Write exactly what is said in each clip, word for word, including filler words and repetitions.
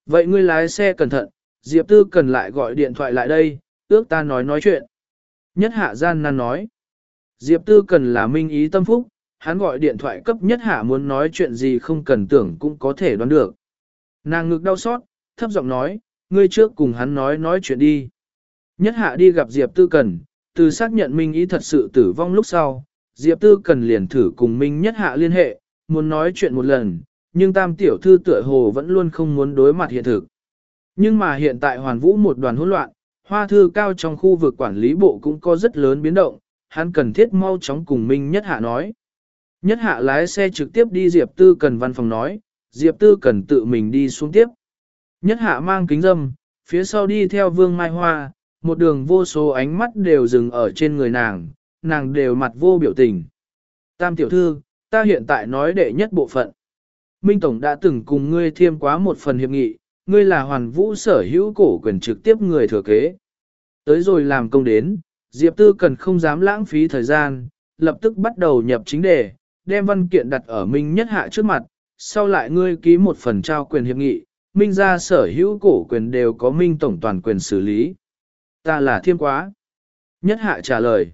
Vậy ngươi lái xe cẩn thận, Diệp Tư Cần lại gọi điện thoại lại đây, ước ta nói nói chuyện. Nhất hạ gian nan nói. Diệp Tư Cần là minh ý tâm phúc, hắn gọi điện thoại cấp nhất hạ muốn nói chuyện gì không cần tưởng cũng có thể đoán được. Nàng ngực đau xót, thấp giọng nói, ngươi trước cùng hắn nói nói chuyện đi. Nhất hạ đi gặp Diệp Tư Cần, từ xác nhận minh ý thật sự tử vong lúc sau, Diệp Tư Cần liền thử cùng minh nhất hạ liên hệ, muốn nói chuyện một lần, nhưng tam tiểu thư tựa hồ vẫn luôn không muốn đối mặt hiện thực. Nhưng mà hiện tại hoàn vũ một đoàn hỗn loạn, hoa thư cao trong khu vực quản lý bộ cũng có rất lớn biến động, hắn cần thiết mau chóng cùng minh nhất hạ nói. Nhất hạ lái xe trực tiếp đi Diệp Tư Cần văn phòng nói, Diệp Tư Cần tự mình đi xuống tiếp. Nhất hạ mang kính dâm, phía sau đi theo Vương Mai Hoa, một đường vô số ánh mắt đều dừng ở trên người nàng, nàng đều mặt vô biểu tình. Tam tiểu thư, ta hiện tại nói đệ nhất bộ phận. Minh Tổng đã từng cùng ngươi thiêm quá một phần hiệp nghị, ngươi là hoàn vũ sở hữu cổ quyền trực tiếp người thừa kế. Tới rồi làm công đến, Diệp Tư Cần không dám lãng phí thời gian, lập tức bắt đầu nhập chính đề, đem văn kiện đặt ở Minh Nhất Hạ trước mặt, sau lại ngươi ký một phần trao quyền hiệp nghị, Minh ra sở hữu cổ quyền đều có Minh Tổng toàn quyền xử lý. Ta là thiêm quá. Nhất Hạ trả lời.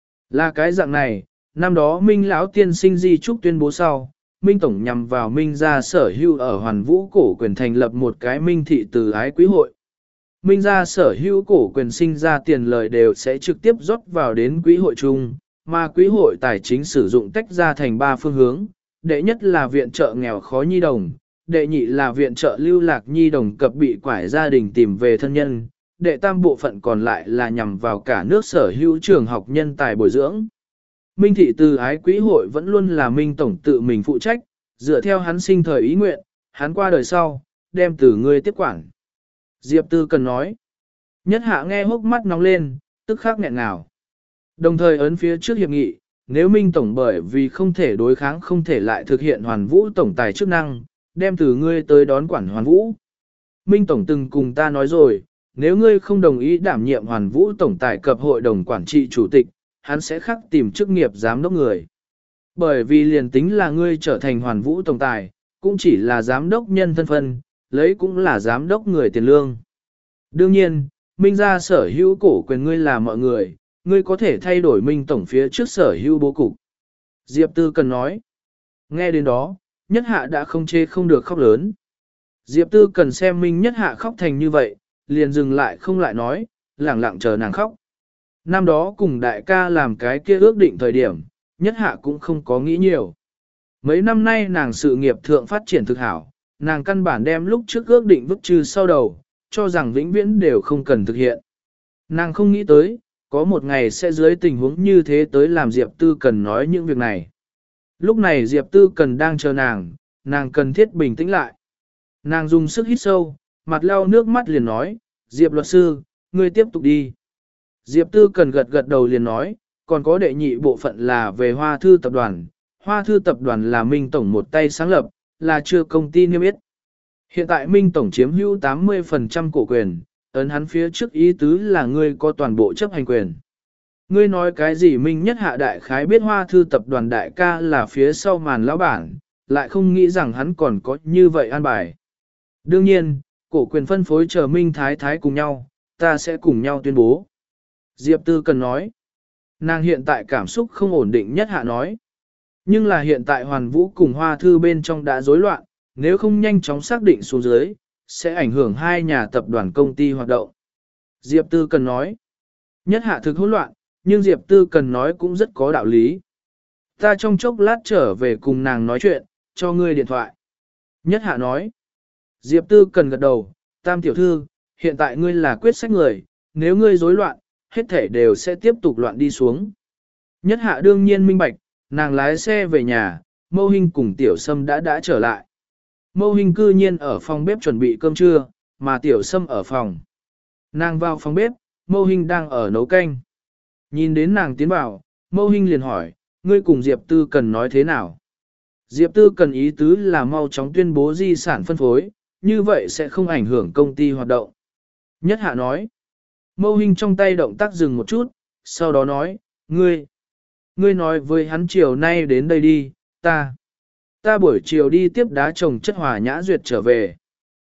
Là cái dạng này, năm đó Minh lão tiên sinh di trúc tuyên bố sau, Minh Tổng nhằm vào Minh gia sở hữu ở hoàn vũ cổ quyền thành lập một cái Minh thị từ ái quý hội. Minh gia sở hữu cổ quyền sinh ra tiền lời đều sẽ trực tiếp rót vào đến quý hội chung, mà quý hội tài chính sử dụng tách ra thành ba phương hướng. Đệ nhất là viện trợ nghèo khó nhi đồng, đệ nhị là viện trợ lưu lạc nhi đồng cập bị quải gia đình tìm về thân nhân, đệ tam bộ phận còn lại là nhằm vào cả nước sở hữu trường học nhân tài bồi dưỡng. Minh thị từ ái quý hội vẫn luôn là Minh Tổng tự mình phụ trách, dựa theo hắn sinh thời ý nguyện, hắn qua đời sau, đem từ ngươi tiếp quản. Diệp Tư Cần nói. Nhất Hạ nghe hốc mắt nóng lên, tức khắc nghẹn ngào. Đồng thời ấn phía trước hiệp nghị, nếu Minh Tổng bởi vì không thể đối kháng không thể lại thực hiện hoàn vũ tổng tài chức năng, đem từ ngươi tới đón quản hoàn vũ. Minh Tổng từng cùng ta nói rồi, nếu ngươi không đồng ý đảm nhiệm hoàn vũ tổng tài cập hội đồng quản trị chủ tịch, hắn sẽ khắc tìm chức nghiệp giám đốc người. Bởi vì liền tính là ngươi trở thành hoàn vũ tổng tài, cũng chỉ là giám đốc nhân thân phân, lấy cũng là giám đốc người tiền lương. Đương nhiên, Minh ra sở hữu cổ quyền ngươi là mọi người, ngươi có thể thay đổi Minh Tổng phía trước sở hữu bố cục. Diệp Tư Cần nói. Nghe đến đó, Nhất Hạ đã không chê không được khóc lớn. Diệp Tư Cần xem Minh Nhất Hạ khóc thành như vậy, liền dừng lại không lại nói, lẳng lặng chờ nàng khóc. Năm đó cùng đại ca làm cái kia ước định thời điểm, Nhất Hạ cũng không có nghĩ nhiều. Mấy năm nay nàng sự nghiệp thượng phát triển thực hảo, nàng căn bản đem lúc trước ước định vứt trừ sau đầu, cho rằng vĩnh viễn đều không cần thực hiện. Nàng không nghĩ tới, có một ngày sẽ dưới tình huống như thế tới làm Diệp Tư Cần nói những việc này. Lúc này Diệp Tư Cần đang chờ nàng, nàng cần thiết bình tĩnh lại. Nàng dùng sức hít sâu, mặt lau nước mắt liền nói, Diệp luật sư, ngươi tiếp tục đi. Diệp Tư Cần gật gật đầu liền nói, còn có đệ nhị bộ phận là về Hoa Thư Tập đoàn. Hoa Thư Tập đoàn là Minh Tổng một tay sáng lập, là chưa công ty niêm yết. Hiện tại Minh Tổng chiếm hữu tám mươi phần trăm cổ quyền, ấn hắn phía trước ý tứ là ngươi có toàn bộ chấp hành quyền. Ngươi nói cái gì Minh Nhất Hạ đại khái biết Hoa Thư Tập đoàn đại ca là phía sau màn lão bản, lại không nghĩ rằng hắn còn có như vậy an bài. Đương nhiên, cổ quyền phân phối chờ Minh Thái Thái cùng nhau, ta sẽ cùng nhau tuyên bố. Diệp Tư Cần nói, nàng hiện tại cảm xúc không ổn định. Nhất Hạ nói, nhưng là hiện tại Hoàn Vũ cùng Hoa Thư bên trong đã rối loạn, nếu không nhanh chóng xác định xuống dưới, sẽ ảnh hưởng hai nhà tập đoàn công ty hoạt động. Diệp Tư Cần nói, Nhất Hạ thực hỗn loạn, nhưng Diệp Tư Cần nói cũng rất có đạo lý. Ta trong chốc lát trở về cùng nàng nói chuyện, cho ngươi điện thoại. Nhất Hạ nói, Diệp Tư Cần gật đầu, Tam tiểu thư, hiện tại ngươi là quyết sách người, nếu ngươi rối loạn, hết thể đều sẽ tiếp tục loạn đi xuống. Nhất Hạ đương nhiên minh bạch, nàng lái xe về nhà, Mâu Hinh cùng Tiểu Sâm đã đã trở lại. Mâu Hinh cư nhiên ở phòng bếp chuẩn bị cơm trưa, mà Tiểu Sâm ở phòng. Nàng vào phòng bếp, Mâu Hinh đang ở nấu canh. Nhìn đến nàng tiến vào, Mâu Hinh liền hỏi, ngươi cùng Diệp Tư Cần nói thế nào? Diệp Tư Cần ý tứ là mau chóng tuyên bố di sản phân phối, như vậy sẽ không ảnh hưởng công ty hoạt động. Nhất Hạ nói, Mâu Hinh trong tay động tác dừng một chút, sau đó nói, ngươi, ngươi nói với hắn chiều nay đến đây đi, ta, ta buổi chiều đi tiếp đá trồng chất Hòa Nhã Duyệt trở về.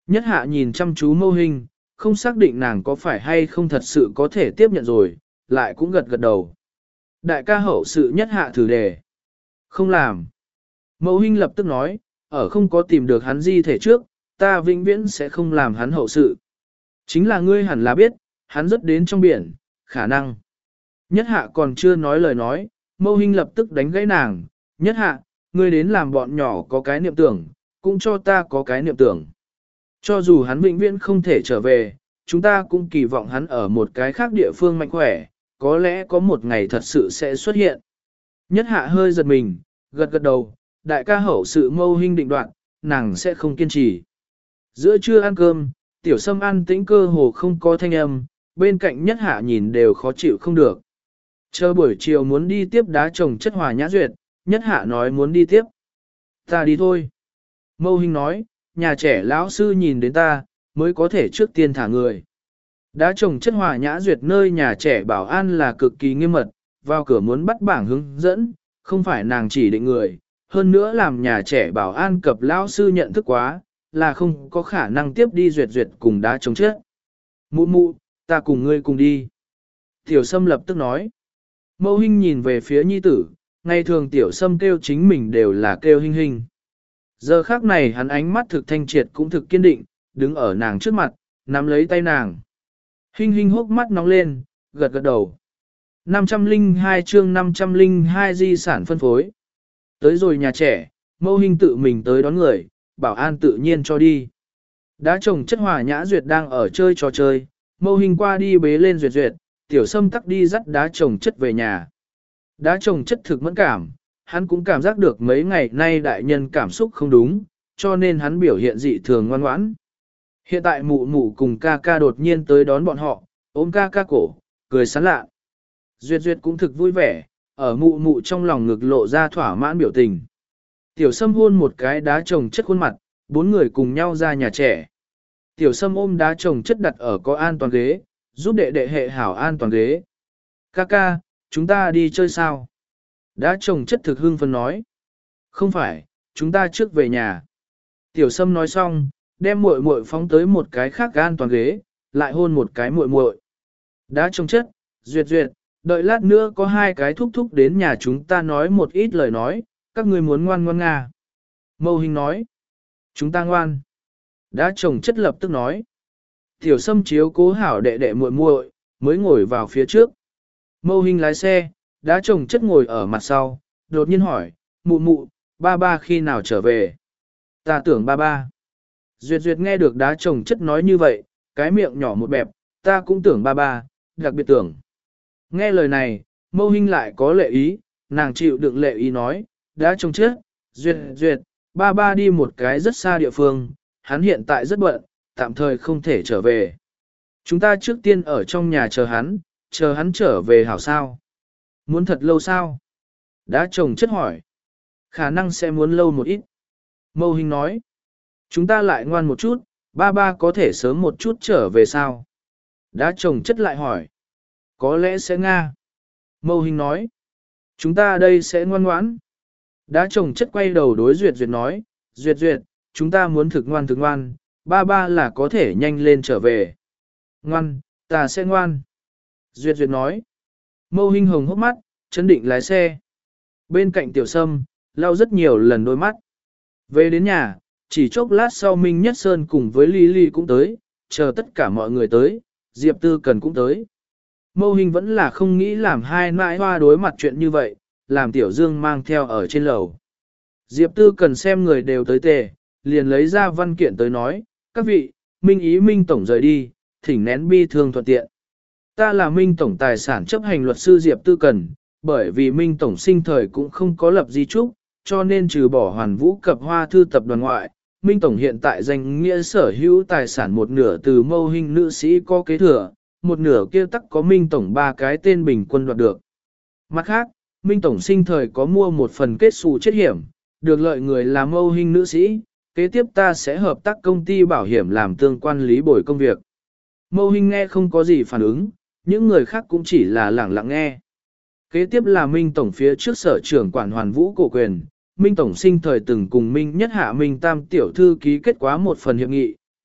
Nhất hạ nhìn chăm chú Mâu Hinh, không xác định nàng có phải hay không thật sự có thể tiếp nhận rồi, lại cũng gật gật đầu. Đại ca hậu sự nhất hạ thử đề. Không làm. Mâu Hinh lập tức nói, ở không có tìm được hắn di thể trước, ta vĩnh viễn sẽ không làm hắn hậu sự. Chính là ngươi hẳn là biết, hắn rất đến trong biển, khả năng. Nhất hạ còn chưa nói lời nói, Mâu Hinh lập tức đánh gãy nàng. Nhất hạ, ngươi đến làm bọn nhỏ có cái niệm tưởng, cũng cho ta có cái niệm tưởng. Cho dù hắn vĩnh viễn không thể trở về, chúng ta cũng kỳ vọng hắn ở một cái khác địa phương mạnh khỏe, có lẽ có một ngày thật sự sẽ xuất hiện. Nhất hạ hơi giật mình, gật gật đầu, đại ca hậu sự Mâu Hinh định đoạt, nàng sẽ không kiên trì. Giữa trưa ăn cơm, tiểu sâm ăn tĩnh cơ hồ không có thanh âm, bên cạnh nhất hạ nhìn đều khó chịu không được. Chờ buổi chiều muốn đi tiếp đá trồng chất Hòa Nhã Duyệt, nhất hạ nói muốn đi tiếp. Ta đi thôi. Mâu Hinh nói, nhà trẻ lão sư nhìn đến ta, mới có thể trước tiên thả người. Đá trồng chất Hòa Nhã Duyệt nơi nhà trẻ bảo an là cực kỳ nghiêm mật, vào cửa muốn bắt bảng hướng dẫn, không phải nàng chỉ định người, hơn nữa làm nhà trẻ bảo an cập lão sư nhận thức quá, là không có khả năng tiếp đi Duyệt Duyệt cùng đá trồng chất. Mụ mụ, ta cùng ngươi cùng đi. Tiểu Sâm lập tức nói. Mâu Hinh nhìn về phía nhi tử, ngày thường Tiểu Sâm kêu chính mình đều là kêu Hinh Hinh. Giờ khác này hắn ánh mắt thực thanh triệt cũng thực kiên định, đứng ở nàng trước mặt, nắm lấy tay nàng. Hinh Hinh hốc mắt nóng lên, gật gật đầu. năm trăm lẻ hai chương năm trăm lẻ hai di sản phân phối. Tới rồi nhà trẻ, Mâu Hinh tự mình tới đón người, bảo an tự nhiên cho đi. Đá trồng chất Hòa Nhã Duyệt đang ở chơi trò chơi, Mâu Hinh qua đi bế lên Duyệt Duyệt, Tiểu Sâm tắc đi dắt đá trồng chất về nhà. Đá trồng chất thực mẫn cảm, hắn cũng cảm giác được mấy ngày nay đại nhân cảm xúc không đúng, cho nên hắn biểu hiện dị thường ngoan ngoãn. Hiện tại mụ mụ cùng ca ca đột nhiên tới đón bọn họ, ôm ca ca cổ, cười sán lạ. Duyệt Duyệt cũng thực vui vẻ, ở mụ mụ trong lòng ngực lộ ra thỏa mãn biểu tình. Tiểu Sâm hôn một cái đá trồng chất khuôn mặt, bốn người cùng nhau ra nhà trẻ. Tiểu Sâm ôm đá trồng chất đặt ở có an toàn ghế, giúp đệ đệ hệ hảo an toàn ghế. Ca ca, chúng ta đi chơi sao? Đá trồng chất thực hưng phấn nói. Không phải, chúng ta trước về nhà. Tiểu Sâm nói xong, đem muội muội phóng tới một cái khác an toàn ghế, lại hôn một cái muội muội. Đá trồng chất, Duyệt Duyệt, đợi lát nữa có hai cái thúc thúc đến nhà chúng ta nói một ít lời nói, các ngươi muốn ngoan ngoan nga. Mâu Hinh nói. Chúng ta ngoan. Đá trồng chất lập tức nói. Tiểu Sâm chiếu cố hảo đệ đệ muội muội, mới ngồi vào phía trước. Mâu Hinh lái xe, đá trồng chất ngồi ở mặt sau, đột nhiên hỏi, mụ mụ, ba ba khi nào trở về? Ta tưởng ba ba. Duyệt Duyệt nghe được đá trồng chất nói như vậy, cái miệng nhỏ một bẹp, ta cũng tưởng ba ba, đặc biệt tưởng. Nghe lời này, Mâu Hinh lại có lệ ý, nàng chịu đựng lệ ý nói, đá trồng chất, Duyệt Duyệt, ba ba đi một cái rất xa địa phương, hắn hiện tại rất bận, tạm thời không thể trở về. Chúng ta trước tiên ở trong nhà chờ hắn, chờ hắn trở về hảo sao? Muốn thật lâu sao? Đá trồng chất hỏi. Khả năng sẽ muốn lâu một ít. Mâu Hinh nói. Chúng ta lại ngoan một chút, ba ba có thể sớm một chút trở về sao? Đá trồng chất lại hỏi. Có lẽ sẽ nga. Mâu Hinh nói. Chúng ta đây sẽ ngoan ngoãn. Đá trồng chất quay đầu đối Duyệt Duyệt nói. Duyệt Duyệt, chúng ta muốn thực ngoan thực ngoan, ba ba là có thể nhanh lên trở về. Ngoan, ta sẽ ngoan. Duyệt Duyệt nói. Mâu Hinh hồng hốc mắt, chấn định lái xe. Bên cạnh Tiểu Sâm, lau rất nhiều lần đôi mắt. Về đến nhà, chỉ chốc lát sau Minh Nhất Sơn cùng với Lý Ly cũng tới, chờ tất cả mọi người tới, Diệp Tư Cần cũng tới. Mâu Hinh vẫn là không nghĩ làm hai nãi hoa đối mặt chuyện như vậy, làm Tiểu Dương mang theo ở trên lầu. Diệp Tư Cần xem người đều tới tề, liền lấy ra văn kiện tới nói, các vị, Minh ý Minh Tổng rời đi, thỉnh nén bi thương thuận tiện. Ta là Minh Tổng tài sản chấp hành luật sư Diệp Tư Cần, bởi vì Minh Tổng sinh thời cũng không có lập di trúc, cho nên trừ bỏ Hoàn Vũ cập Hoa Thư tập đoàn ngoại, Minh Tổng hiện tại danh nghĩa sở hữu tài sản một nửa từ Mâu Hinh nữ sĩ có kế thừa, một nửa kia tắc có Minh Tổng ba cái tên bình quân đoạt được. Mặt khác, Minh Tổng sinh thời có mua một phần kết xù chết hiểm, được lợi người là Mâu Hinh nữ sĩ, kế tiếp ta sẽ hợp tác công ty bảo hiểm làm tương quan lý bồi công việc. Mâu Hinh nghe không có gì phản ứng, những người khác cũng chỉ là lẳng lặng nghe. Kế tiếp là Minh Tổng phía trước sở trưởng quản Hoàn Vũ cổ quyền, Minh Tổng sinh thời từng cùng Minh Nhất Hạ Minh Tam tiểu thư ký kết quá một phần hiệp nghị,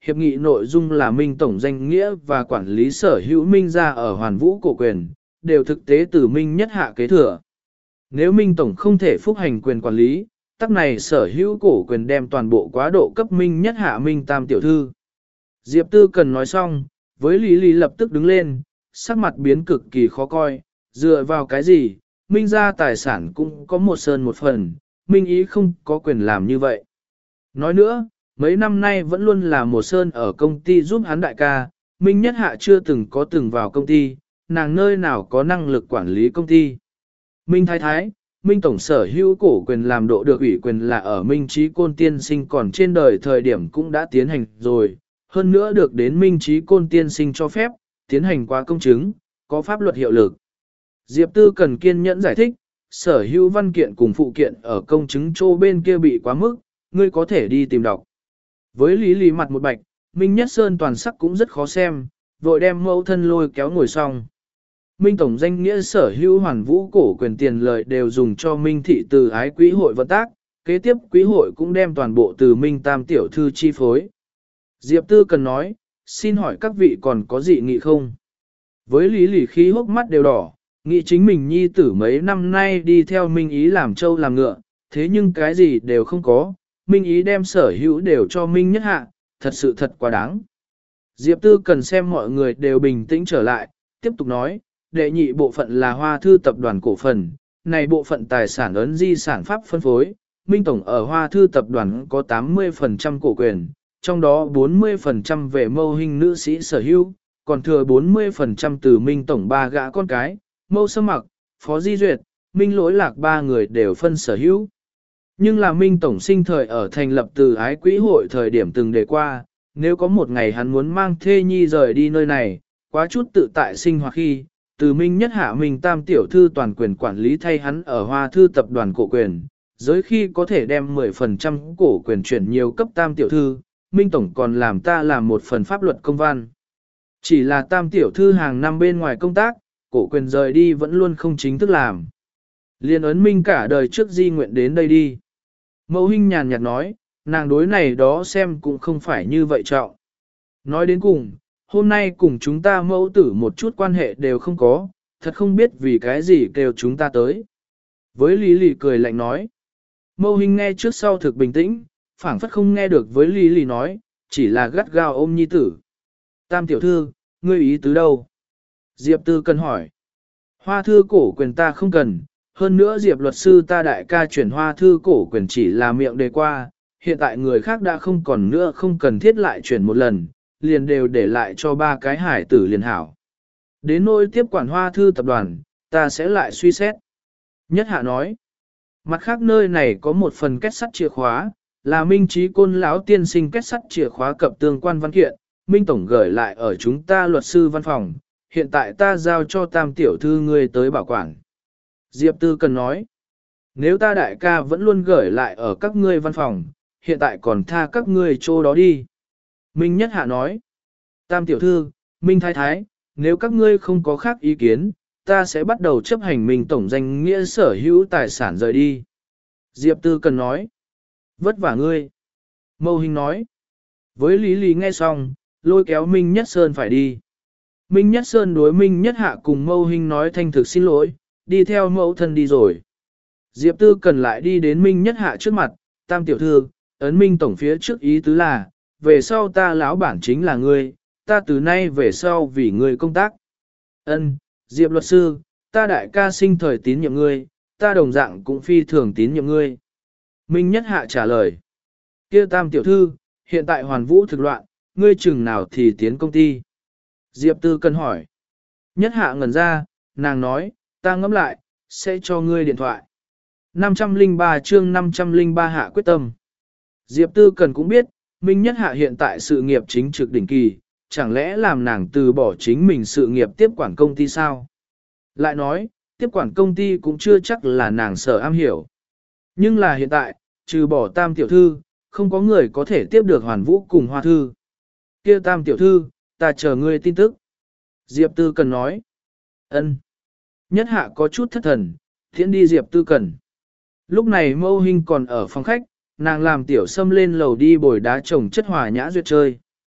hiệp nghị nội dung là Minh Tổng danh nghĩa và quản lý sở hữu Minh gia ở Hoàn Vũ cổ quyền, đều thực tế từ Minh Nhất Hạ kế thừa. Nếu Minh Tổng không thể phúc hành quyền quản lý, tắc này sở hữu cổ quyền đem toàn bộ quá độ cấp Minh Nhất Hạ Minh Tam tiểu thư. Diệp Tư Cần nói xong, với Lý Lý lập tức đứng lên, sắc mặt biến cực kỳ khó coi, dựa vào cái gì, Minh gia tài sản cũng có một sơn một phần, Minh ý không có quyền làm như vậy. Nói nữa, mấy năm nay vẫn luôn là một sơn ở công ty giúp hắn đại ca, Minh Nhất Hạ chưa từng có từng vào công ty, nàng nơi nào có năng lực quản lý công ty. Minh Thái Thái, Minh Tổng sở hữu cổ quyền làm độ được ủy quyền là ở Minh Trí Côn Tiên Sinh còn trên đời thời điểm cũng đã tiến hành rồi, hơn nữa được đến Minh Trí Côn Tiên Sinh cho phép, tiến hành qua công chứng, có pháp luật hiệu lực. Diệp Tư Cần kiên nhẫn giải thích, sở hữu văn kiện cùng phụ kiện ở công chứng chỗ bên kia bị quá mức, ngươi có thể đi tìm đọc. Với Lý Lý mặt một bạch, Minh Nhất Sơn toàn sắc cũng rất khó xem, vội đem mẫu thân lôi kéo ngồi xong. Minh Tổng danh nghĩa sở hữu Hoàn Vũ cổ quyền tiền lợi đều dùng cho Minh Thị từ ái quý hội vận tác, kế tiếp quý hội cũng đem toàn bộ từ Minh Tam tiểu thư chi phối. Diệp Tư Cần nói, xin hỏi các vị còn có gì nghị không? Với Lý Lý khí hốc mắt đều đỏ, nghĩ chính mình nhi tử mấy năm nay đi theo Minh Ý làm trâu làm ngựa, thế nhưng cái gì đều không có, Minh Ý đem sở hữu đều cho Minh Nhất Hạ, thật sự thật quá đáng. Diệp Tư Cần xem mọi người đều bình tĩnh trở lại, tiếp tục nói, đệ nhị bộ phận là Hoa Thư tập đoàn cổ phần, này bộ phận tài sản ấn di sản pháp phân phối, Minh Tổng ở Hoa Thư tập đoàn có tám mươi phần trăm cổ quyền, trong đó bốn mươi phần trăm về mâu hình nữ sĩ sở hữu, còn thừa bốn mươi phần trăm từ Minh Tổng ba gã con cái, Mâu Sâm Mặc, Phó Di Duyệt, Minh Lỗi Lạc ba người đều phân sở hữu. Nhưng là Minh Tổng sinh thời ở thành lập từ ái quỹ hội thời điểm từng đề qua, nếu có một ngày hắn muốn mang thê nhi rời đi nơi này, quá chút tự tại sinh hoạt khi, từ Minh Nhất Hạ Minh Tam tiểu thư toàn quyền quản lý thay hắn ở Hoa Thư tập đoàn cổ quyền, giới khi có thể đem mười phần trăm cổ quyền chuyển nhiều cấp Tam tiểu thư, Minh Tổng còn làm ta làm một phần pháp luật công văn. Chỉ là Tam tiểu thư hàng năm bên ngoài công tác, cổ quyền rời đi vẫn luôn không chính thức làm. Liên ấn Minh cả đời trước di nguyện đến đây đi. Mẫu Hinh nhàn nhạt nói, nàng đối này đó xem cũng không phải như vậy trọng. Nói đến cùng, hôm nay cùng chúng ta mẫu tử một chút quan hệ đều không có, thật không biết vì cái gì kêu chúng ta tới. Với Lý Lì cười lạnh nói. Mẫu Hinh nghe trước sau thực bình tĩnh, phảng phất không nghe được với Lý Lì nói, chỉ là gắt gao ôm nhi tử. Tam tiểu thư, ngươi ý tứ đâu? Diệp Tư Cần hỏi. Hoa thư cổ quyền ta không cần, hơn nữa Diệp luật sư ta đại ca chuyển hoa thư cổ quyền chỉ là miệng đề qua, hiện tại người khác đã không còn nữa không cần thiết lại chuyển một lần, liền đều để lại cho ba cái hải tử liền hảo. Đến nỗi tiếp quản hoa thư tập đoàn, ta sẽ lại suy xét. Nhất Hạ nói, mặt khác nơi này có một phần kết sắt chìa khóa, là Minh Trí Côn lão tiên sinh kết sắt chìa khóa cập tương quan văn kiện, Minh Tổng gửi lại ở chúng ta luật sư văn phòng, hiện tại ta giao cho Tam tiểu thư ngươi tới bảo quản. Diệp Tư Cần nói, nếu ta đại ca vẫn luôn gửi lại ở các ngươi văn phòng, hiện tại còn tha các ngươi chỗ đó đi. Minh Nhất Hạ nói, Tam tiểu thư, Minh Thái Thái, nếu các ngươi không có khác ý kiến, ta sẽ bắt đầu chấp hành Minh Tổng danh nghĩa sở hữu tài sản rời đi. Diệp Tư Cần nói, vất vả ngươi. Mâu Hinh nói, với Lý Lý nghe xong, lôi kéo Minh Nhất Sơn phải đi. Minh Nhất Sơn đối Minh Nhất Hạ cùng Mâu Hinh nói thanh thực xin lỗi, đi theo mẫu thân đi rồi. Diệp Tư Cần lại đi đến Minh Nhất Hạ trước mặt, Tam tiểu thư, ấn Minh Tổng phía trước ý tứ là, về sau ta lão bản chính là ngươi, ta từ nay về sau vì ngươi công tác. Ân, Diệp luật sư, ta đại ca sinh thời tín nhiệm ngươi, ta đồng dạng cũng phi thường tín nhiệm ngươi. Minh Nhất Hạ trả lời. Kia Tam tiểu thư, hiện tại Hoàn Vũ thực loạn, ngươi chừng nào thì tiến công ty. Diệp Tư Cần hỏi. Nhất Hạ ngẩn ra, nàng nói, ta ngẫm lại, sẽ cho ngươi điện thoại. năm trăm lẻ ba chương năm trăm lẻ ba Hạ quyết tâm. Diệp Tư Cần cũng biết, Minh Nhất Hạ hiện tại sự nghiệp chính trực đỉnh kỳ, chẳng lẽ làm nàng từ bỏ chính mình sự nghiệp tiếp quản công ty sao? Lại nói, tiếp quản công ty cũng chưa chắc là nàng sở am hiểu. Nhưng là hiện tại, trừ bỏ Tam tiểu thư, không có người có thể tiếp được Hoàn Vũ cùng Hoa thư. Kia Tam tiểu thư, ta chờ ngươi tin tức. Diệp Tư Cần nói. Ân. Nhất Hạ có chút thất thần, thiện đi Diệp Tư Cần. Lúc này Mâu Hinh còn ở phòng khách, nàng làm tiểu sâm lên lầu đi bồi đá trồng chất hòa nhã duyệt chơi.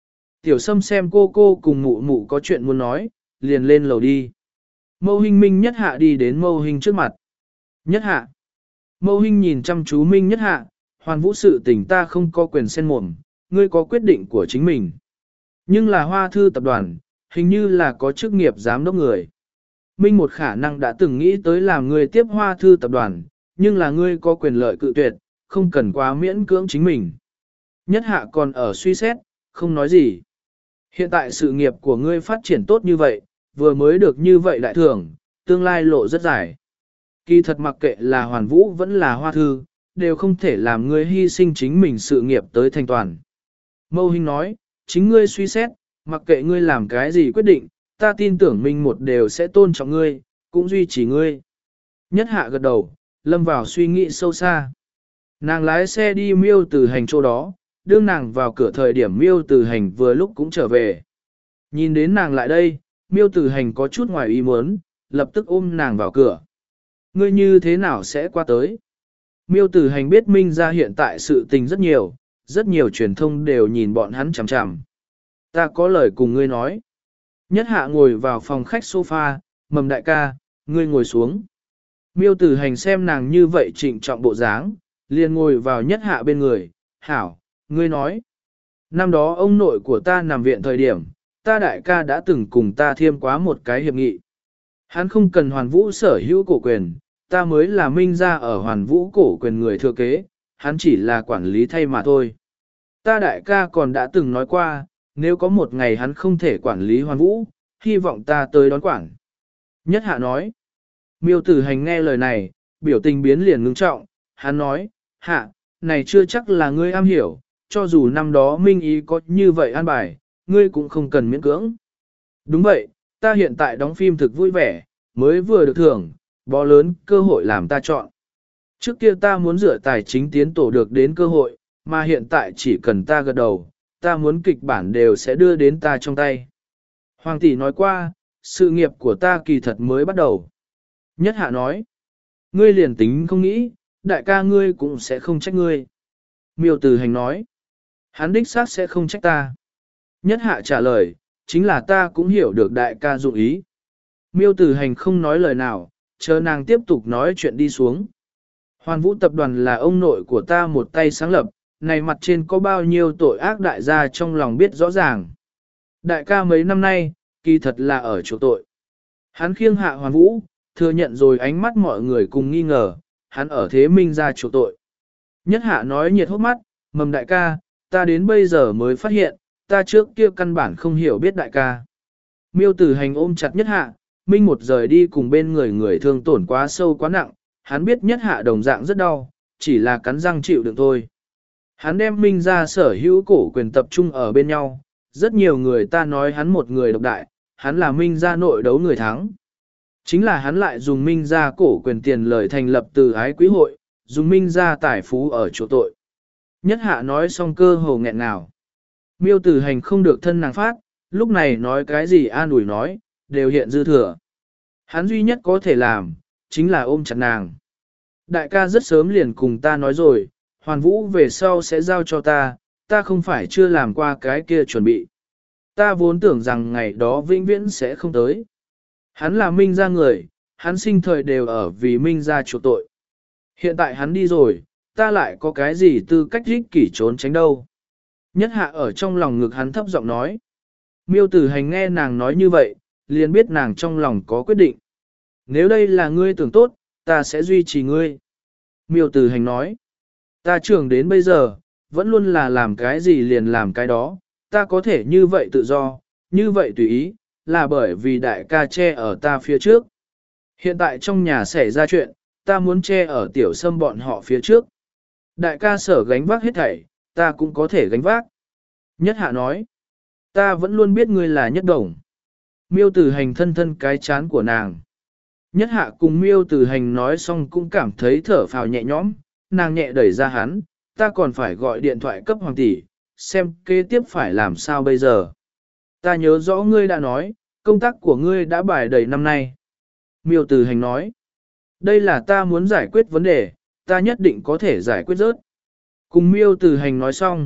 Tiểu Sâm xem cô cô cùng mụ mụ có chuyện muốn nói, liền lên lầu đi. Mâu Hinh Minh Nhất Hạ đi đến Mâu Hinh trước mặt. Nhất Hạ. Mâu Hinh nhìn chăm chú Minh Nhất Hạ, Hoàn Vũ sự tình ta không có quyền xen mồm, ngươi có quyết định của chính mình. Nhưng là Hoa Thư tập đoàn, hình như là có chức nghiệp giám đốc người. Minh một khả năng đã từng nghĩ tới làm người tiếp Hoa Thư tập đoàn, nhưng là ngươi có quyền lợi cự tuyệt, không cần quá miễn cưỡng chính mình. Nhất Hạ còn ở suy xét, không nói gì. Hiện tại sự nghiệp của ngươi phát triển tốt như vậy, vừa mới được như vậy đại thưởng, tương lai lộ rất dài. Kỳ thật mặc kệ là Hoàn Vũ vẫn là Hoa Thư, đều không thể làm ngươi hy sinh chính mình sự nghiệp tới thành toàn. Mâu Hinh nói, chính ngươi suy xét, mặc kệ ngươi làm cái gì quyết định, ta tin tưởng Minh một đều sẽ tôn trọng ngươi, cũng duy trì ngươi. Nhất Hạ gật đầu, lâm vào suy nghĩ sâu xa. Nàng lái xe đi Miêu Tử Hành chỗ đó, đương nàng vào cửa thời điểm Miêu Tử Hành vừa lúc cũng trở về. Nhìn đến nàng lại đây, Miêu Tử Hành có chút ngoài ý muốn, lập tức ôm nàng vào cửa. Ngươi như thế nào sẽ qua tới? Miêu Tử Hành biết Minh ra hiện tại sự tình rất nhiều, rất nhiều truyền thông đều nhìn bọn hắn chằm chằm. Ta có lời cùng ngươi nói. Nhất Hạ ngồi vào phòng khách sofa, Mầm đại ca, ngươi ngồi xuống. Miêu Tử Hành xem nàng như vậy trịnh trọng bộ dáng, liền ngồi vào Nhất Hạ bên người, hảo, ngươi nói. Năm đó ông nội của ta nằm viện thời điểm, ta đại ca đã từng cùng ta thiêm quá một cái hiệp nghị. Hắn không cần Hoàn Vũ sở hữu cổ quyền, ta mới là Minh ra ở Hoàn Vũ cổ quyền người thừa kế, hắn chỉ là quản lý thay mà thôi. Ta đại ca còn đã từng nói qua, nếu có một ngày hắn không thể quản lý Hoàn Vũ, hy vọng ta tới đón quản. Nhất Hạ nói, Miêu Tử Hành nghe lời này, biểu tình biến liền ngưng trọng, hắn nói, Hạ, này chưa chắc là ngươi am hiểu, cho dù năm đó Minh ý có như vậy an bài, ngươi cũng không cần miễn cưỡng. Đúng vậy, ta hiện tại đóng phim thực vui vẻ, mới vừa được thưởng, bó lớn cơ hội làm ta chọn. Trước kia ta muốn dựa tài chính tiến tổ được đến cơ hội, mà hiện tại chỉ cần ta gật đầu, ta muốn kịch bản đều sẽ đưa đến ta trong tay. Hoàng tỷ nói qua, sự nghiệp của ta kỳ thật mới bắt đầu. Nhất Hạ nói, ngươi liền tính không nghĩ, đại ca ngươi cũng sẽ không trách ngươi. Miêu Tử Hành nói, hắn đích xác sẽ không trách ta. Nhất Hạ trả lời, chính là ta cũng hiểu được đại ca dụng ý. Miêu Tử Hành không nói lời nào, chờ nàng tiếp tục nói chuyện đi xuống. Hoàn Vũ tập đoàn là ông nội của ta một tay sáng lập, này mặt trên có bao nhiêu tội ác đại gia trong lòng biết rõ ràng. Đại ca mấy năm nay, kỳ thật là ở chỗ tội. Hắn khiêng hạ Hoàn Vũ, thừa nhận rồi ánh mắt mọi người cùng nghi ngờ, hắn ở thế Minh ra chỗ tội. Nhất Hạ nói nhiệt hốc mắt, Mầm đại ca, ta đến bây giờ mới phát hiện, ta trước kia căn bản không hiểu biết đại ca. Miêu Tử Hành ôm chặt Nhất Hạ, Minh một rời đi cùng bên người người thương tổn quá sâu quá nặng, hắn biết Nhất Hạ đồng dạng rất đau, chỉ là cắn răng chịu đựng thôi. Hắn đem Minh ra sở hữu cổ quyền tập trung ở bên nhau, rất nhiều người ta nói hắn một người độc đại, hắn là Minh ra nội đấu người thắng. Chính là hắn lại dùng Minh ra cổ quyền tiền lời thành lập từ ái quý hội, dùng Minh ra tài phú ở chỗ tội. Nhất Hạ nói xong cơ hồ nghẹn ngào. Miêu Tử Hành không được thân nàng phát, lúc này nói cái gì an ủi nói, đều hiện dư thừa. Hắn duy nhất có thể làm, chính là ôm chặt nàng. Đại ca rất sớm liền cùng ta nói rồi, Hoàn Vũ về sau sẽ giao cho ta, ta không phải chưa làm qua cái kia chuẩn bị. Ta vốn tưởng rằng ngày đó vĩnh viễn sẽ không tới. Hắn là Minh ra người, hắn sinh thời đều ở vì Minh ra chỗ tội. Hiện tại hắn đi rồi, ta lại có cái gì tư cách ích kỷ trốn tránh đâu. Nhất Hạ ở trong lòng ngực hắn thấp giọng nói. Miêu Tử Hành nghe nàng nói như vậy, liền biết nàng trong lòng có quyết định. Nếu đây là ngươi tưởng tốt, ta sẽ duy trì ngươi. Miêu Tử Hành nói. Ta trưởng đến bây giờ, vẫn luôn là làm cái gì liền làm cái đó, ta có thể như vậy tự do, như vậy tùy ý, là bởi vì đại ca che ở ta phía trước. Hiện tại trong nhà xảy ra chuyện, ta muốn che ở Tiểu Sâm bọn họ phía trước. Đại ca sở gánh vác hết thảy, ta cũng có thể gánh vác. Nhất Hạ nói, ta vẫn luôn biết ngươi là Nhất Đồng. Miêu Tử Hành thân thân cái chán của nàng. Nhất Hạ cùng Miêu Tử Hành nói xong cũng cảm thấy thở phào nhẹ nhõm, nàng nhẹ đẩy ra hắn, ta còn phải gọi điện thoại cấp Hoàng tỷ, xem kế tiếp phải làm sao bây giờ. Ta nhớ rõ ngươi đã nói, công tác của ngươi đã bài đầy năm nay. Miêu Tử Hành nói, đây là ta muốn giải quyết vấn đề, ta nhất định có thể giải quyết rớt. Cùng Miêu Tử Hành nói xong,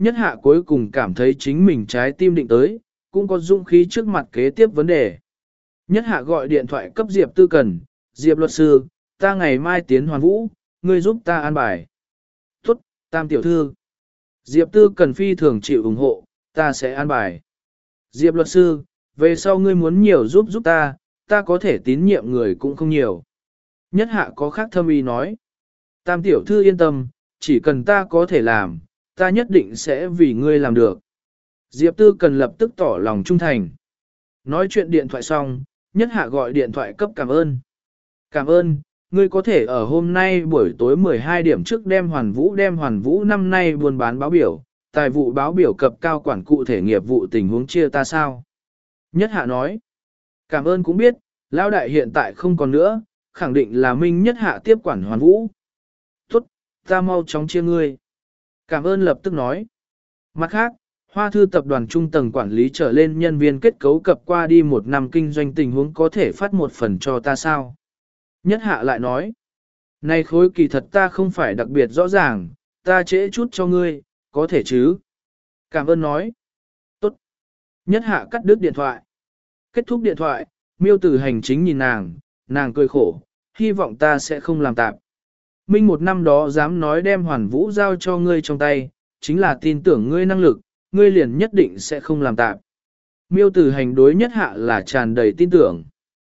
Nhất hạ cuối cùng cảm thấy chính mình trái tim định tới, cũng có dũng khí trước mặt kế tiếp vấn đề. Nhất hạ gọi điện thoại cấp Diệp Tư Cần, Diệp luật sư, ta ngày mai tiến hoàn vũ, ngươi giúp ta an bài. Tốt, Tam tiểu thư. Diệp Tư Cần phi thường chịu ủng hộ, ta sẽ an bài. Diệp luật sư, về sau ngươi muốn nhiều giúp giúp ta, ta có thể tín nhiệm người cũng không nhiều. Nhất hạ có khác thâm ý nói. Tam tiểu thư yên tâm, chỉ cần ta có thể làm, ta nhất định sẽ vì ngươi làm được. Diệp Tư Cần lập tức tỏ lòng trung thành. Nói chuyện điện thoại xong, Nhất hạ gọi điện thoại cấp cảm ơn. Cảm ơn, ngươi có thể ở hôm nay buổi tối mười hai điểm trước đem hoàn vũ đem hoàn vũ năm nay buôn bán báo biểu, tài vụ báo biểu cập cao quản cụ thể nghiệp vụ tình huống chia ta sao. Nhất hạ nói, cảm ơn cũng biết, lão đại hiện tại không còn nữa, khẳng định là Minh Nhất hạ tiếp quản hoàn vũ. Tốt, ta mau chóng chia ngươi. Cảm ơn lập tức nói. Mặt khác, Hoa Thư tập đoàn trung tầng quản lý trở lên nhân viên kết cấu cập qua đi một năm kinh doanh tình huống có thể phát một phần cho ta sao? Nhất hạ lại nói. Này khối kỳ thật ta không phải đặc biệt rõ ràng, ta trễ chút cho ngươi, có thể chứ? Cảm ơn nói. Tốt. Nhất hạ cắt đứt điện thoại. Kết thúc điện thoại, Miêu Tử Hành chính nhìn nàng, nàng cười khổ, hy vọng ta sẽ không làm tạp. Minh một năm đó dám nói đem hoàn vũ giao cho ngươi trong tay, chính là tin tưởng ngươi năng lực, ngươi liền nhất định sẽ không làm tạp. Miêu Tử Hành đối Nhất hạ là tràn đầy tin tưởng.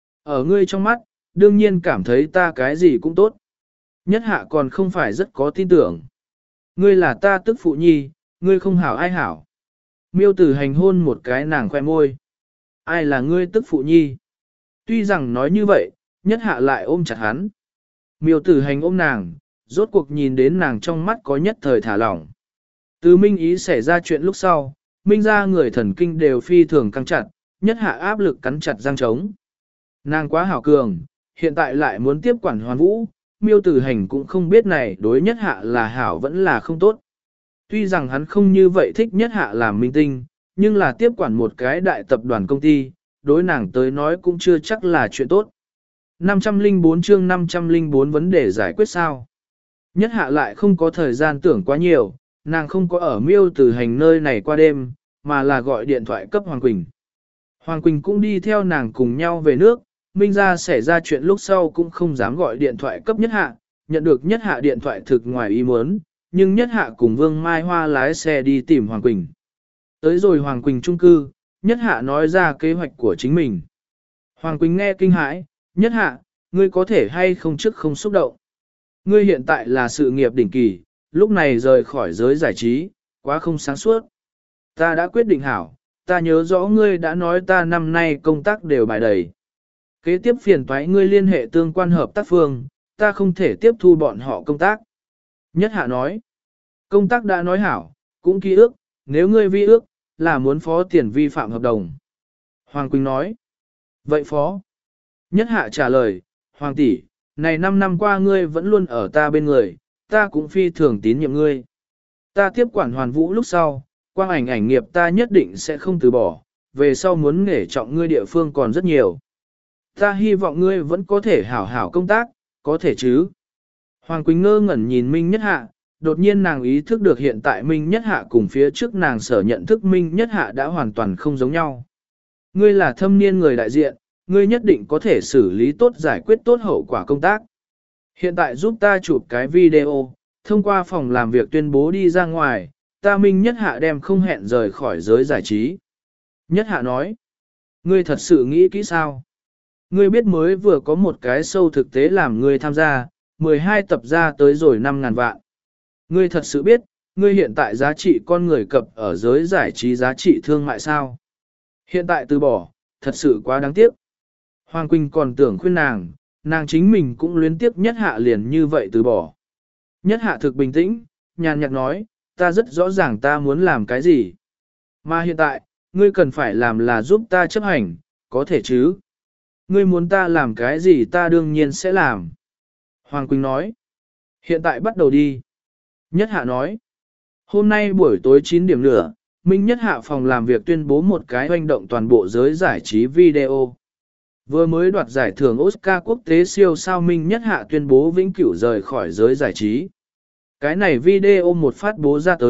Ở ngươi trong mắt, đương nhiên cảm thấy ta cái gì cũng tốt. Nhất hạ còn không phải rất có tin tưởng. Ngươi là ta tức phụ nhi, ngươi không hảo ai hảo. Miêu Tử Hành hôn một cái nàng khoe môi. Ai là ngươi tức phụ nhi? Tuy rằng nói như vậy, Nhất hạ lại ôm chặt hắn. Miêu Tử Hành ôm nàng, rốt cuộc nhìn đến nàng trong mắt có nhất thời thả lỏng. Từ Minh ý xảy ra chuyện lúc sau, Minh ra người thần kinh đều phi thường căng chặt, Nhất hạ áp lực cắn chặt răng trống. Nàng quá hảo cường, hiện tại lại muốn tiếp quản hoàn vũ, Miêu Tử Hành cũng không biết này đối Nhất hạ là hảo vẫn là không tốt. Tuy rằng hắn không như vậy thích Nhất hạ làm minh tinh, nhưng là tiếp quản một cái đại tập đoàn công ty, đối nàng tới nói cũng chưa chắc là chuyện tốt. năm trăm lẻ bốn chương năm trăm lẻ bốn vấn đề giải quyết sao? Nhất hạ lại không có thời gian tưởng quá nhiều, nàng không có ở Miêu Tử Hành nơi này qua đêm, mà là gọi điện thoại cấp Hoàng Quỳnh. Hoàng Quỳnh cũng đi theo nàng cùng nhau về nước, Minh ra xảy ra chuyện lúc sau cũng không dám gọi điện thoại cấp Nhất hạ, nhận được Nhất hạ điện thoại thực ngoài ý muốn, nhưng Nhất hạ cùng Vương Mai Hoa lái xe đi tìm Hoàng Quỳnh. Tới rồi Hoàng Quỳnh trung cư, Nhất hạ nói ra kế hoạch của chính mình. Hoàng Quỳnh nghe kinh hãi, Nhất hạ, ngươi có thể hay không trước không xúc động. Ngươi hiện tại là sự nghiệp đỉnh kỳ, lúc này rời khỏi giới giải trí, quá không sáng suốt. Ta đã quyết định hảo, ta nhớ rõ ngươi đã nói ta năm nay công tác đều bài đầy. Kế tiếp phiền toái ngươi liên hệ tương quan hợp tác phương, ta không thể tiếp thu bọn họ công tác. Nhất hạ nói, công tác đã nói hảo, cũng ký ước, nếu ngươi vi ước, là muốn phó tiền vi phạm hợp đồng. Hoàng Quỳnh nói, vậy phó. Nhất hạ trả lời, Hoàng tỷ, này năm năm qua ngươi vẫn luôn ở ta bên người, ta cũng phi thường tín nhiệm ngươi. Ta tiếp quản hoàn vũ lúc sau, quang ảnh ảnh nghiệp ta nhất định sẽ không từ bỏ, về sau muốn nể trọng ngươi địa phương còn rất nhiều. Ta hy vọng ngươi vẫn có thể hảo hảo công tác, có thể chứ. Hoàng Quỳnh ngơ ngẩn nhìn Minh Nhất hạ, đột nhiên nàng ý thức được hiện tại Minh Nhất hạ cùng phía trước nàng sở nhận thức Minh Nhất hạ đã hoàn toàn không giống nhau. Ngươi là thâm niên người đại diện, ngươi nhất định có thể xử lý tốt giải quyết tốt hậu quả công tác. Hiện tại giúp ta chụp cái video, thông qua phòng làm việc tuyên bố đi ra ngoài, ta Minh Nhất hạ đem không hẹn rời khỏi giới giải trí. Nhất hạ nói, ngươi thật sự nghĩ kỹ sao? Ngươi biết mới vừa có một cái show thực tế làm ngươi tham gia, mười hai tập ra tới rồi năm ngàn vạn. Ngươi thật sự biết, ngươi hiện tại giá trị con người cập ở giới giải trí giá trị thương mại sao? Hiện tại từ bỏ, thật sự quá đáng tiếc. Hoàng Quỳnh còn tưởng khuyên nàng, nàng chính mình cũng luyến tiếc Nhất hạ liền như vậy từ bỏ. Nhất hạ thực bình tĩnh, nhàn nhạt nói, ta rất rõ ràng ta muốn làm cái gì. Mà hiện tại, ngươi cần phải làm là giúp ta chấp hành, có thể chứ? Ngươi muốn ta làm cái gì ta đương nhiên sẽ làm. Hoàng Quỳnh nói, hiện tại bắt đầu đi. Nhất hạ nói, hôm nay buổi tối chín điểm nữa, Minh Nhất hạ phòng làm việc tuyên bố một cái hoành động toàn bộ giới giải trí video. Vừa mới đoạt giải thưởng Oscar quốc tế siêu sao Minh Nhất hạ tuyên bố vĩnh cửu rời khỏi giới giải trí. Cái này video một phát bố ra tới,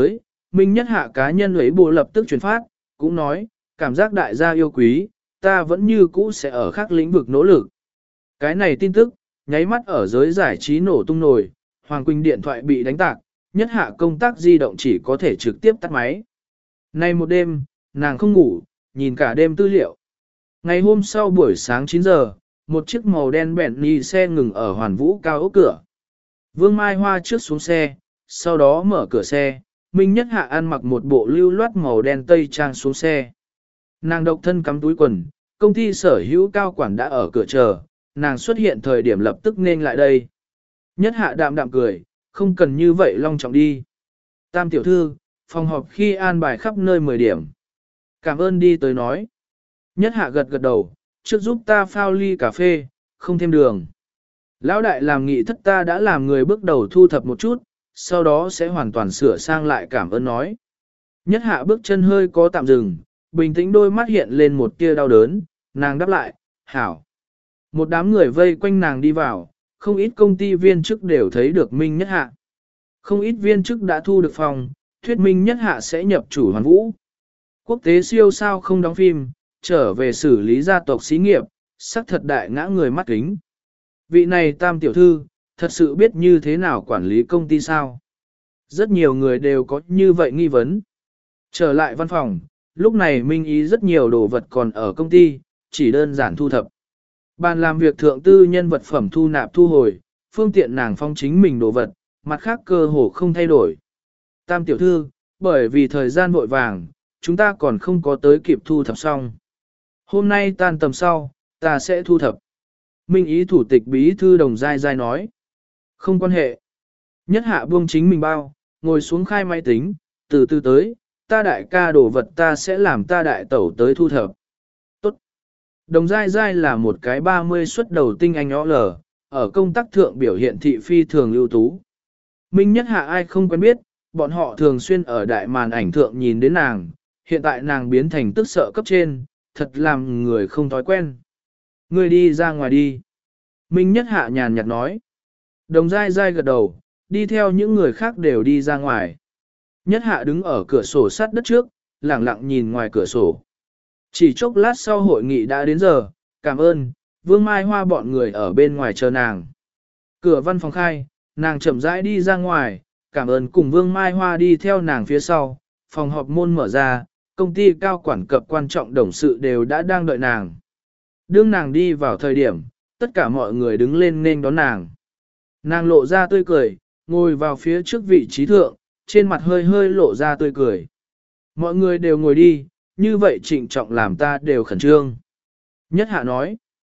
Minh Nhất Hạ cá nhân ấy bộ lập tức truyền phát, cũng nói, cảm giác đại gia yêu quý, ta vẫn như cũ sẽ ở khác lĩnh vực nỗ lực. Cái này tin tức, nháy mắt ở giới giải trí nổ tung nổi, Hoàng Quỳnh điện thoại bị đánh tạc, Nhất Hạ công tác di động chỉ có thể trực tiếp tắt máy. Nay một đêm, nàng không ngủ, nhìn cả đêm tư liệu. Ngày hôm sau buổi sáng chín giờ, một chiếc màu đen Bentley xe ngừng ở Hoàn Vũ cao ốc cửa. Vương Mai Hoa trước xuống xe, sau đó mở cửa xe, Minh Nhất Hạ ăn mặc một bộ lưu loát màu đen tây trang xuống xe. Nàng độc thân cắm túi quần, công ty sở hữu cao quản đã ở cửa chờ, nàng xuất hiện thời điểm lập tức nên lại đây. Nhất Hạ đạm đạm cười, không cần như vậy long trọng đi. Tam tiểu thư, phòng họp khi an bài khắp nơi mười điểm. Cảm ơn đi tới nói. Nhất Hạ gật gật đầu, trước giúp ta phao ly cà phê, không thêm đường. Lão đại làm nghị thất ta đã làm người bước đầu thu thập một chút, sau đó sẽ hoàn toàn sửa sang lại cảm ơn nói. Nhất Hạ bước chân hơi có tạm dừng, bình tĩnh đôi mắt hiện lên một tia đau đớn, nàng đáp lại, hảo. Một đám người vây quanh nàng đi vào, không ít công ty viên chức đều thấy được Minh Nhất Hạ. Không ít viên chức đã thu được phòng, thuyết Minh Nhất Hạ sẽ nhập chủ Hoàn Vũ. Quốc tế siêu sao không đóng phim, trở về xử lý gia tộc xí nghiệp, sắc thật đại ngã người mắt kính. Vị này tam tiểu thư, thật sự biết như thế nào quản lý công ty sao? Rất nhiều người đều có như vậy nghi vấn. Trở lại văn phòng, lúc này Minh Ý rất nhiều đồ vật còn ở công ty, chỉ đơn giản thu thập. Bàn làm việc thượng tư nhân vật phẩm thu nạp thu hồi, phương tiện nàng phong chính mình đồ vật, mặt khác cơ hồ không thay đổi. Tam tiểu thư, bởi vì thời gian vội vàng, chúng ta còn không có tới kịp thu thập xong. Hôm nay tan tầm sau, ta sẽ thu thập. Minh Ý thủ tịch bí thư Đồng Giai Giai nói. Không quan hệ. Nhất Hạ buông chính mình bao, ngồi xuống khai máy tính, từ từ tới, ta đại ca đồ vật ta sẽ làm ta đại tẩu tới thu thập. Tốt. Đồng Giai Giai là một cái ba mươi xuất đầu tinh anh nhỏ lờ, ở công tác thượng biểu hiện thị phi thường ưu tú. Minh Nhất Hạ ai không quen biết, bọn họ thường xuyên ở đại màn ảnh thượng nhìn đến nàng, hiện tại nàng biến thành tức sợ cấp trên, thật làm người không thói quen. Ngươi đi ra ngoài đi. Minh Nhất Hạ nhàn nhạt nói. Đồng Giai Giai gật đầu, đi theo những người khác đều đi ra ngoài. Nhất Hạ đứng ở cửa sổ sát đất trước, lặng lặng nhìn ngoài cửa sổ. Chỉ chốc lát sau hội nghị đã đến giờ, cảm ơn, Vương Mai Hoa bọn người ở bên ngoài chờ nàng. Cửa văn phòng khai, nàng chậm rãi đi ra ngoài, cảm ơn cùng Vương Mai Hoa đi theo nàng phía sau, phòng họp môn mở ra, công ty cao quản cập quan trọng đồng sự đều đã đang đợi nàng. Đương nàng đi vào thời điểm, tất cả mọi người đứng lên nên đón nàng. Nàng lộ ra tươi cười, ngồi vào phía trước vị trí thượng, trên mặt hơi hơi lộ ra tươi cười. Mọi người đều ngồi đi, như vậy trịnh trọng làm ta đều khẩn trương. Nhất Hạ nói,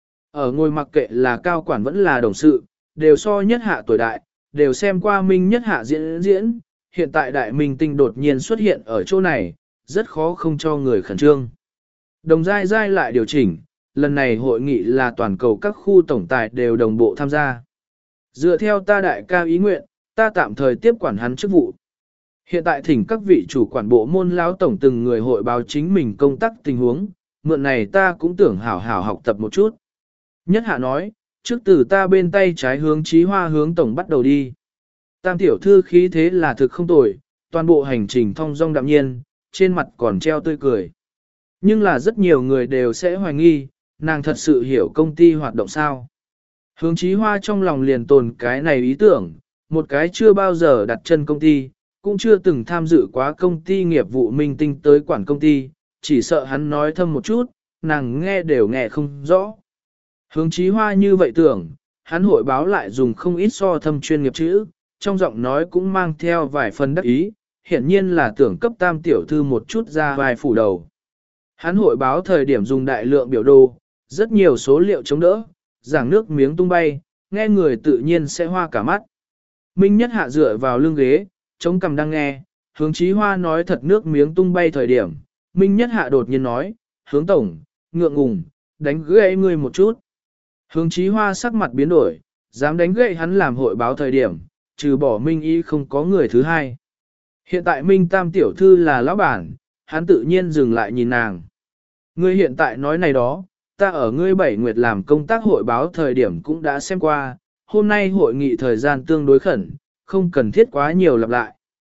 ở ngồi mặc kệ là cao quản vẫn là đồng sự, đều so Nhất Hạ tuổi đại, đều xem qua Minh Nhất Hạ diễn diễn, hiện tại đại minh tinh đột nhiên xuất hiện ở chỗ này, rất khó không cho người khẩn trương. Đồng Giai Giai lại điều chỉnh, lần này hội nghị là toàn cầu các khu tổng tài đều đồng bộ tham gia. Dựa theo ta đại ca ý nguyện, ta tạm thời tiếp quản hắn chức vụ. Hiện tại thỉnh các vị chủ quản bộ môn lão tổng từng người hội báo chính mình công tác tình huống, mượn này ta cũng tưởng hảo hảo học tập một chút. Nhất Hạ nói, trước từ ta bên tay trái hướng Chí Hoa hướng tổng bắt đầu đi. Tam tiểu thư khí thế là thực không tồi, toàn bộ hành trình thong dong đạm nhiên, trên mặt còn treo tươi cười. Nhưng là rất nhiều người đều sẽ hoài nghi, nàng thật sự hiểu công ty hoạt động sao. Hướng Chí Hoa trong lòng liền tồn cái này ý tưởng, một cái chưa bao giờ đặt chân công ty, cũng chưa từng tham dự quá công ty nghiệp vụ minh tinh tới quản công ty, chỉ sợ hắn nói thâm một chút, nàng nghe đều nghe không rõ. Hướng Chí Hoa như vậy tưởng, hắn hội báo lại dùng không ít so thâm chuyên nghiệp chữ, trong giọng nói cũng mang theo vài phần đắc ý, hiển nhiên là tưởng cấp tam tiểu thư một chút ra vài phủ đầu. Hắn hội báo thời điểm dùng đại lượng biểu đồ, rất nhiều số liệu chống đỡ, giảng nước miếng tung bay, nghe người tự nhiên sẽ hoa cả mắt. Minh Nhất Hạ dựa vào lưng ghế, chống cằm đang nghe, Hướng Chí Hoa nói thật nước miếng tung bay thời điểm, Minh Nhất Hạ đột nhiên nói, Hướng tổng, ngượng ngùng, đánh gãy ngươi một chút. Hướng Chí Hoa sắc mặt biến đổi, dám đánh gãy hắn làm hội báo thời điểm, trừ bỏ Minh Y không có người thứ hai. Hiện tại Minh Tam tiểu thư là lão bản, hắn tự nhiên dừng lại nhìn nàng. Ngươi hiện tại nói này đó, ta ở ngươi bảy nguyệt làm công tác hội báo thời điểm cũng đã xem qua, hôm nay hội nghị thời gian tương đối khẩn, không cần thiết quá nhiều lặp lại.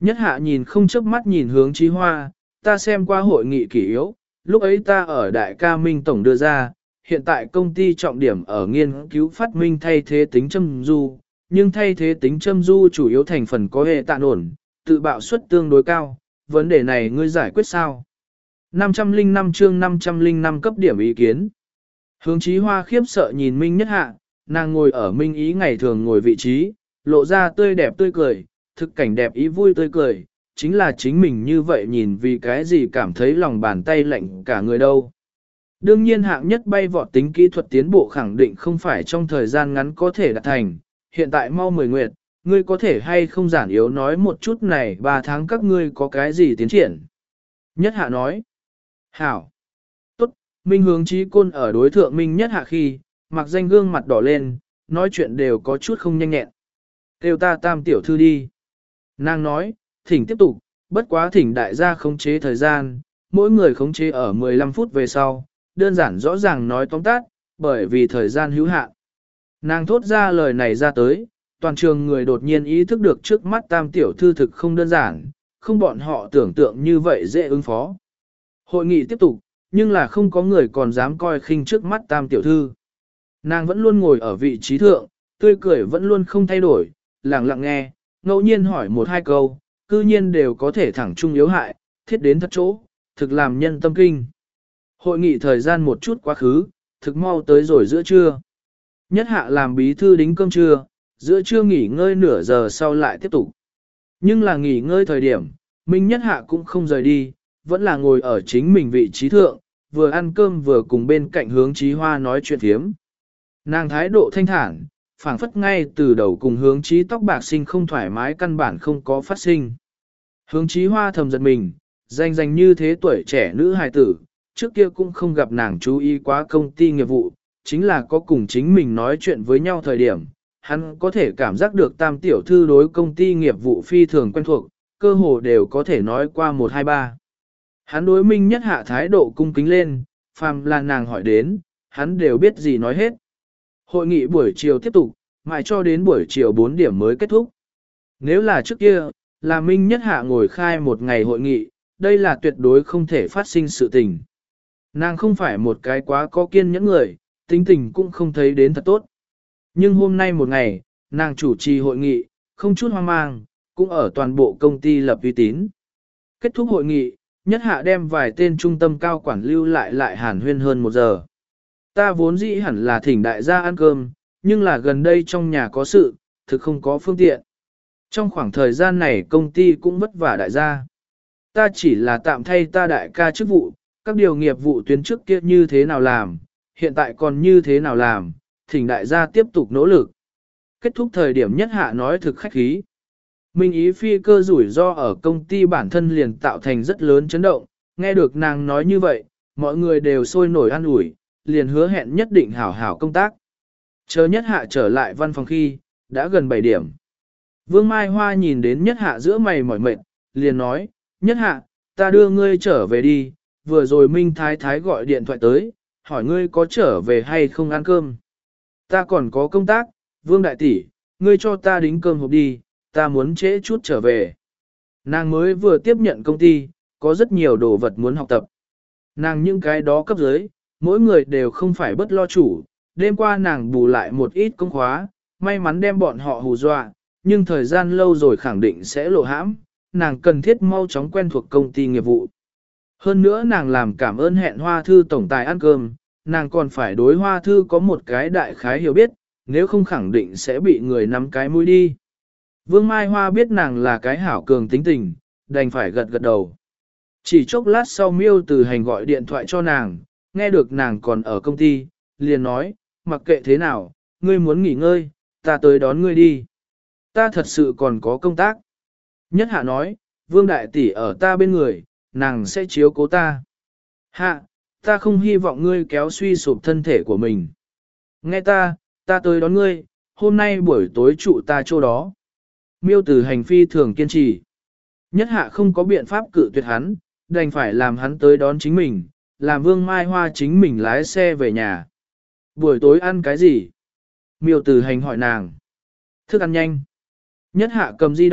Nhất hạ nhìn không chớp mắt nhìn hướng Chí Hoa, ta xem qua hội nghị kỷ yếu, lúc ấy ta ở Đại ca Minh Tổng đưa ra, hiện tại công ty trọng điểm ở nghiên cứu phát minh thay thế tính châm du, nhưng thay thế tính châm du chủ yếu thành phần có hệ tạ ổn, tự bạo suất tương đối cao, vấn đề này ngươi giải quyết sao? năm trăm lẻ năm chương năm trăm lẻ năm cấp điểm ý kiến. Hướng Chí Hoa khiếp sợ nhìn Minh Nhất Hạ, nàng ngồi ở Minh Ý ngày thường ngồi vị trí, lộ ra tươi đẹp tươi cười, thực cảnh đẹp ý vui tươi cười, chính là chính mình như vậy nhìn vì cái gì cảm thấy lòng bàn tay lạnh cả người đâu. Đương nhiên hạng nhất bay vọt tính kỹ thuật tiến bộ khẳng định không phải trong thời gian ngắn có thể đạt thành, hiện tại mau mười nguyệt, ngươi có thể hay không giản yếu nói một chút này ba tháng các ngươi có cái gì tiến triển. Nhất Hạ nói, hảo, tốt, Minh Hướng Chí Côn ở đối thượng Minh Nhất Hạ khi, mặc danh gương mặt đỏ lên, nói chuyện đều có chút không nhanh nhẹn. Kêu ta tam tiểu thư đi. Nàng nói, thỉnh tiếp tục, bất quá thỉnh đại gia khống chế thời gian, mỗi người khống chế ở mười lăm phút về sau, đơn giản rõ ràng nói tóm tắt, bởi vì thời gian hữu hạn. Nàng thốt ra lời này ra tới, toàn trường người đột nhiên ý thức được trước mắt tam tiểu thư thực không đơn giản, không bọn họ tưởng tượng như vậy dễ ứng phó. Hội nghị tiếp tục, nhưng là không có người còn dám coi khinh trước mắt tam tiểu thư. Nàng vẫn luôn ngồi ở vị trí thượng, tươi cười vẫn luôn không thay đổi, lặng lặng nghe, ngẫu nhiên hỏi một hai câu, cư nhiên đều có thể thẳng trung yếu hại, thiết đến thật chỗ, thực làm nhân tâm kinh. Hội nghị thời gian một chút quá khứ, thực mau tới rồi giữa trưa. Nhất Hạ làm bí thư đính cơm trưa, giữa trưa nghỉ ngơi nửa giờ sau lại tiếp tục. Nhưng là nghỉ ngơi thời điểm, Minh Nhất Hạ cũng không rời đi, vẫn là ngồi ở chính mình vị trí thượng, vừa ăn cơm vừa cùng bên cạnh Hướng Chí Hoa nói chuyện thiếm. Nàng thái độ thanh thản, phảng phất ngay từ đầu cùng Hướng Chí tóc bạc sinh không thoải mái căn bản không có phát sinh. Hướng Chí Hoa thầm giật mình, danh danh như thế tuổi trẻ nữ hài tử, trước kia cũng không gặp nàng chú ý quá công ty nghiệp vụ, chính là có cùng chính mình nói chuyện với nhau thời điểm, hắn có thể cảm giác được tam tiểu thư đối công ty nghiệp vụ phi thường quen thuộc, cơ hồ đều có thể nói qua một hai ba. Hắn đối Minh Nhất Hạ thái độ cung kính lên, phàm là nàng hỏi đến, hắn đều biết gì nói hết. Hội nghị buổi chiều tiếp tục, mãi cho đến buổi chiều bốn điểm mới kết thúc. Nếu là trước kia, là Minh Nhất Hạ ngồi khai một ngày hội nghị, đây là tuyệt đối không thể phát sinh sự tình. Nàng không phải một cái quá có kiên nhẫn người, tính tình cũng không thấy đến thật tốt. Nhưng hôm nay một ngày, nàng chủ trì hội nghị, không chút hoang mang, cũng ở toàn bộ công ty lập uy tín. Kết thúc hội nghị, Nhất Hạ đem vài tên trung tâm cao quản lưu lại lại hàn huyên hơn một giờ. Ta vốn dĩ hẳn là thỉnh đại gia ăn cơm, nhưng là gần đây trong nhà có sự, thực không có phương tiện. Trong khoảng thời gian này công ty cũng vất vả đại gia. Ta chỉ là tạm thay ta đại ca chức vụ, các điều nghiệp vụ tuyến trước kia như thế nào làm, hiện tại còn như thế nào làm, thỉnh đại gia tiếp tục nỗ lực. Kết thúc thời điểm Nhất Hạ nói thực khách khí. Minh ý phi cơ rủi ro ở công ty bản thân liền tạo thành rất lớn chấn động, nghe được nàng nói như vậy, mọi người đều sôi nổi an ủi, liền hứa hẹn nhất định hảo hảo công tác. Chờ Nhất Hạ trở lại văn phòng khi, đã gần bảy điểm. Vương Mai Hoa nhìn đến Nhất Hạ giữa mày mỏi mệt, liền nói, Nhất Hạ, ta đưa ngươi trở về đi, vừa rồi Minh Thái Thái gọi điện thoại tới, hỏi ngươi có trở về hay không ăn cơm. Ta còn có công tác, Vương Đại Tỷ, ngươi cho ta đính cơm hộp đi, ta muốn trễ chút trở về. Nàng mới vừa tiếp nhận công ty, có rất nhiều đồ vật muốn học tập. Nàng những cái đó cấp dưới, mỗi người đều không phải bất lo chủ, đêm qua nàng bù lại một ít công khóa, may mắn đem bọn họ hù dọa, nhưng thời gian lâu rồi khẳng định sẽ lộ hãm, nàng cần thiết mau chóng quen thuộc công ty nghiệp vụ. Hơn nữa nàng làm cảm ơn hẹn Hoa Thư tổng tài ăn cơm, nàng còn phải đối Hoa Thư có một cái đại khái hiểu biết, nếu không khẳng định sẽ bị người nắm cái mũi đi. Vương Mai Hoa biết nàng là cái hảo cường tính tình, đành phải gật gật đầu. Chỉ chốc lát sau Miêu Từ Hành gọi điện thoại cho nàng, nghe được nàng còn ở công ty, liền nói, mặc kệ thế nào, ngươi muốn nghỉ ngơi, ta tới đón ngươi đi. Ta thật sự còn có công tác. Nhất Hạ nói, Vương Đại Tỷ ở ta bên người, nàng sẽ chiếu cố ta. Hạ, ta không hy vọng ngươi kéo suy sụp thân thể của mình. Nghe ta, ta tới đón ngươi, hôm nay buổi tối trụ ta chỗ đó. Miêu Từ Hành phi thường kiên trì. Nhất Hạ không có biện pháp cự tuyệt hắn, đành phải làm hắn tới đón chính mình, làm Vương Mai Hoa chính mình lái xe về nhà. Buổi tối ăn cái gì? Miêu Từ Hành hỏi nàng. Thức ăn nhanh. Nhất Hạ cầm di động,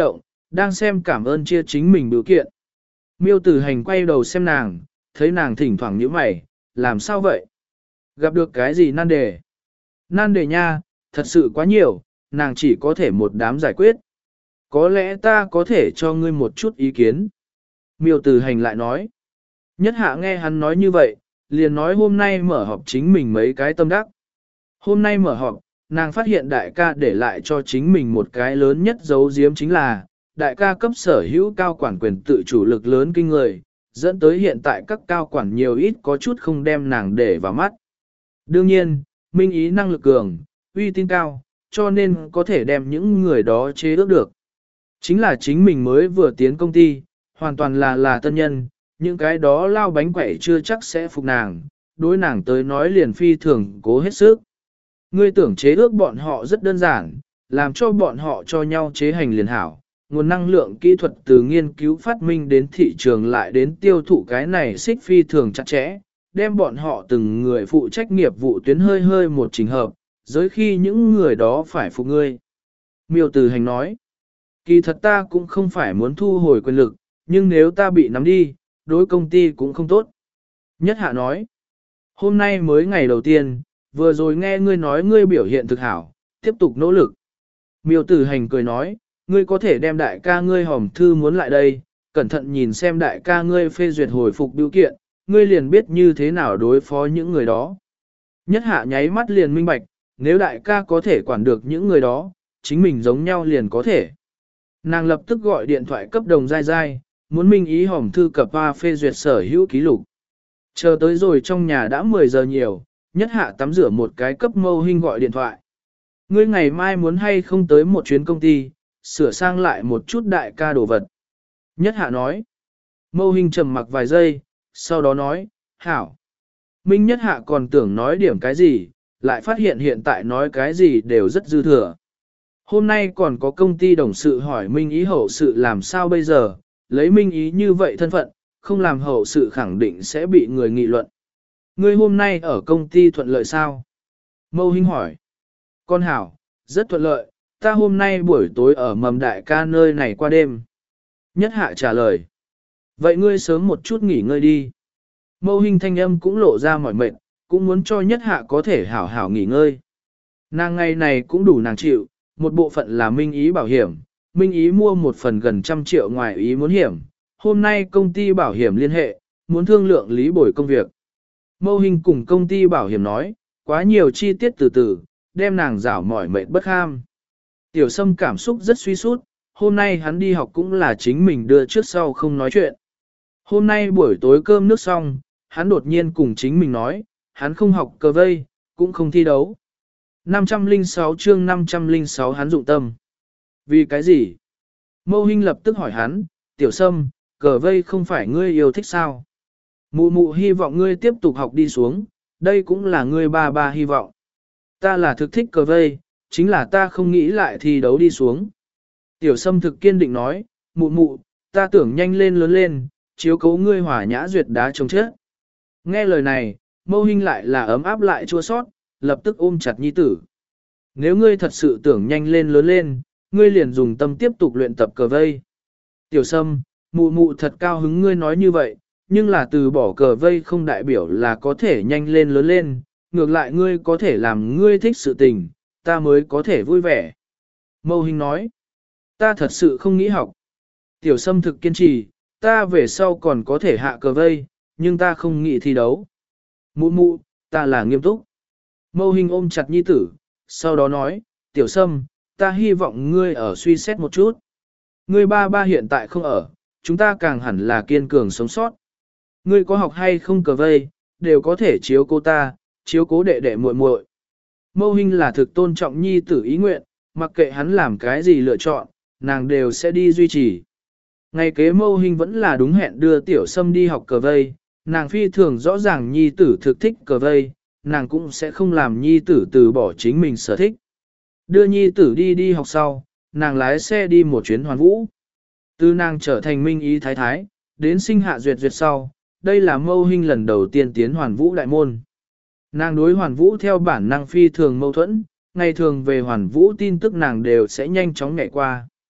đang xem cảm ơn chia chính mình biểu kiện. Miêu Tử Hành quay đầu xem nàng, thấy nàng thỉnh thoảng nhíu mày, làm sao vậy? Gặp được cái gì nan đề? Nan đề nha, thật sự quá nhiều, nàng chỉ có thể một đám giải quyết. Có lẽ ta có thể cho ngươi một chút ý kiến. Miêu Tử Hành lại nói. Nhất hạ nghe hắn nói như vậy, liền nói hôm nay mở họp chính mình mấy cái tâm đắc. Hôm nay mở họp, nàng phát hiện đại ca để lại cho chính mình một cái lớn nhất dấu giếm chính là, đại ca cấp sở hữu cao quản quyền tự chủ lực lớn kinh người, dẫn tới hiện tại các cao quản nhiều ít có chút không đem nàng để vào mắt. Đương nhiên, minh ý năng lực cường, uy tín cao, cho nên có thể đem những người đó chế ước được. Chính là chính mình mới vừa tiến công ty, hoàn toàn là là tân nhân, những cái đó lao bánh quẩy chưa chắc sẽ phục nàng, đối nàng tới nói liền phi thường cố hết sức. Ngươi tưởng chế ước bọn họ rất đơn giản, làm cho bọn họ cho nhau chế hành liền hảo. Nguồn năng lượng kỹ thuật từ nghiên cứu phát minh đến thị trường lại đến tiêu thụ cái này xích phi thường chặt chẽ, đem bọn họ từng người phụ trách nghiệp vụ tuyến hơi hơi một trình hợp, giới khi những người đó phải phục ngươi. Miêu Tử Hành nói, kỳ thật ta cũng không phải muốn thu hồi quyền lực, nhưng nếu ta bị nắm đi, đối công ty cũng không tốt. Nhất hạ nói, hôm nay mới ngày đầu tiên, vừa rồi nghe ngươi nói ngươi biểu hiện thực hảo, tiếp tục nỗ lực. Miêu Tử Hành cười nói, ngươi có thể đem đại ca ngươi hòm thư muốn lại đây, cẩn thận nhìn xem đại ca ngươi phê duyệt hồi phục biểu kiện, ngươi liền biết như thế nào đối phó những người đó. Nhất hạ nháy mắt liền minh bạch, nếu đại ca có thể quản được những người đó, chính mình giống nhau liền có thể. Nàng lập tức gọi điện thoại cấp đồng dai dai, muốn minh ý hòm thư cập hoa phê duyệt sở hữu ký lục. Chờ tới rồi trong nhà đã mười giờ nhiều, nhất hạ tắm rửa một cái cấp Mâu Hinh gọi điện thoại. Ngươi ngày mai muốn hay không tới một chuyến công ty, sửa sang lại một chút đại ca đồ vật. Nhất hạ nói. Mâu Hinh trầm mặc vài giây, sau đó nói, hảo. Minh nhất hạ còn tưởng nói điểm cái gì, lại phát hiện hiện tại nói cái gì đều rất dư thừa. Hôm nay còn có công ty đồng sự hỏi Minh ý hậu sự làm sao bây giờ, lấy Minh ý như vậy thân phận, không làm hậu sự khẳng định sẽ bị người nghị luận. Ngươi hôm nay ở công ty thuận lợi sao? Mâu Hinh hỏi. Con hảo, rất thuận lợi, ta hôm nay buổi tối ở mầm đại ca nơi này qua đêm. Nhất hạ trả lời. Vậy ngươi sớm một chút nghỉ ngơi đi. Mâu Hinh thanh âm cũng lộ ra mỏi mệt, cũng muốn cho nhất hạ có thể hảo hảo nghỉ ngơi. Nàng ngày này cũng đủ nàng chịu, một bộ phận là Minh ý bảo hiểm, Minh ý mua một phần gần trăm triệu ngoài ý muốn hiểm. Hôm nay công ty bảo hiểm liên hệ, muốn thương lượng lý bồi công việc. Mâu Hinh cùng công ty bảo hiểm nói, quá nhiều chi tiết từ từ, đem nàng rảo mỏi mệt bất ham. Tiểu Sâm cảm xúc rất suy sút, hôm nay hắn đi học cũng là chính mình đưa trước sau không nói chuyện. Hôm nay buổi tối cơm nước xong, hắn đột nhiên cùng chính mình nói, hắn không học cờ vây, cũng không thi đấu. năm trăm lẻ sáu chương năm trăm lẻ sáu hắn dụng tâm. Vì cái gì? Mâu Hinh lập tức hỏi hắn, Tiểu Sâm, cờ vây không phải ngươi yêu thích sao? Mụ mụ hy vọng ngươi tiếp tục học đi xuống, đây cũng là ngươi ba ba hy vọng. Ta là thực thích cờ vây, chính là ta không nghĩ lại thi đấu đi xuống. Tiểu Sâm thực kiên định nói, mụ mụ, ta tưởng nhanh lên lớn lên, chiếu cố ngươi hỏa nhã duyệt đá trông chết. Nghe lời này, Mâu Hinh lại là ấm áp lại chua sót, lập tức ôm chặt nhi tử. Nếu ngươi thật sự tưởng nhanh lên lớn lên, ngươi liền dùng tâm tiếp tục luyện tập cờ vây. Tiểu Sâm, mụ mụ thật cao hứng ngươi nói như vậy, nhưng là từ bỏ cờ vây không đại biểu là có thể nhanh lên lớn lên, ngược lại ngươi có thể làm ngươi thích sự tình, ta mới có thể vui vẻ. Mâu Hinh nói, ta thật sự không nghĩ học. Tiểu Sâm thực kiên trì, ta về sau còn có thể hạ cờ vây, nhưng ta không nghĩ thi đấu. Mụ mụ, ta là nghiêm túc. Mâu Hinh ôm chặt nhi tử, sau đó nói, Tiểu Sâm, ta hy vọng ngươi ở suy xét một chút. Ngươi ba ba hiện tại không ở, chúng ta càng hẳn là kiên cường sống sót. Ngươi có học hay không cờ vây, đều có thể chiếu cô ta, chiếu cố đệ đệ muội muội. Mâu Hinh là thực tôn trọng nhi tử ý nguyện, mặc kệ hắn làm cái gì lựa chọn, nàng đều sẽ đi duy trì. Ngày kế Mâu Hinh vẫn là đúng hẹn đưa Tiểu Sâm đi học cờ vây, nàng phi thường rõ ràng nhi tử thực thích cờ vây, nàng cũng sẽ không làm nhi tử từ bỏ chính mình sở thích. Đưa nhi tử đi đi học sau, nàng lái xe đi một chuyến hoàn vũ. Từ nàng trở thành minh ý thái thái, đến sinh hạ duyệt duyệt sau, đây là Mâu Hinh lần đầu tiên tiến hoàn vũ đại môn. Nàng đối hoàn vũ theo bản năng phi thường mâu thuẫn, ngày thường về hoàn vũ tin tức nàng đều sẽ nhanh chóng nhảy qua.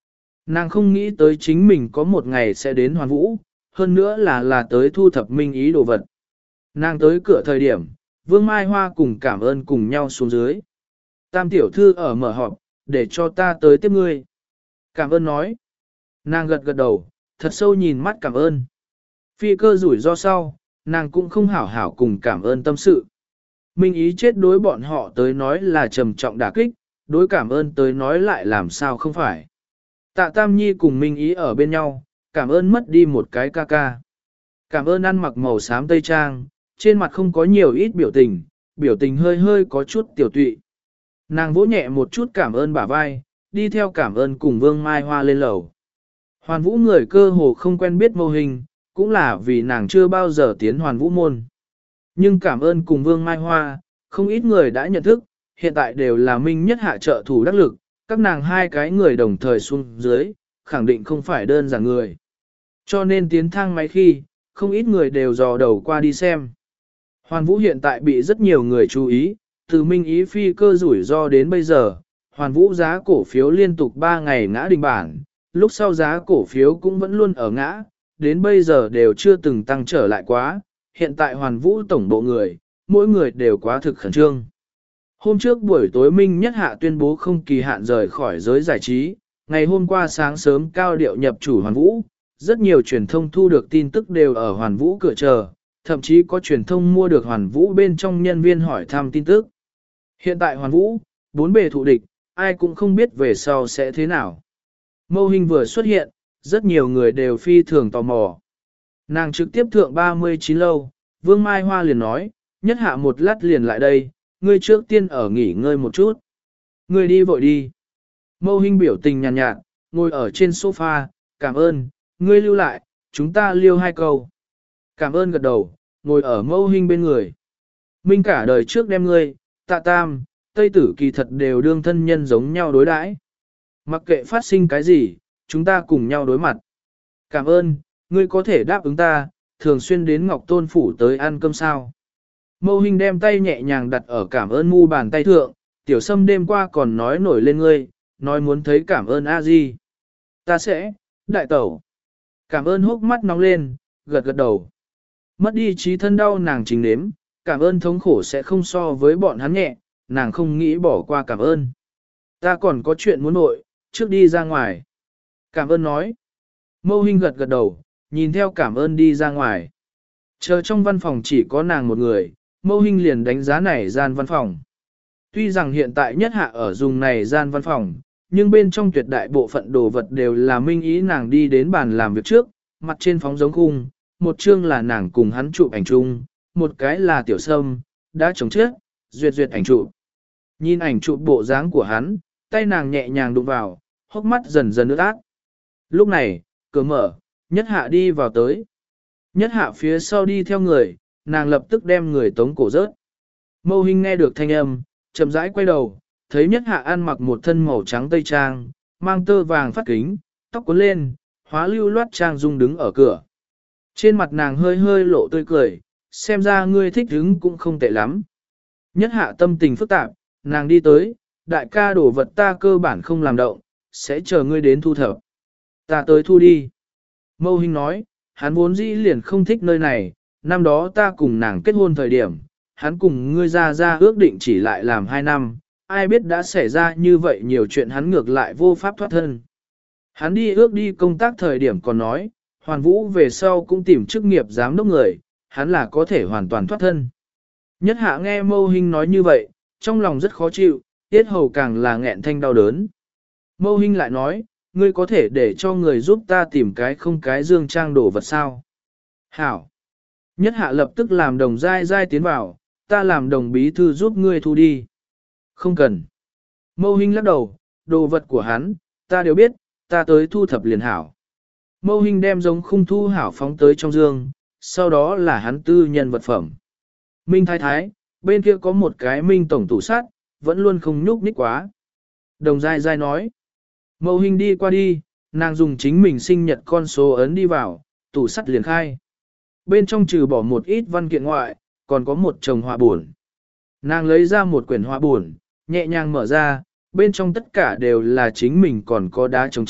Nàng không nghĩ tới chính mình có một ngày sẽ đến Hoàn Vũ, hơn nữa là là tới thu thập minh ý đồ vật. Nàng tới cửa thời điểm, Vương Mai Hoa cùng cảm ơn cùng nhau xuống dưới. Tam tiểu thư ở mở họp, để cho ta tới tiếp ngươi. Cảm ơn nói. Nàng gật gật đầu, thật sâu nhìn mắt cảm ơn. Phi cơ rủi ro sau, nàng cũng không hảo hảo cùng cảm ơn tâm sự. Minh ý chết đối bọn họ tới nói là trầm trọng đả kích, đối cảm ơn tới nói lại làm sao không phải. Tạ Tam Nhi cùng Minh ý ở bên nhau, cảm ơn mất đi một cái ca ca. Cảm ơn ăn mặc màu xám tây trang, trên mặt không có nhiều ít biểu tình, biểu tình hơi hơi có chút tiểu tụy. Nàng vỗ nhẹ một chút cảm ơn bả vai, đi theo cảm ơn cùng Vương Mai Hoa lên lầu. Hoàn Vũ người cơ hồ không quen biết mô hình, cũng là vì nàng chưa bao giờ tiến Hoàn Vũ môn. Nhưng cảm ơn cùng Vương Mai Hoa, không ít người đã nhận thức, hiện tại đều là minh nhất hạ trợ thủ đắc lực, các nàng hai cái người đồng thời xuống dưới, khẳng định không phải đơn giản người. Cho nên tiến thang máy khi, không ít người đều dò đầu qua đi xem. Hoàn Vũ hiện tại bị rất nhiều người chú ý, từ minh ý phi cơ rủi ro đến bây giờ, Hoàn Vũ giá cổ phiếu liên tục ba ngày ngã đình bản, lúc sau giá cổ phiếu cũng vẫn luôn ở ngã, đến bây giờ đều chưa từng tăng trở lại quá, hiện tại Hoàn Vũ tổng bộ người, mỗi người đều quá thực khẩn trương. Hôm trước buổi tối Minh Nhất Hạ tuyên bố không kỳ hạn rời khỏi giới giải trí, ngày hôm qua sáng sớm cao điệu nhập chủ Hoàn Vũ, rất nhiều truyền thông thu được tin tức đều ở Hoàn Vũ cửa chờ, thậm chí có truyền thông mua được Hoàn Vũ bên trong nhân viên hỏi thăm tin tức. Hiện tại Hoàn Vũ, bốn bề thụ địch, ai cũng không biết về sau sẽ thế nào. Mâu hình vừa xuất hiện, rất nhiều người đều phi thường tò mò. Nàng trực tiếp thượng ba mươi chín lâu, Vương Mai Hoa liền nói, Nhất Hạ một lát liền lại đây, ngươi trước tiên ở nghỉ ngơi một chút. Ngươi đi vội đi. Mâu hình biểu tình nhàn nhạt, nhạt, ngồi ở trên sofa, cảm ơn, ngươi lưu lại, chúng ta liêu hai câu. Cảm ơn gật đầu, ngồi ở mâu hình bên người. Minh cả đời trước đem ngươi, Tạ Tam, Tây Tử kỳ thật đều đương thân nhân giống nhau đối đãi. Mặc kệ phát sinh cái gì, chúng ta cùng nhau đối mặt. Cảm ơn, ngươi có thể đáp ứng ta, thường xuyên đến Ngọc Tôn Phủ tới ăn cơm sao. Mâu hình đem tay nhẹ nhàng đặt ở cảm ơn mu bàn tay thượng, tiểu sâm đêm qua còn nói nổi lên ngươi, nói muốn thấy cảm ơn a di. Ta sẽ, đại tẩu. Cảm ơn hốc mắt nóng lên, gật gật đầu. Mất đi trí thân đau nàng chính nếm, cảm ơn thống khổ sẽ không so với bọn hắn nhẹ, nàng không nghĩ bỏ qua cảm ơn. Ta còn có chuyện muốn nội, trước đi ra ngoài. Cảm ơn nói. Mâu hình gật gật đầu, nhìn theo cảm ơn đi ra ngoài. Chờ trong văn phòng chỉ có nàng một người, mâu hình liền đánh giá này gian văn phòng. Tuy rằng hiện tại Nhất Hạ ở dùng này gian văn phòng, nhưng bên trong tuyệt đại bộ phận đồ vật đều là minh ý nàng đi đến bàn làm việc trước, mặt trên phóng giống khung, một chương là nàng cùng hắn chụp ảnh chung, một cái là tiểu sâm, đã chống chết, duyệt duyệt ảnh chụp. Nhìn ảnh chụp bộ dáng của hắn, tay nàng nhẹ nhàng đụng vào, hốc mắt dần dần ướt át. Lúc này, cửa mở, Nhất Hạ đi vào tới. Nhất Hạ phía sau đi theo người, nàng lập tức đem người tống cổ rớt. Mâu hình nghe được thanh âm, chậm rãi quay đầu, thấy Nhất Hạ ăn mặc một thân màu trắng tây trang, mang tơ vàng phát kính, tóc cuốn lên, hóa lưu loát trang dung đứng ở cửa. Trên mặt nàng hơi hơi lộ tươi cười, xem ra ngươi thích hứng cũng không tệ lắm. Nhất Hạ tâm tình phức tạp, nàng đi tới, đại ca đổ vật ta cơ bản không làm động, sẽ chờ ngươi đến thu thập. Ta tới thu đi. Mâu hình nói, hắn vốn dĩ liền không thích nơi này, năm đó ta cùng nàng kết hôn thời điểm, hắn cùng ngươi ra ra ước định chỉ lại làm hai năm, ai biết đã xảy ra như vậy nhiều chuyện hắn ngược lại vô pháp thoát thân. Hắn đi ước đi công tác thời điểm còn nói, Hoàn Vũ về sau cũng tìm chức nghiệp giám đốc người, hắn là có thể hoàn toàn thoát thân. Nhất Hạ nghe Mâu hình nói như vậy, trong lòng rất khó chịu, tiết hầu càng là nghẹn thanh đau đớn. Mâu hình lại nói, ngươi có thể để cho người giúp ta tìm cái không cái dương trang đổ vật sao. Hảo. Nhất Hạ lập tức làm đồng dai dai tiến vào, ta làm đồng bí thư giúp ngươi thu đi. Không cần. Mâu hình lắc đầu, đồ vật của hắn, ta đều biết, ta tới thu thập liền hảo. Mâu hình đem giống khung thu hảo phóng tới trong dương, sau đó là hắn tư nhân vật phẩm. Minh thái thái, bên kia có một cái minh tổng tủ sát, vẫn luôn không nhúc nhích quá. Đồng dai dai nói. Mâu hình đi qua đi, nàng dùng chính mình sinh nhật con số ấn đi vào, tủ sắt liền khai. Bên trong trừ bỏ một ít văn kiện ngoại, còn có một chồng họa buồn. Nàng lấy ra một quyển họa buồn, nhẹ nhàng mở ra, bên trong tất cả đều là chính mình còn có đá chống chất,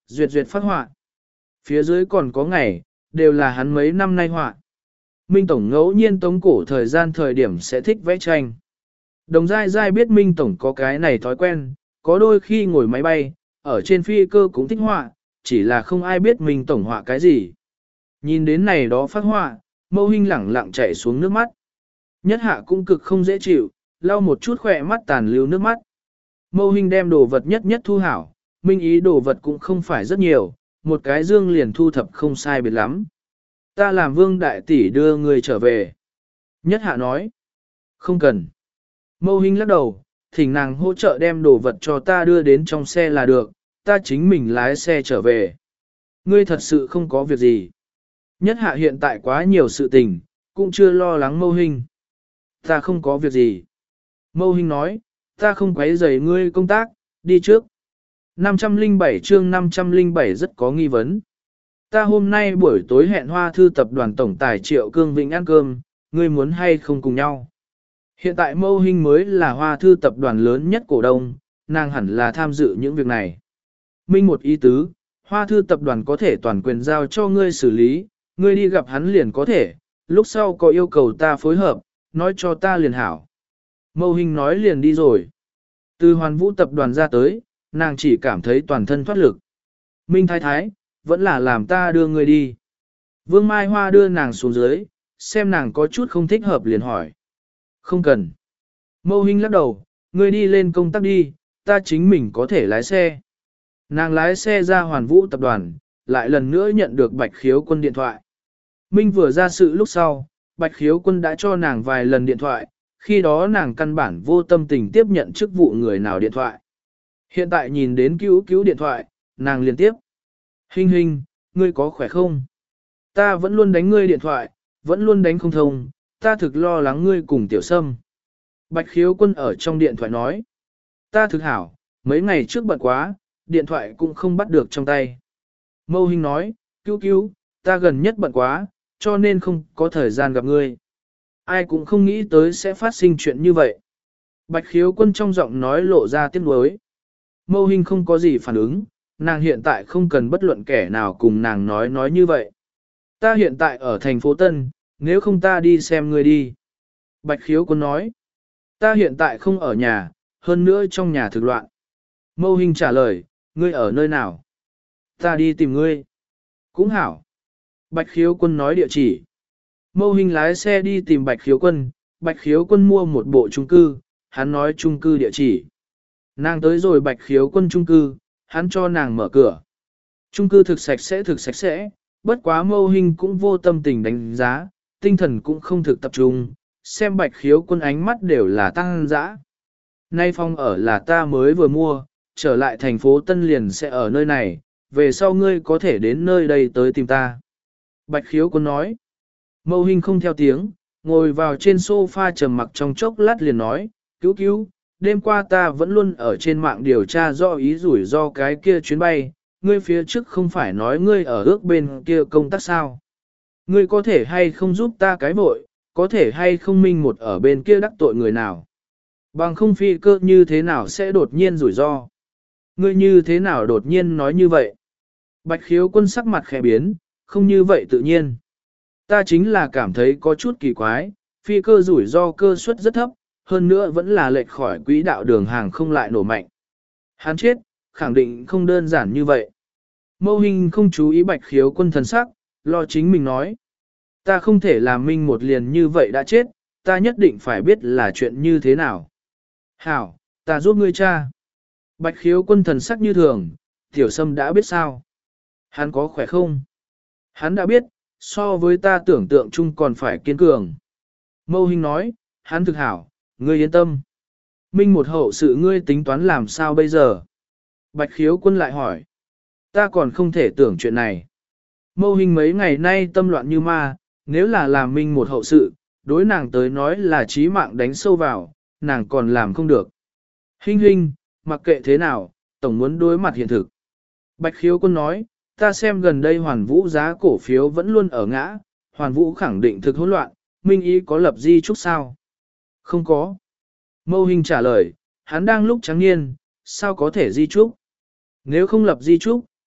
Duyệt duyệt phát họa. Phía dưới còn có ngày, đều là hắn mấy năm nay họa. Minh Tổng ngẫu nhiên tống cổ thời gian thời điểm sẽ thích vẽ tranh. Đồng dai dai biết Minh Tổng có cái này thói quen, có đôi khi ngồi máy bay, ở trên phi cơ cũng thích họa, chỉ là không ai biết Minh Tổng họa cái gì. Nhìn đến này đó phát họa, Mâu Hinh lẳng lặng chảy xuống nước mắt. Nhất hạ cũng cực không dễ chịu, lau một chút khỏe mắt tàn lưu nước mắt. Mâu Hinh đem đồ vật nhất nhất thu hảo, Minh ý đồ vật cũng không phải rất nhiều, một cái dương liền thu thập không sai biệt lắm. Ta làm Vương đại tỷ đưa người trở về. Nhất hạ nói. Không cần. Mâu Hinh lắc đầu, thỉnh nàng hỗ trợ đem đồ vật cho ta đưa đến trong xe là được, ta chính mình lái xe trở về. Ngươi thật sự không có việc gì. Nhất hạ hiện tại quá nhiều sự tình, cũng chưa lo lắng Mâu Hinh. Ta không có việc gì. Mâu Hinh nói, ta không quấy rầy ngươi công tác, đi trước. năm trăm lẻ bảy chương năm trăm lẻ bảy rất có nghi vấn. Ta hôm nay buổi tối hẹn Hoa Thư tập đoàn tổng tài Triệu Cương Vĩnh ăn cơm, ngươi muốn hay không cùng nhau? Hiện tại Mâu Hinh mới là Hoa Thư tập đoàn lớn nhất cổ đông, nàng hẳn là tham dự những việc này. Minh một ý tứ, Hoa Thư tập đoàn có thể toàn quyền giao cho ngươi xử lý, ngươi đi gặp hắn liền có thể, lúc sau có yêu cầu ta phối hợp, nói cho ta liền hảo. Mâu Hinh nói liền đi rồi. Từ Hoàn Vũ tập đoàn ra tới, nàng chỉ cảm thấy toàn thân thoát lực. Minh thái thái, vẫn là làm ta đưa ngươi đi. Vương Mai Hoa đưa nàng xuống dưới, xem nàng có chút không thích hợp liền hỏi. Không cần. Mâu Hinh lắc đầu, ngươi đi lên công tác đi, ta chính mình có thể lái xe. Nàng lái xe ra Hoàn Vũ tập đoàn, lại lần nữa nhận được Bạch Khiếu Quân điện thoại. Minh vừa ra sự lúc sau, Bạch Khiếu Quân đã cho nàng vài lần điện thoại, khi đó nàng căn bản vô tâm tình tiếp nhận chức vụ người nào điện thoại. Hiện tại nhìn đến cứu cứu điện thoại, nàng liên tiếp. Hinh Hinh, ngươi có khỏe không? Ta vẫn luôn đánh ngươi điện thoại, vẫn luôn đánh không thông, ta thực lo lắng ngươi cùng Tiểu Sâm. Bạch Khiếu Quân ở trong điện thoại nói. Ta thực hảo, mấy ngày trước bận quá, điện thoại cũng không bắt được trong tay. Mâu Hinh nói, cứu cứu, ta gần nhất bận quá, cho nên không có thời gian gặp ngươi. Ai cũng không nghĩ tới sẽ phát sinh chuyện như vậy. Bạch Khiếu Quân trong giọng nói lộ ra tiếc nuối. Mâu Hinh không có gì phản ứng, nàng hiện tại không cần bất luận kẻ nào cùng nàng nói nói như vậy. Ta hiện tại ở thành phố Tân, nếu không ta đi xem ngươi đi. Bạch Khiếu Quân nói, ta hiện tại không ở nhà, hơn nữa trong nhà thực loạn. Mâu Hinh trả lời, ngươi ở nơi nào? Ta đi tìm ngươi. Cũng hảo. Bạch Khiếu Quân nói địa chỉ. Mâu Hinh lái xe đi tìm Bạch Khiếu Quân, Bạch Khiếu Quân mua một bộ chung cư, hắn nói chung cư địa chỉ. Nàng tới rồi Bạch Khiếu Quân chung cư, hắn cho nàng mở cửa. Chung cư thực sạch sẽ thực sạch sẽ, bất quá Mâu Hinh cũng vô tâm tình đánh giá, tinh thần cũng không thực tập trung, xem Bạch Khiếu Quân ánh mắt đều là tăng dã. Nay phòng ở là ta mới vừa mua, trở lại thành phố Tân liền sẽ ở nơi này, về sau ngươi có thể đến nơi đây tới tìm ta. Bạch Khiếu Quân nói. Mâu Hinh không theo tiếng, ngồi vào trên sofa trầm mặc trong chốc lát liền nói, cứu cứu, đêm qua ta vẫn luôn ở trên mạng điều tra do ý rủi do cái kia chuyến bay, ngươi phía trước không phải nói ngươi ở ước bên kia công tác sao. Ngươi có thể hay không giúp ta cái vội, có thể hay không minh một ở bên kia đắc tội người nào. Bằng không phi cơ như thế nào sẽ đột nhiên rủi ro. Ngươi như thế nào đột nhiên nói như vậy. Bạch Khiếu Quân sắc mặt khẽ biến, không như vậy tự nhiên. Ta chính là cảm thấy có chút kỳ quái, phi cơ rủi ro cơ suất rất thấp, hơn nữa vẫn là lệch khỏi quỹ đạo đường hàng không lại nổ mạnh. Hắn chết, khẳng định không đơn giản như vậy. Mâu Hinh không chú ý Bạch Khiếu Quân thần sắc, lo chính mình nói. Ta không thể làm minh một liền như vậy đã chết, ta nhất định phải biết là chuyện như thế nào. Hảo, ta giúp ngươi cha. Bạch Khiếu Quân thần sắc như thường, Tiểu Sâm đã biết sao. Hắn có khỏe không? Hắn đã biết, so với ta tưởng tượng chung còn phải kiên cường. Mâu Hinh nói, hắn thực hảo, ngươi yên tâm. Minh một hậu sự ngươi tính toán làm sao bây giờ? Bạch Khiếu Quân lại hỏi. Ta còn không thể tưởng chuyện này. Mâu Hinh mấy ngày nay tâm loạn như ma, nếu là làm Minh một hậu sự, đối nàng tới nói là chí mạng đánh sâu vào, nàng còn làm không được. Hinh Hinh, mặc kệ thế nào, tổng muốn đối mặt hiện thực. Bạch Khiếu Quân nói, ta xem gần đây Hoàn Vũ giá cổ phiếu vẫn luôn ở ngã, Hoàn Vũ khẳng định thực hỗn loạn, Minh ý có lập di chúc sao? Không có. Mâu Hinh trả lời, hắn đang lúc trắng niên, sao có thể di chúc? Nếu không lập di chúc,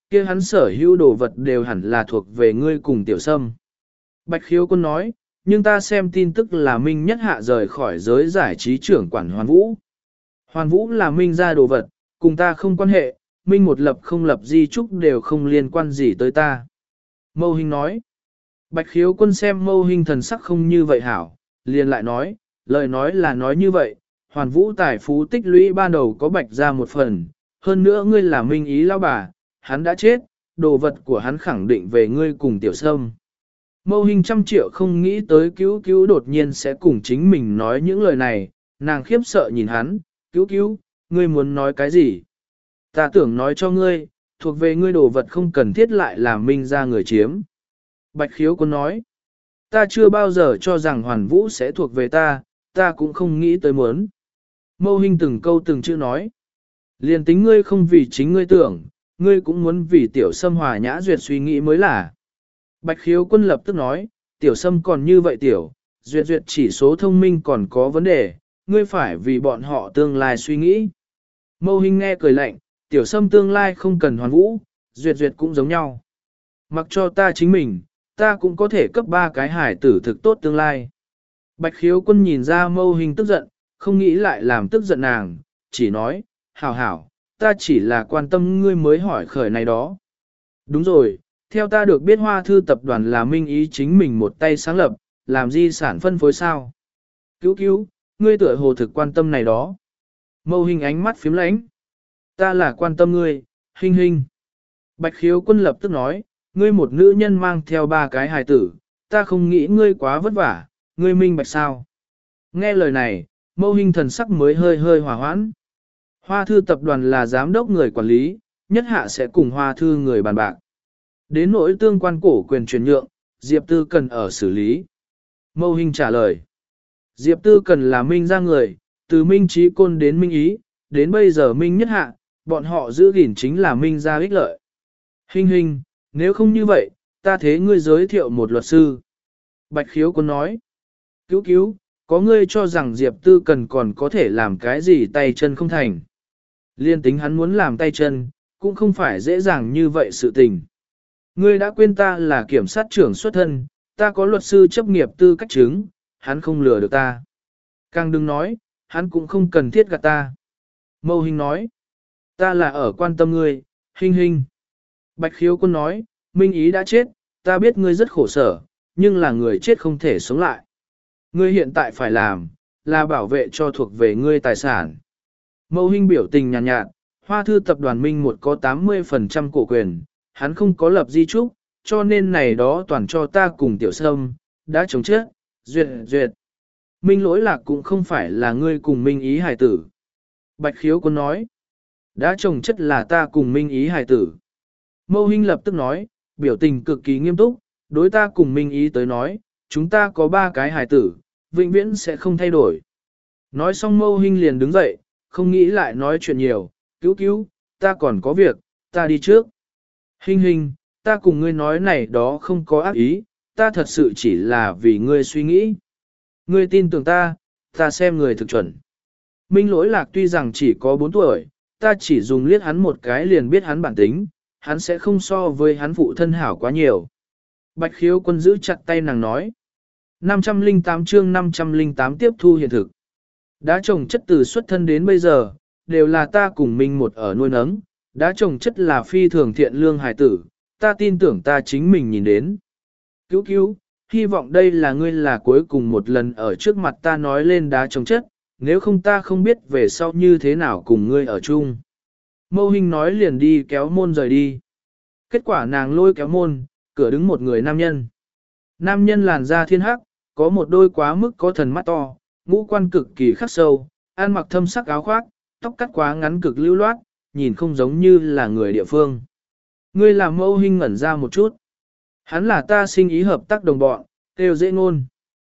kia hắn sở hữu đồ vật đều hẳn là thuộc về ngươi cùng tiểu sâm. Bạch khiếu quân nói, nhưng ta xem tin tức là Minh Nhất Hạ rời khỏi giới giải trí trưởng quản Hoàn Vũ. Hoàn Vũ là Minh ra đồ vật, cùng ta không quan hệ, Minh một lập không lập di trúc đều không liên quan gì tới ta. Mâu Hinh nói, Bạch khiếu quân xem Mâu Hinh thần sắc không như vậy hảo, liền lại nói, lời nói là nói như vậy, Hoàn Vũ tài phú tích lũy ban đầu có Bạch ra một phần, hơn nữa ngươi là Minh ý lão bà, hắn đã chết, đồ vật của hắn khẳng định về ngươi cùng tiểu sâm. Mâu Hinh trăm triệu không nghĩ tới cứu cứu đột nhiên sẽ cùng chính mình nói những lời này, nàng khiếp sợ nhìn hắn, cứu cứu, ngươi muốn nói cái gì? Ta tưởng nói cho ngươi, thuộc về ngươi đồ vật không cần thiết lại làm Minh ra người chiếm. Bạch khiếu quân nói, ta chưa bao giờ cho rằng Hoàn Vũ sẽ thuộc về ta, ta cũng không nghĩ tới muốn. Mâu Hinh từng câu từng chữ nói, liền tính ngươi không vì chính ngươi tưởng, ngươi cũng muốn vì tiểu sâm hòa nhã duyệt suy nghĩ mới là. Bạch khiếu quân lập tức nói, tiểu sâm còn như vậy tiểu, duyệt duyệt chỉ số thông minh còn có vấn đề, ngươi phải vì bọn họ tương lai suy nghĩ. Mâu Hinh nghe cười lạnh, tiểu sâm tương lai không cần Hoàn Vũ, duyệt duyệt cũng giống nhau. Mặc cho ta chính mình, ta cũng có thể cấp ba cái hải tử thực tốt tương lai. Bạch khiếu quân nhìn ra Mâu Hinh tức giận, không nghĩ lại làm tức giận nàng, chỉ nói, hảo hảo, ta chỉ là quan tâm ngươi mới hỏi khởi này đó. Đúng rồi, theo ta được biết Hoa Thư tập đoàn là Minh ý chính mình một tay sáng lập, làm di sản phân phối sao. Cứu cứu, ngươi tựa hồ thực quan tâm này đó. Mâu Hinh ánh mắt phím lánh. Ta là quan tâm ngươi, Hinh Hinh. Bạch khiếu quân lập tức nói, ngươi một nữ nhân mang theo ba cái hài tử, ta không nghĩ ngươi quá vất vả, ngươi minh bạch sao. Nghe lời này, Mâu Hinh thần sắc mới hơi hơi hòa hoãn. Hoa Thư tập đoàn là giám đốc người quản lý, Nhất Hạ sẽ cùng Hoa Thư người bàn bạc. Đến nỗi tương quan cổ quyền chuyển nhượng, Diệp Tư cần ở xử lý. Mâu Hinh trả lời. Diệp Tư cần là Minh ra người, từ Minh Trí Côn đến Minh Ý, đến bây giờ Minh Nhất Hạ, bọn họ giữ gìn chính là Minh ra ích lợi. Hinh Hinh, nếu không như vậy, ta thế ngươi giới thiệu một luật sư. Bạch khiếu quân nói. Cứu cứu, có ngươi cho rằng Diệp Tư cần còn có thể làm cái gì tay chân không thành. Liên tính hắn muốn làm tay chân, cũng không phải dễ dàng như vậy sự tình. Ngươi đã quên ta là kiểm sát trưởng xuất thân, ta có luật sư chấp nghiệp tư cách chứng, hắn không lừa được ta. Càng đừng nói, hắn cũng không cần thiết gạt ta. Mâu Hinh nói, ta là ở quan tâm ngươi, Hinh Hinh. Bạch khiếu quân nói, Minh ý đã chết, ta biết ngươi rất khổ sở, nhưng là người chết không thể sống lại. Ngươi hiện tại phải làm, là bảo vệ cho thuộc về ngươi tài sản. Mâu Hinh biểu tình nhàn nhạt, nhạt, Hoa Thư tập đoàn Minh một có tám mươi phần trăm cổ quyền, hắn không có lập di trúc, cho nên này đó toàn cho ta cùng tiểu sâm, đã chống chết, duyệt duyệt. Minh lỗi lạc cũng không phải là ngươi cùng Minh ý hài tử. Bạch khiếu quân nói, đã trồng chất là ta cùng Minh ý hài tử. Mâu Hinh lập tức nói, biểu tình cực kỳ nghiêm túc, đối ta cùng Minh ý tới nói, chúng ta có ba cái hài tử, vĩnh viễn sẽ không thay đổi. Nói xong Mâu Hinh liền đứng dậy, không nghĩ lại nói chuyện nhiều, cứu cứu, ta còn có việc, ta đi trước. Hinh Hinh, ta cùng ngươi nói này đó không có ác ý, ta thật sự chỉ là vì ngươi suy nghĩ. Ngươi tin tưởng ta, ta xem người thực chuẩn. Minh lỗi lạc tuy rằng chỉ có bốn tuổi, ta chỉ dùng liếc hắn một cái liền biết hắn bản tính, hắn sẽ không so với hắn phụ thân hảo quá nhiều. Bạch khiếu quân giữ chặt tay nàng nói. năm trăm lẻ tám chương năm trăm lẻ tám tiếp thu hiện thực. Đã trồng chất từ xuất thân đến bây giờ, đều là ta cùng Minh một ở nuôi nấng, đã trồng chất là phi thường thiện lương hài tử, ta tin tưởng ta chính mình nhìn đến. Cứu cứu, hy vọng đây là ngươi là cuối cùng một lần ở trước mặt ta nói lên đá trồng chất, nếu không ta không biết về sau như thế nào cùng ngươi ở chung. Mâu Hinh nói liền đi kéo môn rời đi. Kết quả nàng lôi kéo môn, cửa đứng một người nam nhân. Nam nhân làn da thiên hắc, có một đôi quá mức có thần mắt to, ngũ quan cực kỳ khắc sâu, ăn mặc thâm sắc áo khoác, tóc cắt quá ngắn cực lưu loát, nhìn không giống như là người địa phương. Ngươi làm Mâu Hinh ngẩn ra một chút. Hắn là ta sinh ý hợp tác đồng bọn, kêu dễ ngôn.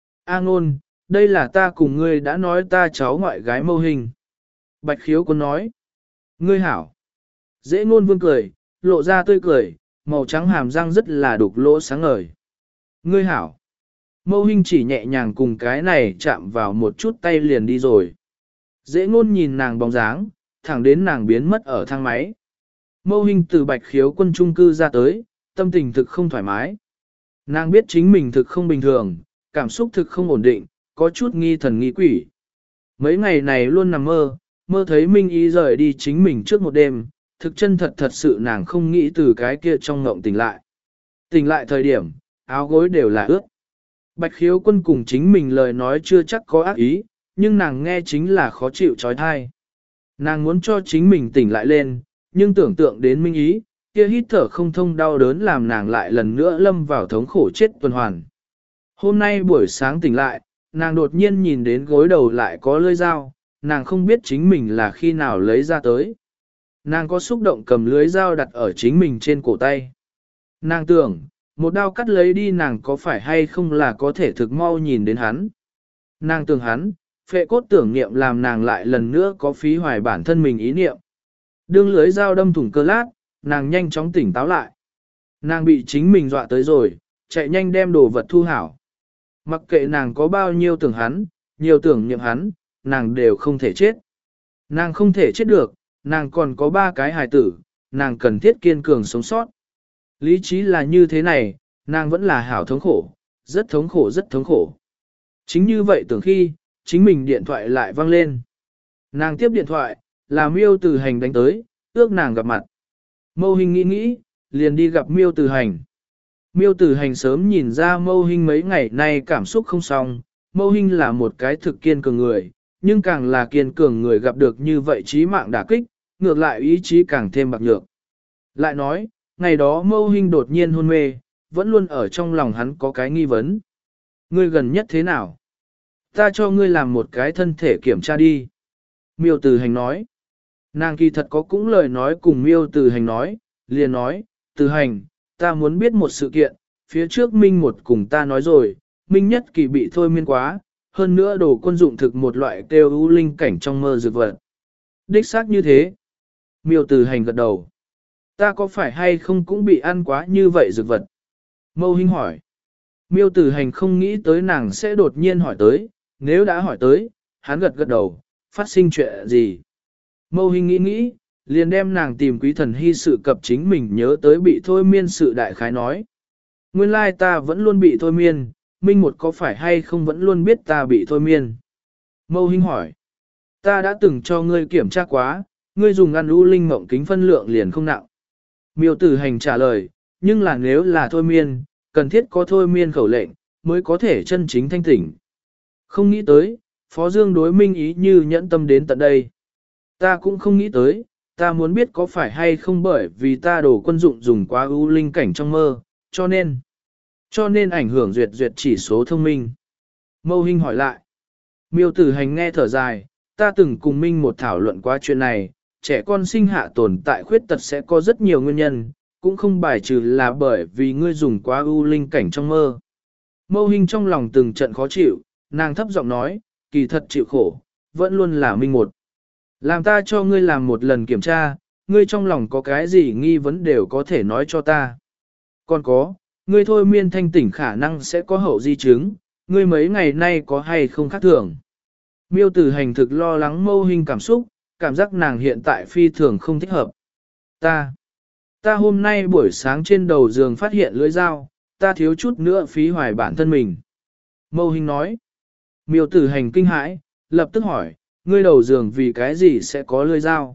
A ngôn, đây là ta cùng ngươi đã nói ta cháu ngoại gái Mâu Hinh. Bạch khiếu quân nói. Ngươi hảo. Dễ ngôn vương cười, lộ ra tươi cười, màu trắng hàm răng rất là đục lỗ sáng ngời. Ngươi hảo. Mâu Hinh chỉ nhẹ nhàng cùng cái này chạm vào một chút tay liền đi rồi. Dễ ngôn nhìn nàng bóng dáng, thẳng đến nàng biến mất ở thang máy. Mâu Hinh từ Bạch Khiếu Quân chung cư ra tới, tâm tình thực không thoải mái. Nàng biết chính mình thực không bình thường, cảm xúc thực không ổn định, có chút nghi thần nghi quỷ. Mấy ngày này luôn nằm mơ, mơ thấy Minh Ý rời đi chính mình trước một đêm, thực chân thật thật sự nàng không nghĩ từ cái kia trong ngộng tỉnh lại. Tỉnh lại thời điểm, áo gối đều là ướt. Bạch Khiếu Quân cùng chính mình lời nói chưa chắc có ác ý, nhưng nàng nghe chính là khó chịu trói thai. Nàng muốn cho chính mình tỉnh lại lên, nhưng tưởng tượng đến Minh Ý, kia hít thở không thông đau đớn làm nàng lại lần nữa lâm vào thống khổ chết tuần hoàn. Hôm nay buổi sáng tỉnh lại, nàng đột nhiên nhìn đến gối đầu lại có lưỡi dao, nàng không biết chính mình là khi nào lấy ra tới. Nàng có xúc động cầm lưới dao đặt ở chính mình trên cổ tay. Nàng tưởng, một đao cắt lấy đi nàng có phải hay không là có thể thực mau nhìn đến hắn. Nàng tưởng hắn, phệ cốt tưởng niệm làm nàng lại lần nữa có phí hoài bản thân mình ý niệm. Đương lưới dao đâm thủng cơ lát, nàng nhanh chóng tỉnh táo lại. Nàng bị chính mình dọa tới rồi, chạy nhanh đem đồ vật thu hảo. Mặc kệ nàng có bao nhiêu tưởng hắn, nhiều tưởng niệm hắn, nàng đều không thể chết. Nàng không thể chết được, nàng còn có ba cái hài tử, nàng cần thiết kiên cường sống sót. Lý trí là như thế này, nàng vẫn là hảo thống khổ, rất thống khổ rất thống khổ. Chính như vậy tưởng khi, chính mình điện thoại lại vang lên. Nàng tiếp điện thoại, là Miêu Từ Hành đánh tới, ước nàng gặp mặt. Mâu Hinh nghĩ nghĩ, liền đi gặp Miêu Từ Hành. Miêu Từ Hành sớm nhìn ra Mâu Hinh mấy ngày nay cảm xúc không xong, Mâu Hinh là một cái thực kiên cường người, nhưng càng là kiên cường người gặp được như vậy chí mạng đả kích, ngược lại ý chí càng thêm bạc nhược. Lại nói, ngày đó Mâu Hinh đột nhiên hôn mê, vẫn luôn ở trong lòng hắn có cái nghi vấn. Ngươi gần nhất thế nào? Ta cho ngươi làm một cái thân thể kiểm tra đi. Miêu Từ Hành nói. Nàng kỳ thật có cũng lời nói cùng Miêu Từ Hành nói, liền nói, Từ Hành, ta muốn biết một sự kiện, phía trước Minh một cùng ta nói rồi, Minh nhất kỳ bị thôi miên quá, hơn nữa đồ quân dụng thực một loại kêu ưu linh cảnh trong mơ dược vật. Đích xác như thế. Miêu Từ Hành gật đầu. Ta có phải hay không cũng bị ăn quá như vậy dược vật? Mâu Hinh hỏi. Miêu Từ Hành không nghĩ tới nàng sẽ đột nhiên hỏi tới, nếu đã hỏi tới, hắn gật gật đầu, phát sinh chuyện gì? Mâu Hinh nghĩ nghĩ, liền đem nàng tìm Quý Thần Hy sự cập chính mình nhớ tới bị thôi miên sự đại khái nói. Nguyên lai ta vẫn luôn bị thôi miên, Minh một có phải hay không vẫn luôn biết ta bị thôi miên? Mâu Hinh hỏi. Ta đã từng cho ngươi kiểm tra quá, ngươi dùng ăn u linh mộng kính phân lượng liền không nặng. Miêu Tử Hành trả lời, nhưng là nếu là thôi miên, cần thiết có thôi miên khẩu lệnh, mới có thể chân chính thanh tỉnh. Không nghĩ tới, Phó Dương đối Minh Ý như nhẫn tâm đến tận đây. Ta cũng không nghĩ tới, ta muốn biết có phải hay không bởi vì ta đổ quân dụng dùng quá ưu linh cảnh trong mơ, cho nên, cho nên ảnh hưởng duyệt duyệt chỉ số thông minh. Mâu Hinh hỏi lại. Miêu Tử Hành nghe thở dài, ta từng cùng Minh một thảo luận qua chuyện này, trẻ con sinh hạ tồn tại khuyết tật sẽ có rất nhiều nguyên nhân, cũng không bài trừ là bởi vì ngươi dùng quá ưu linh cảnh trong mơ. Mâu Hinh trong lòng từng trận khó chịu, nàng thấp giọng nói, kỳ thật chịu khổ, vẫn luôn là Minh một. Làm ta cho ngươi làm một lần kiểm tra, ngươi trong lòng có cái gì nghi vấn đều có thể nói cho ta. Còn có, ngươi thôi miên thanh tỉnh khả năng sẽ có hậu di chứng, ngươi mấy ngày nay có hay không khác thường. Miêu Tử Hành thực lo lắng Mâu Hinh cảm xúc, cảm giác nàng hiện tại phi thường không thích hợp. Ta, ta hôm nay buổi sáng trên đầu giường phát hiện lưỡi dao, ta thiếu chút nữa phí hoài bản thân mình. Mâu Hinh nói. Miêu Tử Hành kinh hãi, lập tức hỏi, ngươi đầu giường vì cái gì sẽ có lưỡi dao?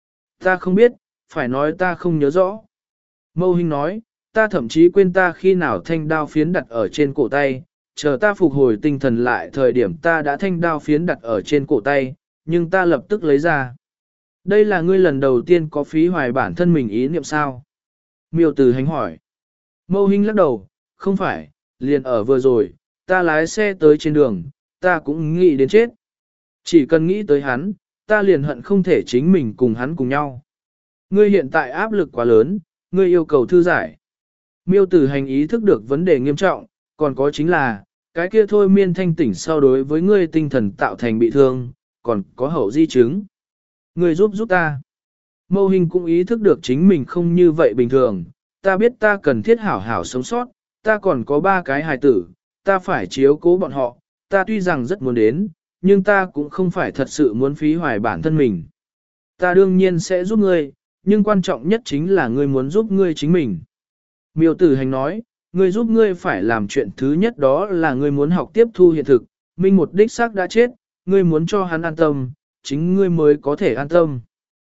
Ta không biết, phải nói ta không nhớ rõ. Mâu Hinh nói, ta thậm chí quên ta khi nào thanh đao phiến đặt ở trên cổ tay, chờ ta phục hồi tinh thần lại thời điểm ta đã thanh đao phiến đặt ở trên cổ tay, nhưng ta lập tức lấy ra. Đây là ngươi lần đầu tiên có phí hoài bản thân mình ý niệm sao? Miêu Tử Hành hỏi. Mâu Hinh lắc đầu, không phải, liền ở vừa rồi, ta lái xe tới trên đường, ta cũng nghĩ đến chết. Chỉ cần nghĩ tới hắn, ta liền hận không thể chính mình cùng hắn cùng nhau. Ngươi hiện tại áp lực quá lớn, ngươi yêu cầu thư giải. Miêu Tử Hành ý thức được vấn đề nghiêm trọng, còn có chính là, cái kia thôi miên thanh tỉnh sau đối với ngươi tinh thần tạo thành bị thương, còn có hậu di chứng. Ngươi giúp giúp ta. Mâu Hinh cũng ý thức được chính mình không như vậy bình thường, ta biết ta cần thiết hảo hảo sống sót, ta còn có ba cái hài tử, ta phải chiếu cố bọn họ, ta tuy rằng rất muốn đến, nhưng ta cũng không phải thật sự muốn phí hoài bản thân mình. Ta đương nhiên sẽ giúp ngươi, nhưng quan trọng nhất chính là ngươi muốn giúp ngươi chính mình. Miêu Tử Hành nói, ngươi giúp ngươi phải làm chuyện thứ nhất đó là ngươi muốn học tiếp thu hiện thực, Minh một đích xác đã chết, ngươi muốn cho hắn an tâm, chính ngươi mới có thể an tâm.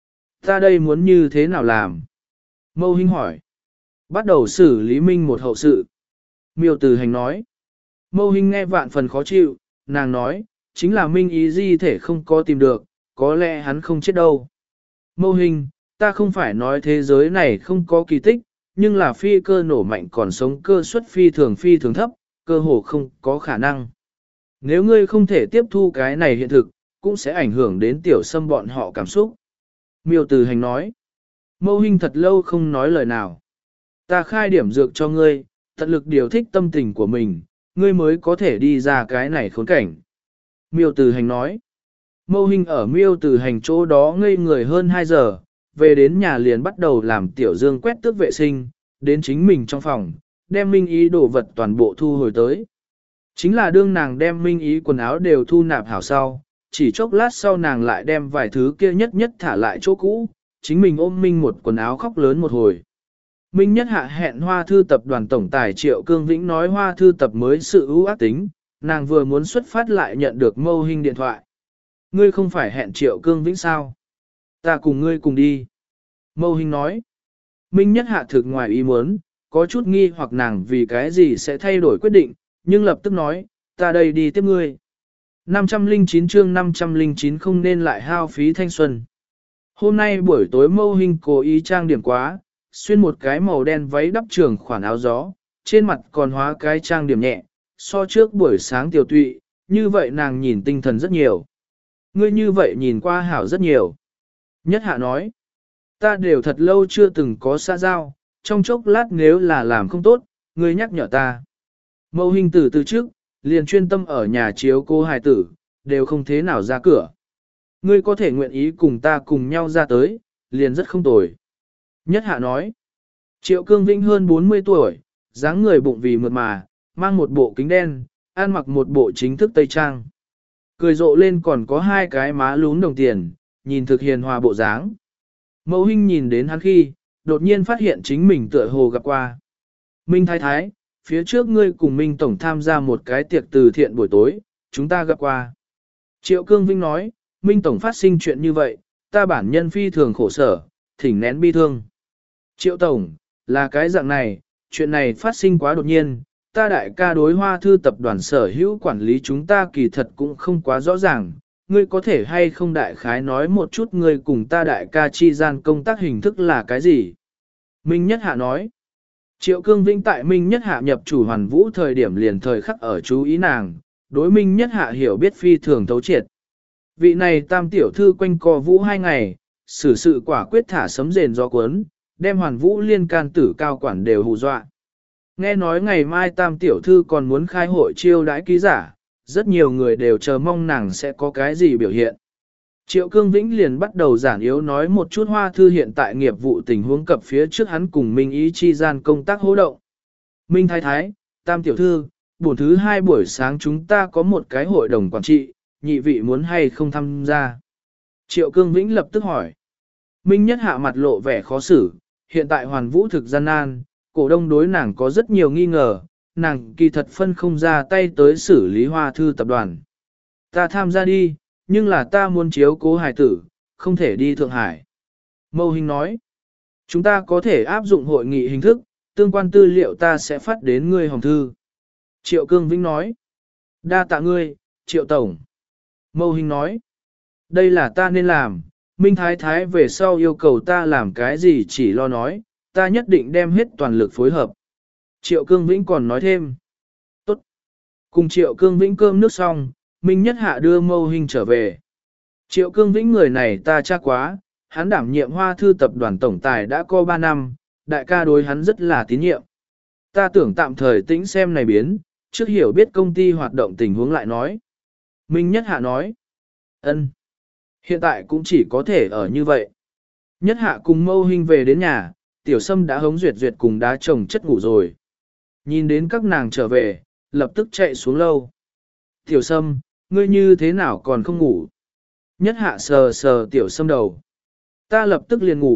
Ta đây muốn như thế nào làm? Mâu Hinh hỏi. Bắt đầu xử lý Minh một hậu sự. Miêu Tử Hành nói. Mâu Hinh nghe vạn phần khó chịu, nàng nói, chính là Minh ý di thể không có tìm được, có lẽ hắn không chết đâu. Mâu Hinh, ta không phải nói thế giới này không có kỳ tích, nhưng là phi cơ nổ mạnh còn sống cơ suất phi thường phi thường thấp, cơ hồ không có khả năng. Nếu ngươi không thể tiếp thu cái này hiện thực, cũng sẽ ảnh hưởng đến tiểu sâm bọn họ cảm xúc. Miêu Tử Hành nói. Mâu Hinh thật lâu không nói lời nào. Ta khai điểm dược cho ngươi, tận lực điều thích tâm tình của mình, ngươi mới có thể đi ra cái này khốn cảnh. Miêu Tử Hành nói. Mâu Hinh ở Miêu Tử Hành chỗ đó ngây người hơn hai giờ, về đến nhà liền bắt đầu làm tiểu dương quét tước vệ sinh, đến chính mình trong phòng, đem Minh Ý đồ vật toàn bộ thu hồi tới. Chính là đương nàng đem Minh Ý quần áo đều thu nạp hảo sau, chỉ chốc lát sau nàng lại đem vài thứ kia nhất nhất thả lại chỗ cũ, chính mình ôm Minh một quần áo khóc lớn một hồi. Minh nhất hạ hẹn Hoa Thư tập đoàn tổng tài Triệu Cương Vĩnh nói Hoa Thư tập mới sự ưu ác tính, nàng vừa muốn xuất phát lại nhận được Mâu Hinh điện thoại. Ngươi không phải hẹn Triệu Cương Vĩnh sao? Ta cùng ngươi cùng đi. Mâu Hinh nói. Minh nhất hạ thực ngoài ý muốn, có chút nghi hoặc nàng vì cái gì sẽ thay đổi quyết định, nhưng lập tức nói, ta đây đi tiếp ngươi. năm trăm lẻ chín chương năm trăm lẻ chín không nên lại hao phí thanh xuân. Hôm nay buổi tối Mâu Hinh cố ý trang điểm quá, xuyên một cái màu đen váy đắp trường khoản áo gió, trên mặt còn hóa cái trang điểm nhẹ, so trước buổi sáng tiểu tụy, như vậy nàng nhìn tinh thần rất nhiều. Ngươi như vậy nhìn qua hảo rất nhiều. Nhất hạ nói, ta đều thật lâu chưa từng có xã giao, trong chốc lát nếu là làm không tốt, ngươi nhắc nhở ta. Mâu Hinh từ từ trước, liền chuyên tâm ở nhà chiếu cô hài tử, đều không thế nào ra cửa. Ngươi có thể nguyện ý cùng ta cùng nhau ra tới, liền rất không tồi. Nhất hạ nói, Triệu Cương Vĩnh hơn bốn mươi tuổi, dáng người bụng vì mượt mà, mang một bộ kính đen, ăn mặc một bộ chính thức tây trang. Cười rộ lên còn có hai cái má lún đồng tiền, nhìn thực hiền hòa bộ dáng. Mâu Hinh nhìn đến hắn khi, đột nhiên phát hiện chính mình tựa hồ gặp qua. Minh Thái Thái, phía trước ngươi cùng Minh Tổng tham gia một cái tiệc từ thiện buổi tối, chúng ta gặp qua. Triệu Cương Vinh nói, Minh Tổng phát sinh chuyện như vậy, ta bản nhân phi thường khổ sở, thỉnh nén bi thương. Triệu Tổng, là cái dạng này, chuyện này phát sinh quá đột nhiên, ta đại ca đối Hoa Thư tập đoàn sở hữu quản lý chúng ta kỳ thật cũng không quá rõ ràng, ngươi có thể hay không đại khái nói một chút ngươi cùng ta đại ca chi gian công tác hình thức là cái gì? Minh Nhất Hạ nói, Triệu Cương Vĩnh tại Minh Nhất Hạ nhập chủ Hoàn Vũ thời điểm liền thời khắc ở chú ý nàng, đối Minh Nhất Hạ hiểu biết phi thường thấu triệt. Vị này tam tiểu thư quanh co Vũ hai ngày, xử sự quả quyết thả sấm rền gió cuốn, đem Hoàn Vũ liên can tử cao quản đều hù dọa. Nghe nói ngày mai tam tiểu thư còn muốn khai hội chiêu đãi ký giả, rất nhiều người đều chờ mong nàng sẽ có cái gì biểu hiện. Triệu Cương Vĩnh liền bắt đầu giản yếu nói một chút Hoa Thư hiện tại nghiệp vụ tình huống cập phía trước hắn cùng Minh Ý chi gian công tác hỗ động. Minh Thái Thái, tam tiểu thư, buổi thứ hai buổi sáng chúng ta có một cái hội đồng quản trị, nhị vị muốn hay không tham gia. Triệu Cương Vĩnh lập tức hỏi. Minh Nhất Hạ mặt lộ vẻ khó xử, hiện tại Hoàn Vũ thực gian nan, cổ đông đối nàng có rất nhiều nghi ngờ, nàng kỳ thật phân không ra tay tới xử lý Hoa Thư tập đoàn. Ta tham gia đi, nhưng là ta muốn chiếu cố hài tử, không thể đi Thượng Hải. Mâu Hinh nói, chúng ta có thể áp dụng hội nghị hình thức, tương quan tư liệu ta sẽ phát đến ngươi hồng thư. Triệu Cương Vĩnh nói, đa tạ ngươi, Triệu Tổng. Mâu Hinh nói, đây là ta nên làm, Minh Thái Thái về sau yêu cầu ta làm cái gì chỉ lo nói, ta nhất định đem hết toàn lực phối hợp. Triệu Cương Vĩnh còn nói thêm, tốt. Cùng Triệu Cương Vĩnh cơm nước xong, Minh Nhất Hạ đưa Mâu Hinh trở về. Triệu Cương Vĩnh người này ta chắc quá, hắn đảm nhiệm Hoa Thư tập đoàn tổng tài đã có ba năm, đại ca đối hắn rất là tín nhiệm. Ta tưởng tạm thời tĩnh xem này biến, trước hiểu biết công ty hoạt động tình huống lại nói. Minh Nhất Hạ nói, ân, hiện tại cũng chỉ có thể ở như vậy. Nhất Hạ cùng Mâu Hinh về đến nhà, Tiểu Sâm đã hống duyệt duyệt cùng đá chồng chất ngủ rồi. Nhìn đến các nàng trở về, lập tức chạy xuống lâu. Tiểu Sâm, ngươi như thế nào còn không ngủ? Nhất Hạ sờ sờ Tiểu Sâm đầu. Ta lập tức liền ngủ,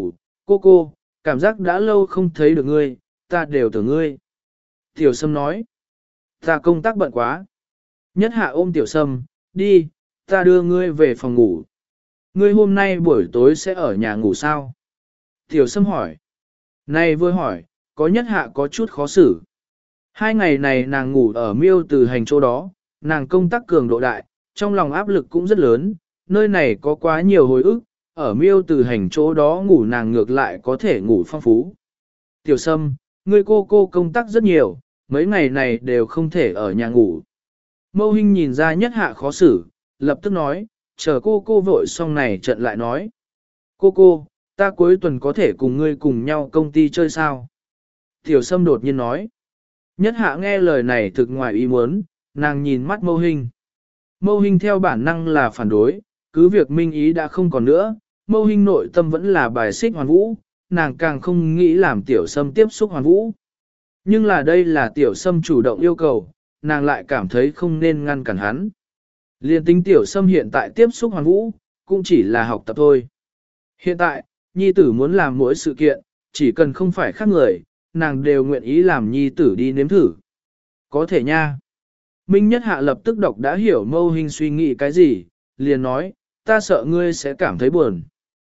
Cô cô, cảm giác đã lâu không thấy được ngươi, ta đều tưởng ngươi. Tiểu Sâm nói, ta công tác bận quá. Nhất hạ ôm Tiểu Sâm, đi, ta đưa ngươi về phòng ngủ. Ngươi hôm nay buổi tối sẽ ở nhà ngủ sao? Tiểu Sâm hỏi. Này vừa hỏi, có nhất hạ có chút khó xử. Hai ngày này nàng ngủ ở miêu từ hành chỗ đó, nàng công tác cường độ đại, trong lòng áp lực cũng rất lớn, nơi này có quá nhiều hồi ức, ở miêu từ hành chỗ đó ngủ nàng ngược lại có thể ngủ phong phú. Tiểu Sâm, ngươi cô cô công tác rất nhiều, mấy ngày này đều không thể ở nhà ngủ. Mâu Hinh nhìn ra nhất hạ khó xử, lập tức nói, chờ cô cô vội xong này trận lại nói. Cô cô, ta cuối tuần có thể cùng ngươi cùng nhau công ty chơi sao? Tiểu Sâm đột nhiên nói. Nhất hạ nghe lời này thực ngoài ý muốn, nàng nhìn mắt Mâu Hinh. Mâu Hinh theo bản năng là phản đối, cứ việc minh ý đã không còn nữa, Mâu Hinh nội tâm vẫn là bài xích Hoàn Vũ, nàng càng không nghĩ làm Tiểu Sâm tiếp xúc Hoàn Vũ. Nhưng là đây là Tiểu Sâm chủ động yêu cầu, nàng lại cảm thấy không nên ngăn cản hắn. Liên tính Tiểu Sâm hiện tại tiếp xúc Hoàn Vũ, cũng chỉ là học tập thôi. Hiện tại, nhi tử muốn làm mỗi sự kiện, chỉ cần không phải khác người, nàng đều nguyện ý làm nhi tử đi nếm thử. Có thể nha. Minh Nhất Hạ lập tức đọc đã hiểu Mâu Hinh suy nghĩ cái gì, liền nói, ta sợ ngươi sẽ cảm thấy buồn.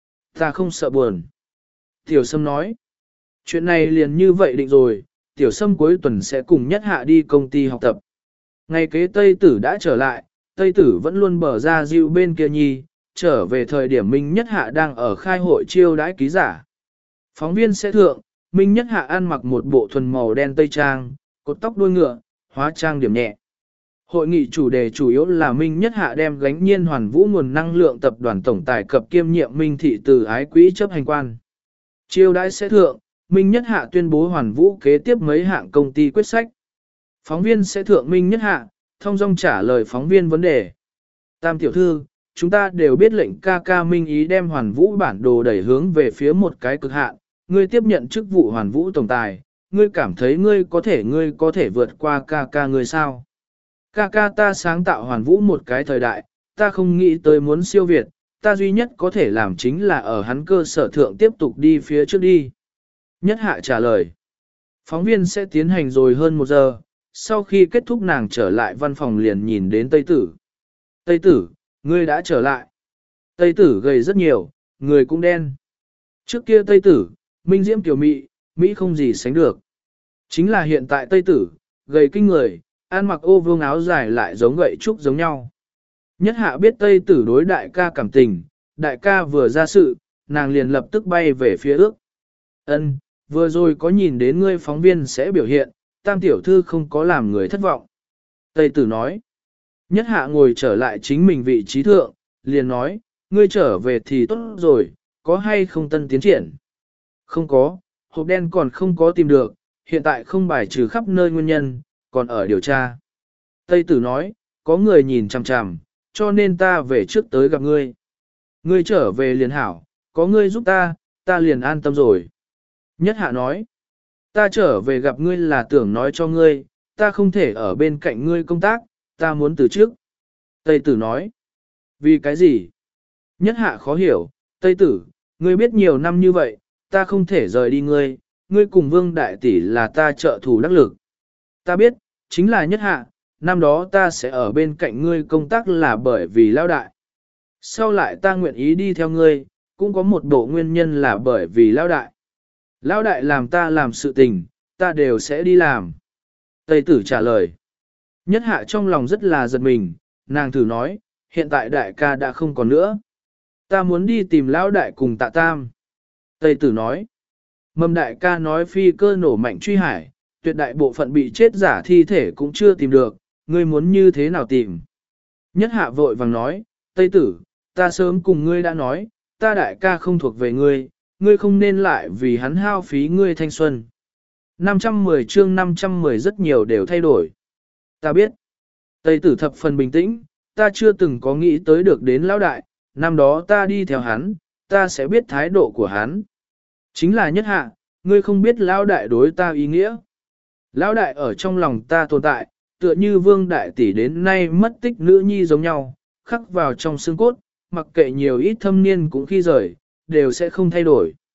Ta không sợ buồn. Tiểu Sâm nói, chuyện này liền như vậy định rồi, Tiểu Sâm cuối tuần sẽ cùng Nhất Hạ đi công ty học tập. Ngày kế Tây Tử đã trở lại, Tây Tử vẫn luôn bờ ra dịu bên kia nhi, trở về thời điểm Minh Nhất Hạ đang ở khai hội chiêu đãi ký giả. Phóng viên sẽ thượng, Minh Nhất Hạ ăn mặc một bộ thuần màu đen tây trang, cột tóc đuôi ngựa, hóa trang điểm nhẹ. Hội nghị chủ đề chủ yếu là Minh Nhất Hạ đem gánh nhiên hoàn vũ nguồn năng lượng tập đoàn tổng tài cập kiêm nhiệm Minh Thị từ ái quỹ chấp hành quan. Chiêu đãi sẽ thượng, Minh Nhất Hạ tuyên bố hoàn vũ kế tiếp mấy hạng công ty quyết sách. Phóng viên sẽ thượng Minh Nhất Hạ, thông dong trả lời phóng viên vấn đề. Tam tiểu thư, chúng ta đều biết lệnh ca ca Minh ý đem hoàn vũ bản đồ đẩy hướng về phía một cái cực hạn, ngươi tiếp nhận chức vụ hoàn vũ tổng tài, ngươi cảm thấy ngươi có thể ngươi có thể vượt qua ca ca ngươi sao? Ca ca ta sáng tạo hoàn vũ một cái thời đại, ta không nghĩ tới muốn siêu việt, ta duy nhất có thể làm chính là ở hắn cơ sở thượng tiếp tục đi phía trước đi. Nhất Hạ trả lời. Phóng viên sẽ tiến hành rồi hơn một giờ, sau khi kết thúc nàng trở lại văn phòng liền nhìn đến Tây Tử. Tây Tử, ngươi đã trở lại. Tây Tử gầy rất nhiều, người cũng đen. Trước kia Tây Tử, Minh Diễm tiểu Mỹ, Mỹ không gì sánh được. Chính là hiện tại Tây Tử, gầy kinh người, ăn mặc ô vương áo dài lại giống gậy trúc giống nhau. Nhất Hạ biết Tây Tử đối đại ca cảm tình, đại ca vừa ra sự, nàng liền lập tức bay về phía ước. Ân, vừa rồi có nhìn đến ngươi phóng viên sẽ biểu hiện, tam tiểu thư không có làm người thất vọng. Tây Tử nói. Nhất Hạ ngồi trở lại chính mình vị trí thượng, liền nói, ngươi trở về thì tốt rồi, có hay không tân tiến triển? Không có, hộp đen còn không có tìm được, hiện tại không bài trừ khắp nơi nguyên nhân, còn ở điều tra. Tây Tử nói, có người nhìn chằm chằm, cho nên ta về trước tới gặp ngươi. Ngươi trở về liền hảo, có ngươi giúp ta, ta liền an tâm rồi. Nhất Hạ nói, ta trở về gặp ngươi là tưởng nói cho ngươi, ta không thể ở bên cạnh ngươi công tác, ta muốn từ trước. Tây Tử nói, vì cái gì? Nhất Hạ khó hiểu, Tây Tử, ngươi biết nhiều năm như vậy, ta không thể rời đi ngươi, ngươi cùng Vương Đại Tỷ là ta trợ thủ đắc lực. Ta biết, chính là Nhất Hạ, năm đó ta sẽ ở bên cạnh ngươi công tác là bởi vì Lão Đại. Sau lại ta nguyện ý đi theo ngươi, cũng có một bộ nguyên nhân là bởi vì Lão Đại. Lão Đại làm ta làm sự tình, ta đều sẽ đi làm. Tây Tử trả lời. Nhất Hạ trong lòng rất là giật mình, nàng thử nói, hiện tại đại ca đã không còn nữa. Ta muốn đi tìm Lão Đại cùng Tạ Tam. Tây Tử nói. Mầm đại ca nói phi cơ nổ mạnh truy hải, tuyệt đại bộ phận bị chết giả thi thể cũng chưa tìm được, ngươi muốn như thế nào tìm? Nhất Hạ vội vàng nói, Tây Tử, ta sớm cùng ngươi đã nói, ta đại ca không thuộc về ngươi, ngươi không nên lại vì hắn hao phí ngươi thanh xuân. năm trăm mười chương năm trăm mười rất nhiều đều thay đổi. Ta biết. Tây Tử thập phần bình tĩnh, ta chưa từng có nghĩ tới được đến Lão Đại, năm đó ta đi theo hắn, ta sẽ biết thái độ của hắn. Chính là Nhất Hạ, ngươi không biết Lão Đại đối ta ý nghĩa. Lão Đại ở trong lòng ta tồn tại, tựa như Vương Đại Tỷ đến nay mất tích nữ nhi giống nhau, khắc vào trong xương cốt, mặc kệ nhiều ít thâm niên cũng khi rời, đều sẽ không thay đổi.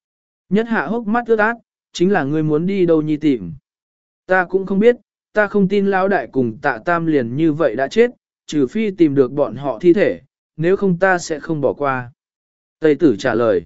Nhất hạ hốc mắt ướt át, chính là ngươi muốn đi đâu nhi tìm. Ta cũng không biết, ta không tin lão đại cùng tạ tam liền như vậy đã chết, trừ phi tìm được bọn họ thi thể, nếu không ta sẽ không bỏ qua. Tây tử trả lời,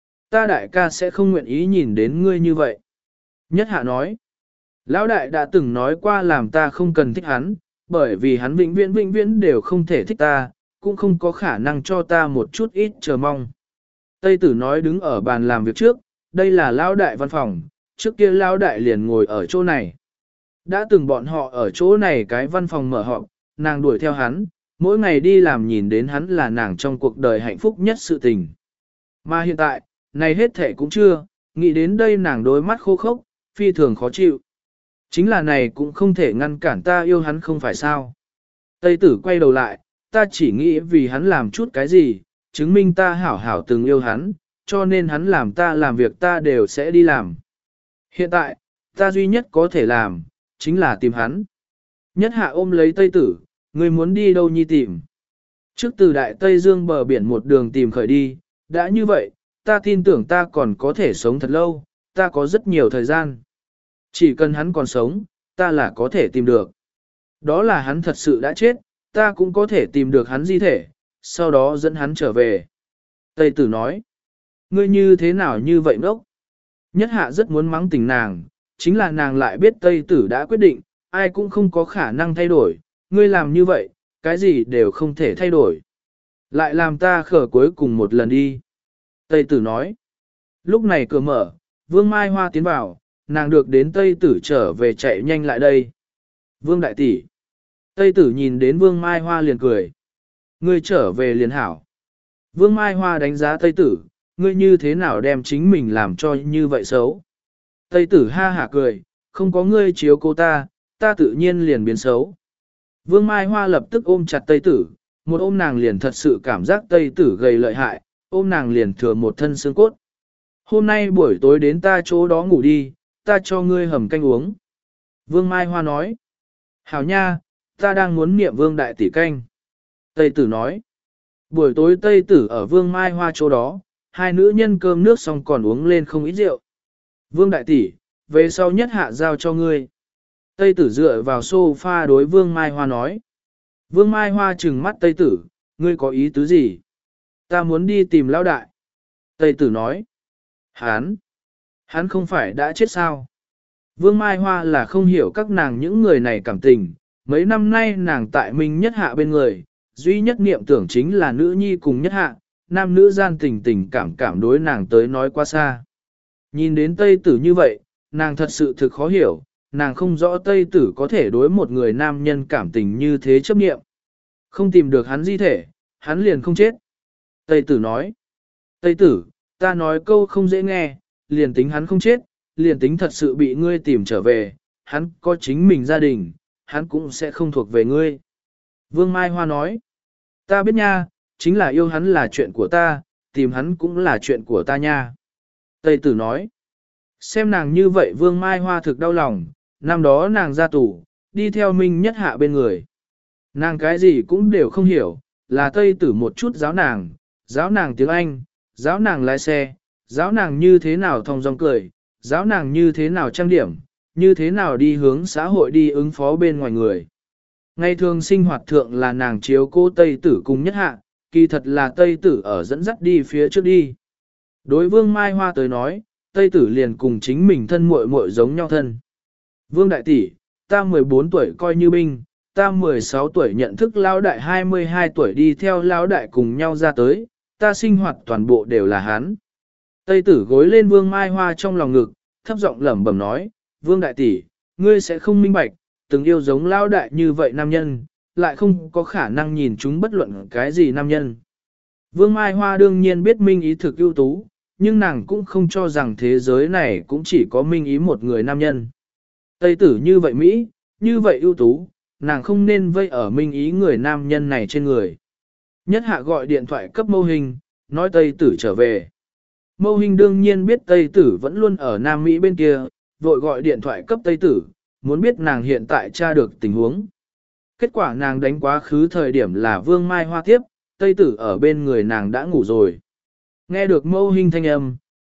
ta đại ca sẽ không nguyện ý nhìn đến ngươi như vậy. Nhất hạ nói, lão đại đã từng nói qua làm ta không cần thích hắn, bởi vì hắn vĩnh viễn vĩnh viễn đều không thể thích ta, cũng không có khả năng cho ta một chút ít chờ mong. Tây tử nói đứng ở bàn làm việc trước, đây là lão đại văn phòng, trước kia lão đại liền ngồi ở chỗ này. Đã từng bọn họ ở chỗ này cái văn phòng mở họp, nàng đuổi theo hắn, mỗi ngày đi làm nhìn đến hắn là nàng trong cuộc đời hạnh phúc nhất sự tình. Mà hiện tại, này hết thể cũng chưa, nghĩ đến đây nàng đôi mắt khô khốc, phi thường khó chịu. Chính là này cũng không thể ngăn cản ta yêu hắn không phải sao. Tây tử quay đầu lại, ta chỉ nghĩ vì hắn làm chút cái gì, chứng minh ta hảo hảo từng yêu hắn, cho nên hắn làm ta làm việc ta đều sẽ đi làm. Hiện tại, ta duy nhất có thể làm, chính là tìm hắn. Nhất hạ ôm lấy Tây tử, ngươi muốn đi đâu nhi tìm. Trước từ Đại Tây Dương bờ biển một đường tìm khởi đi, đã như vậy, ta tin tưởng ta còn có thể sống thật lâu, ta có rất nhiều thời gian. Chỉ cần hắn còn sống, ta là có thể tìm được. Đó là hắn thật sự đã chết, ta cũng có thể tìm được hắn di thể, sau đó dẫn hắn trở về. Tây tử nói, ngươi như thế nào như vậy ngốc? Nhất hạ rất muốn mắng tình nàng, chính là nàng lại biết Tây tử đã quyết định, ai cũng không có khả năng thay đổi, ngươi làm như vậy, cái gì đều không thể thay đổi. Lại làm ta khở cuối cùng một lần đi. Tây tử nói, lúc này cửa mở, Vương Mai Hoa tiến vào, nàng được đến Tây tử trở về chạy nhanh lại đây. Vương đại tỷ. Tây tử nhìn đến Vương Mai Hoa liền cười. Ngươi trở về liền hảo. Vương Mai Hoa đánh giá Tây tử, ngươi như thế nào đem chính mình làm cho như vậy xấu. Tây tử ha hả cười, không có ngươi chiếu cô ta, ta tự nhiên liền biến xấu. Vương Mai Hoa lập tức ôm chặt Tây tử, một ôm nàng liền thật sự cảm giác Tây tử gầy lợi hại, ôm nàng liền thừa một thân xương cốt. Hôm nay buổi tối đến ta chỗ đó ngủ đi, ta cho ngươi hầm canh uống. Vương Mai Hoa nói, hảo nha, ta đang muốn niệm Vương đại tỷ canh. Tây tử nói, buổi tối Tây tử ở Vương Mai Hoa chỗ đó, hai nữ nhân cơm nước xong còn uống lên không ít rượu. Vương đại tỷ, về sau nhất hạ giao cho ngươi. Tây tử dựa vào sofa đối Vương Mai Hoa nói. Vương Mai Hoa trừng mắt Tây tử, ngươi có ý tứ gì? Ta muốn đi tìm lão đại. Tây tử nói. Hán, hắn không phải đã chết sao? Vương Mai Hoa là không hiểu các nàng những người này cảm tình. Mấy năm nay nàng tại Minh Nhất Hạ bên người, duy nhất niệm tưởng chính là nữ nhi cùng Nhất Hạ, nam nữ gian tình tình cảm cảm đối nàng tới nói quá xa. Nhìn đến Tây tử như vậy, nàng thật sự thực khó hiểu, nàng không rõ Tây tử có thể đối một người nam nhân cảm tình như thế chấp niệm. Không tìm được hắn di thể, hắn liền không chết. Tây tử nói, Tây tử, ta nói câu không dễ nghe, liền tính hắn không chết, liền tính thật sự bị ngươi tìm trở về, hắn có chính mình gia đình, hắn cũng sẽ không thuộc về ngươi. Vương Mai Hoa nói, ta biết nha, chính là yêu hắn là chuyện của ta, tìm hắn cũng là chuyện của ta nha. Tây tử nói, xem nàng như vậy Vương Mai Hoa thực đau lòng, năm đó nàng ra tù, đi theo Minh Nhất Hạ bên người. Nàng cái gì cũng đều không hiểu, là Tây tử một chút giáo nàng, giáo nàng tiếng Anh, giáo nàng lái xe, giáo nàng như thế nào thong dong cười, giáo nàng như thế nào trang điểm, như thế nào đi hướng xã hội đi ứng phó bên ngoài người. Ngày thường sinh hoạt thượng là nàng chiếu cô Tây tử cùng Nhất Hạ, kỳ thật là Tây tử ở dẫn dắt đi phía trước đi. Đối Vương Mai Hoa tới nói, Tây tử liền cùng chính mình thân muội muội giống nhau thân. Vương đại tỷ, ta mười bốn tuổi coi như binh, ta mười sáu tuổi nhận thức lão đại hai mươi hai tuổi đi theo lão đại cùng nhau ra tới, ta sinh hoạt toàn bộ đều là hắn. Tây tử gối lên Vương Mai Hoa trong lòng ngực, thấp giọng lẩm bẩm nói, Vương đại tỷ, ngươi sẽ không minh bạch, từng yêu giống lão đại như vậy nam nhân, lại không có khả năng nhìn chúng bất luận cái gì nam nhân. Vương Mai Hoa đương nhiên biết Minh Ý thực ưu tú, nhưng nàng cũng không cho rằng thế giới này cũng chỉ có Minh Ý một người nam nhân. Tây tử như vậy Mỹ, như vậy ưu tú, nàng không nên vây ở Minh Ý người nam nhân này trên người. Nhất Hạ gọi điện thoại cấp Mâu Hình, nói Tây tử trở về. Mâu Hình đương nhiên biết Tây tử vẫn luôn ở Nam Mỹ bên kia, vội gọi điện thoại cấp Tây tử, muốn biết nàng hiện tại tra được tình huống. Kết quả nàng đánh quá khứ thời điểm là Vương Mai Hoa tiếp, Tây tử ở bên người nàng đã ngủ rồi. Nghe được Mâu Hình thanh âm,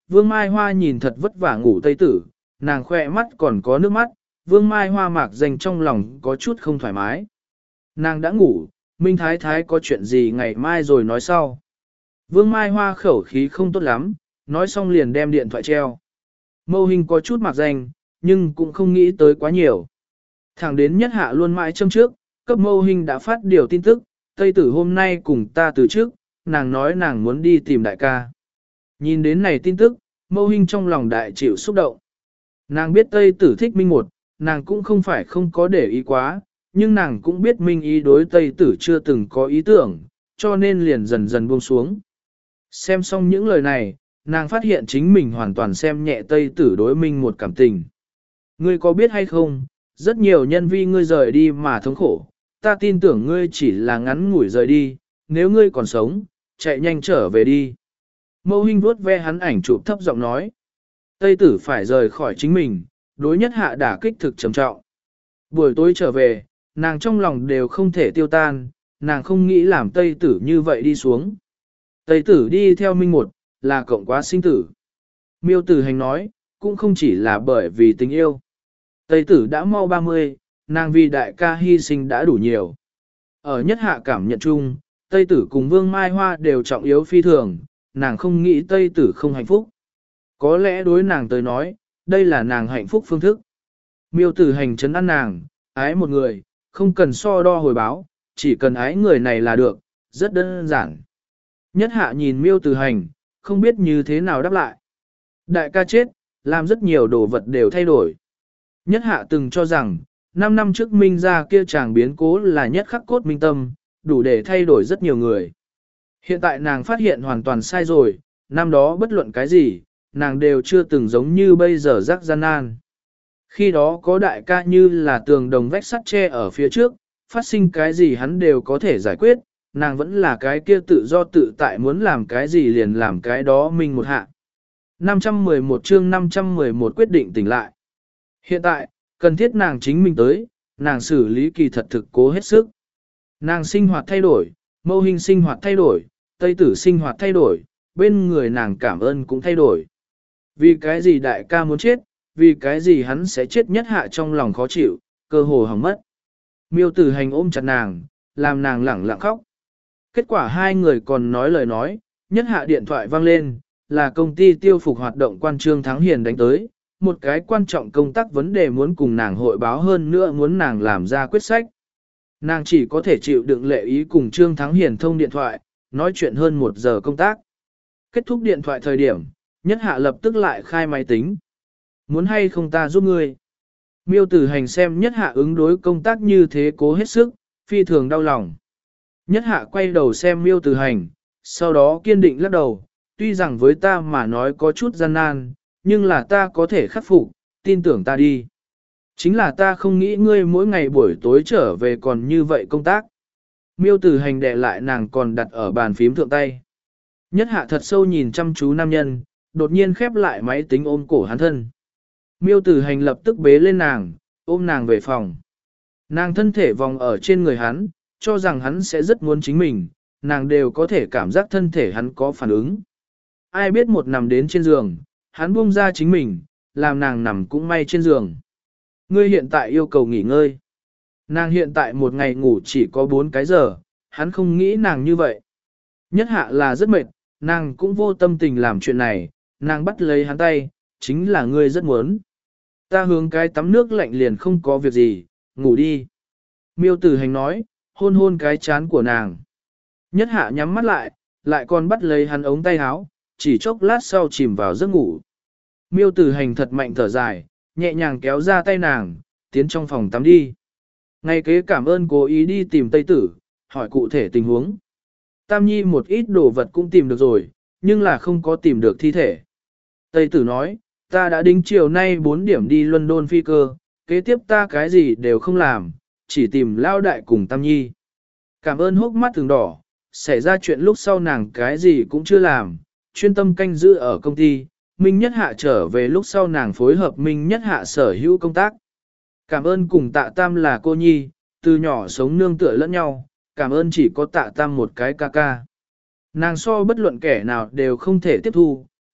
Vương Mai Hoa nhìn thật vất vả ngủ Tây Tử, nàng khoe mắt còn có nước mắt, Vương Mai Hoa mạc danh trong lòng có chút không thoải mái. Nàng đã ngủ, Minh Thái Thái có chuyện gì ngày mai rồi nói sau. Vương Mai Hoa khẩu khí không tốt lắm, nói xong liền đem điện thoại treo. Mâu Hình có chút mạc danh, nhưng cũng không nghĩ tới quá nhiều. Thẳng đến nhất hạ luôn mãi châm trước, cấp Mâu Hình đã phát điều tin tức, Tây Tử hôm nay cùng ta từ trước, nàng nói nàng muốn đi tìm đại ca. Nhìn đến này tin tức, Mâu Hình trong lòng đại chịu xúc động. Nàng biết Tây Tử thích Minh một, nàng cũng không phải không có để ý quá, nhưng nàng cũng biết Minh ý đối Tây Tử chưa từng có ý tưởng, cho nên liền dần dần buông xuống. Xem xong những lời này, nàng phát hiện chính mình hoàn toàn xem nhẹ Tây Tử đối Minh một cảm tình. Ngươi có biết hay không, rất nhiều nhân vi ngươi rời đi mà thống khổ, ta tin tưởng ngươi chỉ là ngắn ngủi rời đi, nếu ngươi còn sống, chạy nhanh trở về đi. Mâu Hinh vuốt ve hắn ảnh chụp thấp giọng nói. Tây Tử phải rời khỏi chính mình, đối nhất hạ đả kích thực trầm trọng. Buổi tối trở về, nàng trong lòng đều không thể tiêu tan, nàng không nghĩ làm Tây Tử như vậy đi xuống. Tây Tử đi theo Minh một, là cộng quá sinh tử. Miêu Tử Hành nói, cũng không chỉ là bởi vì tình yêu. Tây Tử đã mau ba mươi, nàng vì đại ca hy sinh đã đủ nhiều. Ở nhất hạ cảm nhận chung, Tây Tử cùng Vương Mai Hoa đều trọng yếu phi thường, nàng không nghĩ Tây Tử không hạnh phúc. Có lẽ đối nàng tới nói, đây là nàng hạnh phúc phương thức. Miêu Tử Hành trấn an nàng, ái một người, không cần so đo hồi báo, chỉ cần ái người này là được, rất đơn giản. Nhất hạ nhìn Miêu Tử Hành, không biết như thế nào đáp lại. Đại ca chết, làm rất nhiều đồ vật đều thay đổi. Nhất hạ từng cho rằng, năm năm trước Minh ra kia chàng biến cố là nhất khắc cốt minh tâm, đủ để thay đổi rất nhiều người. Hiện tại nàng phát hiện hoàn toàn sai rồi, năm đó bất luận cái gì, nàng đều chưa từng giống như bây giờ rắc gian nan. Khi đó có đại ca như là tường đồng vách sắt tre ở phía trước, phát sinh cái gì hắn đều có thể giải quyết, nàng vẫn là cái kia tự do tự tại muốn làm cái gì liền làm cái đó mình một hạ. năm trăm mười một chương năm trăm mười một quyết định tỉnh lại. Hiện tại, cần thiết nàng chính mình tới, nàng xử lý kỳ thật thực cố hết sức. Nàng sinh hoạt thay đổi, Mâu Hinh sinh hoạt thay đổi, Tây Tử sinh hoạt thay đổi, bên người nàng cảm ơn cũng thay đổi. Vì cái gì đại ca muốn chết, vì cái gì hắn sẽ chết nhất hạ trong lòng khó chịu, cơ hồ hỏng mất. Miêu Tử Hành ôm chặt nàng, làm nàng lẳng lặng khóc. Kết quả hai người còn nói lời nói, nhất hạ điện thoại vang lên, là công ty tiêu phục hoạt động quan Trương Thắng Hiền đánh tới, một cái quan trọng công tác vấn đề muốn cùng nàng hội báo hơn nữa muốn nàng làm ra quyết sách. Nàng chỉ có thể chịu đựng lệ ý cùng Trương Thắng Hiền thông điện thoại, nói chuyện hơn một giờ công tác. Kết thúc điện thoại thời điểm, nhất hạ lập tức lại khai máy tính. Muốn hay không ta giúp ngươi? Miêu Tử Hành xem nhất hạ ứng đối công tác như thế cố hết sức, phi thường đau lòng. Nhất hạ quay đầu xem Miêu Tử Hành, sau đó kiên định lắc đầu, tuy rằng với ta mà nói có chút gian nan, nhưng là ta có thể khắc phục, tin tưởng ta đi. Chính là ta không nghĩ ngươi mỗi ngày buổi tối trở về còn như vậy công tác. Miêu Tử Hành đè lại nàng còn đặt ở bàn phím thượng tay. Nhất hạ thật sâu nhìn chăm chú nam nhân, đột nhiên khép lại máy tính ôm cổ hắn thân. Miêu Tử Hành lập tức bế lên nàng, ôm nàng về phòng. Nàng thân thể vòng ở trên người hắn, cho rằng hắn sẽ rất muốn chính mình, nàng đều có thể cảm giác thân thể hắn có phản ứng. Ai biết một nằm đến trên giường, hắn buông ra chính mình, làm nàng nằm cũng may trên giường. Ngươi hiện tại yêu cầu nghỉ ngơi. Nàng hiện tại một ngày ngủ chỉ có bốn cái giờ, hắn không nghĩ nàng như vậy. Nhất hạ là rất mệt, nàng cũng vô tâm tình làm chuyện này, nàng bắt lấy hắn tay, chính là ngươi rất muốn. Ta hướng cái tắm nước lạnh liền không có việc gì, ngủ đi. Miêu Tử Hành nói, hôn hôn cái chán của nàng. Nhất hạ nhắm mắt lại, lại còn bắt lấy hắn ống tay áo, chỉ chốc lát sau chìm vào giấc ngủ. Miêu Tử Hành thật mạnh thở dài, nhẹ nhàng kéo ra tay nàng, tiến trong phòng tắm đi. Ngay kế cảm ơn cố ý đi tìm Tây Tử, hỏi cụ thể tình huống. Tam Nhi một ít đồ vật cũng tìm được rồi, nhưng là không có tìm được thi thể. Tây Tử nói, ta đã đính chiều nay bốn điểm đi London phi cơ, kế tiếp ta cái gì đều không làm, chỉ tìm Lao Đại cùng Tam Nhi. Cảm ơn hốc mắt thường đỏ, xảy ra chuyện lúc sau nàng cái gì cũng chưa làm, chuyên tâm canh giữ ở công ty, Minh Nhất Hạ trở về lúc sau nàng phối hợp Minh Nhất Hạ sở hữu công tác. Cảm ơn cùng Tạ Tam là cô nhi, từ nhỏ sống nương tựa lẫn nhau, cảm ơn chỉ có Tạ Tam một cái ca ca. Nàng so bất luận kẻ nào đều không thể tiếp thu,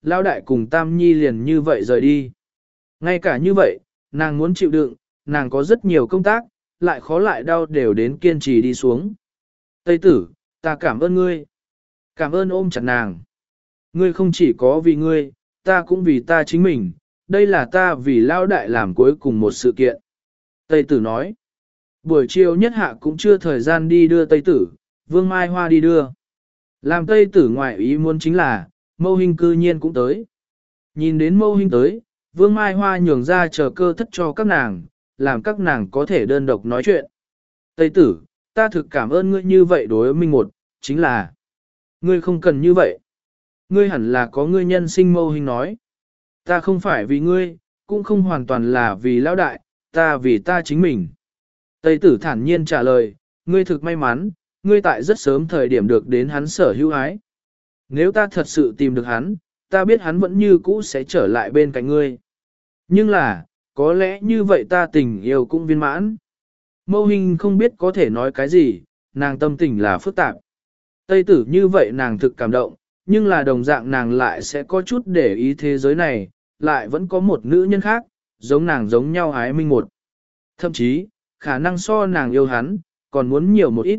Lão đại cùng Tam Nhi liền như vậy rời đi. Ngay cả như vậy, nàng muốn chịu đựng, nàng có rất nhiều công tác, lại khó lại đau đều đến kiên trì đi xuống. Tây tử, ta cảm ơn ngươi. Cảm ơn ôm chặt nàng. Ngươi không chỉ có vì ngươi, ta cũng vì ta chính mình, đây là ta vì Lão đại làm cuối cùng một sự kiện. Tây tử nói. Buổi chiều nhất hạ cũng chưa thời gian đi đưa Tây tử, Vương Mai Hoa đi đưa. Làm Tây tử ngoại ý muốn chính là, Mâu Hinh cư nhiên cũng tới. Nhìn đến Mâu Hinh tới, Vương Mai Hoa nhường ra chờ cơ thất cho các nàng, làm các nàng có thể đơn độc nói chuyện. Tây tử, ta thực cảm ơn ngươi như vậy đối Minh một, chính là ngươi không cần như vậy. Ngươi hẳn là có ngươi nhân sinh. Mâu Hinh nói. Ta không phải vì ngươi, cũng không hoàn toàn là vì Lão đại, ta vì ta chính mình. Tây tử thản nhiên trả lời, ngươi thực may mắn, ngươi tại rất sớm thời điểm được đến hắn sở hữu ái. Nếu ta thật sự tìm được hắn, ta biết hắn vẫn như cũ sẽ trở lại bên cạnh ngươi. Nhưng là, có lẽ như vậy ta tình yêu cũng viên mãn. Mâu Hinh không biết có thể nói cái gì, nàng tâm tình là phức tạp. Tây tử như vậy nàng thực cảm động, nhưng là đồng dạng nàng lại sẽ có chút để ý thế giới này, lại vẫn có một nữ nhân khác, giống nàng giống nhau ái Minh một. Thậm chí, khả năng so nàng yêu hắn, còn muốn nhiều một ít.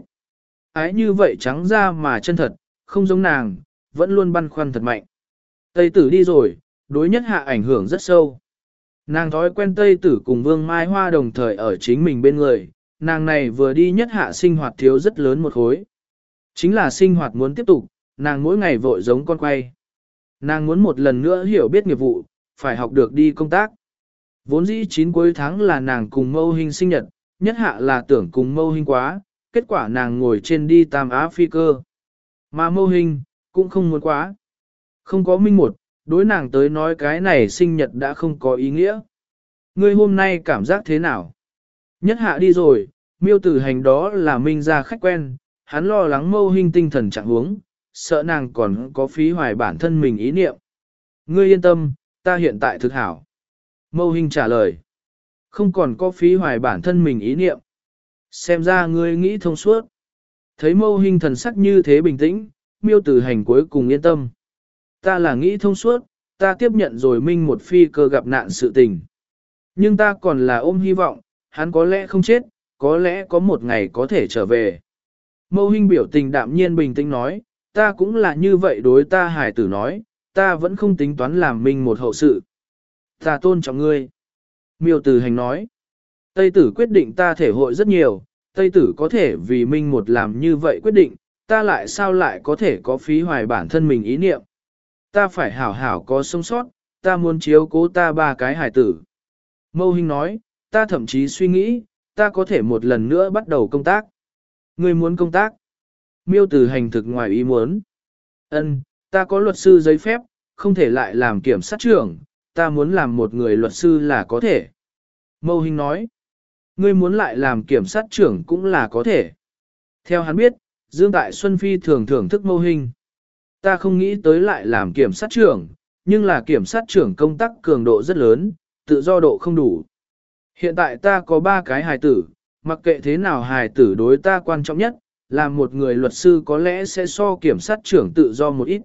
Ái như vậy trắng ra mà chân thật, không giống nàng, vẫn luôn băn khoăn thật mạnh. Tây tử đi rồi, đối nhất hạ ảnh hưởng rất sâu. Nàng thói quen Tây tử cùng Vương Mai Hoa đồng thời ở chính mình bên người, nàng này vừa đi nhất hạ sinh hoạt thiếu rất lớn một khối. Chính là sinh hoạt muốn tiếp tục, nàng mỗi ngày vội giống con quay. Nàng muốn một lần nữa hiểu biết nghiệp vụ, phải học được đi công tác. Vốn dĩ chín cuối tháng là nàng cùng Mâu Hinh sinh nhật, nhất hạ là tưởng cùng Mâu Hinh quá, kết quả nàng ngồi trên đi Tam Á phi cơ. Mà Mâu Hinh, cũng không muốn quá. Không có Minh một, đối nàng tới nói cái này sinh nhật đã không có ý nghĩa. Ngươi hôm nay cảm giác thế nào? Nhất hạ đi rồi, Miêu Tử Hành đó là Minh gia khách quen, hắn lo lắng Mâu Hinh tinh thần trạng huống, sợ nàng còn có phí hoài bản thân mình ý niệm. Ngươi yên tâm, ta hiện tại thực hảo. Mâu Hinh trả lời. Không còn có phí hoài bản thân mình ý niệm. Xem ra ngươi nghĩ thông suốt. Thấy Mâu Hinh thần sắc như thế bình tĩnh, Miêu Tử Hành cuối cùng yên tâm. Ta là nghĩ thông suốt, ta tiếp nhận rồi Minh một phi cơ gặp nạn sự tình. Nhưng ta còn là ôm hy vọng, hắn có lẽ không chết, có lẽ có một ngày có thể trở về. Mâu Hinh biểu tình đạm nhiên bình tĩnh nói, ta cũng là như vậy đối ta hải tử nói, ta vẫn không tính toán làm Minh một hậu sự. Ta tôn trọng ngươi. Miêu Tử Hành nói, Tây tử quyết định ta thể hội rất nhiều, Tây tử có thể vì Minh một làm như vậy quyết định, ta lại sao lại có thể có phí hoài bản thân mình ý niệm. Ta phải hảo hảo có sống sót, ta muốn chiếu cố ta ba cái hải tử. Mâu Hinh nói, ta thậm chí suy nghĩ, ta có thể một lần nữa bắt đầu công tác. Ngươi muốn công tác? Miêu Tử Hành thực ngoài ý muốn. Ân, ta có luật sư giấy phép, không thể lại làm kiểm sát trưởng, ta muốn làm một người luật sư là có thể. Mâu Hinh nói, ngươi muốn lại làm kiểm sát trưởng cũng là có thể. Theo hắn biết, Dương Tại Xuân Phi thường thưởng thức Mâu Hinh. Ta không nghĩ tới lại làm kiểm sát trưởng, nhưng là kiểm sát trưởng công tác cường độ rất lớn, tự do độ không đủ. Hiện tại ta có ba cái hài tử, mặc kệ thế nào hài tử đối ta quan trọng nhất, làm một người luật sư có lẽ sẽ so kiểm sát trưởng tự do một ít.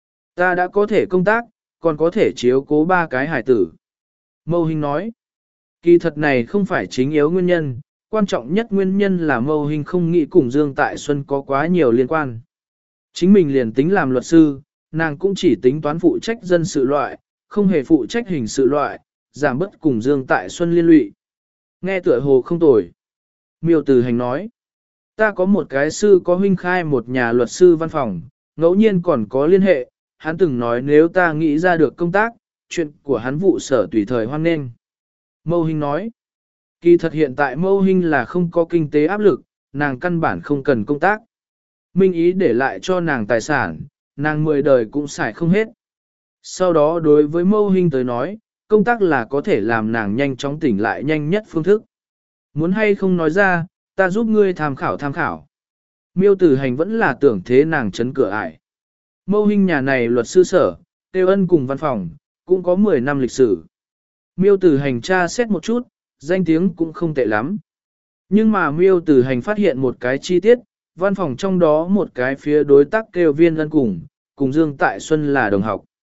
Ta đã có thể công tác, còn có thể chiếu cố ba cái hài tử. Mâu Hinh nói, kỳ thật này không phải chính yếu nguyên nhân, quan trọng nhất nguyên nhân là Mâu Hinh không nghĩ cùng Dương Tại Xuân có quá nhiều liên quan. Chính mình liền tính làm luật sư, nàng cũng chỉ tính toán phụ trách dân sự loại, không hề phụ trách hình sự loại, giảm bớt cùng Dương Tại Xuân liên lụy. Nghe tựa hồ không tồi. Miêu Tử Hành nói, ta có một cái sư có huynh khai một nhà luật sư văn phòng, ngẫu nhiên còn có liên hệ, hắn từng nói nếu ta nghĩ ra được công tác, chuyện của hắn vụ sở tùy thời hoan nghênh. Mâu Hinh nói, kỳ thật hiện tại Mâu Hinh là không có kinh tế áp lực, nàng căn bản không cần công tác. Minh ý để lại cho nàng tài sản, nàng mười đời cũng xài không hết. Sau đó đối với Mâu Hinh tới nói, công tác là có thể làm nàng nhanh chóng tỉnh lại nhanh nhất phương thức. Muốn hay không nói ra, ta giúp ngươi tham khảo tham khảo. Miêu Tử Hành vẫn là tưởng thế nàng chấn cửa ải. Mâu Hinh nhà này luật sư sở, Tiêu Ân cùng văn phòng, cũng có mười năm lịch sử. Miêu Tử Hành tra xét một chút, danh tiếng cũng không tệ lắm. Nhưng mà Miêu Tử Hành phát hiện một cái chi tiết, văn phòng trong đó một cái phía đối tác kêu Viên Ân cùng, cùng Dương Tại Xuân là đồng học.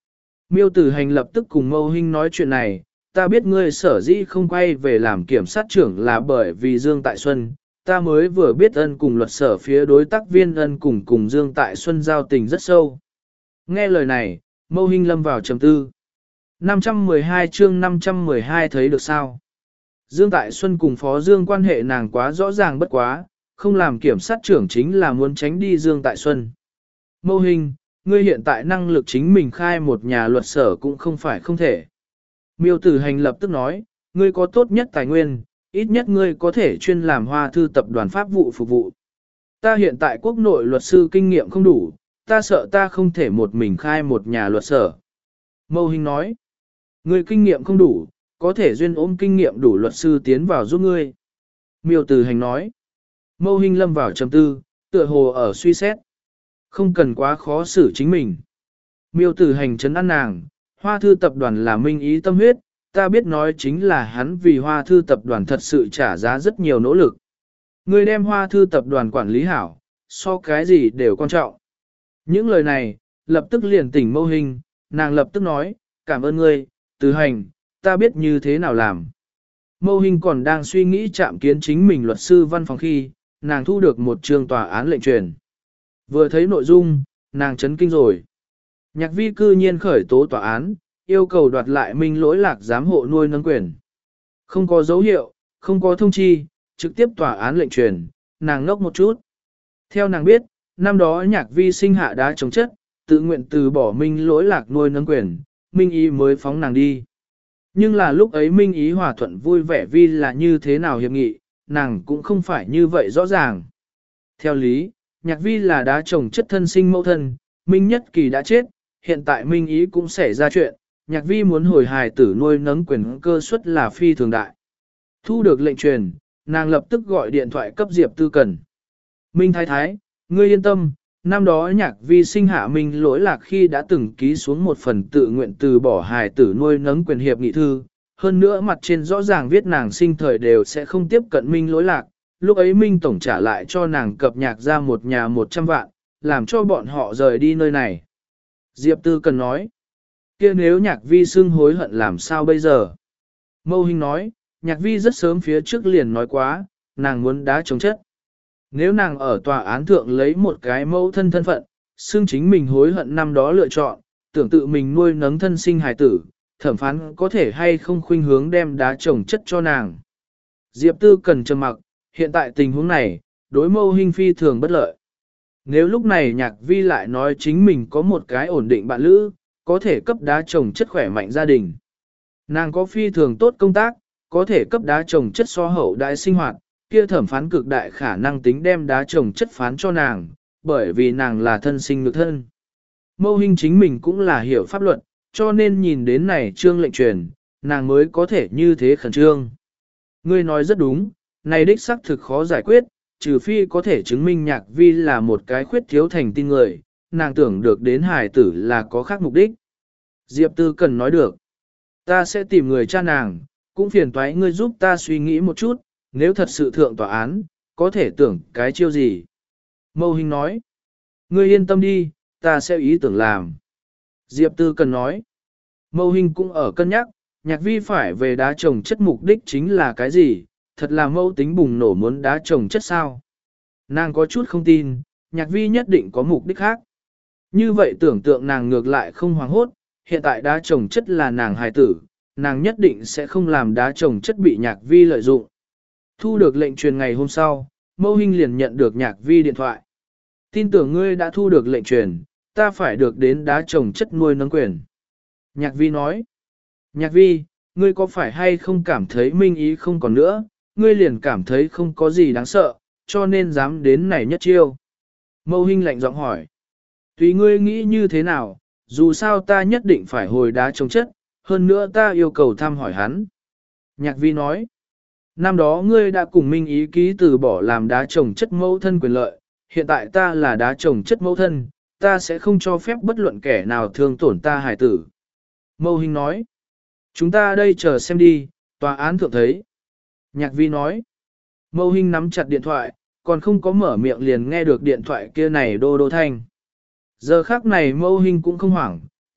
Miêu Tử Hành lập tức cùng Mâu Hinh nói chuyện này, ta biết ngươi sở dĩ không quay về làm kiểm sát trưởng là bởi vì Dương Tại Xuân, ta mới vừa biết ân cùng luật sở phía đối tác viên ân cùng cùng Dương Tại Xuân giao tình rất sâu. Nghe lời này, Mâu Hinh lâm vào trầm tư. năm trăm mười hai chương năm trăm mười hai thấy được sao? Dương Tại Xuân cùng Phó Dương quan hệ nàng quá rõ ràng bất quá, không làm kiểm sát trưởng chính là muốn tránh đi Dương Tại Xuân. Mâu Hinh, ngươi hiện tại năng lực chính mình khai một nhà luật sở cũng không phải không thể. Miêu Tử Hành lập tức nói, ngươi có tốt nhất tài nguyên, ít nhất ngươi có thể chuyên làm Hoa Thư tập đoàn pháp vụ phục vụ. Ta hiện tại quốc nội luật sư kinh nghiệm không đủ, ta sợ ta không thể một mình khai một nhà luật sở. Mâu Hinh nói, ngươi kinh nghiệm không đủ, có thể duyên ôm kinh nghiệm đủ luật sư tiến vào giúp ngươi. Miêu Tử Hành nói, Mâu Hinh lâm vào trầm tư, tựa hồ ở suy xét. Không cần quá khó xử chính mình. Miêu Tử Hành trấn an nàng, Hoa Thư tập đoàn là minh ý tâm huyết, ta biết nói chính là hắn vì Hoa Thư tập đoàn thật sự trả giá rất nhiều nỗ lực. Ngươi đem Hoa Thư tập đoàn quản lý hảo, so cái gì đều quan trọng. Những lời này, lập tức liền tỉnh Mâu Hinh, nàng lập tức nói, cảm ơn ngươi, Tử Hành, ta biết như thế nào làm. Mâu Hinh còn đang suy nghĩ chạm kiến chính mình luật sư văn phòng khi, nàng thu được một trường tòa án lệnh truyền. Vừa thấy nội dung, nàng chấn kinh rồi. Nhạc vi cư nhiên khởi tố tòa án, yêu cầu đoạt lại minh lỗi lạc giám hộ nuôi nâng quyền. Không có dấu hiệu, không có thông chi, trực tiếp tòa án lệnh truyền, nàng ngốc một chút. Theo nàng biết, năm đó nhạc vi sinh hạ đá chống chất, tự nguyện từ bỏ minh lỗi lạc nuôi nâng quyền, minh ý mới phóng nàng đi. Nhưng là lúc ấy minh ý hòa thuận vui vẻ vi là như thế nào hiệp nghị, nàng cũng không phải như vậy rõ ràng. Theo lý, nhạc vi là đá chồng chất thân sinh mẫu thân, Minh Nhất Kỳ đã chết, hiện tại Minh Ý cũng xảy ra chuyện, nhạc vi muốn hồi hài tử nuôi nấng quyền cơ suất là phi thường đại. Thu được lệnh truyền, nàng lập tức gọi điện thoại cấp Diệp Tư Cần. Minh Thái Thái, ngươi yên tâm, năm đó nhạc vi sinh hạ Minh lỗi lạc khi đã từng ký xuống một phần tự nguyện từ bỏ hài tử nuôi nấng quyền hiệp nghị thư, hơn nữa mặt trên rõ ràng viết nàng sinh thời đều sẽ không tiếp cận Minh lỗi lạc. Lúc ấy Minh Tổng trả lại cho nàng cập nhạc ra một nhà một trăm vạn, làm cho bọn họ rời đi nơi này. Diệp Tư Cần nói, kia nếu nhạc vi xưng hối hận làm sao bây giờ? Mâu Hinh nói, nhạc vi rất sớm phía trước liền nói quá, nàng muốn đá chống chất. Nếu nàng ở tòa án thượng lấy một cái mẫu thân thân phận, xưng chính mình hối hận năm đó lựa chọn, tưởng tự mình nuôi nấng thân sinh hài tử, thẩm phán có thể hay không khuynh hướng đem đá chống chất cho nàng. Diệp Tư Cần trầm mặc. Hiện tại tình huống này, đối Mâu Hinh phi thường bất lợi. Nếu lúc này nhạc vi lại nói chính mình có một cái ổn định bạn lữ, có thể cấp đá chồng chất khỏe mạnh gia đình. Nàng có phi thường tốt công tác, có thể cấp đá chồng chất so hậu đại sinh hoạt, kia thẩm phán cực đại khả năng tính đem đá chồng chất phán cho nàng, bởi vì nàng là thân sinh nhược thân. Mâu Hinh chính mình cũng là hiểu pháp luật, cho nên nhìn đến này trương lệnh truyền, nàng mới có thể như thế khẩn trương. Ngươi nói rất đúng. Này đích xác thực khó giải quyết, trừ phi có thể chứng minh nhạc vi là một cái khuyết thiếu thành tin người, nàng tưởng được đến hài tử là có khác mục đích. Diệp Tư Cần nói được. Ta sẽ tìm người cha nàng, cũng phiền toái ngươi giúp ta suy nghĩ một chút, nếu thật sự thượng tòa án, có thể tưởng cái chiêu gì. Mâu Hinh nói. Ngươi yên tâm đi, ta sẽ ý tưởng làm. Diệp Tư Cần nói. Mâu Hinh cũng ở cân nhắc, nhạc vi phải về đá trồng chất mục đích chính là cái gì, thật là mâu tính bùng nổ muốn đá trồng chất sao. Nàng có chút không tin, nhạc vi nhất định có mục đích khác. Như vậy tưởng tượng nàng ngược lại không hoảng hốt, hiện tại đá trồng chất là nàng hài tử, nàng nhất định sẽ không làm đá trồng chất bị nhạc vi lợi dụng. Thu được lệnh truyền ngày hôm sau, Mâu Hinh liền nhận được nhạc vi điện thoại. Tin tưởng ngươi đã thu được lệnh truyền, ta phải được đến đá trồng chất nuôi nấng quyền. Nhạc vi nói, nhạc vi, ngươi có phải hay không cảm thấy minh ý không còn nữa, ngươi liền cảm thấy không có gì đáng sợ, cho nên dám đến này nhất chiêu. Mâu Hinh lạnh giọng hỏi, tùy ngươi nghĩ như thế nào, dù sao ta nhất định phải hồi đá trồng chất, hơn nữa ta yêu cầu thăm hỏi hắn. Nhạc vi nói, năm đó ngươi đã cùng minh ý ký từ bỏ làm đá trồng chất mẫu thân quyền lợi, hiện tại ta là đá trồng chất mẫu thân, ta sẽ không cho phép bất luận kẻ nào thương tổn ta hài tử. Mâu Hinh nói, chúng ta đây chờ xem đi, tòa án thượng thấy. Nhạc vi nói, Mâu Hinh nắm chặt điện thoại, còn không có mở miệng liền nghe được điện thoại kia này đô đô thanh. Giờ khác này Mâu Hinh cũng không hoảng,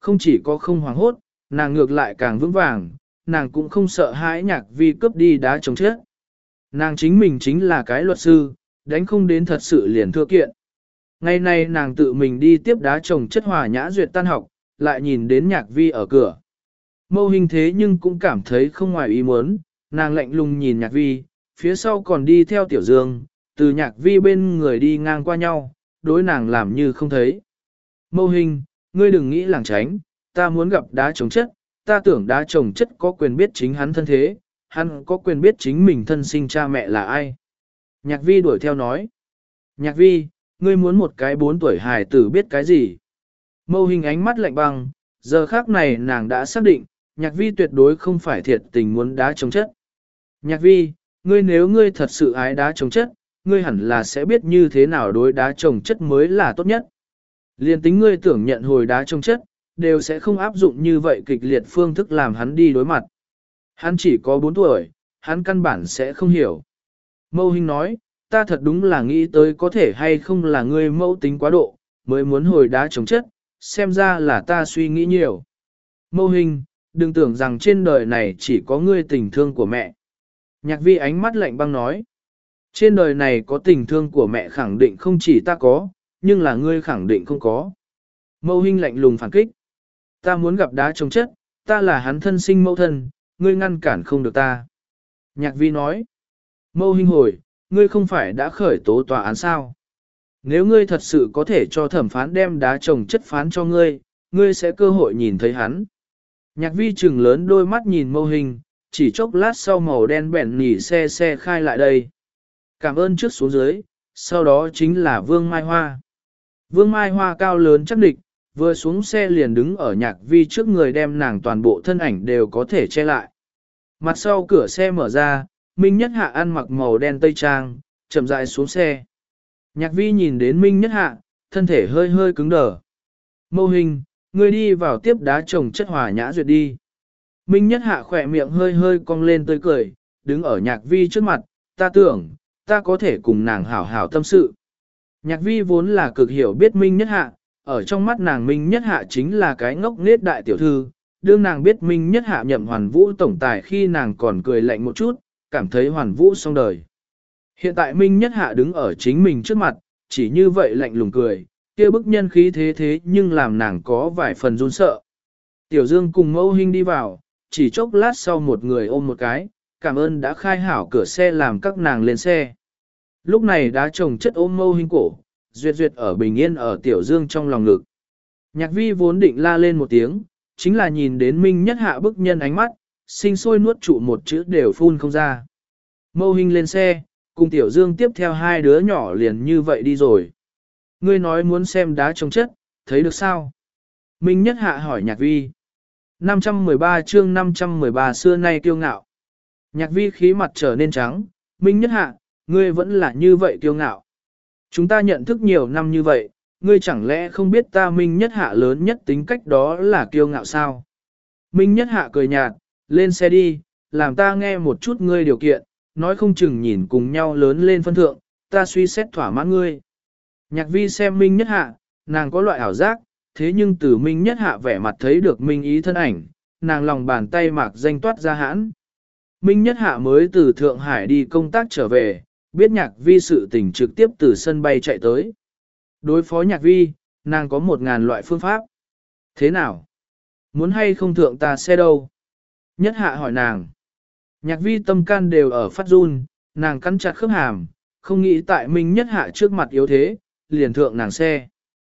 không chỉ có không hoảng hốt, nàng ngược lại càng vững vàng, nàng cũng không sợ hãi Nhạc Vi cướp đi đá trồng chất. Nàng chính mình chính là cái luật sư, đánh không đến thật sự liền thưa kiện. Ngày nay nàng tự mình đi tiếp đá trồng chất Hòa Nhã duyệt tan học, lại nhìn đến Nhạc Vi ở cửa. Mâu Hình thế nhưng cũng cảm thấy không ngoài ý muốn, nàng lạnh lùng nhìn Nhạc Vi, phía sau còn đi theo Tiểu Dương, từ Nhạc Vi bên người đi ngang qua nhau, đối nàng làm như không thấy. Mâu Hình, ngươi đừng nghĩ lảng tránh, ta muốn gặp đá trồng chất, ta tưởng đá trồng chất có quyền biết chính hắn thân thế, hắn có quyền biết chính mình thân sinh cha mẹ là ai. Nhạc Vi đuổi theo nói. Nhạc Vi, ngươi muốn một cái bốn tuổi hài tử biết cái gì? Mâu Hình ánh mắt lạnh băng, giờ khác này nàng đã xác định, Nhạc Vi tuyệt đối không phải thiệt tình muốn đá trồng chất. Nhạc Vi, ngươi nếu ngươi thật sự ái đá trồng chất, ngươi hẳn là sẽ biết như thế nào đối đá trồng chất mới là tốt nhất. Liên tính ngươi tưởng nhận hồi đá trồng chất, đều sẽ không áp dụng như vậy kịch liệt phương thức làm hắn đi đối mặt. Hắn chỉ có bốn tuổi, hắn căn bản sẽ không hiểu. Mâu Hình nói, ta thật đúng là nghĩ tới có thể hay không là ngươi mẫu tính quá độ, mới muốn hồi đá trồng chất, xem ra là ta suy nghĩ nhiều. Mâu Hình, đừng tưởng rằng trên đời này chỉ có ngươi tình thương của mẹ. Nhạc Vi ánh mắt lạnh băng nói, trên đời này có tình thương của mẹ khẳng định không chỉ ta có, nhưng là ngươi khẳng định không có. Mâu Hình lạnh lùng phản kích, ta muốn gặp đá trồng chất, ta là hắn thân sinh mẫu thân, ngươi ngăn cản không được ta. Nhạc Vi nói, Mâu Hình hồi, ngươi không phải đã khởi tố tòa án sao? Nếu ngươi thật sự có thể cho thẩm phán đem đá trồng chất phán cho ngươi, ngươi sẽ cơ hội nhìn thấy hắn. Nhạc Vi trừng lớn đôi mắt nhìn Mâu Hình, chỉ chốc lát sau màu đen bẹn nỉ xe xe khai lại đây. Cảm ơn trước xuống dưới, sau đó chính là Vương Mai Hoa. Vương Mai Hoa cao lớn chắc địch, vừa xuống xe liền đứng ở Nhạc Vi trước người đem nàng toàn bộ thân ảnh đều có thể che lại. Mặt sau cửa xe mở ra, Minh Nhất Hạ ăn mặc màu đen tây trang, chậm rãi xuống xe. Nhạc Vi nhìn đến Minh Nhất Hạ, thân thể hơi hơi cứng đờ. Mâu Hình, ngươi đi vào tiếp đá trồng chất Hòa Nhã duyệt đi. Minh Nhất Hạ khỏe miệng hơi hơi cong lên tươi cười, đứng ở Nhạc Vi trước mặt, ta tưởng, ta có thể cùng nàng hảo hảo tâm sự. Nhạc Vi vốn là cực hiểu biết Minh Nhất Hạ, ở trong mắt nàng Minh Nhất Hạ chính là cái ngốc nghếch đại tiểu thư, đương nàng biết Minh Nhất Hạ nhậm Hoàn Vũ tổng tài khi nàng còn cười lạnh một chút, cảm thấy Hoàn Vũ xong đời. Hiện tại Minh Nhất Hạ đứng ở chính mình trước mặt, chỉ như vậy lạnh lùng cười, kia bức nhân khí thế thế nhưng làm nàng có vài phần run sợ. Tiểu Dương cùng Mâu Hình đi vào, chỉ chốc lát sau một người ôm một cái, cảm ơn đã khai hảo cửa xe làm các nàng lên xe. Lúc này đá trồng chất ôm Mâu Hình cổ, duyệt duyệt ở bình yên ở Tiểu Dương trong lòng ngực. Nhạc Vi vốn định la lên một tiếng, chính là nhìn đến Minh Nhất Hạ bức nhân ánh mắt, sinh sôi nuốt trụ một chữ đều phun không ra. Mâu Hình lên xe, cùng Tiểu Dương tiếp theo hai đứa nhỏ liền như vậy đi rồi. Ngươi nói muốn xem đá trồng chất, thấy được sao? Minh Nhất Hạ hỏi Nhạc Vi. năm trăm mười ba chương năm trăm mười ba xưa nay kiêu ngạo. Nhạc Vi khí mặt trở nên trắng, Minh Nhất Hạ, ngươi vẫn là như vậy kiêu ngạo. Chúng ta nhận thức nhiều năm như vậy, ngươi chẳng lẽ không biết ta Minh Nhất Hạ lớn nhất tính cách đó là kiêu ngạo sao? Minh Nhất Hạ cười nhạt, lên xe đi, làm ta nghe một chút ngươi điều kiện, nói không chừng nhìn cùng nhau lớn lên phân thượng, ta suy xét thỏa mãn ngươi. Nhạc Vi xem Minh Nhất Hạ, nàng có loại ảo giác, thế nhưng từ Minh Nhất Hạ vẻ mặt thấy được Minh ý thân ảnh, nàng lòng bàn tay mạc danh toát ra hãn. Minh Nhất Hạ mới từ Thượng Hải đi công tác trở về, biết Nhạc Vi sự tình trực tiếp từ sân bay chạy tới. Đối phó Nhạc Vi, nàng có một ngàn loại phương pháp. Thế nào? Muốn hay không thượng ta xe đâu? Nhất Hạ hỏi nàng. Nhạc Vi tâm can đều ở phát run, nàng cắn chặt khớp hàm, không nghĩ tại Minh Nhất Hạ trước mặt yếu thế, liền thượng nàng xe.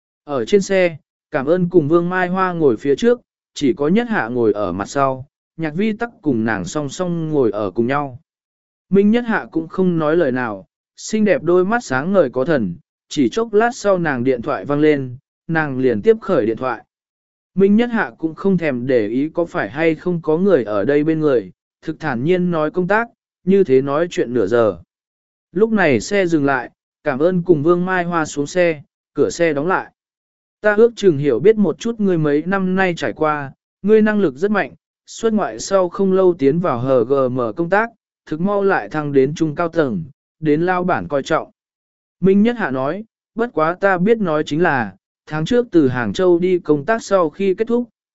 Ở trên xe, cảm ơn cùng Vương Mai Hoa ngồi phía trước, chỉ có Nhất Hạ ngồi ở mặt sau, Nhạc Vi tắc cùng nàng song song ngồi ở cùng nhau. Minh Nhất Hạ cũng không nói lời nào, xinh đẹp đôi mắt sáng ngời có thần, chỉ chốc lát sau nàng điện thoại vang lên, nàng liền tiếp khởi điện thoại. Minh Nhất Hạ cũng không thèm để ý có phải hay không có người ở đây bên người, thực thản nhiên nói công tác, như thế nói chuyện nửa giờ. Lúc này xe dừng lại, cảm ơn cùng Vương Mai Hoa xuống xe, cửa xe đóng lại. Ta ước chừng hiểu biết một chút ngươi mấy năm nay trải qua, ngươi năng lực rất mạnh, xuất ngoại sau không lâu tiến vào hờ giê em công tác, thực mau lại thăng đến trung cao tầng, đến lao bản coi trọng. Minh Nhất Hạ nói, bất quá ta biết nói chính là, tháng trước từ Hàng Châu đi công tác sau khi kết thúc,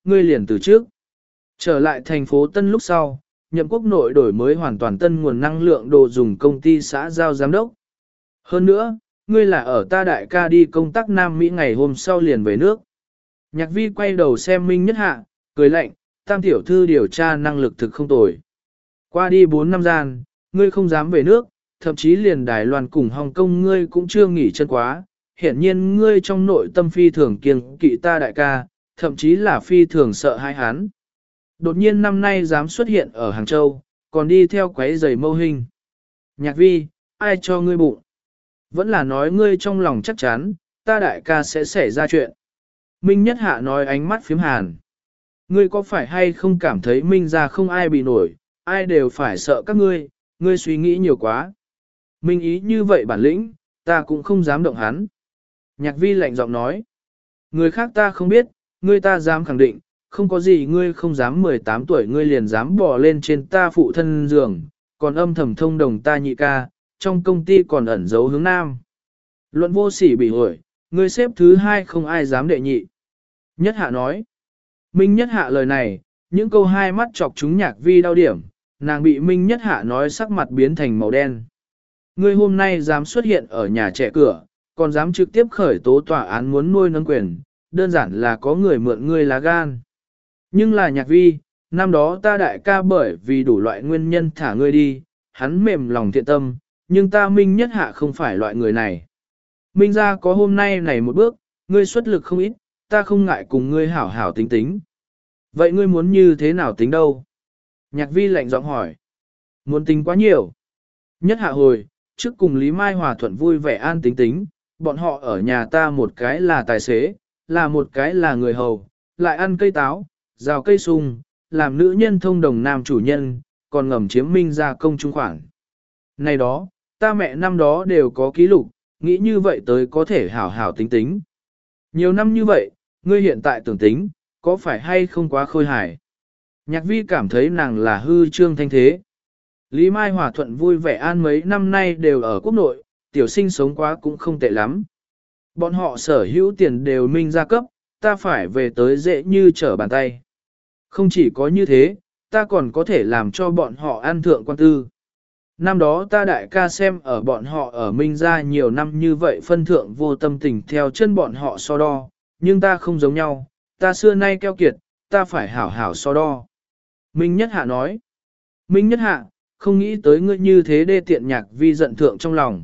ngươi liền từ trước. Trở lại thành phố Tân lúc sau, nhậm quốc nội đổi mới hoàn toàn tân nguồn năng lượng đồ dùng công ty xã giao giám đốc. Hơn nữa, ngươi là ở ta đại ca đi công tác Nam Mỹ ngày hôm sau liền về nước. Nhạc vi quay đầu xem Minh Nhất Hạ, cười lạnh, tam tiểu thư điều tra năng lực thực không tồi. Qua đi bốn năm gian, ngươi không dám về nước, thậm chí liền Đài Loan cùng Hồng Kông ngươi cũng chưa nghỉ chân quá. Hiển nhiên ngươi trong nội tâm phi thường kiêng kỵ ta đại ca, thậm chí là phi thường sợ hai hắn. Đột nhiên năm nay dám xuất hiện ở Hàng Châu, còn đi theo quấy giày mâu hình. Nhạc vi, ai cho ngươi bụng? Vẫn là nói ngươi trong lòng chắc chắn, ta đại ca sẽ xảy ra chuyện. Minh Nhất Hạ nói ánh mắt phím hàn. Ngươi có phải hay không cảm thấy Minh ra không ai bị nổi, ai đều phải sợ các ngươi, ngươi suy nghĩ nhiều quá. Minh ý như vậy bản lĩnh, ta cũng không dám động hắn. Nhạc vi lạnh giọng nói. Người khác ta không biết, ngươi ta dám khẳng định, không có gì ngươi không dám mười tám tuổi ngươi liền dám bỏ lên trên ta phụ thân giường, còn âm thầm thông đồng ta nhị ca, trong công ty còn ẩn giấu hướng nam. Luận vô sỉ bị hỏi, ngươi xếp thứ hai không ai dám đệ nhị. Nhất Hạ nói. Minh Nhất Hạ lời này, những câu hai mắt chọc chúng nhạc vi đau điểm, nàng bị Minh Nhất Hạ nói sắc mặt biến thành màu đen. Ngươi hôm nay dám xuất hiện ở nhà trẻ cửa, còn dám trực tiếp khởi tố tòa án muốn nuôi nâng quyền, đơn giản là có người mượn ngươi lá gan. Nhưng là nhạc vi, năm đó ta đại ca bởi vì đủ loại nguyên nhân thả ngươi đi, hắn mềm lòng thiện tâm, nhưng ta Minh Nhất Hạ không phải loại người này. Minh ra có hôm nay này một bước, ngươi xuất lực không ít, ta không ngại cùng ngươi hảo hảo tính tính. Vậy ngươi muốn như thế nào tính đâu? Nhạc vi lạnh giọng hỏi. Muốn tính quá nhiều. Nhất Hạ hồi, trước cùng Lý Mai Hòa thuận vui vẻ an tính tính, bọn họ ở nhà ta một cái là tài xế, là một cái là người hầu, lại ăn cây táo, rào cây sung, làm nữ nhân thông đồng nam chủ nhân, còn ngầm chiếm Minh ra công trung khoản. Này đó, ta mẹ năm đó đều có ký lục, nghĩ như vậy tới có thể hảo hảo tính tính. Nhiều năm như vậy, ngươi hiện tại tưởng tính, có phải hay không quá khôi hài? Nhạc vi cảm thấy nàng là hư trương thanh thế. Lý Mai Hòa thuận vui vẻ an mấy năm nay đều ở quốc nội, tiểu sinh sống quá cũng không tệ lắm. Bọn họ sở hữu tiền đều Minh ra cấp, ta phải về tới dễ như trở bàn tay. Không chỉ có như thế, ta còn có thể làm cho bọn họ an thượng quan tư. Năm đó ta đại ca xem ở bọn họ ở Minh ra nhiều năm như vậy phân thượng vô tâm tình theo chân bọn họ so đo, nhưng ta không giống nhau, ta xưa nay keo kiệt, ta phải hảo hảo so đo. Minh Nhất Hạ nói, Minh Nhất Hạ, không nghĩ tới ngươi như thế đê tiện nhạc vi giận thượng trong lòng.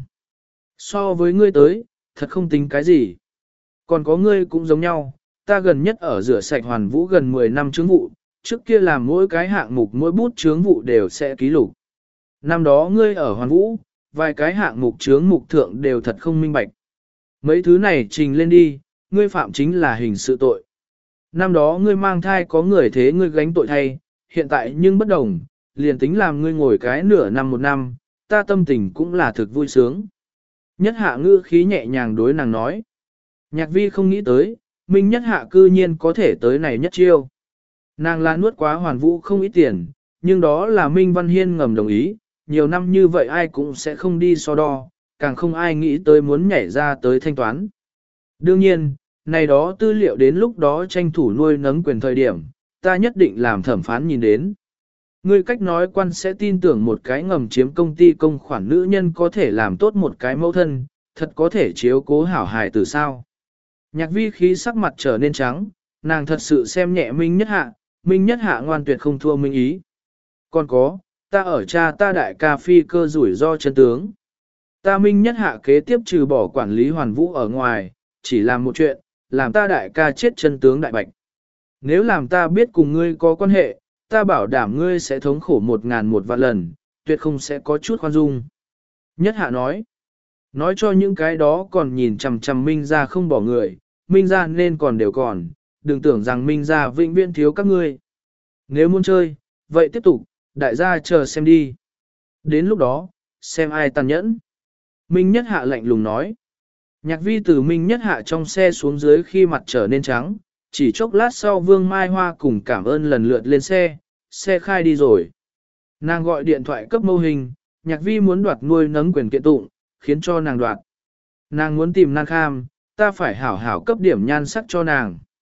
So với ngươi tới, thật không tính cái gì. Còn có ngươi cũng giống nhau, ta gần nhất ở rửa sạch hoàn vũ gần mười năm chướng vụ, trước kia làm mỗi cái hạng mục mỗi bút chướng vụ đều sẽ ký lục. Năm đó ngươi ở hoàn vũ, vài cái hạng mục chướng mục thượng đều thật không minh bạch. Mấy thứ này trình lên đi, ngươi phạm chính là hình sự tội. Năm đó ngươi mang thai có người thế ngươi gánh tội thay, hiện tại nhưng bất đồng, liền tính làm ngươi ngồi cái nửa năm một năm, ta tâm tình cũng là thực vui sướng. Nhất Hạ ngữ khí nhẹ nhàng đối nàng nói. Nhạc vi không nghĩ tới, Minh Nhất Hạ cư nhiên có thể tới này nhất chiêu. Nàng là nuốt quá hoàn vũ không ít tiền, nhưng đó là Minh Văn Hiên ngầm đồng ý, nhiều năm như vậy ai cũng sẽ không đi so đo, càng không ai nghĩ tới muốn nhảy ra tới thanh toán. Đương nhiên, này đó tư liệu đến lúc đó tranh thủ nuôi nấng quyền thời điểm, ta nhất định làm thẩm phán nhìn đến. Ngươi cách nói quan sẽ tin tưởng một cái ngầm chiếm công ty công khoản nữ nhân có thể làm tốt một cái mẫu thân, thật có thể chiếu cố hảo hài từ sao. Nhạc vi khí sắc mặt trở nên trắng, nàng thật sự xem nhẹ Minh Nhất Hạ, Minh Nhất Hạ ngoan tuyệt không thua Minh ý. Còn có, ta ở cha ta đại ca phi cơ rủi ro chân tướng. Ta Minh Nhất Hạ kế tiếp trừ bỏ quản lý hoàn vũ ở ngoài, chỉ làm một chuyện, làm ta đại ca chết chân tướng đại bạch. Nếu làm ta biết cùng ngươi có quan hệ, ta bảo đảm ngươi sẽ thống khổ một ngàn một vạn lần, tuyệt không sẽ có chút khoan dung. Nhất Hạ nói, nói cho những cái đó còn nhìn chằm chằm Minh ra không bỏ người, Minh ra nên còn đều còn, đừng tưởng rằng Minh ra vĩnh viễn thiếu các ngươi. Nếu muốn chơi, vậy tiếp tục, đại gia chờ xem đi. Đến lúc đó, xem ai tàn nhẫn. Minh Nhất Hạ lạnh lùng nói. Nhạc vi từ Minh Nhất Hạ trong xe xuống dưới khi mặt trở nên trắng, chỉ chốc lát sau Vương Mai Hoa cùng cảm ơn lần lượt lên xe, xe khai đi rồi. Nàng gọi điện thoại cấp mâu hình, nhạc vi muốn đoạt nuôi nấng quyền kiện tụng, khiến cho nàng đoạt. Nàng muốn tìm Nan Kham, ta phải hảo hảo cấp điểm nhan sắc cho nàng.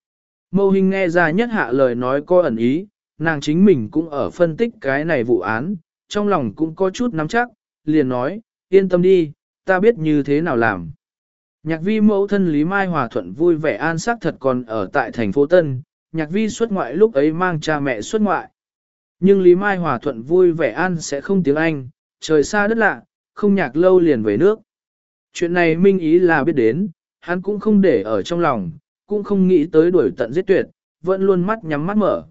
Mâu Hinh nghe ra nhất hạ lời nói có ẩn ý, nàng chính mình cũng ở phân tích cái này vụ án, trong lòng cũng có chút nắm chắc, liền nói, yên tâm đi, ta biết như thế nào làm. Nhạc vi mẫu thân Lý Mai Hòa Thuận vui vẻ an xác thật còn ở tại thành phố Tân, nhạc vi xuất ngoại lúc ấy mang cha mẹ xuất ngoại. Nhưng Lý Mai Hòa Thuận vui vẻ an sẽ không tiếng Anh, trời xa đất lạ, không nhạc lâu liền về nước. Chuyện này Minh Ý là biết đến, hắn cũng không để ở trong lòng, cũng không nghĩ tới đuổi tận giết tuyệt, vẫn luôn mắt nhắm mắt mở.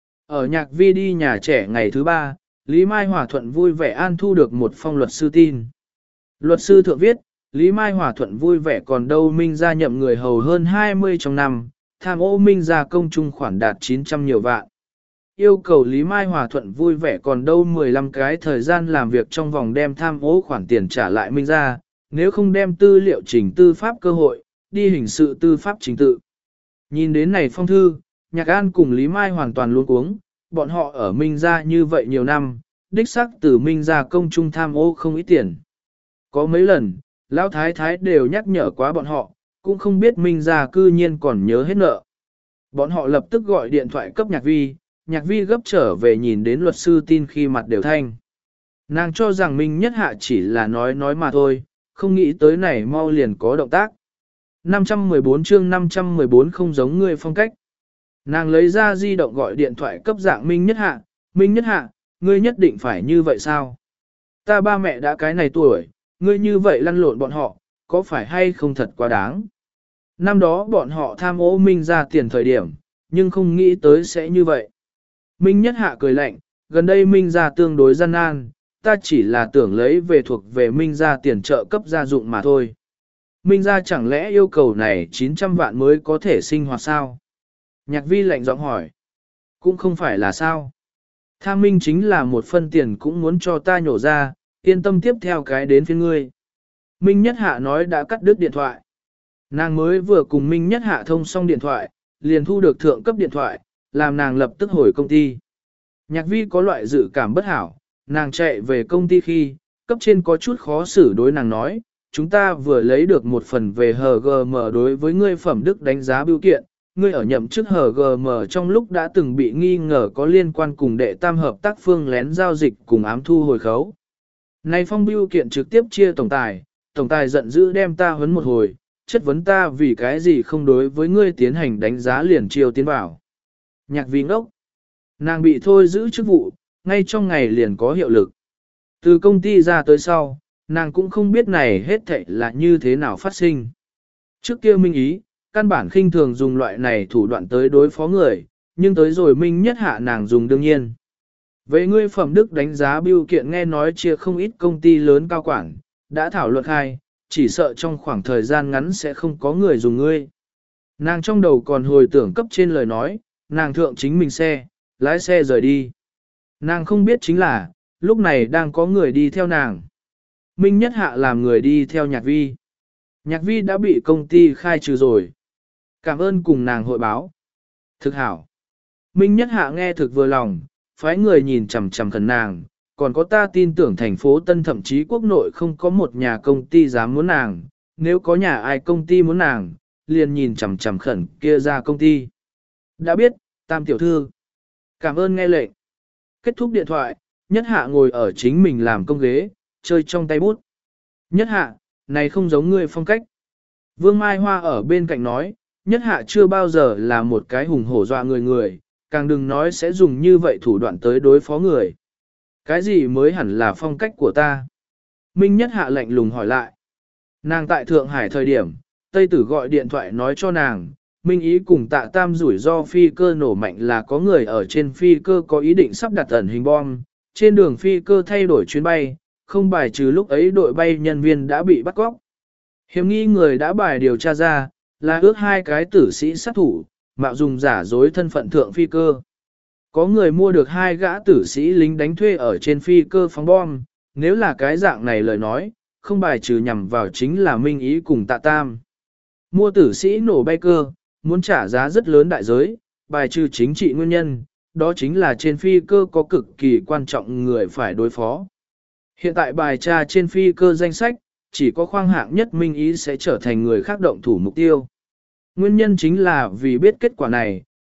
Ở nhạc vi đi nhà trẻ ngày thứ ba, Lý Mai Hòa Thuận vui vẻ an thu được một phong luật sư tin. Luật sư thượng viết, Lý Mai Hòa Thuận vui vẻ còn đâu Minh gia nhậm người hầu hơn hai mươi trong năm, tham ô Minh gia công trung khoản đạt chín trăm nhiều vạn. Yêu cầu Lý Mai Hòa Thuận vui vẻ còn đâu mười lăm cái thời gian làm việc trong vòng đem tham ô khoản tiền trả lại Minh gia, nếu không đem tư liệu trình tư pháp cơ hội, đi hình sự tư pháp trình tự. Nhìn đến này phong thư, Nhạc An cùng Lý Mai hoàn toàn luống cuống, bọn họ ở Minh gia như vậy nhiều năm, đích xác từ Minh gia công trung tham ô không ít tiền. Có mấy lần, Lão Thái Thái đều nhắc nhở quá bọn họ, cũng không biết Minh gia cư nhiên còn nhớ hết nợ. Bọn họ lập tức gọi điện thoại cấp Nhạc Vi, Nhạc Vi gấp trở về nhìn đến luật sư tin khi mặt đều thanh. Nàng cho rằng Minh Nhất Hạ chỉ là nói nói mà thôi, không nghĩ tới này mau liền có động tác. năm trăm mười bốn chương năm trăm mười bốn không giống người phong cách. Nàng lấy ra di động gọi điện thoại cấp dạng Minh Nhất Hạ, Minh Nhất Hạ, ngươi nhất định phải như vậy sao? Ta ba mẹ đã cái này tuổi, ngươi như vậy lăn lộn bọn họ, có phải hay không thật quá đáng? Năm đó bọn họ tham ô Minh ra tiền thời điểm, nhưng không nghĩ tới sẽ như vậy. Minh Nhất Hạ cười lạnh, gần đây Minh ra tương đối gian nan, ta chỉ là tưởng lấy về thuộc về Minh ra tiền trợ cấp gia dụng mà thôi. Minh ra chẳng lẽ yêu cầu này chín trăm vạn mới có thể sinh hoạt sao? Nhạc Vi lạnh giọng hỏi. Cũng không phải là sao. Tham Minh chính là một phân tiền cũng muốn cho ta nhổ ra, yên tâm tiếp theo cái đến phía ngươi. Minh Nhất Hạ nói đã cắt đứt điện thoại. Nàng mới vừa cùng Minh Nhất Hạ thông xong điện thoại, liền thu được thượng cấp điện thoại, làm nàng lập tức hồi công ty. Nhạc Vi có loại dự cảm bất hảo, nàng chạy về công ty khi, cấp trên có chút khó xử đối nàng nói, chúng ta vừa lấy được một phần về hờ giê em đối với ngươi phẩm đức đánh giá biểu kiện, ngươi ở nhậm chức hờ giê em trong lúc đã từng bị nghi ngờ có liên quan cùng đệ tam hợp tác phương lén giao dịch cùng ám thu hồi khấu. Này phong biểu kiện trực tiếp chia tổng tài, tổng tài giận dữ đem ta huấn một hồi, chất vấn ta vì cái gì không đối với ngươi tiến hành đánh giá liền chiêu tiến vào. Nhạc Vi ngốc, nàng bị thôi giữ chức vụ, ngay trong ngày liền có hiệu lực. Từ công ty ra tới sau, nàng cũng không biết này hết thảy là như thế nào phát sinh. Trước kia Minh Ý, căn bản khinh thường dùng loại này thủ đoạn tới đối phó người, nhưng tới rồi Minh Nhất Hạ nàng dùng đương nhiên. Về ngươi phẩm đức đánh giá biểu kiện nghe nói chia không ít công ty lớn cao quản, đã thảo luận khai, chỉ sợ trong khoảng thời gian ngắn sẽ không có người dùng ngươi. Nàng trong đầu còn hồi tưởng cấp trên lời nói, nàng thượng chính mình xe, lái xe rời đi. Nàng không biết chính là, lúc này đang có người đi theo nàng. Minh Nhất Hạ làm người đi theo Nhạc Vi. Nhạc Vi đã bị công ty khai trừ rồi. Cảm ơn cùng nàng hội báo. Thực hảo. Minh Nhất Hạ nghe thực vừa lòng, phái người nhìn chằm chằm khẩn nàng, còn có ta tin tưởng thành phố Tân thậm chí quốc nội không có một nhà công ty dám muốn nàng, nếu có nhà ai công ty muốn nàng, liền nhìn chằm chằm khẩn kia ra công ty. Đã biết, Tam tiểu thư. Cảm ơn nghe lệnh. Kết thúc điện thoại, Nhất Hạ ngồi ở chính mình làm công ghế, chơi trong tay bút. Nhất Hạ, này không giống ngươi phong cách. Vương Mai Hoa ở bên cạnh nói, Nhất Hạ chưa bao giờ là một cái hùng hổ dọa người người, càng đừng nói sẽ dùng như vậy thủ đoạn tới đối phó người. Cái gì mới hẳn là phong cách của ta? Minh Nhất Hạ lạnh lùng hỏi lại. Nàng tại Thượng Hải thời điểm, Tây Tử gọi điện thoại nói cho nàng, Minh Ý cùng Tạ Tam rủi ro phi cơ nổ mạnh là có người ở trên phi cơ có ý định sắp đặt ẩn hình bom, trên đường phi cơ thay đổi chuyến bay, không bài trừ lúc ấy đội bay nhân viên đã bị bắt cóc. Hiểm nghi người đã bài điều tra ra, là ước hai cái tử sĩ sát thủ, mạo dùng giả dối thân phận thượng phi cơ. Có người mua được hai gã tử sĩ lính đánh thuê ở trên phi cơ phóng bom, nếu là cái dạng này lời nói, không bài trừ nhằm vào chính là Minh Ý cùng Tạ Tam. Mua tử sĩ nổ bay cơ, muốn trả giá rất lớn đại giới, bài trừ chính trị nguyên nhân, đó chính là trên phi cơ có cực kỳ quan trọng người phải đối phó. Hiện tại bài tra trên phi cơ danh sách, chỉ có khoang hạng nhất Minh Ý sẽ trở thành người khác động thủ mục tiêu. Nguyên nhân chính là vì biết kết quả này,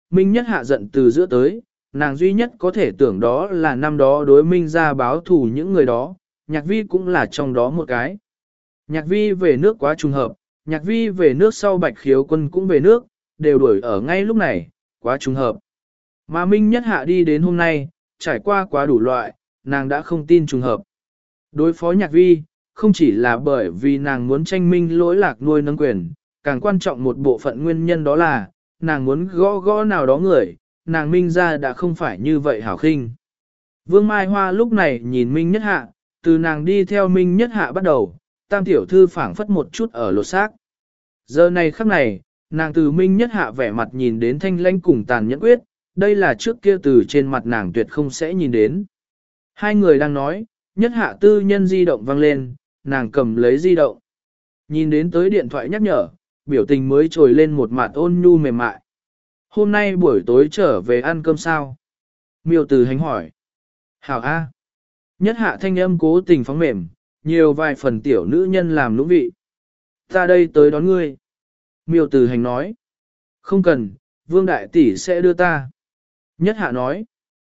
Minh Nhất Hạ giận từ giữa tới, nàng duy nhất có thể tưởng đó là năm đó đối Minh ra báo thù những người đó, Nhạc Vi cũng là trong đó một cái. Nhạc Vi về nước quá trùng hợp, Nhạc Vi về nước sau Bạch Khiếu Quân cũng về nước, đều đuổi ở ngay lúc này, quá trùng hợp. Mà Minh Nhất Hạ đi đến hôm nay, trải qua quá đủ loại, nàng đã không tin trùng hợp. Đối phó Nhạc Vi, không chỉ là bởi vì nàng muốn tranh minh lỗi lạc nuôi nâng quyền, càng quan trọng một bộ phận nguyên nhân đó là, nàng muốn gõ gõ nào đó người, nàng Minh ra đã không phải như vậy hảo khinh. Vương Mai Hoa lúc này nhìn Minh Nhất Hạ, từ nàng đi theo Minh Nhất Hạ bắt đầu, tam tiểu thư phảng phất một chút ở lột xác. Giờ này khắc này, nàng từ Minh Nhất Hạ vẻ mặt nhìn đến thanh lãnh cùng tàn nhẫn quyết, đây là trước kia từ trên mặt nàng tuyệt không sẽ nhìn đến. Hai người đang nói, Nhất Hạ tư nhân di động vang lên, nàng cầm lấy di động. Nhìn đến tới điện thoại nhắc nhở, biểu tình mới trồi lên một mặt ôn nhu mềm mại. Hôm nay buổi tối trở về ăn cơm sao? Miêu Từ Hành hỏi. Hảo A. Nhất Hạ thanh âm cố tình phóng mềm, nhiều vài phần tiểu nữ nhân làm lũng vị. Ta đây tới đón ngươi. Miêu Từ Hành nói. Không cần, Vương Đại Tỷ sẽ đưa ta. Nhất Hạ nói.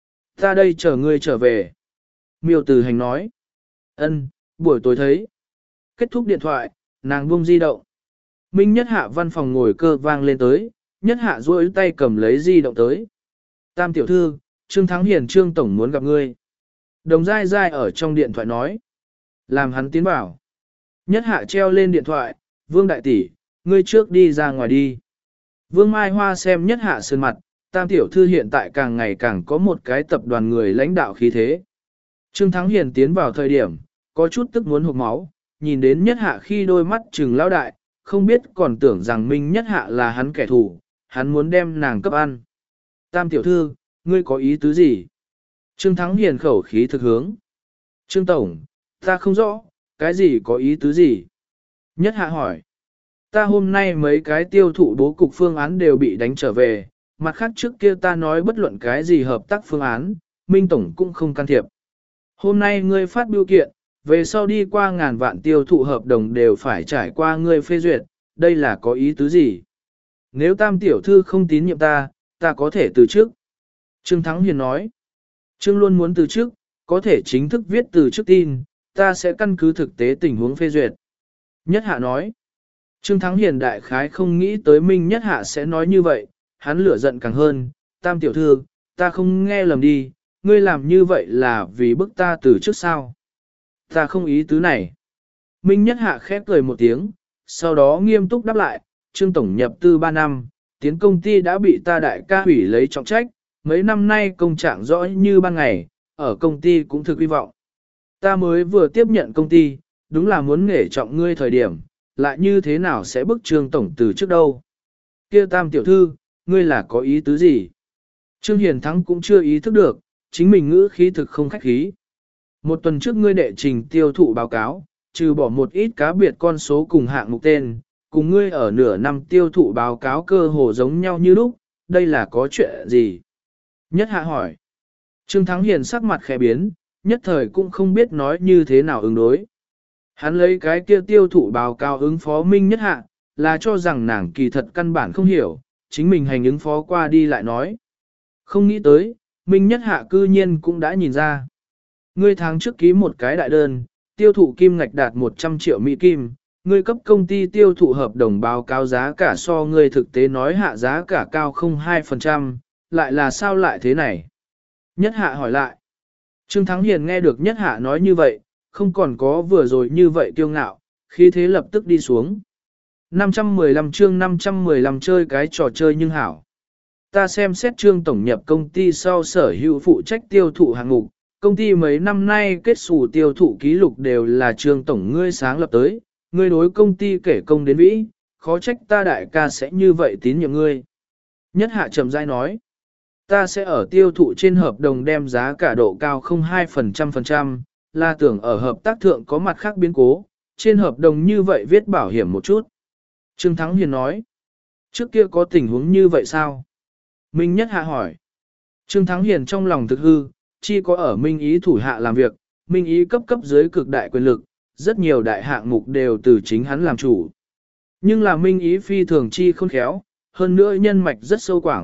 Ta đây chờ ngươi trở về. Miêu Từ Hành nói. Ân, buổi tối thấy. Kết thúc điện thoại, nàng buông di động. Minh Nhất Hạ văn phòng ngồi cơ vang lên tới, Nhất Hạ duỗi tay cầm lấy di động tới. Tam tiểu thư, Trương Thắng Hiền Trương Tổng muốn gặp ngươi. Đồng dai dai ở trong điện thoại nói. Làm hắn tiến bảo. Nhất Hạ treo lên điện thoại, Vương Đại Tỷ, ngươi trước đi ra ngoài đi. Vương Mai Hoa xem Nhất Hạ sơn mặt, Tam tiểu thư hiện tại càng ngày càng có một cái tập đoàn người lãnh đạo khí thế. Trương Thắng Hiền tiến vào thời điểm, có chút tức muốn hụt máu, nhìn đến Nhất Hạ khi đôi mắt trừng lão đại, không biết còn tưởng rằng Minh Nhất Hạ là hắn kẻ thù, hắn muốn đem nàng cấp ăn. Tam tiểu thư, ngươi có ý tứ gì? Trương Thắng Hiền khẩu khí thực hướng. Trương Tổng, ta không rõ, cái gì có ý tứ gì? Nhất Hạ hỏi. Ta hôm nay mấy cái tiêu thụ bố cục phương án đều bị đánh trở về, mặt khác trước kia ta nói bất luận cái gì hợp tác phương án, Minh Tổng cũng không can thiệp. Hôm nay ngươi phát biểu kiện, về sau đi qua ngàn vạn tiêu thụ hợp đồng đều phải trải qua ngươi phê duyệt, đây là có ý tứ gì? Nếu Tam tiểu thư không tín nhiệm ta, ta có thể từ chức. Trương Thắng Hiền nói. Trương luôn muốn từ chức, có thể chính thức viết từ chức tin, ta sẽ căn cứ thực tế tình huống phê duyệt. Nhất Hạ nói. Trương Thắng Hiền đại khái không nghĩ tới Minh Nhất Hạ sẽ nói như vậy, hắn lửa giận càng hơn. Tam tiểu thư, ta không nghe lầm đi, ngươi làm như vậy là vì bức ta từ chức sao? Ta không ý tứ này. Minh Nhất Hạ khép cười một tiếng, sau đó nghiêm túc đáp lại, Trương Tổng nhập tư ba năm, tiến công ty đã bị ta đại ca hủy lấy trọng trách, mấy năm nay công trạng rõ như ban ngày, ở công ty cũng thực hy vọng. Ta mới vừa tiếp nhận công ty, đúng là muốn nghề trọng ngươi thời điểm, lại như thế nào sẽ bức Trương Tổng từ trước đâu. Kia Tam tiểu thư, ngươi là có ý tứ gì? Trương Hiền Thắng cũng chưa ý thức được, chính mình ngữ khí thực không khách khí. Một tuần trước ngươi đệ trình tiêu thụ báo cáo, trừ bỏ một ít cá biệt con số cùng hạng mục tên, cùng ngươi ở nửa năm tiêu thụ báo cáo cơ hồ giống nhau như lúc, đây là có chuyện gì? Nhất Hạ hỏi. Trương Thắng Hiền sắc mặt khẽ biến, nhất thời cũng không biết nói như thế nào ứng đối. Hắn lấy cái kia tiêu thụ báo cáo ứng phó Minh Nhất Hạ, là cho rằng nàng kỳ thật căn bản không hiểu, chính mình hành ứng phó qua đi lại nói. Không nghĩ tới, Minh Nhất Hạ cư nhiên cũng đã nhìn ra. Ngươi tháng trước ký một cái đại đơn, tiêu thụ kim ngạch đạt một trăm triệu Mỹ Kim, ngươi cấp công ty tiêu thụ hợp đồng báo cáo giá cả so ngươi thực tế nói hạ giá cả cao không hai phần trăm, lại là sao lại thế này? Nhất Hạ hỏi lại. Trương Thắng Hiền nghe được Nhất Hạ nói như vậy, không còn có vừa rồi như vậy kiêu ngạo, khí thế lập tức đi xuống. năm trăm mười lăm chương năm trăm mười lăm chơi cái trò chơi nhưng hảo. Ta xem xét Trương Tổng nhập công ty sau sở hữu phụ trách tiêu thụ hạng mục, công ty mấy năm nay kết xù tiêu thụ ký lục đều là Trương Tổng ngươi sáng lập tới, ngươi đối công ty kể công đến vĩ, khó trách ta đại ca sẽ như vậy tín nhiệm ngươi. Nhất Hạ trầm rãi nói, ta sẽ ở tiêu thụ trên hợp đồng đem giá cả độ cao không hai phần trăm phần trăm, là tưởng ở hợp tác thượng có mặt khác biến cố, trên hợp đồng như vậy viết bảo hiểm một chút. Trương Thắng Hiền nói, trước kia có tình huống như vậy sao? Minh Nhất Hạ hỏi, Trương Thắng Hiền trong lòng thực hư, chi có ở Minh Ý thủ hạ làm việc, Minh Ý cấp cấp dưới cực đại quyền lực, rất nhiều đại hạng mục đều từ chính hắn làm chủ. Nhưng là Minh Ý phi thường chi khôn khéo, hơn nữa nhân mạch rất sâu quảng,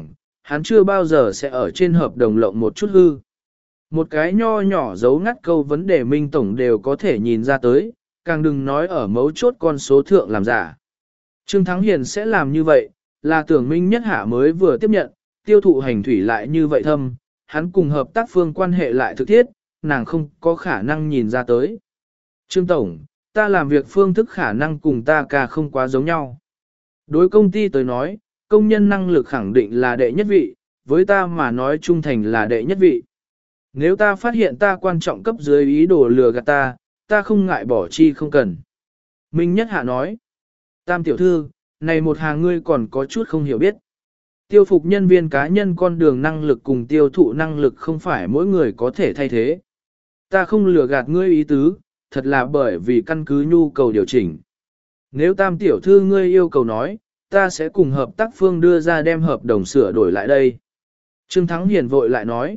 hắn chưa bao giờ sẽ ở trên hợp đồng lộng một chút hư. Một cái nho nhỏ giấu ngắt câu vấn đề Minh Tổng đều có thể nhìn ra tới, càng đừng nói ở mấu chốt con số thượng làm giả. Trương Thắng Hiền sẽ làm như vậy, là tưởng Minh Nhất Hạ mới vừa tiếp nhận, tiêu thụ hành thủy lại như vậy thâm, hắn cùng hợp tác phương quan hệ lại thực thiết, nàng không có khả năng nhìn ra tới. Trương Tổng, ta làm việc phương thức khả năng cùng ta ca không quá giống nhau. Đối công ty tới nói, công nhân năng lực khẳng định là đệ nhất vị, với ta mà nói trung thành là đệ nhất vị. Nếu ta phát hiện ta quan trọng cấp dưới ý đồ lừa gạt ta, ta không ngại bỏ chi không cần. Minh Nhất Hạ nói, Tam tiểu thư, này một hàng ngươi còn có chút không hiểu biết. Tiêu phục nhân viên cá nhân con đường năng lực cùng tiêu thụ năng lực không phải mỗi người có thể thay thế. Ta không lừa gạt ngươi ý tứ, thật là bởi vì căn cứ nhu cầu điều chỉnh. Nếu tam tiểu thư ngươi yêu cầu nói, ta sẽ cùng hợp tác phương đưa ra đem hợp đồng sửa đổi lại đây. Trương Thắng Hiền vội lại nói,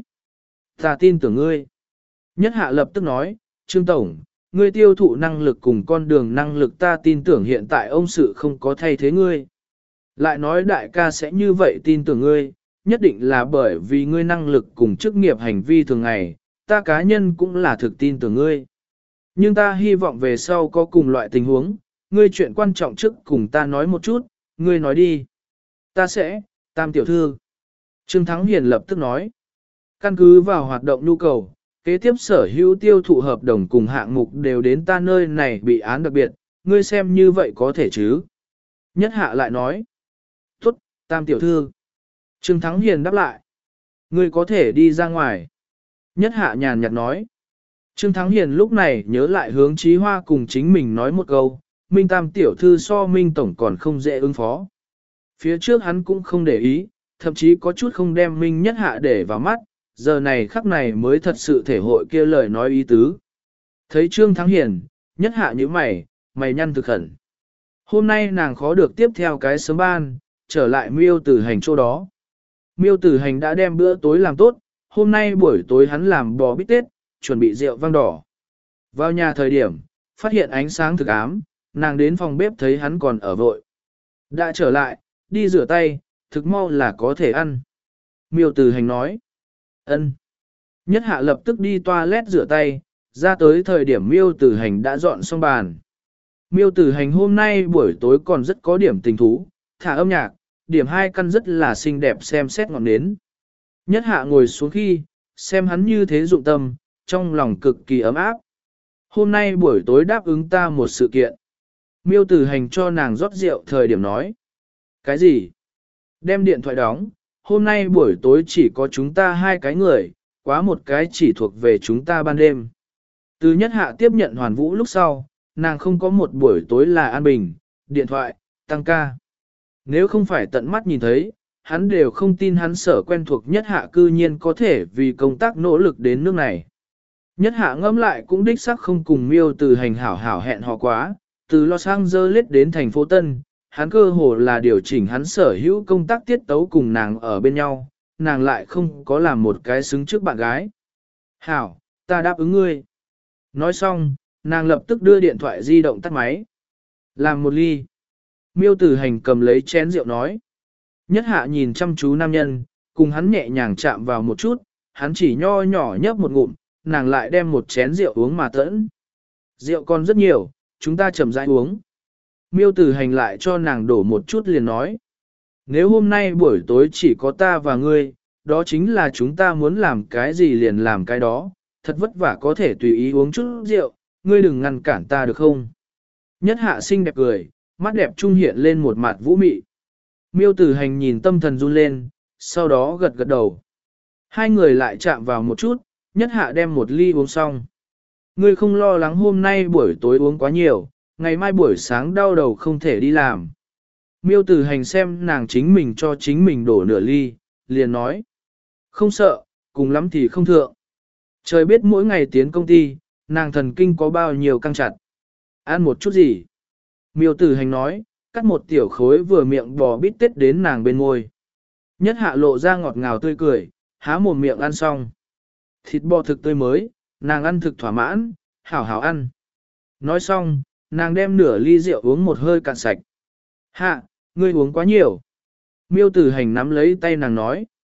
ta tin tưởng ngươi. Nhất Hạ lập tức nói, Trương Tổng, ngươi tiêu thụ năng lực cùng con đường năng lực ta tin tưởng hiện tại ông sự không có thay thế ngươi. Lại nói đại ca sẽ như vậy tin tưởng ngươi, nhất định là bởi vì ngươi năng lực cùng chức nghiệp hành vi thường ngày, ta cá nhân cũng là thực tin tưởng ngươi. Nhưng ta hy vọng về sau có cùng loại tình huống, ngươi chuyện quan trọng trước cùng ta nói một chút, ngươi nói đi. Ta sẽ, Tam tiểu thư. Trương Thắng Hiền lập tức nói. Căn cứ vào hoạt động nhu cầu, kế tiếp sở hữu tiêu thụ hợp đồng cùng hạng mục đều đến ta nơi này bị án đặc biệt, ngươi xem như vậy có thể chứ? Nhất Hạ lại nói. Tốt, Tam tiểu thư. Trương Thắng Hiền đáp lại. Ngươi có thể đi ra ngoài. Nhất Hạ nhàn nhạt nói. Trương Thắng Hiền lúc này nhớ lại hướng Chí Hoa cùng chính mình nói một câu, Minh Tam tiểu thư so Minh Tổng còn không dễ ứng phó. Phía trước hắn cũng không để ý, thậm chí có chút không đem Minh Nhất Hạ để vào mắt, giờ này khắc này mới thật sự thể hội kia lời nói ý tứ. Thấy Trương Thắng Hiền, Nhất Hạ như mày, mày nhăn thực khẩn. Hôm nay nàng khó được tiếp theo cái sớm ban, trở lại Miêu Tử Hành chỗ đó. Miêu Tử Hành đã đem bữa tối làm tốt, hôm nay buổi tối hắn làm bò bít tết, chuẩn bị rượu vang đỏ. Vào nhà thời điểm, phát hiện ánh sáng thực ám, nàng đến phòng bếp thấy hắn còn ở vội. Đã trở lại, đi rửa tay, thực mau là có thể ăn. Miêu Tử Hành nói. Ân. Nhất Hạ lập tức đi toilet rửa tay, ra tới thời điểm Miêu Tử Hành đã dọn xong bàn. Miêu Tử Hành hôm nay buổi tối còn rất có điểm tình thú, thả âm nhạc, điểm hai căn rất là xinh đẹp xem xét ngọn nến. Nhất Hạ ngồi xuống khi, xem hắn như thế dụng tâm, trong lòng cực kỳ ấm áp. Hôm nay buổi tối đáp ứng ta một sự kiện. Miêu Tử Hành cho nàng rót rượu thời điểm nói. Cái gì? Đem điện thoại đóng, hôm nay buổi tối chỉ có chúng ta hai cái người, quá một cái chỉ thuộc về chúng ta ban đêm. Từ Nhất Hạ tiếp nhận Hoàn Vũ lúc sau, nàng không có một buổi tối là an bình, điện thoại, tăng ca. Nếu không phải tận mắt nhìn thấy, hắn đều không tin hắn sở quen thuộc Nhất Hạ cư nhiên có thể vì công tác nỗ lực đến nước này. Nhất Hạ ngẫm lại cũng đích xác không cùng Miêu Từ Hành hảo hảo hẹn hò quá, từ Los Angeles đến thành phố Tân, hắn cơ hồ là điều chỉnh hắn sở hữu công tác tiết tấu cùng nàng ở bên nhau, nàng lại không có làm một cái xứng trước bạn gái. Hảo, ta đáp ứng ngươi. Nói xong, nàng lập tức đưa điện thoại di động tắt máy. Làm một ly. Miêu Tử Hành cầm lấy chén rượu nói. Nhất Hạ nhìn chăm chú nam nhân, cùng hắn nhẹ nhàng chạm vào một chút, hắn chỉ nho nhỏ nhấp một ngụm, nàng lại đem một chén rượu uống mà tẫn. Rượu còn rất nhiều, chúng ta chậm rãi uống. Miêu Tử Hành lại cho nàng đổ một chút liền nói. Nếu hôm nay buổi tối chỉ có ta và ngươi, đó chính là chúng ta muốn làm cái gì liền làm cái đó, thật vất vả có thể tùy ý uống chút rượu, ngươi đừng ngăn cản ta được không? Nhất Hạ xinh đẹp cười, mắt đẹp trung hiện lên một mặt vũ mị. Miêu Tử Hành nhìn tâm thần run lên, sau đó gật gật đầu. Hai người lại chạm vào một chút, Nhất Hạ đem một ly uống xong. Ngươi không lo lắng hôm nay buổi tối uống quá nhiều, ngày mai buổi sáng đau đầu không thể đi làm. Miêu Tử Hành xem nàng chính mình cho chính mình đổ nửa ly, liền nói. Không sợ, cùng lắm thì không thượng. Trời biết mỗi ngày tiến công ty, nàng thần kinh có bao nhiêu căng chặt. Ăn một chút gì? Miêu Tử Hành nói, cắt một tiểu khối vừa miệng bò bít tết đến nàng bên môi. Nhất Hạ lộ ra ngọt ngào tươi cười, há mồm miệng ăn xong. Thịt bò thực tươi mới, nàng ăn thực thỏa mãn, hảo hảo ăn. Nói xong, nàng đem nửa ly rượu uống một hơi cạn sạch. Hạ, ngươi uống quá nhiều. Miêu Tử Hành nắm lấy tay nàng nói.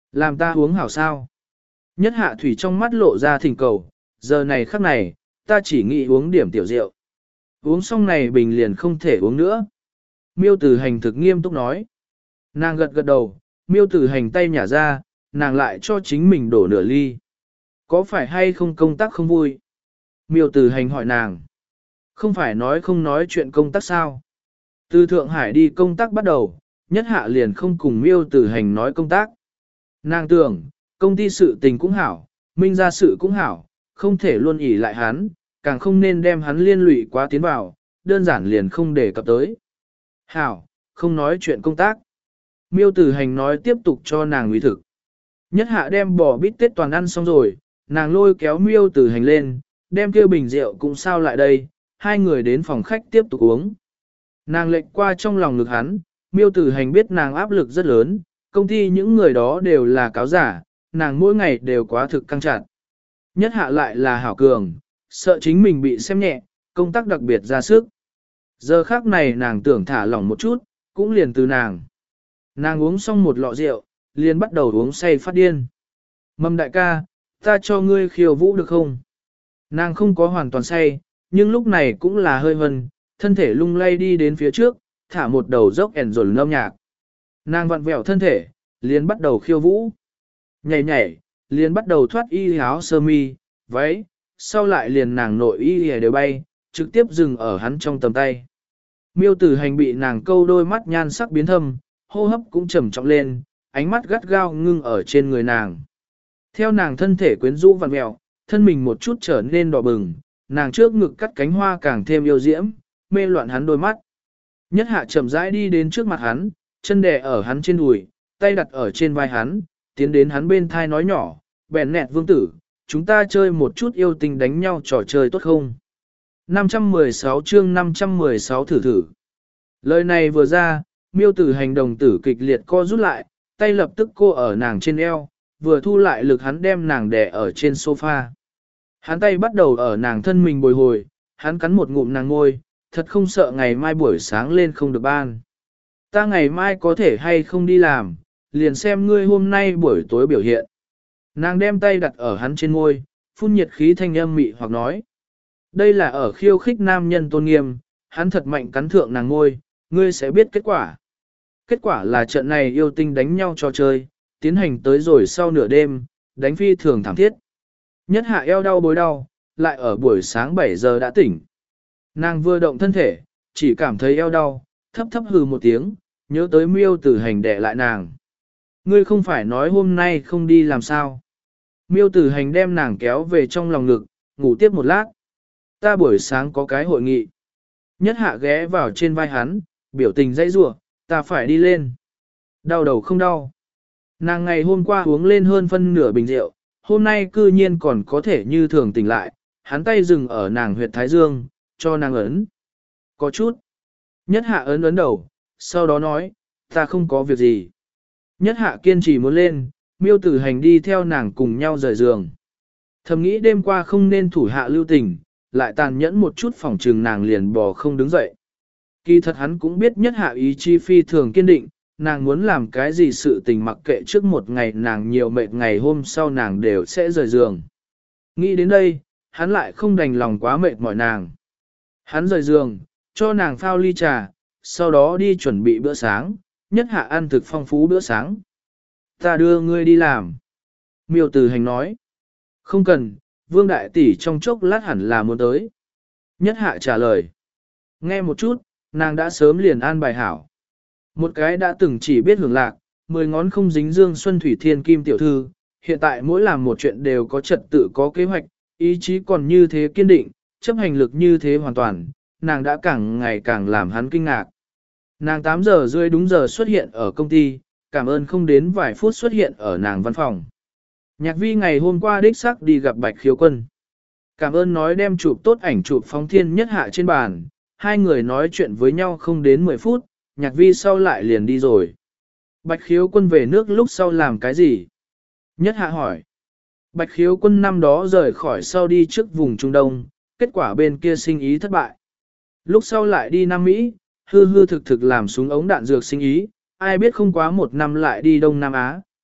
Làm ta uống hảo sao? Nhất hạ thủy trong mắt lộ ra thỉnh cầu, giờ này khắc này, ta chỉ nghĩ uống điểm tiểu rượu. Uống xong này bình liền không thể uống nữa. Miêu tử hành thực nghiêm túc nói. Nàng gật gật đầu, miêu tử hành tay nhả ra, nàng lại cho chính mình đổ nửa ly. Có phải hay không công tác không vui? Miêu tử hành hỏi nàng. Không phải nói không nói chuyện công tác sao? Từ Thượng Hải đi công tác bắt đầu, nhất hạ liền không cùng miêu tử hành nói công tác. Nàng tưởng, công ty sự tình cũng hảo, minh ra sự cũng hảo, không thể luôn ỉ lại hắn, càng không nên đem hắn liên lụy quá tiến vào, đơn giản liền không để cập tới. Hảo, không nói chuyện công tác. Miêu tử hành nói tiếp tục cho nàng uy thực. Nhất hạ đem bò bít tết toàn ăn xong rồi, nàng lôi kéo miêu tử hành lên, đem kia bình rượu cũng sao lại đây, hai người đến phòng khách tiếp tục uống. Nàng lệnh qua trong lòng ngực hắn, miêu tử hành biết nàng áp lực rất lớn, công ty những người đó đều là cáo giả, nàng mỗi ngày đều quá thực căng chặt. Nhất hạ lại là hảo cường, sợ chính mình bị xem nhẹ, công tác đặc biệt ra sức. Giờ khác này nàng tưởng thả lỏng một chút, cũng liền từ nàng. Nàng uống xong một lọ rượu, liền bắt đầu uống say phát điên. Mâm đại ca, ta cho ngươi khiêu vũ được không? Nàng không có hoàn toàn say, nhưng lúc này cũng là hơi hân, thân thể lung lay đi đến phía trước, thả một đầu dốc ẻn rồn âm nhạc. Nàng vặn vẹo thân thể, liền bắt đầu khiêu vũ. Nhảy nhảy, liền bắt đầu thoát y áo sơ mi, váy, sau lại liền nàng nội y đều bay, trực tiếp dừng ở hắn trong tầm tay. Miêu tử hành bị nàng câu đôi mắt nhan sắc biến thâm, hô hấp cũng trầm trọng lên, ánh mắt gắt gao ngưng ở trên người nàng. Theo nàng thân thể quyến rũ vặn vẹo, thân mình một chút trở nên đỏ bừng, nàng trước ngực cắt cánh hoa càng thêm yêu diễm, mê loạn hắn đôi mắt. Nhất hạ chậm rãi đi đến trước mặt hắn, chân đè ở hắn trên đùi, tay đặt ở trên vai hắn, tiến đến hắn bên thai nói nhỏ, bèn nẹt vương tử, chúng ta chơi một chút yêu tình đánh nhau trò chơi tốt không? năm trăm mười sáu chương năm trăm mười sáu thử thử. Lời này vừa ra, miêu tử hành đồng tử kịch liệt co rút lại, tay lập tức cô ở nàng trên eo, vừa thu lại lực hắn đem nàng đè ở trên sofa. Hắn tay bắt đầu ở nàng thân mình bồi hồi, hắn cắn một ngụm nàng ngôi, thật không sợ ngày mai buổi sáng lên không được ban. Ta ngày mai có thể hay không đi làm, liền xem ngươi hôm nay buổi tối biểu hiện. Nàng đem tay đặt ở hắn trên ngôi, phun nhiệt khí thanh âm mị hoặc nói. Đây là ở khiêu khích nam nhân tôn nghiêm, hắn thật mạnh cắn thượng nàng ngôi, ngươi sẽ biết kết quả. Kết quả là trận này yêu tinh đánh nhau trò chơi, tiến hành tới rồi sau nửa đêm, đánh phi thường thảm thiết. Nhất hạ eo đau bối đau, lại ở buổi sáng bảy giờ đã tỉnh. Nàng vừa động thân thể, chỉ cảm thấy eo đau, thấp thấp hừ một tiếng, nhớ tới miêu tử hành đẻ lại nàng. Ngươi không phải nói hôm nay không đi làm sao. Miêu tử hành đem nàng kéo về trong lòng ngực, ngủ tiếp một lát. Ta buổi sáng có cái hội nghị. Nhất hạ ghé vào trên vai hắn, biểu tình dãy rủa, ta phải đi lên. Đau đầu không đau. Nàng ngày hôm qua uống lên hơn phân nửa bình rượu, hôm nay cư nhiên còn có thể như thường tỉnh lại, hắn tay dừng ở nàng huyệt thái dương, cho nàng ấn. Có chút. Nhất hạ ấn ấn đầu, sau đó nói, ta không có việc gì. Nhất hạ kiên trì muốn lên, miêu tử hành đi theo nàng cùng nhau rời giường. Thầm nghĩ đêm qua không nên thủ hạ lưu tình, lại tàn nhẫn một chút phòng trừng nàng liền bò không đứng dậy. Kỳ thật hắn cũng biết nhất hạ ý chi phi thường kiên định, nàng muốn làm cái gì sự tình mặc kệ trước một ngày nàng nhiều mệt ngày hôm sau nàng đều sẽ rời giường. Nghĩ đến đây, hắn lại không đành lòng quá mệt mỏi nàng. Hắn rời giường, cho nàng phao ly trà, sau đó đi chuẩn bị bữa sáng, nhất hạ ăn thực phong phú bữa sáng. Ta đưa ngươi đi làm. Miêu Tử Hành nói. Không cần, Vương Đại Tỷ trong chốc lát hẳn là muốn tới. Nhất hạ trả lời. Nghe một chút, nàng đã sớm liền an bài hảo. Một cái đã từng chỉ biết hưởng lạc, mười ngón không dính dương xuân thủy thiên kim tiểu thư, hiện tại mỗi làm một chuyện đều có trật tự có kế hoạch, ý chí còn như thế kiên định, chấp hành lực như thế hoàn toàn, nàng đã càng ngày càng làm hắn kinh ngạc. Nàng tám giờ rưỡi đúng giờ xuất hiện ở công ty, cảm ơn không đến vài phút xuất hiện ở nàng văn phòng. Nhạc vi ngày hôm qua đích xác đi gặp Bạch Khiếu Quân. Cảm ơn nói đem chụp tốt ảnh chụp phóng thiên nhất hạ trên bàn, hai người nói chuyện với nhau không đến mười phút, nhạc vi sau lại liền đi rồi. Bạch Khiếu Quân về nước lúc sau làm cái gì? Nhất hạ hỏi. Bạch Khiếu Quân năm đó rời khỏi sau đi trước vùng Trung Đông, kết quả bên kia sinh ý thất bại. Lúc sau lại đi Nam Mỹ, hư hư thực thực làm súng ống đạn dược sinh ý, ai biết không quá một năm lại đi Đông Nam Á,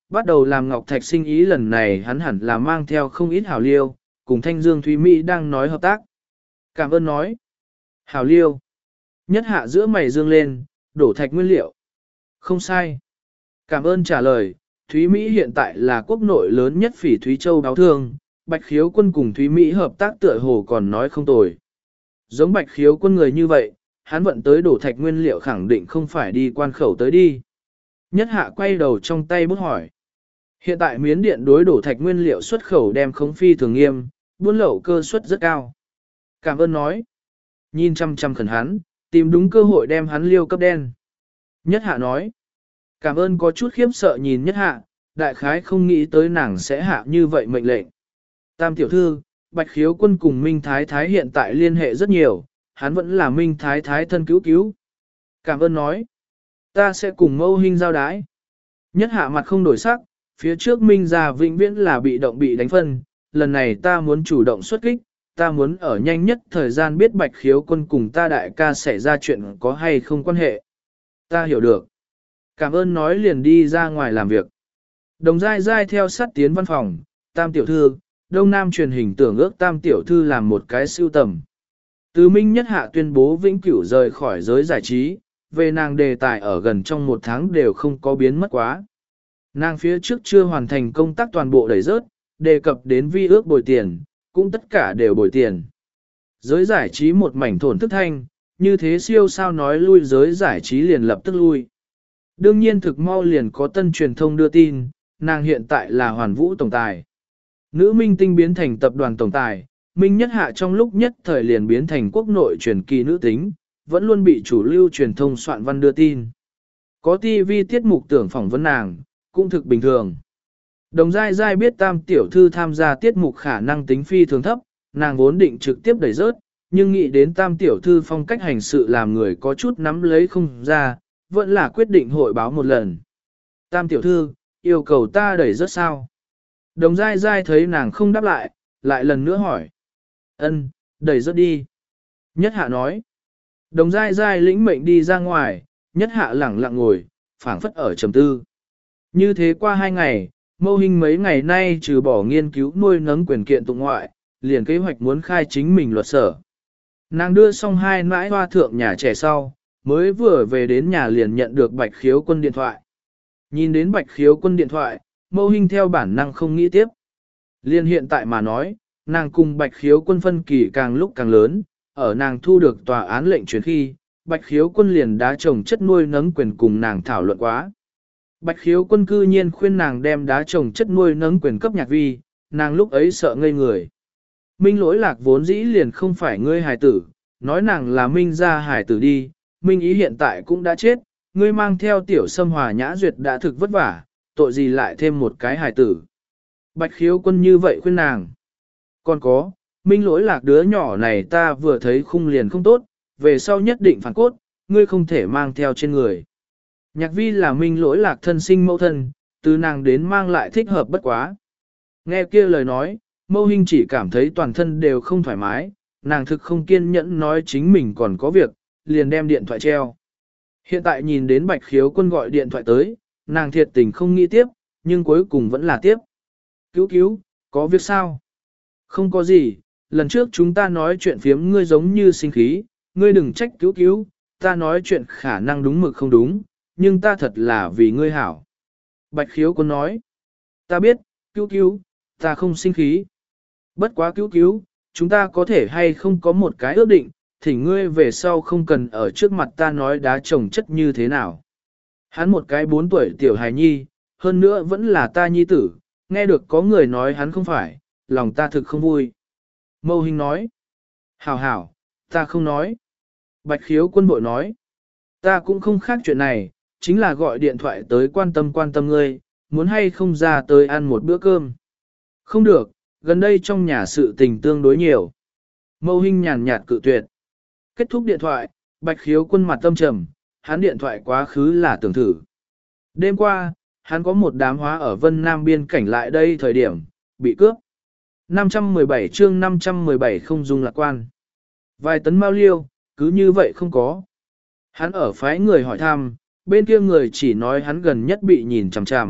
bắt đầu làm ngọc thạch sinh ý lần này hắn hẳn là mang theo không ít hảo liêu, cùng Thanh Dương Thúy Mỹ đang nói hợp tác. Cảm ơn nói. Hảo liêu. Nhất hạ giữa mày dương lên, đổ thạch nguyên liệu. Không sai. Cảm ơn trả lời, Thúy Mỹ hiện tại là quốc nội lớn nhất phỉ Thúy Châu đáo thương, Bạch Khiếu Quân cùng Thúy Mỹ hợp tác tựa hồ còn nói không tồi. Giống Bạch Khiếu Quân người như vậy, hắn vận tới đổ thạch nguyên liệu khẳng định không phải đi quan khẩu tới đi. Nhất hạ quay đầu trong tay bút hỏi. Hiện tại Miến Điện đối đổ thạch nguyên liệu xuất khẩu đem khống phi thường nghiêm, buôn lậu cơ suất rất cao. Cảm ơn nói. Nhìn chăm chăm khẩn hắn, tìm đúng cơ hội đem hắn liêu cấp đen. Nhất hạ nói. Cảm ơn có chút khiếp sợ nhìn nhất hạ, đại khái không nghĩ tới nàng sẽ hạ như vậy mệnh lệnh. Tam tiểu thư, Bạch Khiếu Quân cùng Minh Thái Thái hiện tại liên hệ rất nhiều, hắn vẫn là Minh Thái Thái thân cứu cứu. Cảm ơn nói. Ta sẽ cùng Mâu Hinh giao đái. Nhất hạ mặt không đổi sắc, phía trước Minh gia vĩnh viễn là bị động bị đánh phân, lần này ta muốn chủ động xuất kích, ta muốn ở nhanh nhất thời gian biết Bạch Khiếu Quân cùng ta đại ca xảy ra chuyện có hay không quan hệ. Ta hiểu được. Cảm ơn nói liền đi ra ngoài làm việc. Đồng dai dai theo sát tiến văn phòng, Tam tiểu thư, Đông Nam truyền hình tưởng ước Tam tiểu thư làm một cái sưu tầm. Từ Minh Nhất hạ tuyên bố vĩnh cửu rời khỏi giới giải trí, về nàng đề tài ở gần trong một tháng đều không có biến mất quá. Nàng phía trước chưa hoàn thành công tác toàn bộ đẩy rớt, đề cập đến vi ước bồi tiền, cũng tất cả đều bồi tiền. Giới giải trí một mảnh thổn thức thanh, như thế siêu sao nói lui giới giải trí liền lập tức lui. Đương nhiên thực mau liền có tân truyền thông đưa tin, nàng hiện tại là Hoàn Vũ tổng tài. Nữ minh tinh biến thành tập đoàn tổng tài, Minh Nhất hạ trong lúc nhất thời liền biến thành quốc nội truyền kỳ nữ tính, vẫn luôn bị chủ lưu truyền thông soạn văn đưa tin. Có ti vi tiết mục tưởng phỏng vấn nàng, cũng thực bình thường. Đồng dai dai biết Tam tiểu thư tham gia tiết mục khả năng tính phi thường thấp, nàng vốn định trực tiếp đẩy rớt, nhưng nghĩ đến Tam tiểu thư phong cách hành sự làm người có chút nắm lấy không ra, vẫn là quyết định hội báo một lần. Tam tiểu thư, yêu cầu ta đẩy rớt sao? Đồng dai dai thấy nàng không đáp lại, lại lần nữa hỏi. Ân, đẩy rớt đi. Nhất hạ nói. Đồng dai dai lĩnh mệnh đi ra ngoài, nhất hạ lẳng lặng ngồi, phảng phất ở trầm tư. Như thế qua hai ngày, Mâu Hinh mấy ngày nay trừ bỏ nghiên cứu nuôi nấng quyền kiện tụng ngoại, liền kế hoạch muốn khai chính mình luật sở. Nàng đưa xong hai mãi hoa thượng nhà trẻ sau, mới vừa về đến nhà liền nhận được Bạch Khiếu Quân điện thoại. Nhìn đến Bạch Khiếu Quân điện thoại, Mâu Hinh theo bản năng không nghĩ tiếp. Liên hiện tại mà nói, nàng cùng Bạch Khiếu Quân phân kỳ càng lúc càng lớn, ở nàng thu được tòa án lệnh chuyển khi, Bạch Khiếu Quân liền đá trồng chất nuôi nấng quyền cùng nàng thảo luận quá. Bạch Khiếu Quân cư nhiên khuyên nàng đem đá trồng chất nuôi nấng quyền cấp Nhạc Vi, nàng lúc ấy sợ ngây người. Minh Lỗi Lạc vốn dĩ liền không phải ngươi hài tử, nói nàng là Minh gia hài tử đi, Minh Ý hiện tại cũng đã chết, ngươi mang theo tiểu Sâm Hòa Nhã Duyệt đã thực vất vả, tội gì lại thêm một cái hài tử. Bạch Khiếu Quân như vậy khuyên nàng. Còn có, Minh Lỗi Lạc đứa nhỏ này ta vừa thấy khung liền không tốt, về sau nhất định phản cốt, ngươi không thể mang theo trên người. Nhạc Vi là Minh Lỗi Lạc thân sinh mẫu thân, từ nàng đến mang lại thích hợp bất quá. Nghe kia lời nói, Mâu Hinh chỉ cảm thấy toàn thân đều không thoải mái, nàng thực không kiên nhẫn nói chính mình còn có việc, liền đem điện thoại treo. Hiện tại nhìn đến Bạch Khiếu Quân gọi điện thoại tới, nàng thiệt tình không nghĩ tiếp, nhưng cuối cùng vẫn là tiếp. Cứu cứu, có việc sao? Không có gì, lần trước chúng ta nói chuyện phiếm ngươi giống như sinh khí, ngươi đừng trách cứu cứu, ta nói chuyện khả năng đúng mực không đúng, nhưng ta thật là vì ngươi hảo. Bạch Khiếu Quân nói, ta biết, cứu cứu, ta không sinh khí. Bất quá cứu cứu, chúng ta có thể hay không có một cái ước định, thỉnh ngươi về sau không cần ở trước mặt ta nói đá trồng chất như thế nào. Hắn một cái bốn tuổi tiểu hài nhi, hơn nữa vẫn là ta nhi tử, nghe được có người nói hắn không phải, lòng ta thực không vui. Mâu Hinh nói, hảo hảo, ta không nói. Bạch Khiếu Quân bội nói, ta cũng không khác chuyện này, chính là gọi điện thoại tới quan tâm quan tâm ngươi, muốn hay không ra tới ăn một bữa cơm. Không được, gần đây trong nhà sự tình tương đối nhiều. Mâu Hinh nhàn nhạt cự tuyệt. Kết thúc điện thoại, Bạch Khiếu Quân mặt tâm trầm, hắn điện thoại quá khứ là tưởng thử. Đêm qua, hắn có một đám hóa ở Vân Nam biên cảnh lại đây thời điểm, bị cướp. năm trăm mười bảy chương năm trăm mười bảy không dung lạc quan. Vài tấn mao liêu, cứ như vậy không có. Hắn ở phái người hỏi thăm, bên kia người chỉ nói hắn gần nhất bị nhìn chằm chằm,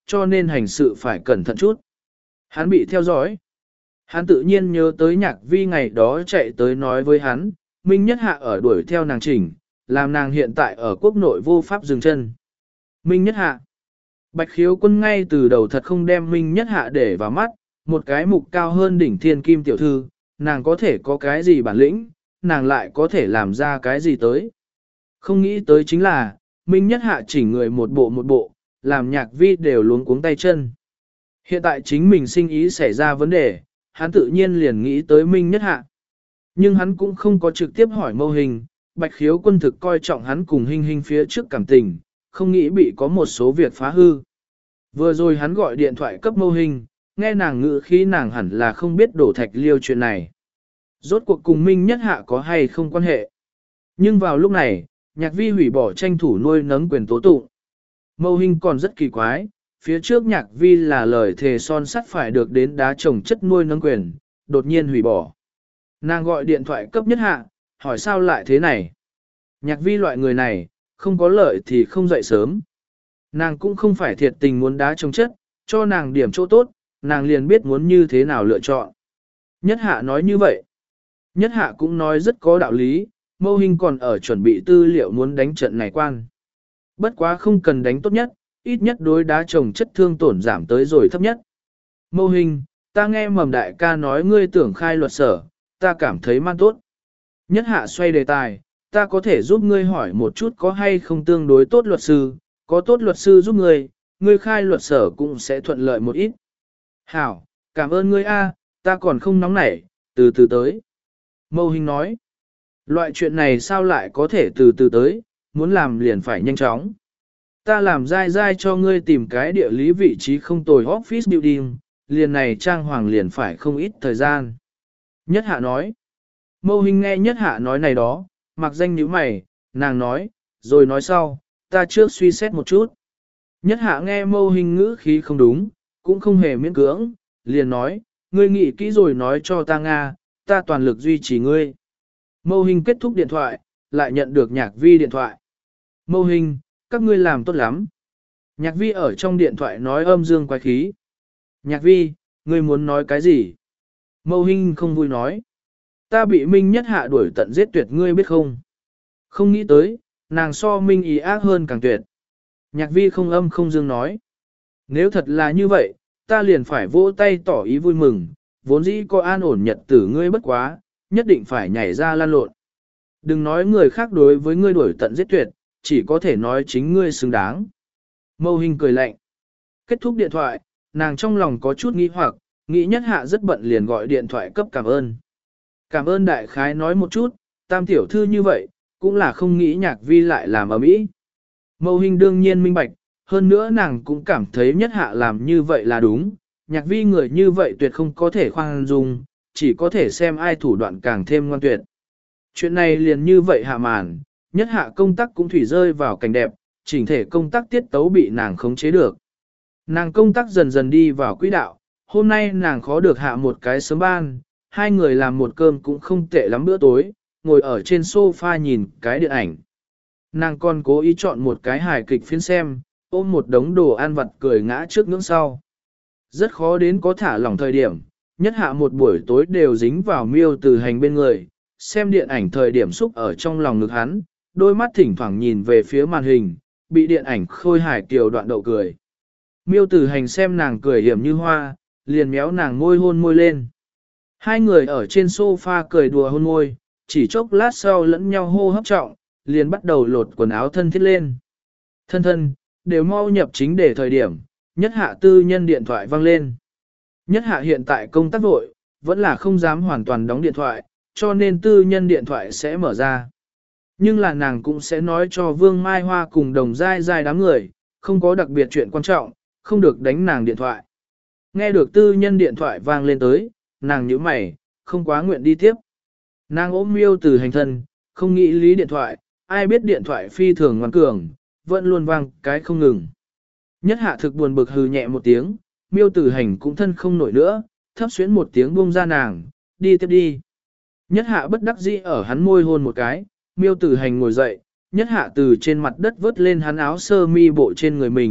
cho nên hành sự phải cẩn thận chút. Hắn bị theo dõi. Hắn tự nhiên nhớ tới nhạc vi ngày đó chạy tới nói với hắn, Minh Nhất Hạ ở đuổi theo nàng chỉnh, làm nàng hiện tại ở quốc nội vô pháp dừng chân. Minh Nhất Hạ. Bạch Khiếu Quân ngay từ đầu thật không đem Minh Nhất Hạ để vào mắt, một cái mục cao hơn đỉnh thiên kim tiểu thư, nàng có thể có cái gì bản lĩnh, nàng lại có thể làm ra cái gì tới. Không nghĩ tới chính là, Minh Nhất Hạ chỉnh người một bộ một bộ, làm nhạc vi đều luống cuống tay chân. Hiện tại chính mình sinh ý xảy ra vấn đề, hắn tự nhiên liền nghĩ tới Minh Nhất Hạ. Nhưng hắn cũng không có trực tiếp hỏi Mâu Hình, Bạch Khiếu Quân thực coi trọng hắn cùng Hình Hình phía trước cảm tình, không nghĩ bị có một số việc phá hư. Vừa rồi hắn gọi điện thoại cấp Mâu Hình, nghe nàng ngữ khí nàng hẳn là không biết đổ thạch liêu chuyện này. Rốt cuộc cùng Minh Nhất Hạ có hay không quan hệ. Nhưng vào lúc này, nhạc vi hủy bỏ tranh thủ nuôi nấng quyền tố tụng. Mâu Hình còn rất kỳ quái, phía trước nhạc vi là lời thề son sắt phải được đến đá trồng chất nuôi nấng quyền, đột nhiên hủy bỏ. Nàng gọi điện thoại cấp Nhất Hạ, hỏi sao lại thế này. Nhạc vi loại người này, không có lợi thì không dậy sớm. Nàng cũng không phải thiệt tình muốn đá trồng chất, cho nàng điểm chỗ tốt, nàng liền biết muốn như thế nào lựa chọn. Nhất Hạ nói như vậy. Nhất Hạ cũng nói rất có đạo lý, Mâu Hình còn ở chuẩn bị tư liệu muốn đánh trận này quan. Bất quá không cần đánh tốt nhất, ít nhất đối đá trồng chất thương tổn giảm tới rồi thấp nhất. Mâu Hình, ta nghe Mầm đại ca nói ngươi tưởng khai luật sở, ta cảm thấy man tốt. Nhất Hạ xoay đề tài, ta có thể giúp ngươi hỏi một chút có hay không tương đối tốt luật sư, có tốt luật sư giúp ngươi, ngươi khai luật sở cũng sẽ thuận lợi một ít. Hảo, cảm ơn ngươi a, ta còn không nóng nảy, từ từ tới. Mâu Hình nói, loại chuyện này sao lại có thể từ từ tới, muốn làm liền phải nhanh chóng. Ta làm dai dai cho ngươi tìm cái địa lý vị trí không tồi office building, liền này trang hoàng liền phải không ít thời gian. Nhất Hạ nói, Mâu Hình nghe Nhất Hạ nói này đó, mặc danh nhíu mày, nàng nói, rồi nói sau, ta trước suy xét một chút. Nhất Hạ nghe Mâu Hình ngữ khí không đúng, cũng không hề miễn cưỡng, liền nói, ngươi nghĩ kỹ rồi nói cho ta Nga, ta toàn lực duy trì ngươi. Mâu Hình kết thúc điện thoại, lại nhận được nhạc vi điện thoại. Mâu Hình, các ngươi làm tốt lắm. Nhạc vi ở trong điện thoại nói âm dương quái khí. Nhạc vi, ngươi muốn nói cái gì? Mâu Hình không vui nói. Ta bị Minh Nhất Hạ đuổi tận giết tuyệt ngươi biết không? Không nghĩ tới, nàng so Minh ý ác hơn càng tuyệt. Nhạc vi không âm không dương nói. Nếu thật là như vậy, ta liền phải vỗ tay tỏ ý vui mừng, vốn dĩ có an ổn nhật tử ngươi bất quá, nhất định phải nhảy ra lan lộn. Đừng nói người khác đối với ngươi đuổi tận giết tuyệt, chỉ có thể nói chính ngươi xứng đáng. Mâu Hình cười lạnh. Kết thúc điện thoại, nàng trong lòng có chút nghi hoặc, nghĩ Nhất Hạ rất bận liền gọi điện thoại cấp cảm ơn. Cảm ơn đại khái nói một chút, tam tiểu thư như vậy, cũng là không nghĩ nhạc vi lại làm ở mỹ. Mâu Hình đương nhiên minh bạch, hơn nữa nàng cũng cảm thấy Nhất Hạ làm như vậy là đúng, nhạc vi người như vậy tuyệt không có thể khoan dung, chỉ có thể xem ai thủ đoạn càng thêm ngoan tuyệt. Chuyện này liền như vậy hạ màn, Nhất Hạ công tác cũng thủy rơi vào cảnh đẹp, chỉnh thể công tác tiết tấu bị nàng khống chế được. Nàng công tác dần dần đi vào quỹ đạo, hôm nay nàng khó được hạ một cái sớm ban, hai người làm một cơm cũng không tệ lắm bữa tối, ngồi ở trên sofa nhìn cái điện ảnh. Nàng còn cố ý chọn một cái hài kịch phiến xem, ôm một đống đồ ăn vặt cười ngã trước ngưỡng sau. Rất khó đến có thả lỏng thời điểm, Nhất Hạ một buổi tối đều dính vào Miêu Tử Hành bên người, xem điện ảnh thời điểm xúc ở trong lòng ngực hắn, đôi mắt thỉnh thoảng nhìn về phía màn hình, bị điện ảnh khôi hài kiều đoạn đậu cười. Miêu Tử Hành xem nàng cười hiểm như hoa, liền méo nàng môi hôn môi lên. Hai người ở trên sofa cười đùa hôn môi, chỉ chốc lát sau lẫn nhau hô hấp trọng, liền bắt đầu lột quần áo thân thiết lên. Thân thân, đều mau nhập chính để thời điểm, Nhất Hạ tư nhân điện thoại vang lên. Nhất Hạ hiện tại công tác vội, vẫn là không dám hoàn toàn đóng điện thoại, cho nên tư nhân điện thoại sẽ mở ra. Nhưng là nàng cũng sẽ nói cho Vương Mai Hoa cùng đồng dai dai đám người, không có đặc biệt chuyện quan trọng, không được đánh nàng điện thoại. Nghe được tư nhân điện thoại vang lên tới, nàng nhíu mày, không quá nguyện đi tiếp. Nàng ôm Miêu Tử Hành thân, không nghĩ lý điện thoại, ai biết điện thoại phi thường ngoan cường, vẫn luôn vang cái không ngừng. Nhất Hạ thực buồn bực hừ nhẹ một tiếng, Miêu Tử Hành cũng thân không nổi nữa, thấp xuyến một tiếng buông ra nàng, đi tiếp đi. Nhất Hạ bất đắc dĩ ở hắn môi hôn một cái, Miêu Tử Hành ngồi dậy, Nhất Hạ từ trên mặt đất vớt lên hắn áo sơ mi bộ trên người mình,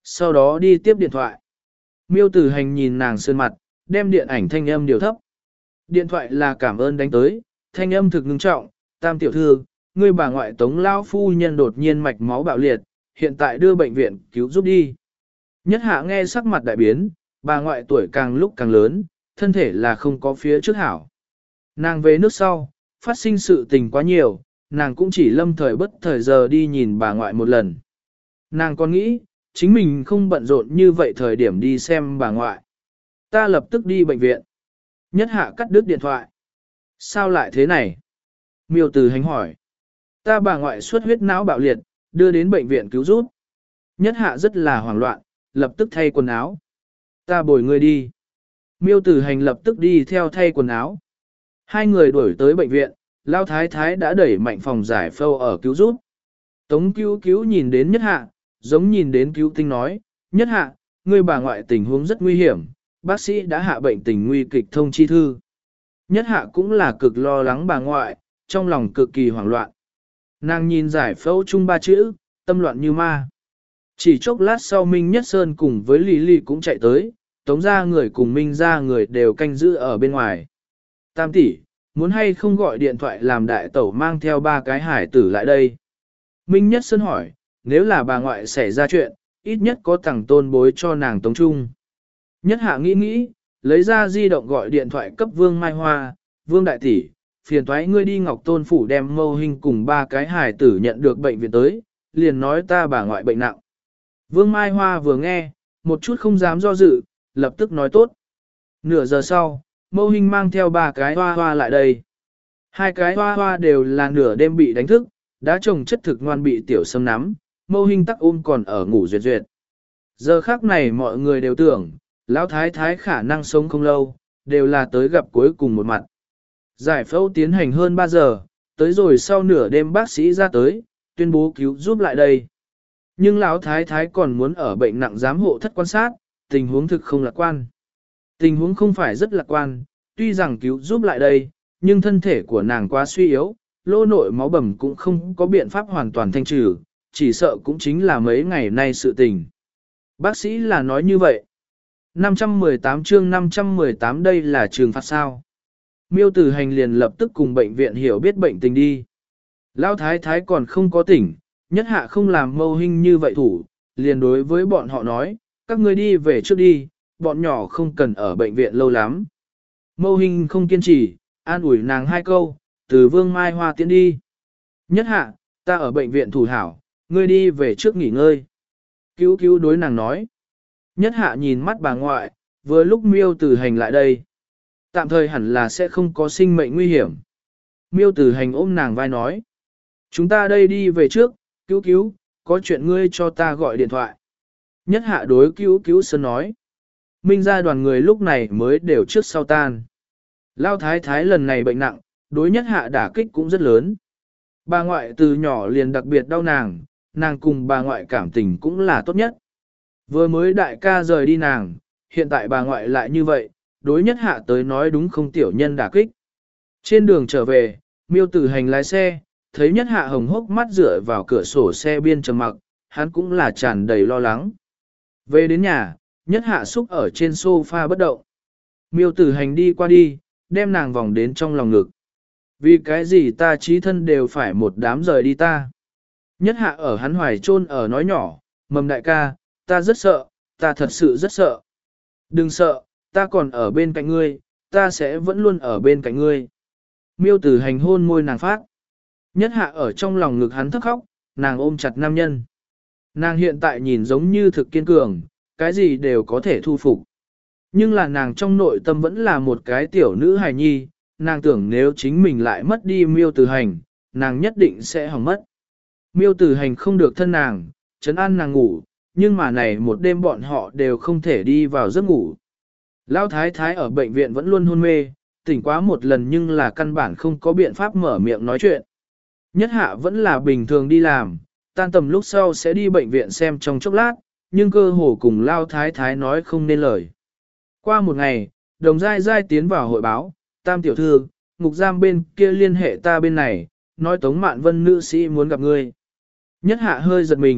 Sau đó đi tiếp điện thoại. Miêu Tử Hành nhìn nàng sơn mặt, đem điện ảnh thanh âm điều thấp. Điện thoại là cảm ơn đánh tới, thanh âm thực ngưng trọng, Tam tiểu thư, ngươi bà ngoại Tống lão phu nhân đột nhiên mạch máu bạo liệt, hiện tại đưa bệnh viện cứu giúp đi. Nhất hạ nghe sắc mặt đại biến, bà ngoại tuổi càng lúc càng lớn, thân thể là không có phía trước hảo. Nàng về nước sau, phát sinh sự tình quá nhiều, nàng cũng chỉ lâm thời bất thời giờ đi nhìn bà ngoại một lần. Nàng còn nghĩ, chính mình không bận rộn như vậy thời điểm đi xem bà ngoại. Ta lập tức đi bệnh viện. Nhất hạ cắt đứt điện thoại. Sao lại thế này? Miêu Tử Hành hỏi. Ta bà ngoại xuất huyết não bạo liệt, đưa đến bệnh viện cứu giúp. Nhất hạ rất là hoảng loạn, lập tức thay quần áo. Ta bồi ngươi đi. Miêu Tử Hành lập tức đi theo thay quần áo. Hai người đuổi tới bệnh viện, Lao Thái Thái đã đẩy mạnh phòng giải phẫu ở cứu giúp. Tống cứu cứu nhìn đến nhất hạ, giống nhìn đến cứu tinh nói, nhất hạ, ngươi bà ngoại tình huống rất nguy hiểm, bác sĩ đã hạ bệnh tình nguy kịch thông chi thư. Nhất hạ cũng là cực lo lắng bà ngoại, trong lòng cực kỳ hoảng loạn. Nàng nhìn giải phẫu chung ba chữ, tâm loạn như ma. Chỉ chốc lát sau Minh Nhất Sơn cùng với Lý Ly cũng chạy tới, tống ra người cùng Minh ra người đều canh giữ ở bên ngoài. Tam tỷ, muốn hay không gọi điện thoại làm đại tẩu mang theo ba cái hải tử lại đây? Minh Nhất Sơn hỏi, nếu là bà ngoại xảy ra chuyện, ít nhất có tàng tôn bối cho nàng tống trung. Nhất hạ nghĩ nghĩ, lấy ra di động gọi điện thoại cấp Vương Mai Hoa, Vương Đại Tỷ, phiền thoái ngươi đi Ngọc Tôn Phủ đem mâu hình cùng ba cái hài tử nhận được bệnh viện tới, liền nói ta bà ngoại bệnh nặng. Vương Mai Hoa vừa nghe, một chút không dám do dự, lập tức nói tốt. Nửa giờ sau, mâu hình mang theo ba cái hoa hoa lại đây. Hai cái hoa hoa đều là nửa đêm bị đánh thức, đã trồng chất thực ngoan bị tiểu sâm nắm, mâu hình tắc ôm còn ở ngủ duyệt duyệt. Giờ khác này mọi người đều tưởng, Lão Thái Thái khả năng sống không lâu, đều là tới gặp cuối cùng một mặt. Giải phẫu tiến hành hơn ba giờ, tới rồi sau nửa đêm bác sĩ ra tới, tuyên bố cứu giúp lại đây. Nhưng Lão Thái Thái còn muốn ở bệnh nặng giám hộ thất quan sát, tình huống thực không lạc quan. Tình huống không phải rất lạc quan, tuy rằng cứu giúp lại đây, nhưng thân thể của nàng quá suy yếu, lỗ nội máu bầm cũng không có biện pháp hoàn toàn thanh trừ, chỉ sợ cũng chính là mấy ngày nay sự tình. Bác sĩ là nói như vậy. năm trăm mười tám chương năm trăm mười tám đây là trường phạt sao. Miêu Tử Hành liền lập tức cùng bệnh viện hiểu biết bệnh tình đi. Lão Thái Thái còn không có tỉnh, nhất hạ không làm mâu hình như vậy thủ, liền đối với bọn họ nói, các ngươi đi về trước đi, bọn nhỏ không cần ở bệnh viện lâu lắm. Mâu hình không kiên trì, an ủi nàng hai câu, từ Vương Mai Hoa tiến đi. Nhất hạ, ta ở bệnh viện thủ hảo, ngươi đi về trước nghỉ ngơi. Cứu cứu đối nàng nói. Nhất hạ nhìn mắt bà ngoại, vừa lúc Miêu Tử Hành lại đây. Tạm thời hẳn là sẽ không có sinh mệnh nguy hiểm. Miêu Tử Hành ôm nàng vai nói. Chúng ta đây đi về trước, cứu cứu, có chuyện ngươi cho ta gọi điện thoại. Nhất hạ đối cứu cứu sơn nói. Minh ra đoàn người lúc này mới đều trước sau tan. Lao Thái Thái lần này bệnh nặng, đối nhất hạ đả kích cũng rất lớn. Bà ngoại từ nhỏ liền đặc biệt đau nàng, nàng cùng bà ngoại cảm tình cũng là tốt nhất. Vừa mới đại ca rời đi nàng, hiện tại bà ngoại lại như vậy, đối nhất hạ tới nói đúng không tiểu nhân đả kích. Trên đường trở về, Miêu Tử Hành lái xe, thấy nhất hạ hồng hốc mắt dựa vào cửa sổ xe biên trầm mặc, hắn cũng là tràn đầy lo lắng. Về đến nhà, nhất hạ xúc ở trên sofa bất động. Miêu Tử Hành đi qua đi, đem nàng vòng đến trong lòng ngực. Vì cái gì ta trí thân đều phải một đám rời đi ta. Nhất hạ ở hắn hoài chôn ở nói nhỏ, mầm đại ca, ta rất sợ, ta thật sự rất sợ. Đừng sợ, ta còn ở bên cạnh ngươi, ta sẽ vẫn luôn ở bên cạnh ngươi. Miêu Tử Hành hôn môi nàng phát. Nhất hạ ở trong lòng ngực hắn thấp khóc, nàng ôm chặt nam nhân. Nàng hiện tại nhìn giống như thực kiên cường, cái gì đều có thể thu phục. Nhưng là nàng trong nội tâm vẫn là một cái tiểu nữ hài nhi, nàng tưởng nếu chính mình lại mất đi Miêu Tử Hành, nàng nhất định sẽ hỏng mất. Miêu Tử Hành không được thân nàng, trấn an nàng ngủ, nhưng mà này một đêm bọn họ đều không thể đi vào giấc ngủ. Lão Thái Thái ở bệnh viện vẫn luôn hôn mê, tỉnh quá một lần nhưng là căn bản không có biện pháp mở miệng nói chuyện. Nhất hạ vẫn là bình thường đi làm, tan tầm lúc sau sẽ đi bệnh viện xem trong chốc lát, nhưng cơ hồ cùng Lão Thái Thái nói không nên lời. Qua một ngày, Đồng Giai Giai tiến vào hội báo, Tam tiểu thư, ngục giam bên kia liên hệ ta bên này, nói Tống Mạn Vân nữ sĩ muốn gặp ngươi. Nhất hạ hơi giật mình,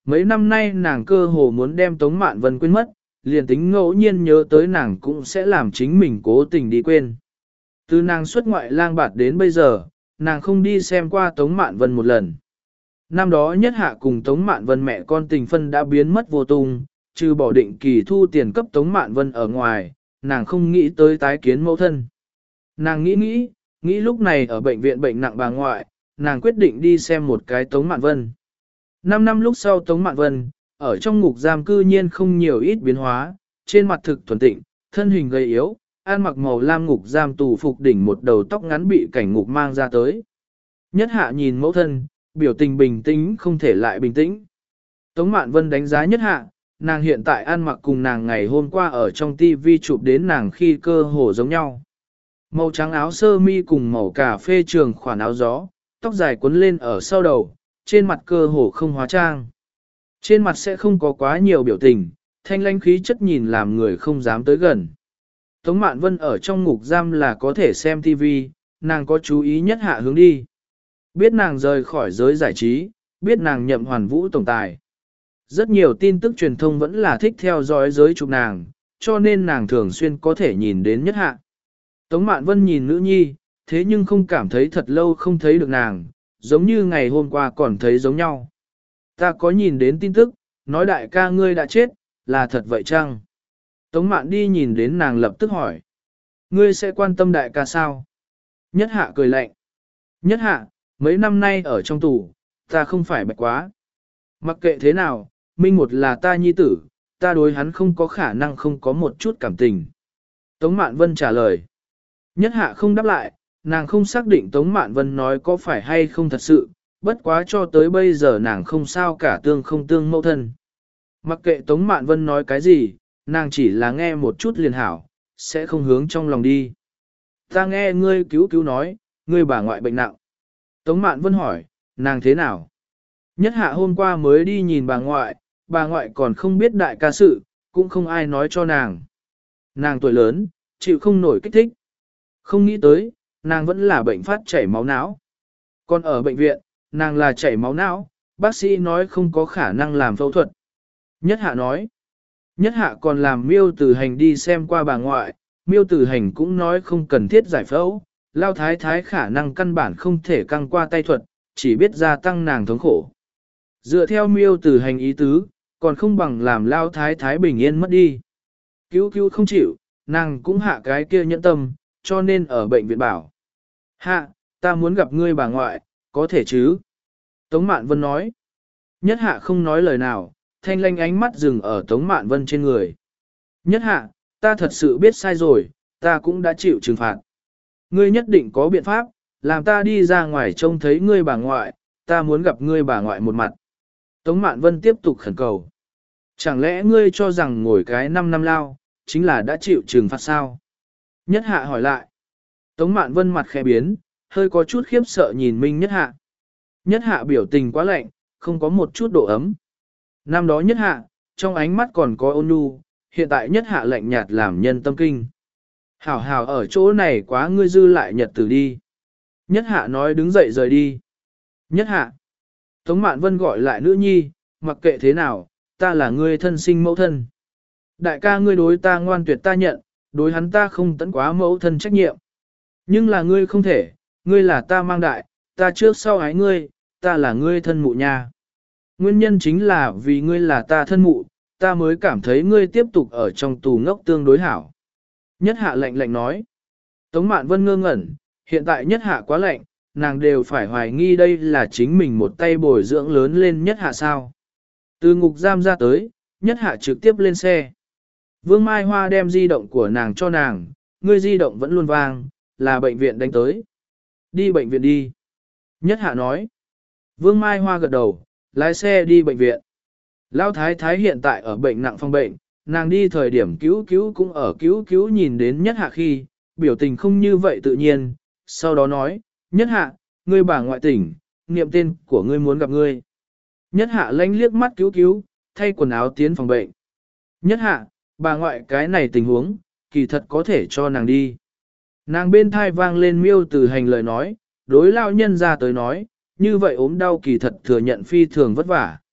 mấy năm nay nàng cơ hồ muốn đem Tống Mạn Vân quên mất, liền tính ngẫu nhiên nhớ tới nàng cũng sẽ làm chính mình cố tình đi quên. Từ nàng xuất ngoại lang bạt đến bây giờ, nàng không đi xem qua Tống Mạn Vân một lần. Năm đó nhất hạ cùng Tống Mạn Vân mẹ con tình phân đã biến mất vô tung, trừ bỏ định kỳ thu tiền cấp Tống Mạn Vân ở ngoài, nàng không nghĩ tới tái kiến mẫu thân. Nàng nghĩ nghĩ, nghĩ lúc này ở bệnh viện bệnh nặng bà ngoại, nàng quyết định đi xem một cái Tống Mạn Vân. Năm năm lúc sau Tống Mạn Vân, ở trong ngục giam cư nhiên không nhiều ít biến hóa, trên mặt thực thuần tịnh, thân hình gầy yếu, ăn mặc màu lam ngục giam tù phục đỉnh một đầu tóc ngắn bị cảnh ngục mang ra tới. Nhất hạ nhìn mẫu thân, biểu tình bình tĩnh không thể lại bình tĩnh. Tống Mạn Vân đánh giá nhất hạ, nàng hiện tại ăn mặc cùng nàng ngày hôm qua ở trong tivi chụp đến nàng khi cơ hồ giống nhau. Màu trắng áo sơ mi cùng màu cà phê trường khoản áo gió, tóc dài cuốn lên ở sau đầu, trên mặt cơ hồ không hóa trang. Trên mặt sẽ không có quá nhiều biểu tình, thanh lãnh khí chất nhìn làm người không dám tới gần. Tống Mạn Vân ở trong ngục giam là có thể xem tivi, nàng có chú ý nhất hạ hướng đi. Biết nàng rời khỏi giới giải trí, biết nàng nhậm hoàn vũ tổng tài. Rất nhiều tin tức truyền thông vẫn là thích theo dõi giới chụp nàng, cho nên nàng thường xuyên có thể nhìn đến nhất hạ. Tống Mạn Vân nhìn nữ nhi, thế nhưng không cảm thấy thật lâu không thấy được nàng, giống như ngày hôm qua còn thấy giống nhau. Ta có nhìn đến tin tức, nói đại ca ngươi đã chết, là thật vậy chăng? Tống Mạn đi nhìn đến nàng lập tức hỏi. Ngươi sẽ quan tâm đại ca sao? Nhất hạ cười lạnh. Nhất hạ, mấy năm nay ở trong tù, ta không phải bạch quá. Mặc kệ thế nào, Minh một là ta nhi tử, ta đối hắn không có khả năng không có một chút cảm tình. Tống Mạn Vân trả lời. Nhất hạ không đáp lại, nàng không xác định Tống Mạn Vân nói có phải hay không thật sự, bất quá cho tới bây giờ nàng không sao cả tương không tương mẫu thân. Mặc kệ Tống Mạn Vân nói cái gì, nàng chỉ là nghe một chút liền hảo, sẽ không hướng trong lòng đi. Ta nghe ngươi cứu cứu nói, ngươi bà ngoại bệnh nặng. Tống Mạn Vân hỏi, nàng thế nào? Nhất hạ hôm qua mới đi nhìn bà ngoại, bà ngoại còn không biết đại ca sự, cũng không ai nói cho nàng. Nàng tuổi lớn, chịu không nổi kích thích. Không nghĩ tới, nàng vẫn là bệnh phát chảy máu não. Còn ở bệnh viện, nàng là chảy máu não, bác sĩ nói không có khả năng làm phẫu thuật. Nhất hạ nói, nhất hạ còn làm miêu tử hành đi xem qua bà ngoại, miêu tử hành cũng nói không cần thiết giải phẫu, lao thái thái khả năng căn bản không thể căng qua tay thuật, chỉ biết gia tăng nàng thống khổ. Dựa theo miêu tử hành ý tứ, còn không bằng làm lao thái thái bình yên mất đi. Cứu cứu không chịu, nàng cũng hạ cái kia nhẫn tâm, cho nên ở bệnh viện bảo. Hạ, ta muốn gặp ngươi bà ngoại, có thể chứ? Tống Mạn Vân nói. Nhất hạ không nói lời nào, thanh lanh ánh mắt dừng ở Tống Mạn Vân trên người. Nhất hạ, ta thật sự biết sai rồi, ta cũng đã chịu trừng phạt. Ngươi nhất định có biện pháp, làm ta đi ra ngoài trông thấy ngươi bà ngoại, ta muốn gặp ngươi bà ngoại một mặt. Tống Mạn Vân tiếp tục khẩn cầu. Chẳng lẽ ngươi cho rằng ngồi cái năm năm lao, chính là đã chịu trừng phạt sao? Nhất hạ hỏi lại. Tống Mạn Vân mặt khẽ biến, hơi có chút khiếp sợ nhìn Minh Nhất hạ. Nhất hạ biểu tình quá lạnh, không có một chút độ ấm. Năm đó Nhất hạ, trong ánh mắt còn có ôn nhu, hiện tại Nhất hạ lạnh nhạt làm nhân tâm kinh. Hảo hảo ở chỗ này quá ngươi dư lại nhật tử đi. Nhất hạ nói đứng dậy rời đi. Nhất hạ. Tống Mạn Vân gọi lại nữ nhi, mặc kệ thế nào, ta là ngươi thân sinh mẫu thân. Đại ca ngươi đối ta ngoan tuyệt ta nhận, đối hắn ta không tận quá mẫu thân trách nhiệm. Nhưng là ngươi không thể, ngươi là ta mang đại, ta trước sau ái ngươi, ta là ngươi thân mụ nha. Nguyên nhân chính là vì ngươi là ta thân mụ, ta mới cảm thấy ngươi tiếp tục ở trong tù ngốc tương đối hảo. Nhất hạ lạnh lạnh nói. Tống Mạn Vân ngơ ngẩn, hiện tại nhất hạ quá lạnh, nàng đều phải hoài nghi đây là chính mình một tay bồi dưỡng lớn lên nhất hạ sao. Từ ngục giam ra tới, nhất hạ trực tiếp lên xe. Vương Mai Hoa đem di động của nàng cho nàng, ngươi di động vẫn luôn vang, là bệnh viện đánh tới. Đi bệnh viện đi. Nhất hạ nói. Vương Mai Hoa gật đầu, lái xe đi bệnh viện. Lão thái thái hiện tại ở bệnh nặng phòng bệnh, nàng đi thời điểm cứu cứu cũng ở cứu cứu nhìn đến nhất hạ khi, biểu tình không như vậy tự nhiên, sau đó nói, nhất hạ, ngươi bà ngoại tỉnh, niệm tên của ngươi muốn gặp ngươi. Nhất hạ lánh liếc mắt cứu cứu, thay quần áo tiến phòng bệnh. Nhất hạ, bà ngoại cái này tình huống, kỳ thật có thể cho nàng đi. Nàng bên thai vang lên miêu từ hành lời nói, đối lao nhân ra tới nói, như vậy ốm đau kỳ thật thừa nhận phi thường vất vả.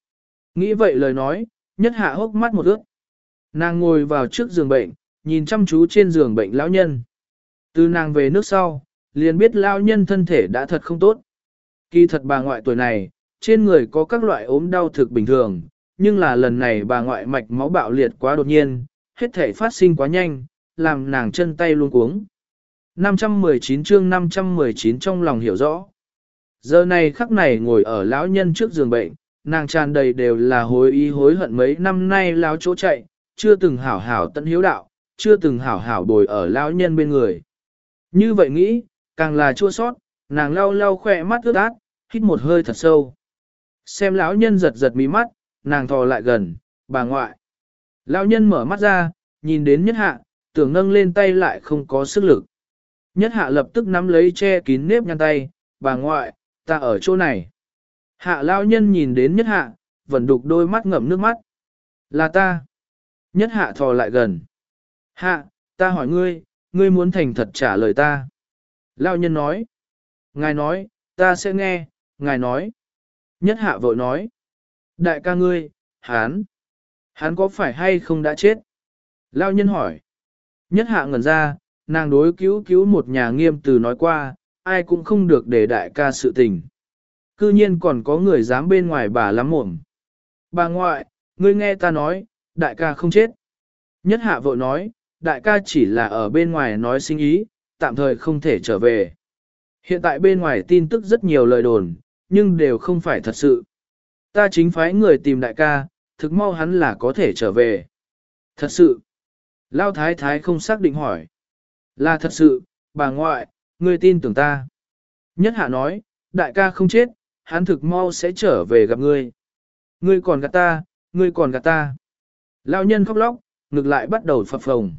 Nghĩ vậy lời nói, nhất hạ hốc mắt một ướt. Nàng ngồi vào trước giường bệnh, nhìn chăm chú trên giường bệnh lão nhân. Từ nàng về nước sau, liền biết lão nhân thân thể đã thật không tốt. Kỳ thật bà ngoại tuổi này, trên người có các loại ốm đau thực bình thường, nhưng là lần này bà ngoại mạch máu bạo liệt quá đột nhiên, hết thể phát sinh quá nhanh, làm nàng chân tay luôn cuống. năm trăm mười chín chương năm trăm mười chín trong lòng hiểu rõ. Giờ này khắc này ngồi ở lão nhân trước giường bệnh, nàng tràn đầy đều là hối ý hối hận mấy năm nay lão chỗ chạy, chưa từng hảo hảo tận hiếu đạo, chưa từng hảo hảo bồi ở lão nhân bên người. Như vậy nghĩ, càng là chua sót, nàng lau lau khỏe mắt ướt át, hít một hơi thật sâu. Xem lão nhân giật giật mí mắt, nàng thò lại gần, bà ngoại. Lão nhân mở mắt ra, nhìn đến nhất hạ, tưởng nâng lên tay lại không có sức lực. Nhất hạ lập tức nắm lấy che kín nếp nhăn tay, bà ngoại, ta ở chỗ này. Hạ lão nhân nhìn đến nhất hạ, vẫn đục đôi mắt ngậm nước mắt. Là ta. Nhất hạ thò lại gần. Hạ, ta hỏi ngươi, ngươi muốn thành thật trả lời ta. Lão nhân nói. Ngài nói, ta sẽ nghe, ngài nói. Nhất hạ vội nói. Đại ca ngươi, hán. Hán có phải hay không đã chết? Lão nhân hỏi. Nhất hạ ngẩn ra, nàng đối cứu cứu một nhà nghiêm từ nói qua, ai cũng không được để đại ca sự tình. Cư nhiên còn có người dám bên ngoài bà lắm mồm. Bà ngoại, ngươi nghe ta nói, đại ca không chết. Nhất hạ vội nói, đại ca chỉ là ở bên ngoài nói sinh ý, tạm thời không thể trở về. Hiện tại bên ngoài tin tức rất nhiều lời đồn, nhưng đều không phải thật sự. Ta chính phái người tìm đại ca, thực mau hắn là có thể trở về. Thật sự. Lao thái thái không xác định hỏi. Là thật sự, bà ngoại, ngươi tin tưởng ta. Nhất hạ nói, đại ca không chết, hắn thực mau sẽ trở về gặp ngươi. Ngươi còn gạt ta, ngươi còn gạt ta. Lao nhân khóc lóc, ngực lại bắt đầu phập phồng.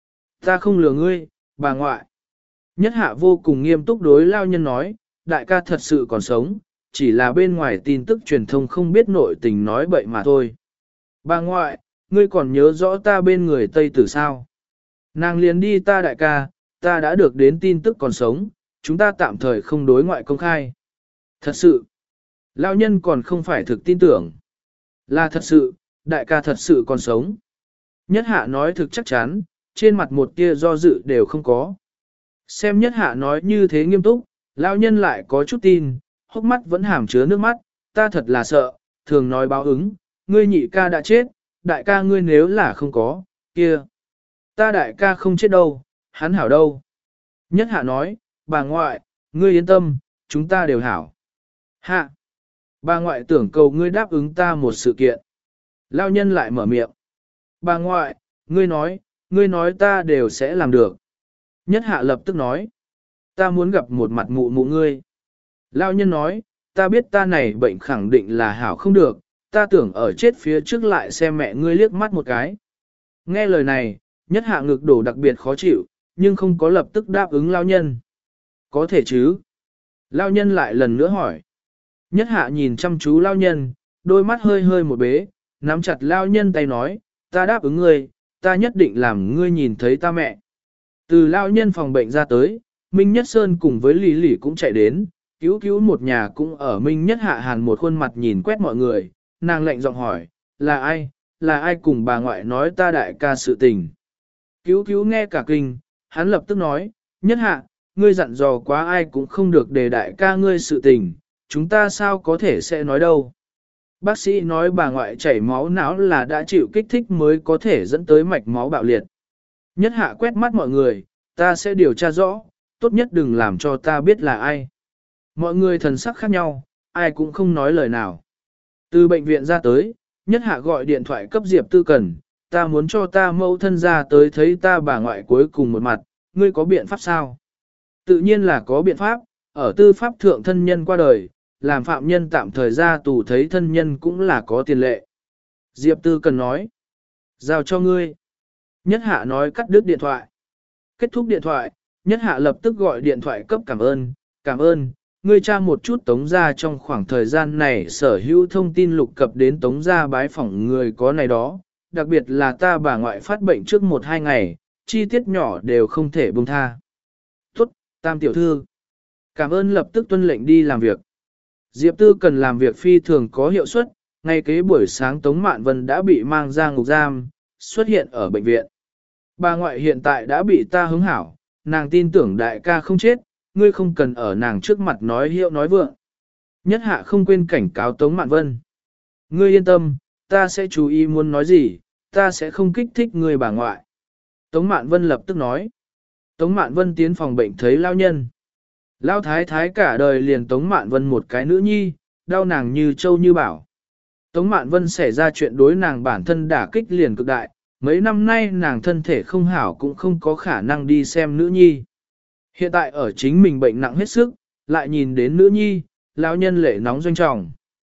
Ta không lừa ngươi, bà ngoại. Nhất hạ vô cùng nghiêm túc đối Lao nhân nói, đại ca thật sự còn sống, chỉ là bên ngoài tin tức truyền thông không biết nội tình nói bậy mà thôi. Bà ngoại, ngươi còn nhớ rõ ta bên người Tây Tử sao? Nàng liền đi ta đại ca, ta đã được đến tin tức còn sống, chúng ta tạm thời không đối ngoại công khai. Thật sự, lão nhân còn không phải thực tin tưởng. Là thật sự, đại ca thật sự còn sống. Nhất hạ nói thực chắc chắn, trên mặt một tia do dự đều không có. Xem nhất hạ nói như thế nghiêm túc, lão nhân lại có chút tin, hốc mắt vẫn hàm chứa nước mắt, ta thật là sợ, thường nói báo ứng, ngươi nhị ca đã chết, đại ca ngươi nếu là không có, kia. Ta đại ca không chết đâu, hắn hảo đâu. Nhất hạ nói, bà ngoại, ngươi yên tâm, chúng ta đều hảo. Hạ, bà ngoại tưởng cầu ngươi đáp ứng ta một sự kiện. Lao nhân lại mở miệng. Bà ngoại, ngươi nói, ngươi nói ta đều sẽ làm được. Nhất hạ lập tức nói, ta muốn gặp một mặt mụ mụ ngươi. Lao nhân nói, ta biết ta này bệnh khẳng định là hảo không được, ta tưởng ở chết phía trước lại xem mẹ ngươi liếc mắt một cái. Nghe lời này, nhất hạ ngực đổ đặc biệt khó chịu, nhưng không có lập tức đáp ứng lao nhân. Có thể chứ? Lao nhân lại lần nữa hỏi. Nhất hạ nhìn chăm chú lao nhân, đôi mắt hơi hơi một bế, nắm chặt lao nhân tay nói, ta đáp ứng ngươi, ta nhất định làm ngươi nhìn thấy ta mẹ. Từ lao nhân phòng bệnh ra tới, Minh Nhất Sơn cùng với Lý Lỷ cũng chạy đến, cứu cứu một nhà cũng ở Minh Nhất Hạ Hàn một khuôn mặt nhìn quét mọi người, nàng lạnh giọng hỏi, là ai, là ai cùng bà ngoại nói ta đại ca sự tình. Cứu cứu nghe cả kinh, hắn lập tức nói, Nhất Hạ, ngươi dặn dò quá ai cũng không được để đại ca ngươi sự tình, chúng ta sao có thể sẽ nói đâu. Bác sĩ nói bà ngoại chảy máu não là đã chịu kích thích mới có thể dẫn tới mạch máu bạo liệt. Nhất Hạ quét mắt mọi người, ta sẽ điều tra rõ, tốt nhất đừng làm cho ta biết là ai. Mọi người thần sắc khác nhau, ai cũng không nói lời nào. Từ bệnh viện ra tới, Nhất Hạ gọi điện thoại cấp Diệp Tư Cần, ta muốn cho ta mẫu thân ra tới thấy ta bà ngoại cuối cùng một mặt, ngươi có biện pháp sao? Tự nhiên là có biện pháp, ở tư pháp thượng thân nhân qua đời, làm phạm nhân tạm thời ra tù thấy thân nhân cũng là có tiền lệ. Diệp Tư Cần nói, giao cho ngươi. Nhất Hạ nói cắt đứt điện thoại. Kết thúc điện thoại, Nhất Hạ lập tức gọi điện thoại cấp cảm ơn, cảm ơn, ngươi tra một chút Tống gia trong khoảng thời gian này sở hữu thông tin lục cập đến Tống gia bái phỏng người có này đó, đặc biệt là ta bà ngoại phát bệnh trước một hai ngày, chi tiết nhỏ đều không thể buông tha. Tốt, Tam tiểu thư. Cảm ơn lập tức tuân lệnh đi làm việc. Diệp Tư Cần làm việc phi thường có hiệu suất, ngay kế buổi sáng Tống Mạn Vân đã bị mang ra ngục giam, xuất hiện ở bệnh viện. Bà ngoại hiện tại đã bị ta hứng hảo, nàng tin tưởng đại ca không chết, ngươi không cần ở nàng trước mặt nói hiệu nói vượng. Nhất hạ không quên cảnh cáo Tống Mạn Vân. Ngươi yên tâm, ta sẽ chú ý muốn nói gì, ta sẽ không kích thích ngươi bà ngoại. Tống Mạn Vân lập tức nói. Tống Mạn Vân tiến phòng bệnh thấy lao nhân. Lao thái thái cả đời liền Tống Mạn Vân một cái nữ nhi, đau nàng như châu như bảo. Tống Mạn Vân xảy ra chuyện đối nàng bản thân đả kích liền cực đại, mấy năm nay nàng thân thể không hảo cũng không có khả năng đi xem nữ nhi. Hiện tại ở chính mình bệnh nặng hết sức, lại nhìn đến nữ nhi, lao nhân lệ nóng doanh trọng.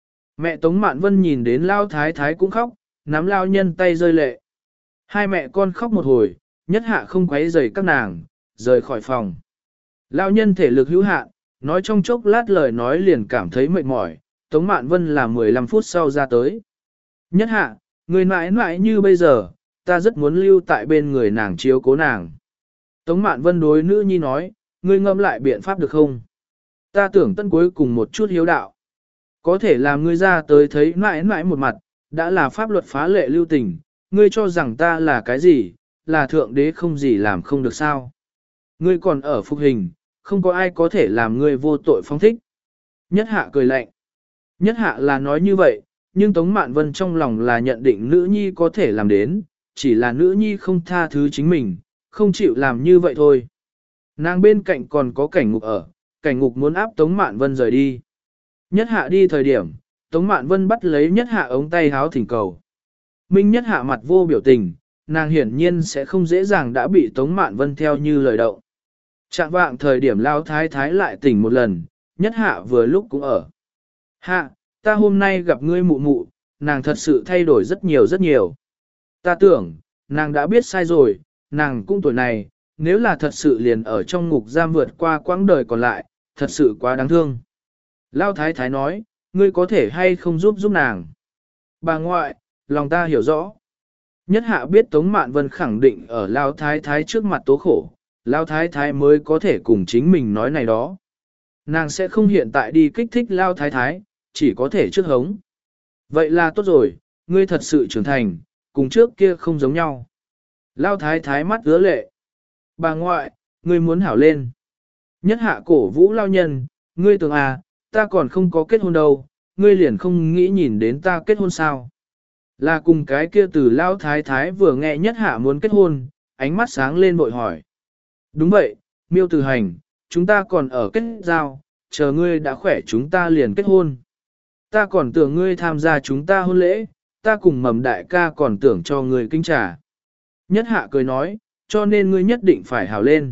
Mẹ Tống Mạn Vân nhìn đến lao thái thái cũng khóc, nắm lao nhân tay rơi lệ. Hai mẹ con khóc một hồi, nhất hạ không quấy rầy các nàng, rời khỏi phòng. Lao nhân thể lực hữu hạn, nói trong chốc lát lời nói liền cảm thấy mệt mỏi, Tống Mạn Vân là mười lăm phút sau ra tới. Nhất hạ, người mãi mãi như bây giờ, ta rất muốn lưu tại bên người nàng chiếu cố nàng. Tống Mạn Vân đối nữ nhi nói, ngươi ngâm lại biện pháp được không? Ta tưởng tân cuối cùng một chút hiếu đạo. Có thể làm ngươi ra tới thấy mãi mãi một mặt, đã là pháp luật phá lệ lưu tình, ngươi cho rằng ta là cái gì, là thượng đế không gì làm không được sao. Ngươi còn ở phục hình, không có ai có thể làm ngươi vô tội phong thích. Nhất hạ cười lạnh. Nhất hạ là nói như vậy, nhưng Tống Mạn Vân trong lòng là nhận định nữ nhi có thể làm đến, chỉ là nữ nhi không tha thứ chính mình, không chịu làm như vậy thôi. Nàng bên cạnh còn có cảnh ngục ở, cảnh ngục muốn áp Tống Mạn Vân rời đi. Nhất hạ đi thời điểm, Tống Mạn Vân bắt lấy nhất hạ ống tay háo thỉnh cầu. Minh nhất hạ mặt vô biểu tình, nàng hiển nhiên sẽ không dễ dàng đã bị Tống Mạn Vân theo như lời động. Trạng vạng thời điểm lao thái thái lại tỉnh một lần, nhất hạ vừa lúc cũng ở. Hạ, ta hôm nay gặp ngươi mụ mụ, nàng thật sự thay đổi rất nhiều rất nhiều. Ta tưởng, nàng đã biết sai rồi, nàng cũng tuổi này, nếu là thật sự liền ở trong ngục giam vượt qua quãng đời còn lại, thật sự quá đáng thương. Lao thái thái nói, ngươi có thể hay không giúp giúp nàng. Bà ngoại, lòng ta hiểu rõ. Nhất hạ biết Tống Mạn Vân khẳng định ở Lao thái thái trước mặt tố khổ, Lao thái thái mới có thể cùng chính mình nói này đó. Nàng sẽ không hiện tại đi kích thích Lao thái thái, chỉ có thể trước hống. Vậy là tốt rồi, ngươi thật sự trưởng thành, cùng trước kia không giống nhau. Lao thái thái mắt ứa lệ. Bà ngoại, ngươi muốn hảo lên. Nhất hạ cổ vũ lao nhân, ngươi tưởng à, ta còn không có kết hôn đâu, ngươi liền không nghĩ nhìn đến ta kết hôn sao. Là cùng cái kia từ Lao thái thái vừa nghe nhất hạ muốn kết hôn, ánh mắt sáng lên vội hỏi. Đúng vậy, miêu từ hành, chúng ta còn ở kết giao, chờ ngươi đã khỏe chúng ta liền kết hôn. Ta còn tưởng ngươi tham gia chúng ta hôn lễ, ta cùng mầm đại ca còn tưởng cho ngươi kinh trả. Nhất hạ cười nói, cho nên ngươi nhất định phải hào lên.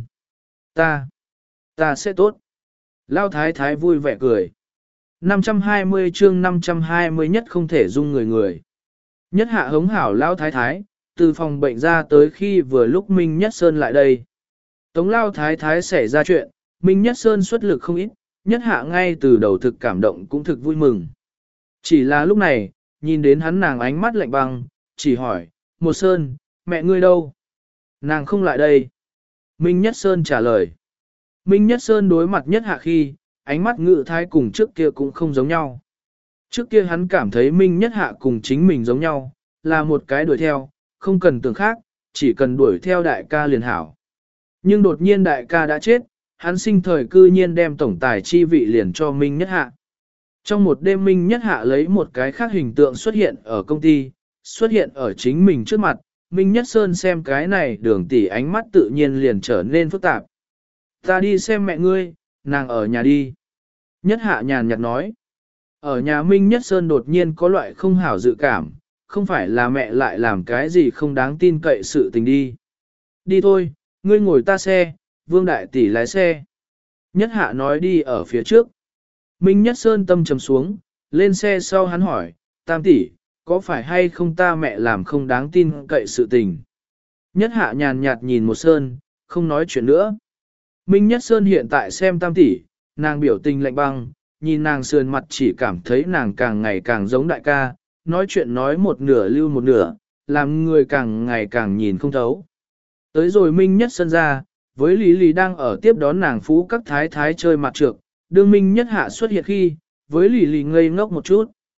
Ta, ta sẽ tốt. Lao thái thái vui vẻ cười. năm trăm hai mươi chương năm trăm hai mươi nhất không thể dung người người. Nhất hạ hống hảo Lao thái thái, từ phòng bệnh ra tới khi vừa lúc Minh Nhất Sơn lại đây. Tống Lao thái thái xảy ra chuyện, Minh Nhất Sơn xuất lực không ít, nhất hạ ngay từ đầu thực cảm động cũng thực vui mừng. Chỉ là lúc này, nhìn đến hắn nàng ánh mắt lạnh băng, chỉ hỏi, một Sơn, mẹ ngươi đâu? Nàng không lại đây. Minh Nhất Sơn trả lời. Minh Nhất Sơn đối mặt nhất hạ khi, ánh mắt ngự thái cùng trước kia cũng không giống nhau. Trước kia hắn cảm thấy Minh Nhất hạ cùng chính mình giống nhau, là một cái đuổi theo, không cần tưởng khác, chỉ cần đuổi theo đại ca liền hảo. Nhưng đột nhiên đại ca đã chết, hắn sinh thời cư nhiên đem tổng tài chi vị liền cho Minh Nhất hạ. Trong một đêm Minh Nhất hạ lấy một cái khác hình tượng xuất hiện ở công ty, xuất hiện ở chính mình trước mặt, Minh Nhất Sơn xem cái này đường tỷ ánh mắt tự nhiên liền trở nên phức tạp. Ta đi xem mẹ ngươi, nàng ở nhà đi. Nhất hạ nhàn nhạt nói. Ở nhà Minh Nhất Sơn đột nhiên có loại không hảo dự cảm, không phải là mẹ lại làm cái gì không đáng tin cậy sự tình đi. Đi thôi, ngươi ngồi ta xe, Vương Đại Tỷ lái xe. Nhất hạ nói đi ở phía trước. Minh Nhất Sơn tâm trầm xuống, lên xe sau hắn hỏi, Tam Tỷ, có phải hay không ta mẹ làm không đáng tin cậy sự tình? Nhất hạ nhàn nhạt nhìn một Sơn, không nói chuyện nữa. Minh Nhất Sơn hiện tại xem Tam Tỷ, nàng biểu tình lạnh băng, nhìn nàng sườn mặt chỉ cảm thấy nàng càng ngày càng giống đại ca, nói chuyện nói một nửa lưu một nửa, làm người càng ngày càng nhìn không thấu. Tới rồi Minh Nhất Sơn ra, với Lý Lý đang ở tiếp đón nàng phú các thái thái chơi mặt trược, đương Minh Nhất hạ xuất hiện khi, với Lý Lý ngây ngốc một chút.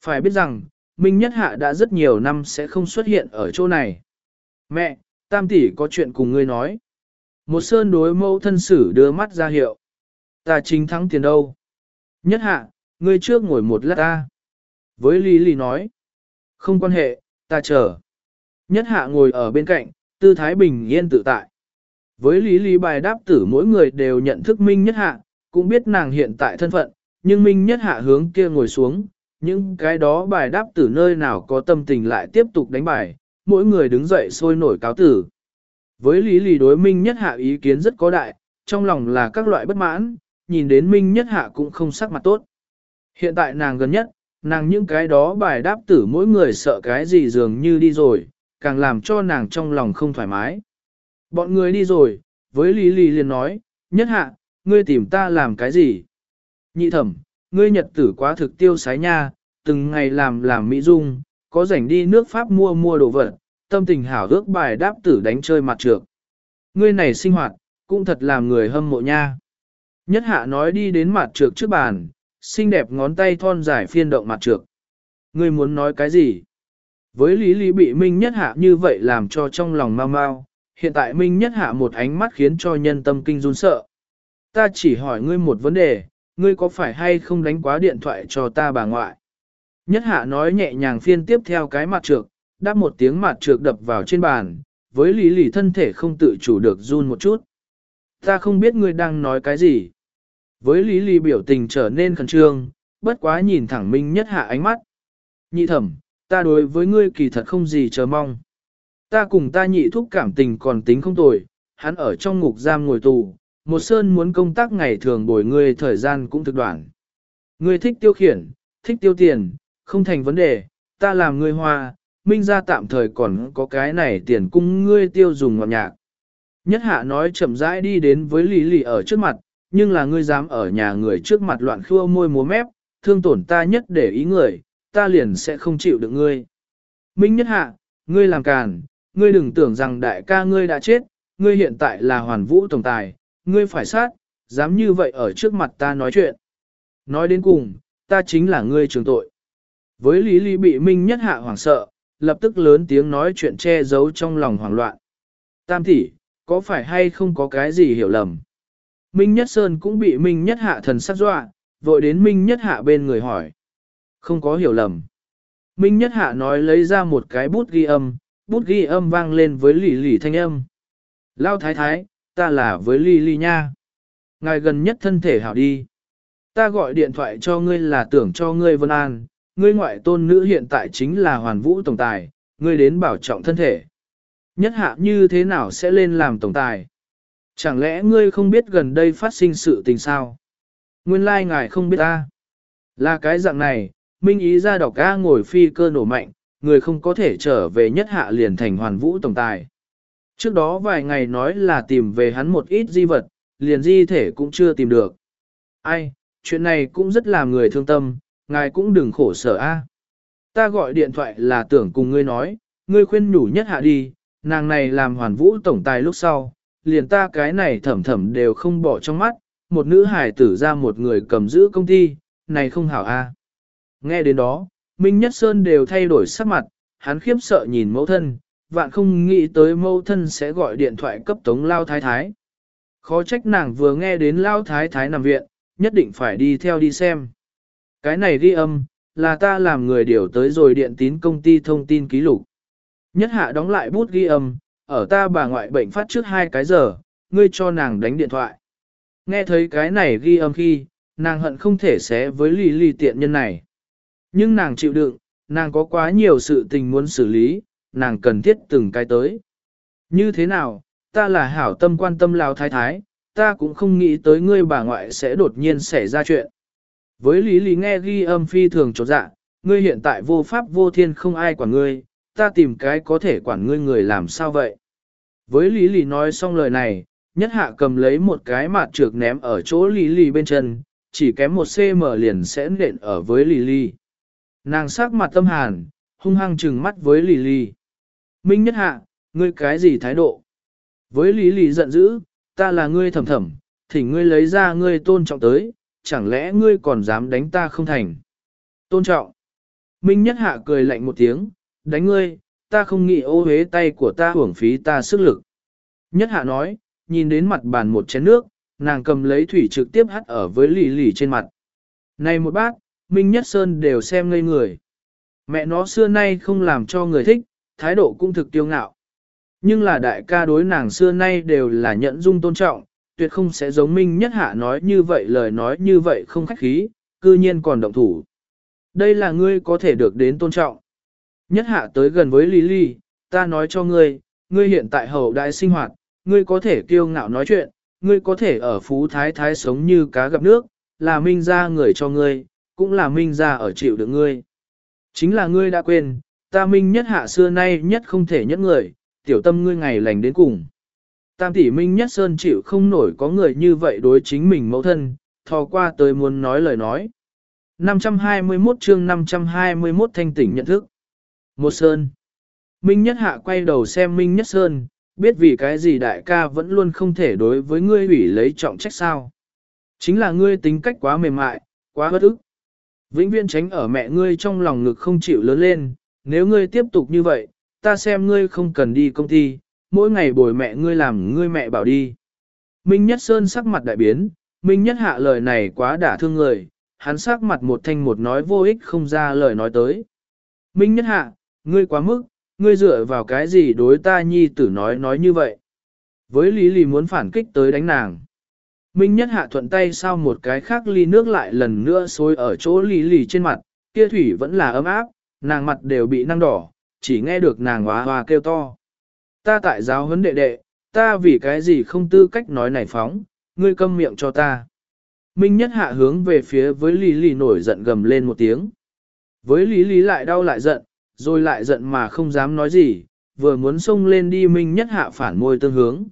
Phải biết rằng, Minh Nhất Hạ đã rất nhiều năm sẽ không xuất hiện ở chỗ này. Mẹ, Tam tỷ có chuyện cùng ngươi nói. Một sơn đối mẫu thân sử đưa mắt ra hiệu. Ta chính thắng tiền đâu. Nhất Hạ, ngươi trước ngồi một lát ta. Với Lý Lý nói. Không quan hệ, ta chờ. Nhất Hạ ngồi ở bên cạnh, tư thái bình yên tự tại. Với Lý Lý bài đáp tử mỗi người đều nhận thức Minh Nhất Hạ, cũng biết nàng hiện tại thân phận, nhưng Minh Nhất Hạ hướng kia ngồi xuống, những cái đó bài đáp tử nơi nào có tâm tình lại tiếp tục đánh bài, mỗi người đứng dậy sôi nổi cáo tử. Với Lý Lý đối Minh Nhất Hạ ý kiến rất có đại, trong lòng là các loại bất mãn, nhìn đến Minh Nhất Hạ cũng không sắc mặt tốt. Hiện tại nàng gần nhất, nàng những cái đó bài đáp tử mỗi người sợ cái gì dường như đi rồi, càng làm cho nàng trong lòng không thoải mái. Bọn người đi rồi, với Lý Lý liền nói, Nhất Hạ, ngươi tìm ta làm cái gì? Nhị thẩm, ngươi nhật tử quá thực tiêu sái nha, từng ngày làm làm mỹ dung, có rảnh đi nước Pháp mua mua đồ vật, tâm tình hảo ước bài đáp tử đánh chơi mặt trược. Ngươi này sinh hoạt, cũng thật làm người hâm mộ nha. Nhất Hạ nói đi đến mặt trược trước bàn, xinh đẹp ngón tay thon dài phiên động mặt trược. Ngươi muốn nói cái gì? Với Lý Lý bị Minh Nhất Hạ như vậy làm cho trong lòng mau mau, hiện tại Minh Nhất Hạ một ánh mắt khiến cho nhân tâm kinh run sợ. Ta chỉ hỏi ngươi một vấn đề, ngươi có phải hay không đánh quá điện thoại cho ta bà ngoại? Nhất Hạ nói nhẹ nhàng phiên tiếp theo cái mặt trược, đáp một tiếng mặt trược đập vào trên bàn, với Lý Lý thân thể không tự chủ được run một chút. Ta không biết ngươi đang nói cái gì. Với Lý Lý biểu tình trở nên khẩn trương, bất quá nhìn thẳng Minh Nhất Hạ ánh mắt. Nhị thẩm, ta đối với ngươi kỳ thật không gì chờ mong. Ta cùng ta nhị thúc cảm tình còn tính không tồi, hắn ở trong ngục giam ngồi tù, một sơn muốn công tác ngày thường bồi ngươi thời gian cũng thực đoạn. Ngươi thích tiêu khiển, thích tiêu tiền, không thành vấn đề, ta làm ngươi hoa, Minh ra tạm thời còn có cái này tiền cung ngươi tiêu dùng ngọt nhạc. Nhất Hạ nói chậm rãi đi đến với Lý Lý ở trước mặt, nhưng là ngươi dám ở nhà người trước mặt loạn khua môi múa mép, thương tổn ta nhất để ý người, ta liền sẽ không chịu được ngươi. Minh Nhất Hạ, ngươi làm càn, ngươi đừng tưởng rằng đại ca ngươi đã chết, ngươi hiện tại là hoàn vũ tổng tài, ngươi phải sát, dám như vậy ở trước mặt ta nói chuyện. Nói đến cùng, ta chính là ngươi trường tội. Với Lý Lý bị Minh Nhất Hạ hoảng sợ, lập tức lớn tiếng nói chuyện che giấu trong lòng hoảng loạn. Tam tỷ, có phải hay không có cái gì hiểu lầm? Minh Nhất Sơn cũng bị Minh Nhất Hạ thần sắc dọa, vội đến Minh Nhất Hạ bên người hỏi. Không có hiểu lầm. Minh Nhất Hạ nói lấy ra một cái bút ghi âm, bút ghi âm vang lên với lì lì thanh âm. Lao thái thái, ta là với Ly Ly nha. Ngài gần nhất thân thể hảo đi. Ta gọi điện thoại cho ngươi là tưởng cho ngươi vân an, ngươi ngoại tôn nữ hiện tại chính là hoàn vũ tổng tài, ngươi đến bảo trọng thân thể. Nhất Hạ như thế nào sẽ lên làm tổng tài? Chẳng lẽ ngươi không biết gần đây phát sinh sự tình sao? Nguyên lai like ngài không biết ta. Là cái dạng này, Minh ý ra đọc ca ngồi phi cơ nổ mạnh, người không có thể trở về Nhất Hạ liền thành hoàn vũ tổng tài. Trước đó vài ngày nói là tìm về hắn một ít di vật, liền di thể cũng chưa tìm được. Ai, chuyện này cũng rất làm người thương tâm, ngài cũng đừng khổ sở a. Ta gọi điện thoại là tưởng cùng ngươi nói, ngươi khuyên nhủ Nhất Hạ đi, nàng này làm hoàn vũ tổng tài lúc sau, liền ta cái này thẩm thẩm đều không bỏ trong mắt, một nữ hải tử ra một người cầm giữ công ty, này không hảo a. Nghe đến đó, Minh Nhất Sơn đều thay đổi sắc mặt, hắn khiếp sợ nhìn mẫu thân, vạn không nghĩ tới mẫu thân sẽ gọi điện thoại cấp tống lao thái thái. Khó trách nàng vừa nghe đến lao thái thái nằm viện, nhất định phải đi theo đi xem. Cái này ghi âm, là ta làm người điều tới rồi điện tín công ty thông tin ký lục. Nhất Hạ đóng lại bút ghi âm, ở ta bà ngoại bệnh phát trước hai cái giờ, ngươi cho nàng đánh điện thoại. Nghe thấy cái này ghi âm khi, nàng hận không thể xé với lì lì tiện nhân này. Nhưng nàng chịu đựng, nàng có quá nhiều sự tình muốn xử lý, nàng cần thiết từng cái tới. Như thế nào, ta là hảo tâm quan tâm lao thái thái, ta cũng không nghĩ tới ngươi bà ngoại sẽ đột nhiên xảy ra chuyện. Với lý lý nghe ghi âm phi thường chột dạ, ngươi hiện tại vô pháp vô thiên không ai quản ngươi, ta tìm cái có thể quản ngươi người làm sao vậy. Với lý lý nói xong lời này, Nhất Hạ cầm lấy một cái mạt trược ném ở chỗ lý lý bên chân, chỉ kém một cm liền sẽ nện ở với lý lý. Nàng sắc mặt tâm hàn, hung hăng trừng mắt với lý lý. Minh Nhất Hạ, ngươi cái gì thái độ? Với lý lý giận dữ, ta là ngươi thầm thầm, thỉnh ngươi lấy ra ngươi tôn trọng tới, chẳng lẽ ngươi còn dám đánh ta không thành? Tôn trọng. Minh Nhất Hạ cười lạnh một tiếng, đánh ngươi, ta không nghĩ ô hế tay của ta hưởng phí ta sức lực. Nhất Hạ nói, nhìn đến mặt bàn một chén nước, nàng cầm lấy thủy trực tiếp hắt ở với lì lì trên mặt. Này một bát, Minh Nhất Sơn đều xem ngây người. Mẹ nó xưa nay không làm cho người thích, thái độ cũng thực tiêu ngạo. Nhưng là đại ca đối nàng xưa nay đều là nhẫn dung tôn trọng, tuyệt không sẽ giống Minh Nhất Hạ nói như vậy lời nói như vậy không khách khí, cư nhiên còn động thủ. Đây là ngươi có thể được đến tôn trọng. Nhất Hạ tới gần với Lily, ta nói cho ngươi, ngươi hiện tại hậu đại sinh hoạt, ngươi có thể kiêu ngạo nói chuyện, ngươi có thể ở phú thái thái sống như cá gặp nước, là Minh gia người cho ngươi, cũng là Minh gia ở chịu được ngươi. Chính là ngươi đã quên, ta Minh Nhất Hạ xưa nay nhất không thể nhất người, tiểu tâm ngươi ngày lành đến cùng. Tam tỷ Minh Nhất Sơn chịu không nổi có người như vậy đối chính mình mẫu thân, thò qua tới muốn nói lời nói. năm trăm hai mươi mốt chương năm trăm hai mươi mốt thanh tỉnh nhận thức. Một Sơn. Minh Nhất Hạ quay đầu xem Minh Nhất Sơn, biết vì cái gì đại ca vẫn luôn không thể đối với ngươi ủy lấy trọng trách sao. Chính là ngươi tính cách quá mềm mại, quá bất ức. Vĩnh viễn tránh ở mẹ ngươi trong lòng ngực không chịu lớn lên, nếu ngươi tiếp tục như vậy, ta xem ngươi không cần đi công ty, mỗi ngày bồi mẹ ngươi làm ngươi mẹ bảo đi. Minh Nhất Sơn sắc mặt đại biến, Minh Nhất Hạ lời này quá đả thương người, hắn sắc mặt một thanh một nói vô ích không ra lời nói tới. Minh Nhất Hạ, ngươi quá mức, ngươi dựa vào cái gì đối ta nhi tử nói nói như vậy. Với Lý Lì muốn phản kích tới đánh nàng. Minh Nhất Hạ thuận tay sau một cái khác ly nước lại lần nữa xối ở chỗ Lý Lì trên mặt, kia thủy vẫn là ấm áp, nàng mặt đều bị năng đỏ, chỉ nghe được nàng hóa hoa kêu to. Ta tại giáo huấn đệ đệ, ta vì cái gì không tư cách nói này phóng, ngươi câm miệng cho ta. Minh Nhất Hạ hướng về phía với Lý Lý nổi giận gầm lên một tiếng. Với Lý Lý lại đau lại giận, rồi lại giận mà không dám nói gì, vừa muốn xông lên đi Minh Nhất Hạ phản môi tương hướng.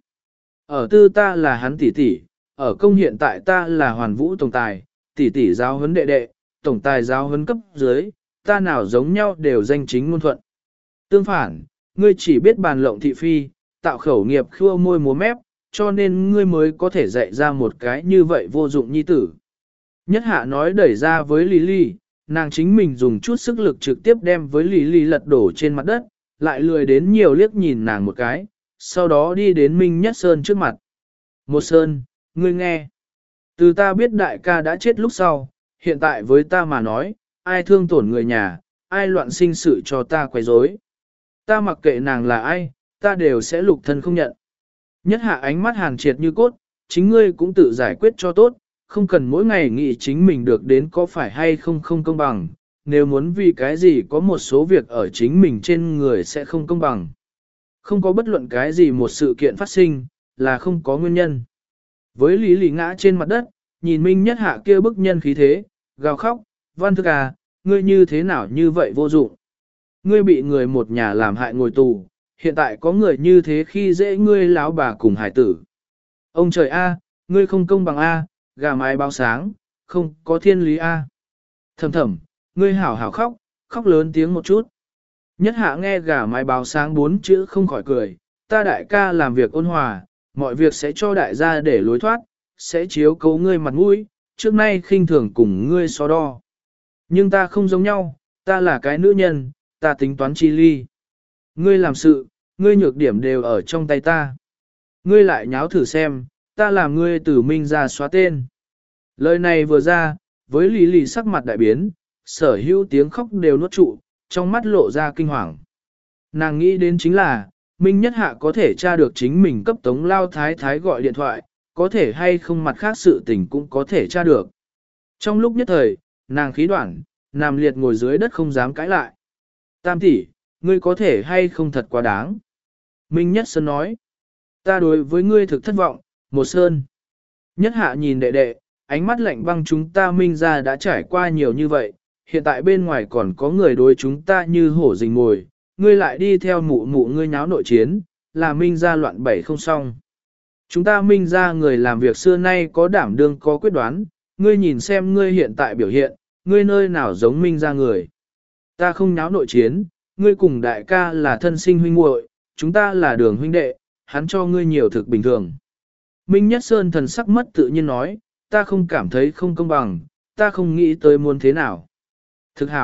Ở tư ta là hắn tỷ tỷ, ở công hiện tại ta là hoàn vũ tổng tài, tỷ tỷ giáo huấn đệ đệ, tổng tài giáo huấn cấp dưới, ta nào giống nhau đều danh chính ngôn thuận. Tương phản, ngươi chỉ biết bàn lộng thị phi, tạo khẩu nghiệp khua môi múa mép, cho nên ngươi mới có thể dạy ra một cái như vậy vô dụng nhi tử. Nhất Hạ nói đẩy ra với Lily, nàng chính mình dùng chút sức lực trực tiếp đem với Lily lật đổ trên mặt đất, lại lười đến nhiều liếc nhìn nàng một cái, sau đó đi đến Minh Nhất Sơn trước mặt. Một Sơn, ngươi nghe. Từ ta biết đại ca đã chết lúc sau, hiện tại với ta mà nói, ai thương tổn người nhà, ai loạn sinh sự cho ta quấy rối. Ta mặc kệ nàng là ai, ta đều sẽ lục thân không nhận. Nhất Hạ ánh mắt hàn triệt như cốt, chính ngươi cũng tự giải quyết cho tốt, không cần mỗi ngày nghĩ chính mình được đến có phải hay không không công bằng, nếu muốn vì cái gì có một số việc ở chính mình trên người sẽ không công bằng. Không có bất luận cái gì một sự kiện phát sinh, là không có nguyên nhân. Với Lý Lý ngã trên mặt đất, nhìn Minh Nhất Hạ kia bức nhân khí thế, gào khóc, Văn Thức à, ngươi như thế nào như vậy vô dụng. Ngươi bị người một nhà làm hại ngồi tù, hiện tại có người như thế khi dễ ngươi láo bà cùng hải tử. Ông trời A, ngươi không công bằng A, gà mái báo sáng, không có thiên lý A. Thầm thầm, ngươi hảo hảo khóc, khóc lớn tiếng một chút. Nhất Hạ nghe gà mái báo sáng bốn chữ không khỏi cười, ta đại ca làm việc ôn hòa, mọi việc sẽ cho đại gia để lối thoát, sẽ chiếu cố ngươi mặt mũi, trước nay khinh thường cùng ngươi so đo. Nhưng ta không giống nhau, ta là cái nữ nhân, ta tính toán chi ly. Ngươi làm sự, ngươi nhược điểm đều ở trong tay ta. Ngươi lại nháo thử xem, ta làm ngươi từ Minh ra xóa tên. Lời này vừa ra, với Lý Lý sắc mặt đại biến, sở hữu tiếng khóc đều nuốt trụ, trong mắt lộ ra kinh hoàng. Nàng nghĩ đến chính là, Minh Nhất Hạ có thể tra được chính mình cấp tống lao thái thái gọi điện thoại, có thể hay không mặt khác sự tình cũng có thể tra được. Trong lúc nhất thời, nàng khí đoạn, nằm liệt ngồi dưới đất không dám cãi lại. Tam tỷ, ngươi có thể hay không thật quá đáng. Minh Nhất Sơn nói, ta đối với ngươi thực thất vọng, một Sơn. Nhất Hạ nhìn đệ đệ, ánh mắt lạnh băng, chúng ta Minh ra đã trải qua nhiều như vậy, hiện tại bên ngoài còn có người đối chúng ta như hổ rình mồi, ngươi lại đi theo mụ mụ ngươi nháo nội chiến, là Minh ra loạn bảy không xong. Chúng ta Minh ra người làm việc xưa nay có đảm đương có quyết đoán, ngươi nhìn xem ngươi hiện tại biểu hiện, ngươi nơi nào giống Minh ra người. Ta không nháo nội chiến, ngươi cùng đại ca là thân sinh huynh muội, chúng ta là đường huynh đệ, hắn cho ngươi nhiều thực bình thường. Minh Nhất Sơn thần sắc mất tự nhiên nói, ta không cảm thấy không công bằng, ta không nghĩ tới muốn thế nào. Thực hảo,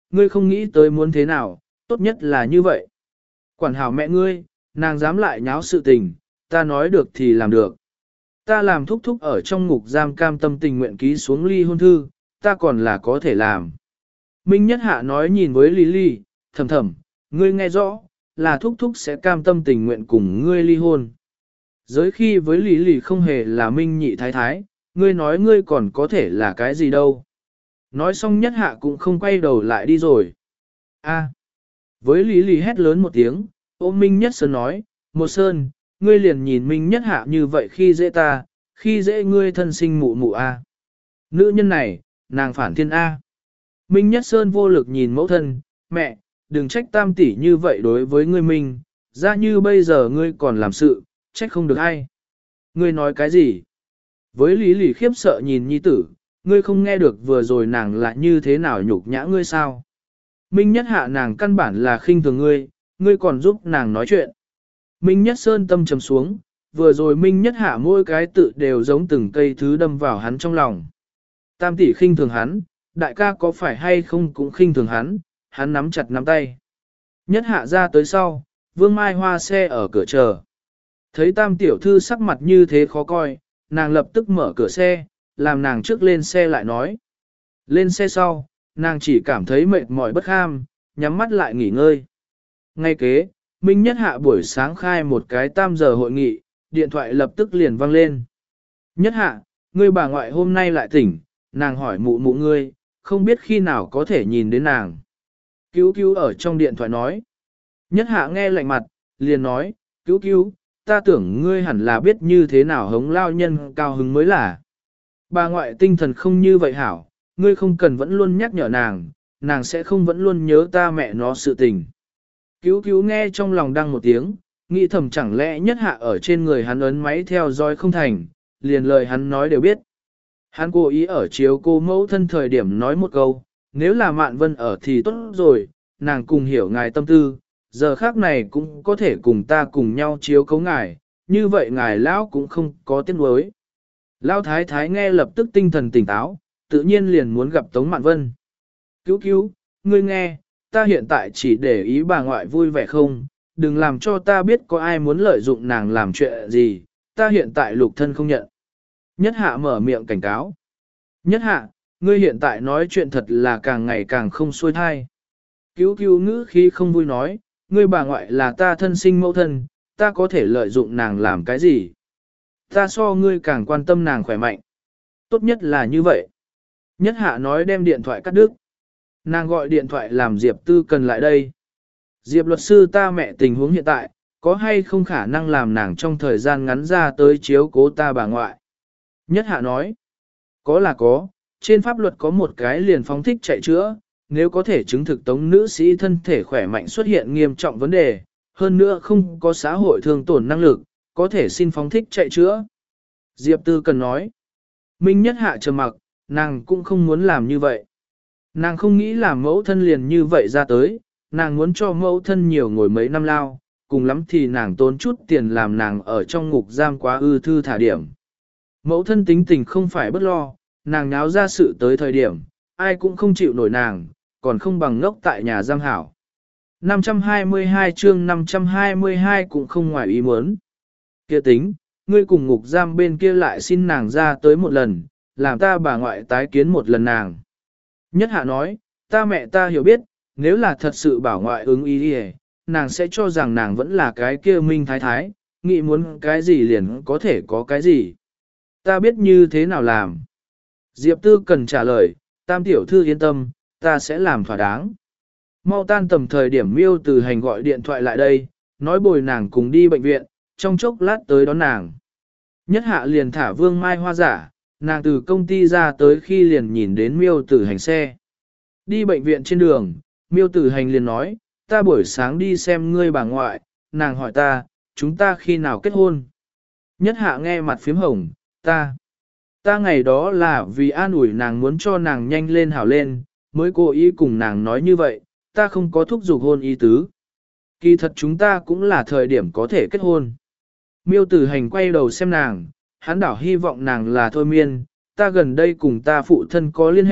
ngươi không nghĩ tới muốn thế nào, tốt nhất là như vậy. Quản hảo mẹ ngươi, nàng dám lại nháo sự tình, ta nói được thì làm được. Ta làm thúc thúc ở trong ngục giam cam tâm tình nguyện ký xuống ly hôn thư, ta còn là có thể làm. Minh Nhất Hạ nói nhìn với Lý Ly, thầm thầm, ngươi nghe rõ, là thúc thúc sẽ cam tâm tình nguyện cùng ngươi ly hôn. Giới khi với Lý Ly không hề là Minh nhị thái thái, ngươi nói ngươi còn có thể là cái gì đâu. Nói xong Nhất Hạ cũng không quay đầu lại đi rồi. A. Với Lý Ly hét lớn một tiếng, ôm Minh Nhất Sơn nói, một Sơn, ngươi liền nhìn Minh Nhất Hạ như vậy khi dễ ta, khi dễ ngươi thân sinh mụ mụ A. Nữ nhân này, nàng phản thiên A. Minh Nhất Sơn vô lực nhìn mẫu thân, mẹ, đừng trách tam tỷ như vậy đối với ngươi Minh, ra như bây giờ ngươi còn làm sự, trách không được ai. Ngươi nói cái gì? Với Lý Lì khiếp sợ nhìn nhi tử, ngươi không nghe được vừa rồi nàng lại như thế nào nhục nhã ngươi sao? Minh Nhất Hạ nàng căn bản là khinh thường ngươi, ngươi còn giúp nàng nói chuyện. Minh Nhất Sơn tâm trầm xuống, vừa rồi Minh Nhất Hạ mỗi cái tự đều giống từng cây thứ đâm vào hắn trong lòng. Tam tỷ khinh thường hắn, đại ca có phải hay không cũng khinh thường hắn, hắn nắm chặt nắm tay. Nhất Hạ ra tới sau, Vương Mai Hoa xe ở cửa chờ. Thấy tam tiểu thư sắc mặt như thế khó coi, nàng lập tức mở cửa xe, làm nàng trước lên xe lại nói. Lên xe sau, nàng chỉ cảm thấy mệt mỏi bất kham, nhắm mắt lại nghỉ ngơi. Ngay kế, Minh Nhất Hạ buổi sáng khai một cái tam giờ hội nghị, điện thoại lập tức liền vang lên. Nhất Hạ, ngươi bà ngoại hôm nay lại tỉnh, nàng hỏi mụ mụ ngươi, không biết khi nào có thể nhìn đến nàng. Cứu cứu ở trong điện thoại nói. Nhất Hạ nghe lạnh mặt, liền nói, cứu cứu, ta tưởng ngươi hẳn là biết như thế nào hống lao nhân cao hứng mới là. Bà ngoại tinh thần không như vậy hảo, ngươi không cần vẫn luôn nhắc nhở nàng, nàng sẽ không vẫn luôn nhớ ta mẹ nó sự tình. Cứu cứu nghe trong lòng đăng một tiếng, nghĩ thầm chẳng lẽ Nhất Hạ ở trên người hắn ấn máy theo dõi không thành, liền lời hắn nói đều biết. Hắn cố ý ở chiếu cô mẫu thân thời điểm nói một câu, nếu là Mạn Vân ở thì tốt rồi, nàng cùng hiểu ngài tâm tư, giờ khác này cũng có thể cùng ta cùng nhau chiếu cấu ngài, như vậy ngài lão cũng không có tiếc nuối. Lão thái thái nghe lập tức tinh thần tỉnh táo, tự nhiên liền muốn gặp Tống Mạn Vân. Cứu cứu, ngươi nghe, ta hiện tại chỉ để ý bà ngoại vui vẻ không, đừng làm cho ta biết có ai muốn lợi dụng nàng làm chuyện gì, ta hiện tại lục thân không nhận. Nhất Hạ mở miệng cảnh cáo. Nhất Hạ, ngươi hiện tại nói chuyện thật là càng ngày càng không xuôi thai. Cứu cứu ngữ khi không vui nói, ngươi bà ngoại là ta thân sinh mẫu thân, ta có thể lợi dụng nàng làm cái gì? Ta so ngươi càng quan tâm nàng khỏe mạnh. Tốt nhất là như vậy. Nhất Hạ nói đem điện thoại cắt đứt. Nàng gọi điện thoại làm Diệp Tư Cần lại đây. Diệp luật sư ta mẹ tình huống hiện tại, có hay không khả năng làm nàng trong thời gian ngắn ra tới chiếu cố ta bà ngoại? Nhất Hạ nói, có là có, trên pháp luật có một cái liền phóng thích chạy chữa, nếu có thể chứng thực tống nữ sĩ thân thể khỏe mạnh xuất hiện nghiêm trọng vấn đề, hơn nữa không có xã hội thương tổn năng lực, có thể xin phóng thích chạy chữa. Diệp Tư Cần nói, Minh Nhất Hạ trầm mặc, nàng cũng không muốn làm như vậy. Nàng không nghĩ làm mẫu thân liền như vậy ra tới, nàng muốn cho mẫu thân nhiều ngồi mấy năm lao, cùng lắm thì nàng tốn chút tiền làm nàng ở trong ngục giam quá ư thư thả điểm. Mẫu thân tính tình không phải bất lo, nàng náo ra sự tới thời điểm, ai cũng không chịu nổi nàng, còn không bằng ngốc tại nhà giam hảo. năm trăm hai mươi hai chương năm trăm hai mươi hai cũng không ngoài ý muốn. Kia tính, ngươi cùng ngục giam bên kia lại xin nàng ra tới một lần, làm ta bà ngoại tái kiến một lần nàng. Nhất Hạ nói, ta mẹ ta hiểu biết, nếu là thật sự bảo ngoại ứng ý đi nàng sẽ cho rằng nàng vẫn là cái kia Minh Thái Thái, nghĩ muốn cái gì liền có thể có cái gì. Ta biết như thế nào làm. Diệp Tư Cần trả lời, tam tiểu thư yên tâm, ta sẽ làm thỏa đáng. Mau tan tầm thời điểm Miêu Từ Hành gọi điện thoại lại đây, nói bồi nàng cùng đi bệnh viện, trong chốc lát tới đón nàng. Nhất Hạ liền thả Vương Mai Hoa giả, nàng từ công ty ra tới khi liền nhìn đến Miêu Tử Hành xe. Đi bệnh viện trên đường, Miêu Tử Hành liền nói, ta buổi sáng đi xem ngươi bà ngoại, nàng hỏi ta, chúng ta khi nào kết hôn. Nhất Hạ nghe mặt phím hồng, ta. Ta ngày đó là vì an ủi nàng muốn cho nàng nhanh lên hảo lên, mới cố ý cùng nàng nói như vậy, ta không có thúc giục hôn ý tứ. Kỳ thật chúng ta cũng là thời điểm có thể kết hôn. Miêu Tử Hành quay đầu xem nàng, hắn đảo hy vọng nàng là thôi miên, ta gần đây cùng ta phụ thân có liên hệ,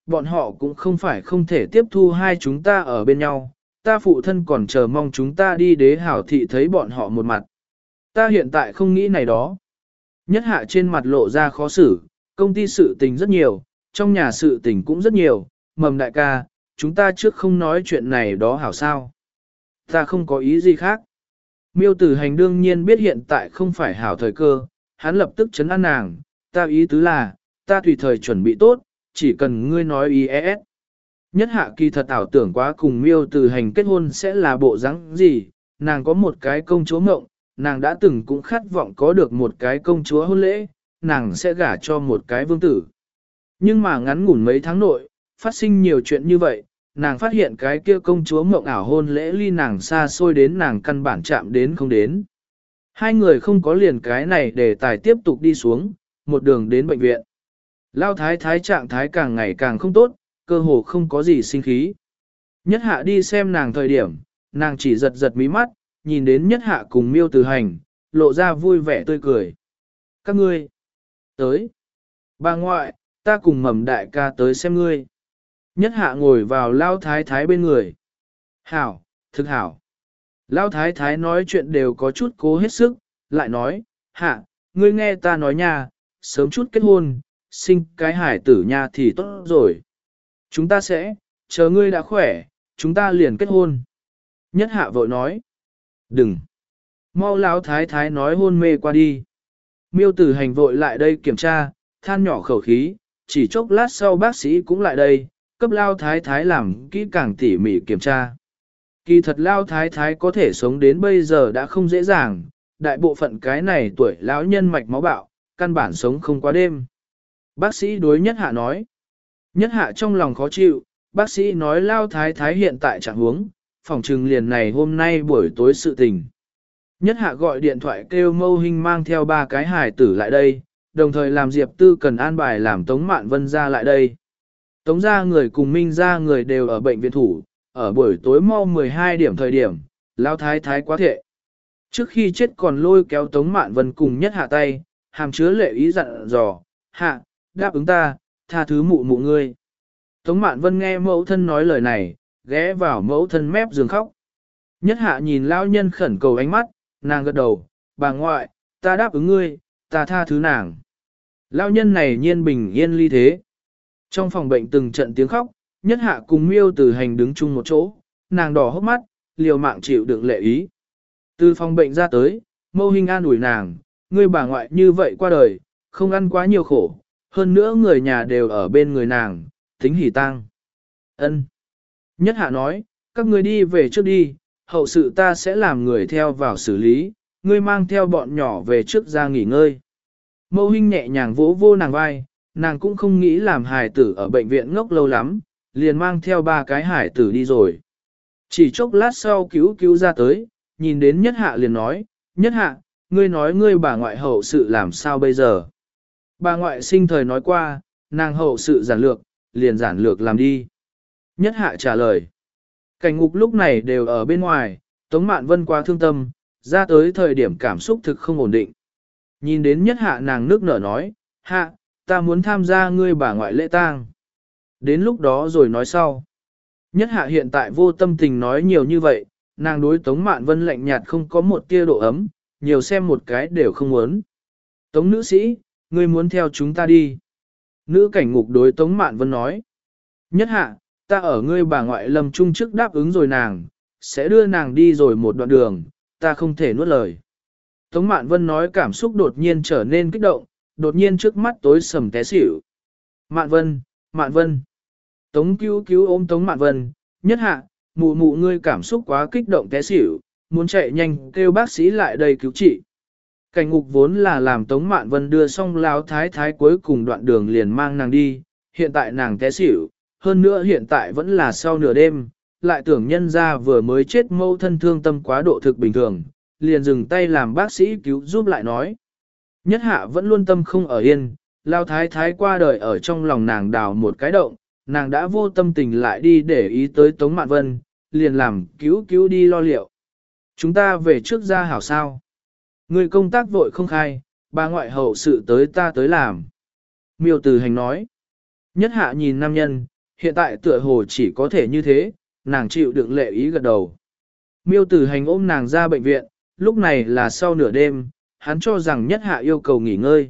bọn họ cũng không phải không thể tiếp thu hai chúng ta ở bên nhau, ta phụ thân còn chờ mong chúng ta đi đế hảo thị thấy bọn họ một mặt. Ta hiện tại không nghĩ này đó. Nhất hạ trên mặt lộ ra khó xử, công ty sự tình rất nhiều, trong nhà sự tình cũng rất nhiều, mầm đại ca, chúng ta trước không nói chuyện này đó hảo sao. Ta không có ý gì khác. Miêu tử hành đương nhiên biết hiện tại không phải hảo thời cơ, hắn lập tức chấn an nàng, ta ý tứ là, ta tùy thời chuẩn bị tốt, chỉ cần ngươi nói ý es. Nhất hạ kỳ thật ảo tưởng quá cùng miêu tử hành kết hôn sẽ là bộ dáng gì, nàng có một cái công chúa mộng, nàng đã từng cũng khát vọng có được một cái công chúa hôn lễ, nàng sẽ gả cho một cái vương tử. Nhưng mà ngắn ngủn mấy tháng nội, phát sinh nhiều chuyện như vậy, nàng phát hiện cái kia công chúa mộng ảo hôn lễ ly nàng xa xôi đến nàng căn bản chạm đến không đến. Hai người không có liền cái này để tài tiếp tục đi xuống, một đường đến bệnh viện. Lao thái thái trạng thái càng ngày càng không tốt, cơ hồ không có gì sinh khí. Nhất hạ đi xem nàng thời điểm, nàng chỉ giật giật mí mắt, nhìn đến nhất hạ cùng miêu từ hành, lộ ra vui vẻ tươi cười. Các ngươi, tới. Bà ngoại, ta cùng mầm đại ca tới xem ngươi. Nhất hạ ngồi vào lao thái thái bên người. Hảo, thực hảo. Lao thái thái nói chuyện đều có chút cố hết sức, lại nói, hạ, ngươi nghe ta nói nha, sớm chút kết hôn, sinh cái hải tử nha thì tốt rồi. Chúng ta sẽ, chờ ngươi đã khỏe, chúng ta liền kết hôn. Nhất hạ vội nói, đừng. Mau lão thái thái nói hôn mê qua đi. Miêu tử hành vội lại đây kiểm tra, than nhỏ khẩu khí, chỉ chốc lát sau bác sĩ cũng lại đây, cấp lao thái thái làm kỹ càng tỉ mỉ kiểm tra. Kỳ thật lao thái thái có thể sống đến bây giờ đã không dễ dàng, đại bộ phận cái này tuổi lão nhân mạch máu bạo, căn bản sống không qua đêm. Bác sĩ đối nhất hạ nói. Nhất hạ trong lòng khó chịu, bác sĩ nói lao thái thái hiện tại trạng huống, phòng trừng liền này hôm nay buổi tối sự tình. Nhất hạ gọi điện thoại kêu Mâu Hinh mang theo ba cái hài tử lại đây, đồng thời làm Diệp Tư cần an bài làm Tống Mạn Vân ra lại đây. Tống ra người cùng Minh ra người đều ở bệnh viện thủ, ở buổi tối mau mười hai điểm thời điểm, lao thái thái quá thệ. Trước khi chết còn lôi kéo Tống Mạn Vân cùng nhất hạ tay, hàm chứa lệ ý dặn dò, hạ, đáp ứng ta, tha thứ mụ mụ ngươi. Tống Mạn Vân nghe mẫu thân nói lời này, ghé vào mẫu thân mép giường khóc. Nhất hạ nhìn lao nhân khẩn cầu ánh mắt, nàng gật đầu, bà ngoại, ta đáp ứng ngươi, ta tha thứ nàng. Lao nhân này nhiên bình yên ly thế. Trong phòng bệnh từng trận tiếng khóc, nhất hạ cùng miêu từ hành đứng chung một chỗ, nàng đỏ hốc mắt, liều mạng chịu đựng lệ ý. Từ phòng bệnh ra tới, Mâu Hinh an ủi nàng, ngươi bà ngoại như vậy qua đời, không ăn quá nhiều khổ, hơn nữa người nhà đều ở bên người nàng, tính hỉ tang. Ân. Nhất hạ nói, các ngươi đi về trước đi, hậu sự ta sẽ làm người theo vào xử lý, ngươi mang theo bọn nhỏ về trước ra nghỉ ngơi. Mâu Hinh nhẹ nhàng vỗ vô nàng vai, nàng cũng không nghĩ làm hài tử ở bệnh viện ngốc lâu lắm, liền mang theo ba cái hài tử đi rồi. Chỉ chốc lát sau cứu cứu ra tới, nhìn đến nhất hạ liền nói, nhất hạ, ngươi nói ngươi bà ngoại hậu sự làm sao bây giờ. Bà ngoại sinh thời nói qua, nàng hậu sự giản lược, liền giản lược làm đi. Nhất hạ trả lời. Cảnh ngục lúc này đều ở bên ngoài, Tống Mạn Vân quá thương tâm, ra tới thời điểm cảm xúc thực không ổn định. Nhìn đến nhất hạ nàng nước nở nói, hạ, ta muốn tham gia ngươi bà ngoại lễ tang. Đến lúc đó rồi nói sau. Nhất hạ hiện tại vô tâm tình nói nhiều như vậy, nàng đối Tống Mạn Vân lạnh nhạt không có một tia độ ấm, nhiều xem một cái đều không muốn. Tống nữ sĩ, ngươi muốn theo chúng ta đi. Nữ cảnh ngục đối Tống Mạn Vân nói. Nhất hạ, ta ở ngươi bà ngoại lâm trung trước đáp ứng rồi nàng, sẽ đưa nàng đi rồi một đoạn đường, ta không thể nuốt lời. Tống Mạn Vân nói cảm xúc đột nhiên trở nên kích động, đột nhiên trước mắt tối sầm té xỉu. Mạn Vân, Mạn Vân. Tống cứu cứu ôm Tống Mạn Vân, nhất hạ, mụ mụ ngươi cảm xúc quá kích động té xỉu, muốn chạy nhanh kêu bác sĩ lại đây cứu trị. Cảnh ngục vốn là làm Tống Mạn Vân đưa xong lao thái thái cuối cùng đoạn đường liền mang nàng đi, hiện tại nàng té xỉu, hơn nữa hiện tại vẫn là sau nửa đêm, lại tưởng nhân ra vừa mới chết mâu thân thương tâm quá độ thực bình thường, liền dừng tay làm bác sĩ cứu giúp lại nói. Nhất hạ vẫn luôn tâm không ở yên, lao thái thái qua đời ở trong lòng nàng đào một cái động, nàng đã vô tâm tình lại đi để ý tới Tống Mạn Vân, liền làm cứu cứu đi lo liệu. Chúng ta về trước ra hảo sao. Người công tác vội không khai, bà ngoại hậu sự tới ta tới làm. Miêu Từ Hành nói. Nhất hạ nhìn nam nhân, hiện tại tựa hồ chỉ có thể như thế, nàng chịu đựng lệ ý gật đầu. Miêu Tử Hành ôm nàng ra bệnh viện, lúc này là sau nửa đêm, hắn cho rằng Nhất Hạ yêu cầu nghỉ ngơi.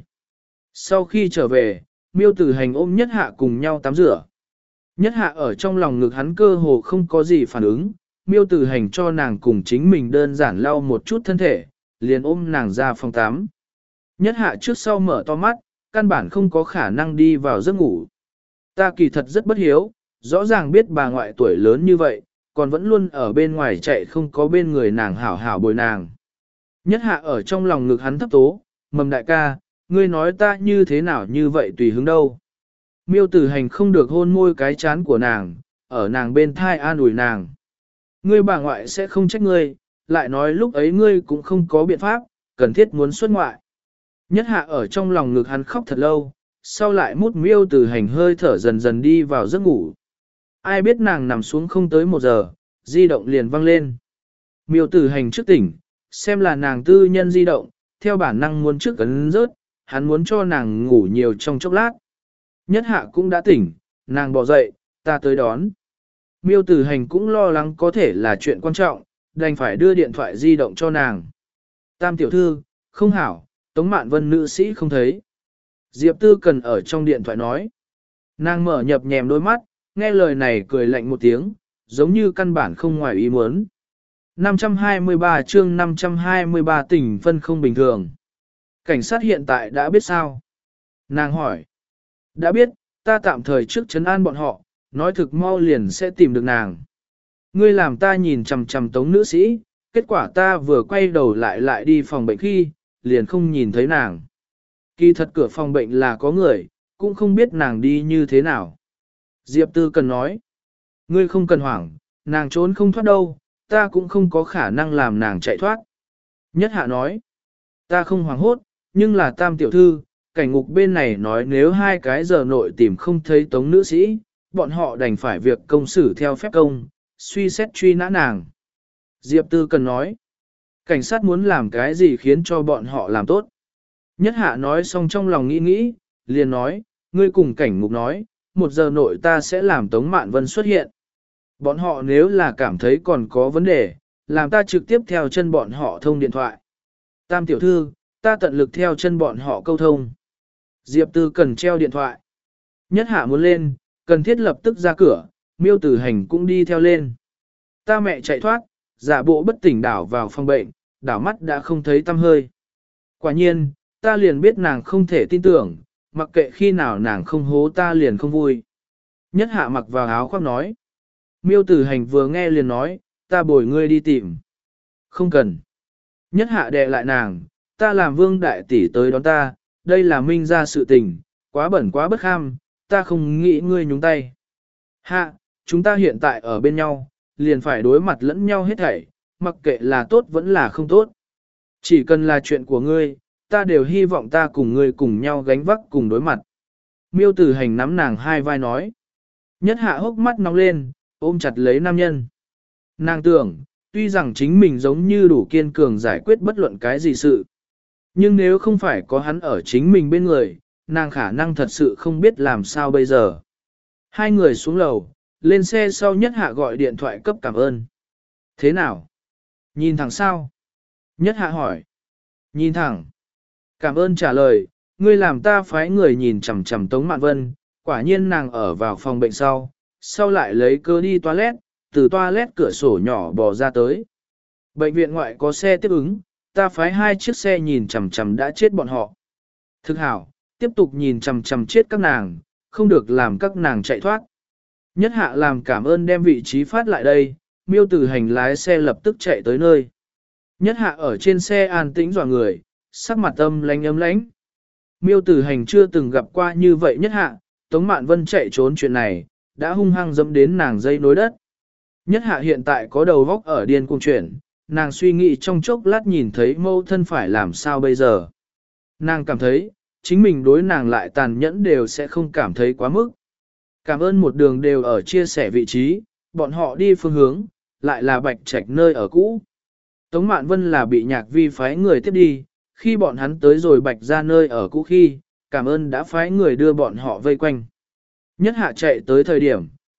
Sau khi trở về, Miêu Tử Hành ôm Nhất Hạ cùng nhau tắm rửa. Nhất Hạ ở trong lòng ngực hắn cơ hồ không có gì phản ứng, Miêu Tử Hành cho nàng cùng chính mình đơn giản lau một chút thân thể, liền ôm nàng ra phòng tắm. Nhất Hạ trước sau mở to mắt, căn bản không có khả năng đi vào giấc ngủ. Ta kỳ thật rất bất hiếu, rõ ràng biết bà ngoại tuổi lớn như vậy, còn vẫn luôn ở bên ngoài chạy không có bên người nàng hảo hảo bồi nàng. Nhất Hạ ở trong lòng ngực hắn thấp tố, mầm đại ca, ngươi nói ta như thế nào như vậy tùy hứng đâu. Miêu Tử Hành không được hôn môi cái chán của nàng, ở nàng bên thai an ủi nàng. Ngươi bà ngoại sẽ không trách ngươi, lại nói lúc ấy ngươi cũng không có biện pháp, cần thiết muốn xuất ngoại. Nhất Hạ ở trong lòng ngực hắn khóc thật lâu, sau lại mút Miêu Tử Hành hơi thở dần dần đi vào giấc ngủ. Ai biết nàng nằm xuống không tới một giờ, di động liền vang lên. Miêu Tử Hành trước tỉnh, xem là nàng tư nhân di động, theo bản năng muốn trước ấn rớt, hắn muốn cho nàng ngủ nhiều trong chốc lát. Nhất Hạ cũng đã tỉnh, nàng bỏ dậy, ta tới đón. Miêu Tử Hành cũng lo lắng có thể là chuyện quan trọng, đành phải đưa điện thoại di động cho nàng. Tam tiểu thư, không hảo, Tống Mạn Vân nữ sĩ không thấy. Diệp Tư Cần ở trong điện thoại nói. Nàng mở nhập nhèm đôi mắt, nghe lời này cười lạnh một tiếng, giống như căn bản không ngoài ý muốn. năm trăm hai mươi ba chương năm trăm hai mươi ba tình phân không bình thường. Cảnh sát hiện tại đã biết sao? Nàng hỏi. Đã biết, ta tạm thời trước trấn an bọn họ, nói thực mau liền sẽ tìm được nàng. Ngươi làm ta nhìn chằm chằm Tống nữ sĩ, kết quả ta vừa quay đầu lại lại đi phòng bệnh khi, liền không nhìn thấy nàng. Kỳ thật cửa phòng bệnh là có người, cũng không biết nàng đi như thế nào. Diệp Tư Cần nói. Ngươi không cần hoảng, nàng trốn không thoát đâu, ta cũng không có khả năng làm nàng chạy thoát. Nhất Hạ nói. Ta không hoảng hốt, nhưng là Tam tiểu thư, cảnh ngục bên này nói nếu hai cái giờ nội tìm không thấy Tống nữ sĩ, bọn họ đành phải việc công xử theo phép công, suy xét truy nã nàng. Diệp Tư Cần nói. Cảnh sát muốn làm cái gì khiến cho bọn họ làm tốt. Nhất Hạ nói xong trong lòng nghĩ nghĩ, liền nói, ngươi cùng cảnh ngục nói, một giờ nội ta sẽ làm Tống Mạn Vân xuất hiện. Bọn họ nếu là cảm thấy còn có vấn đề, làm ta trực tiếp theo chân bọn họ thông điện thoại. Tam tiểu thư, ta tận lực theo chân bọn họ câu thông. Diệp Tư Cần treo điện thoại. Nhất Hạ muốn lên, cần thiết lập tức ra cửa, Miêu Tử Hành cũng đi theo lên. Ta mẹ chạy thoát, giả bộ bất tỉnh đảo vào phòng bệnh, đảo mắt đã không thấy tăm hơi. Quả nhiên, ta liền biết nàng không thể tin tưởng, mặc kệ khi nào nàng không hố ta liền không vui. Nhất Hạ mặc vào áo khoác nói. Miêu Tử Hành vừa nghe liền nói, ta bồi ngươi đi tìm. Không cần. Nhất Hạ đè lại nàng, ta làm Vương đại tỷ tới đón ta, đây là minh ra sự tình, quá bẩn quá bất kham, ta không nghĩ ngươi nhúng tay. Hạ, chúng ta hiện tại ở bên nhau, liền phải đối mặt lẫn nhau hết thảy, mặc kệ là tốt vẫn là không tốt. Chỉ cần là chuyện của ngươi, ta đều hy vọng ta cùng ngươi cùng nhau gánh vác cùng đối mặt. Miêu Tử Hành nắm nàng hai vai nói. Nhất Hạ hốc mắt nóng lên, ôm chặt lấy nam nhân. Nàng tưởng, tuy rằng chính mình giống như đủ kiên cường giải quyết bất luận cái gì sự. Nhưng nếu không phải có hắn ở chính mình bên người, nàng khả năng thật sự không biết làm sao bây giờ. Hai người xuống lầu, lên xe sau Nhất Hạ gọi điện thoại cấp cảm ơn. Thế nào? Nhìn thẳng sao? Nhất Hạ hỏi. Nhìn thẳng. Cảm ơn trả lời, ngươi làm ta phái người nhìn chằm chằm Tống Mạn Vân, quả nhiên nàng ở vào phòng bệnh sau, sau lại lấy cơ đi toilet, từ toilet cửa sổ nhỏ bò ra tới. Bệnh viện ngoại có xe tiếp ứng, ta phái hai chiếc xe nhìn chằm chằm đã chết bọn họ. Thực hảo, tiếp tục nhìn chằm chằm chết các nàng, không được làm các nàng chạy thoát. Nhất Hạ làm cảm ơn đem vị trí phát lại đây, Miêu Tử Hành lái xe lập tức chạy tới nơi. Nhất Hạ ở trên xe an tĩnh dọa người, sắc mặt âm lánh ấm lánh. Miêu Tử Hành chưa từng gặp qua như vậy Nhất Hạ, Tống Mạn Vân chạy trốn chuyện này, đã hung hăng dẫm đến nàng dây nối đất. Nhất Hạ hiện tại có đầu vóc ở điên cuồng chuyển, nàng suy nghĩ trong chốc lát nhìn thấy mâu thân phải làm sao bây giờ. Nàng cảm thấy, chính mình đối nàng lại tàn nhẫn đều sẽ không cảm thấy quá mức. Cảm ơn một đường đều ở chia sẻ vị trí, bọn họ đi phương hướng, lại là Bạch Trạch nơi ở cũ. Tống Mạn Vân là bị Nhạc Vi phái người tiếp đi, khi bọn hắn tới rồi Bạch ra nơi ở cũ khi, cảm ơn đã phái người đưa bọn họ vây quanh. Nhất Hạ chạy tới thời điểm,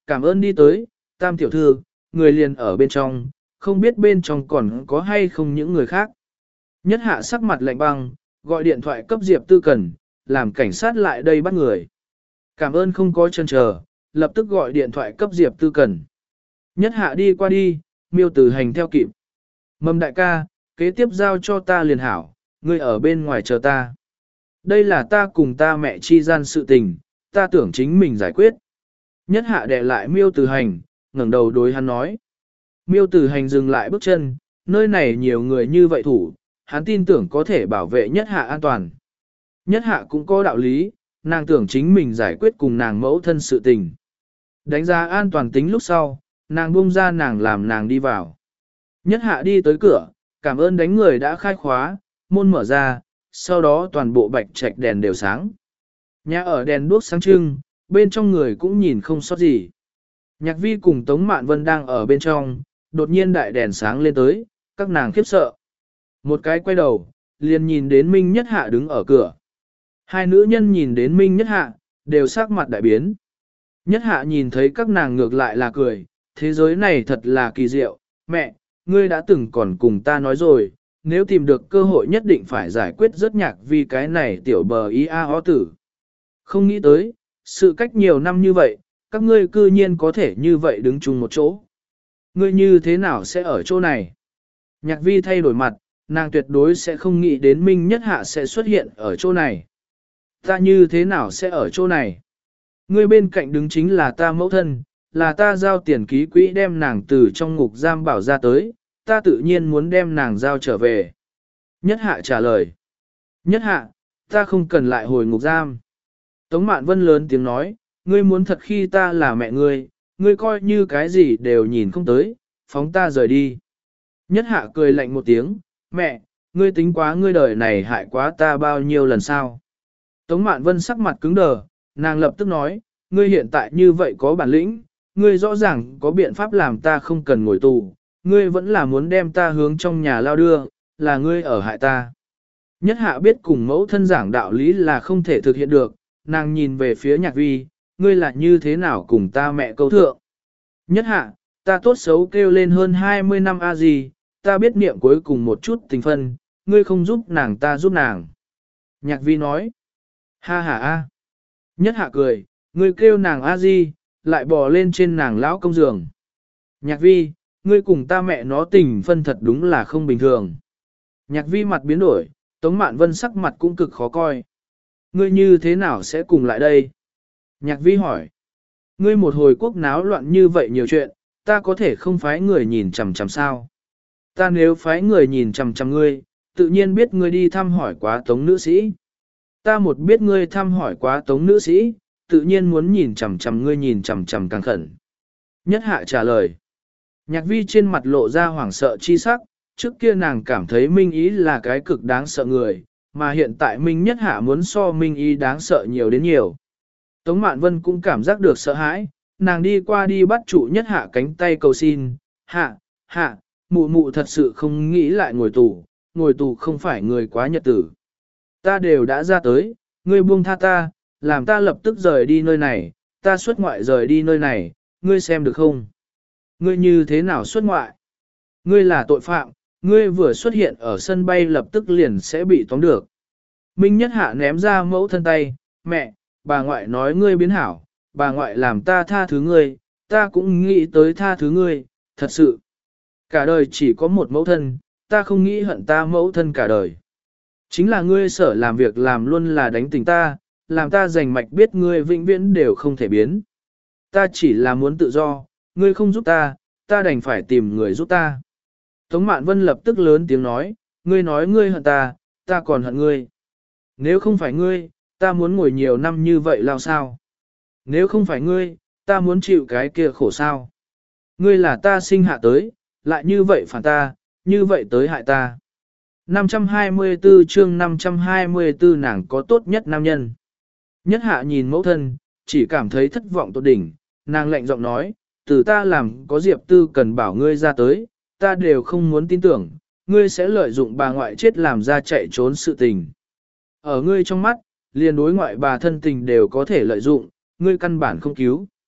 Cảm ơn đi tới, Tam tiểu thư, người liền ở bên trong, không biết bên trong còn có hay không những người khác. Nhất hạ sắc mặt lạnh băng, gọi điện thoại cấp Diệp Tư Cần, làm cảnh sát lại đây bắt người. Cảm ơn không có chân chờ, lập tức gọi điện thoại cấp Diệp Tư Cần. Nhất hạ đi qua đi, Miêu Tử Hành theo kịp. Mầm đại ca, kế tiếp giao cho ta liền hảo, ngươi ở bên ngoài chờ ta. Đây là ta cùng ta mẹ chi gian sự tình, ta tưởng chính mình giải quyết. Nhất hạ đè lại Miêu Tử Hành, ngẩng đầu đối hắn nói. Miêu Tử Hành dừng lại bước chân, nơi này nhiều người như vậy thủ, hắn tin tưởng có thể bảo vệ nhất hạ an toàn. Nhất hạ cũng có đạo lý, nàng tưởng chính mình giải quyết cùng nàng mẫu thân sự tình. Đánh giá an toàn tính lúc sau, nàng buông ra nàng làm nàng đi vào. Nhất hạ đi tới cửa, cảm ơn đánh người đã khai khóa, môn mở ra, sau đó toàn bộ bạch trạch đèn đều sáng. Nhà ở đèn đuốc sáng trưng, bên trong người cũng nhìn không sót gì. Nhạc vi cùng Tống Mạn Vân đang ở bên trong, đột nhiên đại đèn sáng lên tới, các nàng khiếp sợ. Một cái quay đầu, liền nhìn đến Minh Nhất Hạ đứng ở cửa. Hai nữ nhân nhìn đến Minh Nhất Hạ, đều sắc mặt đại biến. Nhất Hạ nhìn thấy các nàng ngược lại là cười, thế giới này thật là kỳ diệu, mẹ, ngươi đã từng còn cùng ta nói rồi, nếu tìm được cơ hội nhất định phải giải quyết rất nhạc vì cái này tiểu bờ ý a ho tử. Không nghĩ tới, sự cách nhiều năm như vậy, các ngươi cư nhiên có thể như vậy đứng chung một chỗ. Ngươi như thế nào sẽ ở chỗ này? Nhạc vi thay đổi mặt, nàng tuyệt đối sẽ không nghĩ đến Minh Nhất Hạ sẽ xuất hiện ở chỗ này. Ta như thế nào sẽ ở chỗ này? Ngươi bên cạnh đứng chính là ta mẫu thân, là ta giao tiền ký quỹ đem nàng từ trong ngục giam bảo ra tới, ta tự nhiên muốn đem nàng giao trở về. Nhất Hạ trả lời. Nhất Hạ, ta không cần lại hồi ngục giam. Tống Mạn Vân lớn tiếng nói, ngươi muốn thật khi ta là mẹ ngươi, ngươi coi như cái gì đều nhìn không tới, phóng ta rời đi. Nhất Hạ cười lạnh một tiếng, mẹ, ngươi tính quá ngươi đời này hại quá ta bao nhiêu lần sao. Tống Mạn Vân sắc mặt cứng đờ, nàng lập tức nói, ngươi hiện tại như vậy có bản lĩnh, ngươi rõ ràng có biện pháp làm ta không cần ngồi tù, ngươi vẫn là muốn đem ta hướng trong nhà lao đưa, là ngươi ở hại ta. Nhất Hạ biết cùng mẫu thân giảng đạo lý là không thể thực hiện được, nàng nhìn về phía Nhạc Vi, ngươi là như thế nào cùng ta mẹ câu thượng. Nhất Hạ, ta tốt xấu kêu lên hơn hai mươi năm a gì, ta biết niệm cuối cùng một chút tình phân, ngươi không giúp nàng ta giúp nàng. Nhạc Vi nói, ha ha a. Nhất Hạ cười, ngươi kêu nàng a di, lại bò lên trên nàng lão công giường. Nhạc Vi, ngươi cùng ta mẹ nó tình phân thật đúng là không bình thường. Nhạc Vi mặt biến đổi, Tống Mạn Vân sắc mặt cũng cực khó coi. Ngươi như thế nào sẽ cùng lại đây? Nhạc Vi hỏi. Ngươi một hồi quốc náo loạn như vậy nhiều chuyện, ta có thể không phái người nhìn chằm chằm sao? Ta nếu phái người nhìn chằm chằm ngươi, tự nhiên biết ngươi đi thăm hỏi quá Tống nữ sĩ. Ta một biết ngươi thăm hỏi quá Tống nữ sĩ, tự nhiên muốn nhìn chằm chằm ngươi nhìn chằm chằm càng khẩn. Nhất Hạ trả lời. Nhạc Vi trên mặt lộ ra hoảng sợ chi sắc, trước kia nàng cảm thấy Minh Ý là cái cực đáng sợ người, mà hiện tại Minh Nhất Hạ muốn so Minh Ý đáng sợ nhiều đến nhiều. Tống Mạn Vân cũng cảm giác được sợ hãi, nàng đi qua đi bắt trụ Nhất Hạ cánh tay cầu xin, hạ, hạ, mụ mụ thật sự không nghĩ lại ngồi tù, ngồi tù không phải người quá nhật tử. Ta đều đã ra tới, ngươi buông tha ta, làm ta lập tức rời đi nơi này, ta xuất ngoại rời đi nơi này, ngươi xem được không? Ngươi như thế nào xuất ngoại? Ngươi là tội phạm, ngươi vừa xuất hiện ở sân bay lập tức liền sẽ bị tóm được. Minh Nhất Hạ ném ra mẫu thân tay, mẹ, bà ngoại nói ngươi biến hảo, bà ngoại làm ta tha thứ ngươi, ta cũng nghĩ tới tha thứ ngươi, thật sự. Cả đời chỉ có một mẫu thân, ta không nghĩ hận ta mẫu thân cả đời. Chính là ngươi sở làm việc làm luôn là đánh tình ta, làm ta giành mạch biết ngươi vĩnh viễn đều không thể biến. Ta chỉ là muốn tự do, ngươi không giúp ta, ta đành phải tìm người giúp ta. Tống Mạn Vân lập tức lớn tiếng nói, ngươi nói ngươi hận ta, ta còn hận ngươi. Nếu không phải ngươi, ta muốn ngồi nhiều năm như vậy lao sao? Nếu không phải ngươi, ta muốn chịu cái kia khổ sao? Ngươi là ta sinh hạ tới, lại như vậy phản ta, như vậy tới hại ta. năm trăm hai mươi tư chương năm trăm hai mươi tư nàng có tốt nhất nam nhân. Nhất Hạ nhìn mẫu thân, chỉ cảm thấy thất vọng tột đỉnh, nàng lạnh giọng nói, từ ta làm có Diệp Tư cần bảo ngươi ra tới, ta đều không muốn tin tưởng, ngươi sẽ lợi dụng bà ngoại chết làm ra chạy trốn sự tình. Ở ngươi trong mắt, liền đối ngoại bà thân tình đều có thể lợi dụng, ngươi căn bản không cứu.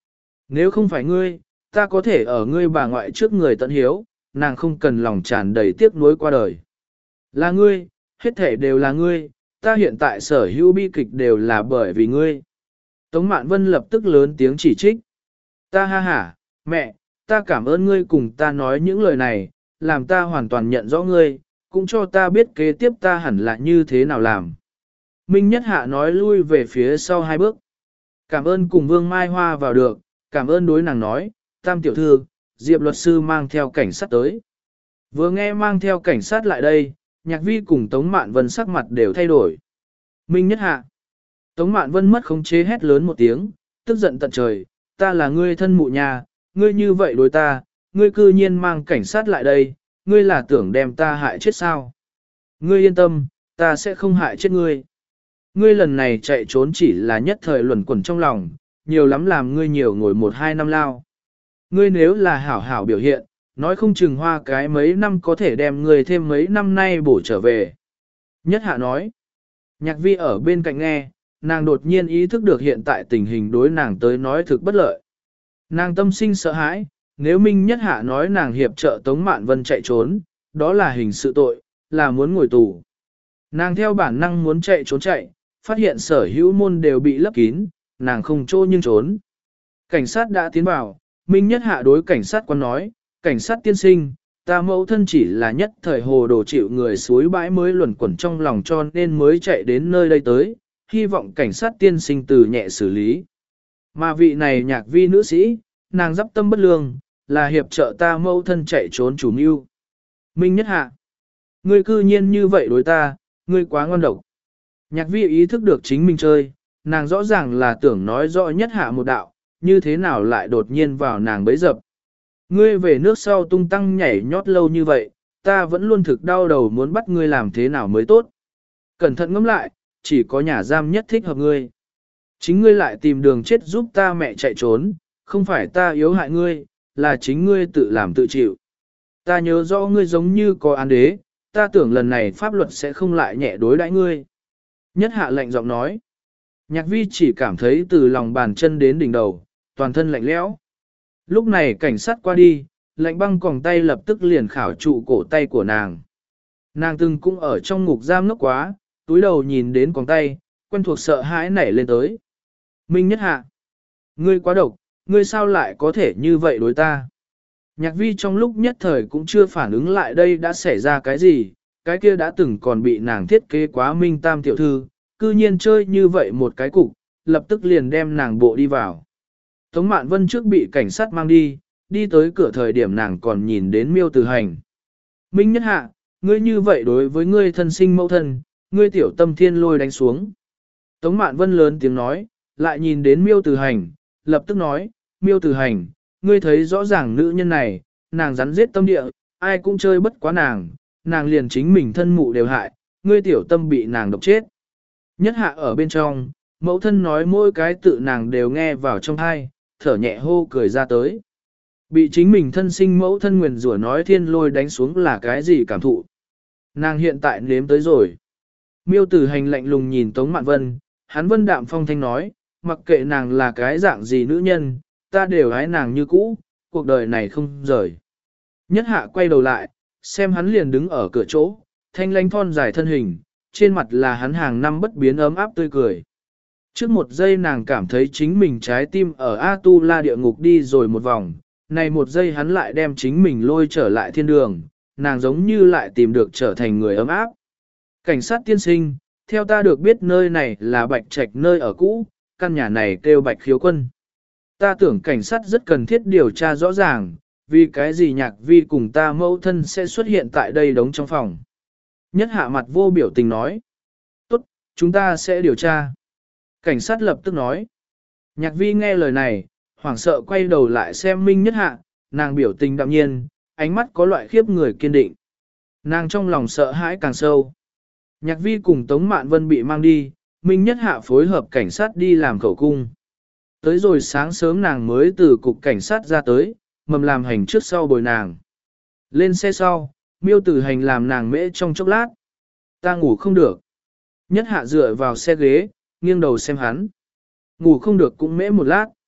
Nếu không phải ngươi, ta có thể ở ngươi bà ngoại trước người tận hiếu, nàng không cần lòng tràn đầy tiếc nuối qua đời. Là ngươi, hết thể đều là ngươi, ta hiện tại sở hữu bi kịch đều là bởi vì ngươi. Tống Mạn Vân lập tức lớn tiếng chỉ trích. Ta ha hả, mẹ, ta cảm ơn ngươi cùng ta nói những lời này, làm ta hoàn toàn nhận rõ ngươi, cũng cho ta biết kế tiếp ta hẳn là như thế nào làm. Minh Nhất Hạ nói lui về phía sau hai bước. Cảm ơn cùng Vương Mai Hoa vào được, cảm ơn đối nàng nói, Tam tiểu thư, Diệp luật sư mang theo cảnh sát tới. Vừa nghe mang theo cảnh sát lại đây, Nhạc Vi cùng Tống Mạn Vân sắc mặt đều thay đổi. Minh Nhất Hạ. Tống Mạn Vân mất khống chế hét lớn một tiếng, tức giận tận trời, ta là ngươi thân mụ nhà, ngươi như vậy đối ta, ngươi cư nhiên mang cảnh sát lại đây, ngươi là tưởng đem ta hại chết sao? Ngươi yên tâm, ta sẽ không hại chết ngươi. Ngươi lần này chạy trốn chỉ là nhất thời luẩn quẩn trong lòng, nhiều lắm làm ngươi nhiều ngồi một hai năm lao. Ngươi nếu là hảo hảo biểu hiện, nói không chừng hoa cái mấy năm có thể đem ngươi thêm mấy năm nay bổ trở về. Nhất Hạ nói, Nhạc Vi ở bên cạnh nghe, nàng đột nhiên ý thức được hiện tại tình hình đối nàng tới nói thực bất lợi. Nàng tâm sinh sợ hãi, nếu Minh Nhất Hạ nói nàng hiệp trợ Tống Mạn Vân chạy trốn, đó là hình sự tội, là muốn ngồi tù. Nàng theo bản năng muốn chạy trốn chạy, phát hiện sở hữu môn đều bị lấp kín, nàng không trô nhưng trốn. Cảnh sát đã tiến vào, Minh Nhất Hạ đối cảnh sát quan nói, cảnh sát tiên sinh, ta mẫu thân chỉ là nhất thời hồ đồ chịu người suối bãi mới luẩn quẩn trong lòng cho nên mới chạy đến nơi đây tới, hy vọng cảnh sát tiên sinh từ nhẹ xử lý. Mà vị này Nhạc Vi nữ sĩ, nàng dắp tâm bất lương, là hiệp trợ ta mẫu thân chạy trốn chủ mưu. Minh Nhất Hạ, ngươi cư nhiên như vậy đối ta, ngươi quá ngon độc. Nhạc Vi ý thức được chính mình chơi, nàng rõ ràng là tưởng nói rõ Nhất Hạ một đạo, như thế nào lại đột nhiên vào nàng bấy dập. Ngươi về nước sau tung tăng nhảy nhót lâu như vậy, ta vẫn luôn thực đau đầu muốn bắt ngươi làm thế nào mới tốt. Cẩn thận ngẫm lại, chỉ có nhà giam nhất thích hợp ngươi. Chính ngươi lại tìm đường chết giúp ta mẹ chạy trốn, không phải ta yếu hại ngươi, là chính ngươi tự làm tự chịu. Ta nhớ rõ ngươi giống như có án đế, ta tưởng lần này pháp luật sẽ không lại nhẹ đối đãi ngươi. Nhất Hạ lạnh giọng nói. Nhạc Vi chỉ cảm thấy từ lòng bàn chân đến đỉnh đầu, toàn thân lạnh lẽo. Lúc này cảnh sát qua đi, lạnh băng còng tay lập tức liền khảo trụ cổ tay của nàng. Nàng từng cũng ở trong ngục giam ngốc quá, túi đầu nhìn đến còng tay, quen thuộc sợ hãi nảy lên tới. Minh Nhất Hạ, ngươi quá độc, ngươi sao lại có thể như vậy đối ta? Nhạc Vi trong lúc nhất thời cũng chưa phản ứng lại đây đã xảy ra cái gì, cái kia đã từng còn bị nàng thiết kế quá Minh Tam tiểu thư, cư nhiên chơi như vậy một cái cục, lập tức liền đem nàng bộ đi vào. Tống Mạn Vân trước bị cảnh sát mang đi, đi tới cửa thời điểm nàng còn nhìn đến Miêu Tử Hành. Minh Nhất Hạ, ngươi như vậy đối với ngươi thân sinh mẫu thân, ngươi tiểu tâm thiên lôi đánh xuống. Tống Mạn Vân lớn tiếng nói, lại nhìn đến Miêu Tử Hành, lập tức nói, Miêu Tử Hành, ngươi thấy rõ ràng nữ nhân này, nàng rắn giết tâm địa, ai cũng chơi bất quá nàng, nàng liền chính mình thân mụ đều hại, ngươi tiểu tâm bị nàng độc chết. Nhất Hạ ở bên trong, mẫu thân nói mỗi cái tự nàng đều nghe vào trong tai, thở nhẹ hô cười ra tới. Bị chính mình thân sinh mẫu thân nguyền rủa nói thiên lôi đánh xuống là cái gì cảm thụ. Nàng hiện tại nếm tới rồi. Miêu Tử Hành lạnh lùng nhìn Tống Mạn Vân, hắn vân đạm phong thanh nói, mặc kệ nàng là cái dạng gì nữ nhân, ta đều hái nàng như cũ, cuộc đời này không rời. Nhất Hạ quay đầu lại, xem hắn liền đứng ở cửa chỗ, thanh lãnh thon dài thân hình, trên mặt là hắn hàng năm bất biến ấm áp tươi cười. Trước một giây nàng cảm thấy chính mình trái tim ở A-tu-la địa ngục đi rồi một vòng, này một giây hắn lại đem chính mình lôi trở lại thiên đường, nàng giống như lại tìm được trở thành người ấm áp. Cảnh sát tiên sinh, theo ta được biết nơi này là Bạch Trạch nơi ở cũ, căn nhà này kêu Bạch Khiếu Quân. Ta tưởng cảnh sát rất cần thiết điều tra rõ ràng, vì cái gì Nhạc Vi cùng ta mẫu thân sẽ xuất hiện tại đây đống trong phòng. Nhất Hạ mặt vô biểu tình nói. Tốt, chúng ta sẽ điều tra. Cảnh sát lập tức nói. Nhạc Vi nghe lời này, hoảng sợ quay đầu lại xem Minh Nhất Hạ, nàng biểu tình đạm nhiên, ánh mắt có loại khiếp người kiên định. Nàng trong lòng sợ hãi càng sâu. Nhạc Vi cùng Tống Mạn Vân bị mang đi, Minh Nhất Hạ phối hợp cảnh sát đi làm khẩu cung. Tới rồi sáng sớm nàng mới từ cục cảnh sát ra tới, mầm làm hành trước sau bồi nàng. Lên xe sau, Miêu Tử Hành làm nàng mễ trong chốc lát. Ta ngủ không được. Nhất Hạ dựa vào xe ghế, nghiêng đầu xem hắn. Ngủ không được cũng mễ một lát.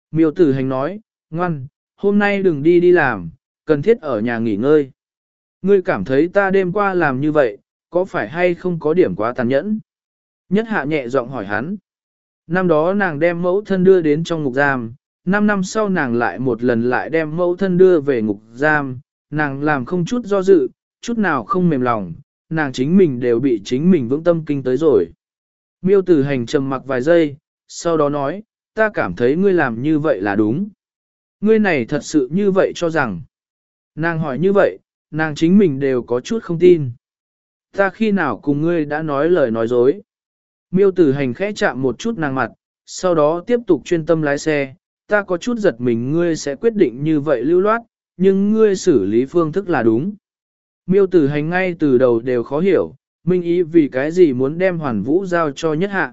Miêu tử hành nói, ngoan, hôm nay đừng đi đi làm, cần thiết ở nhà nghỉ ngơi. Ngươi cảm thấy ta đêm qua làm như vậy, có phải hay không có điểm quá tàn nhẫn? Nhất hạ nhẹ giọng hỏi hắn. Năm đó nàng đem mẫu thân đưa đến trong ngục giam, năm năm sau nàng lại một lần lại đem mẫu thân đưa về ngục giam, nàng làm không chút do dự, chút nào không mềm lòng, nàng chính mình đều bị chính mình vững tâm kinh tới rồi. Miêu tử hành trầm mặc vài giây, sau đó nói, ta cảm thấy ngươi làm như vậy là đúng. Ngươi này thật sự như vậy cho rằng. Nàng hỏi như vậy, nàng chính mình đều có chút không tin. Ta khi nào cùng ngươi đã nói lời nói dối. Miêu tử hành khẽ chạm một chút nàng mặt, sau đó tiếp tục chuyên tâm lái xe. Ta có chút giật mình ngươi sẽ quyết định như vậy lưu loát, nhưng ngươi xử lý phương thức là đúng. Miêu tử hành ngay từ đầu đều khó hiểu, minh ý vì cái gì muốn đem hoàn vũ giao cho nhất hạ.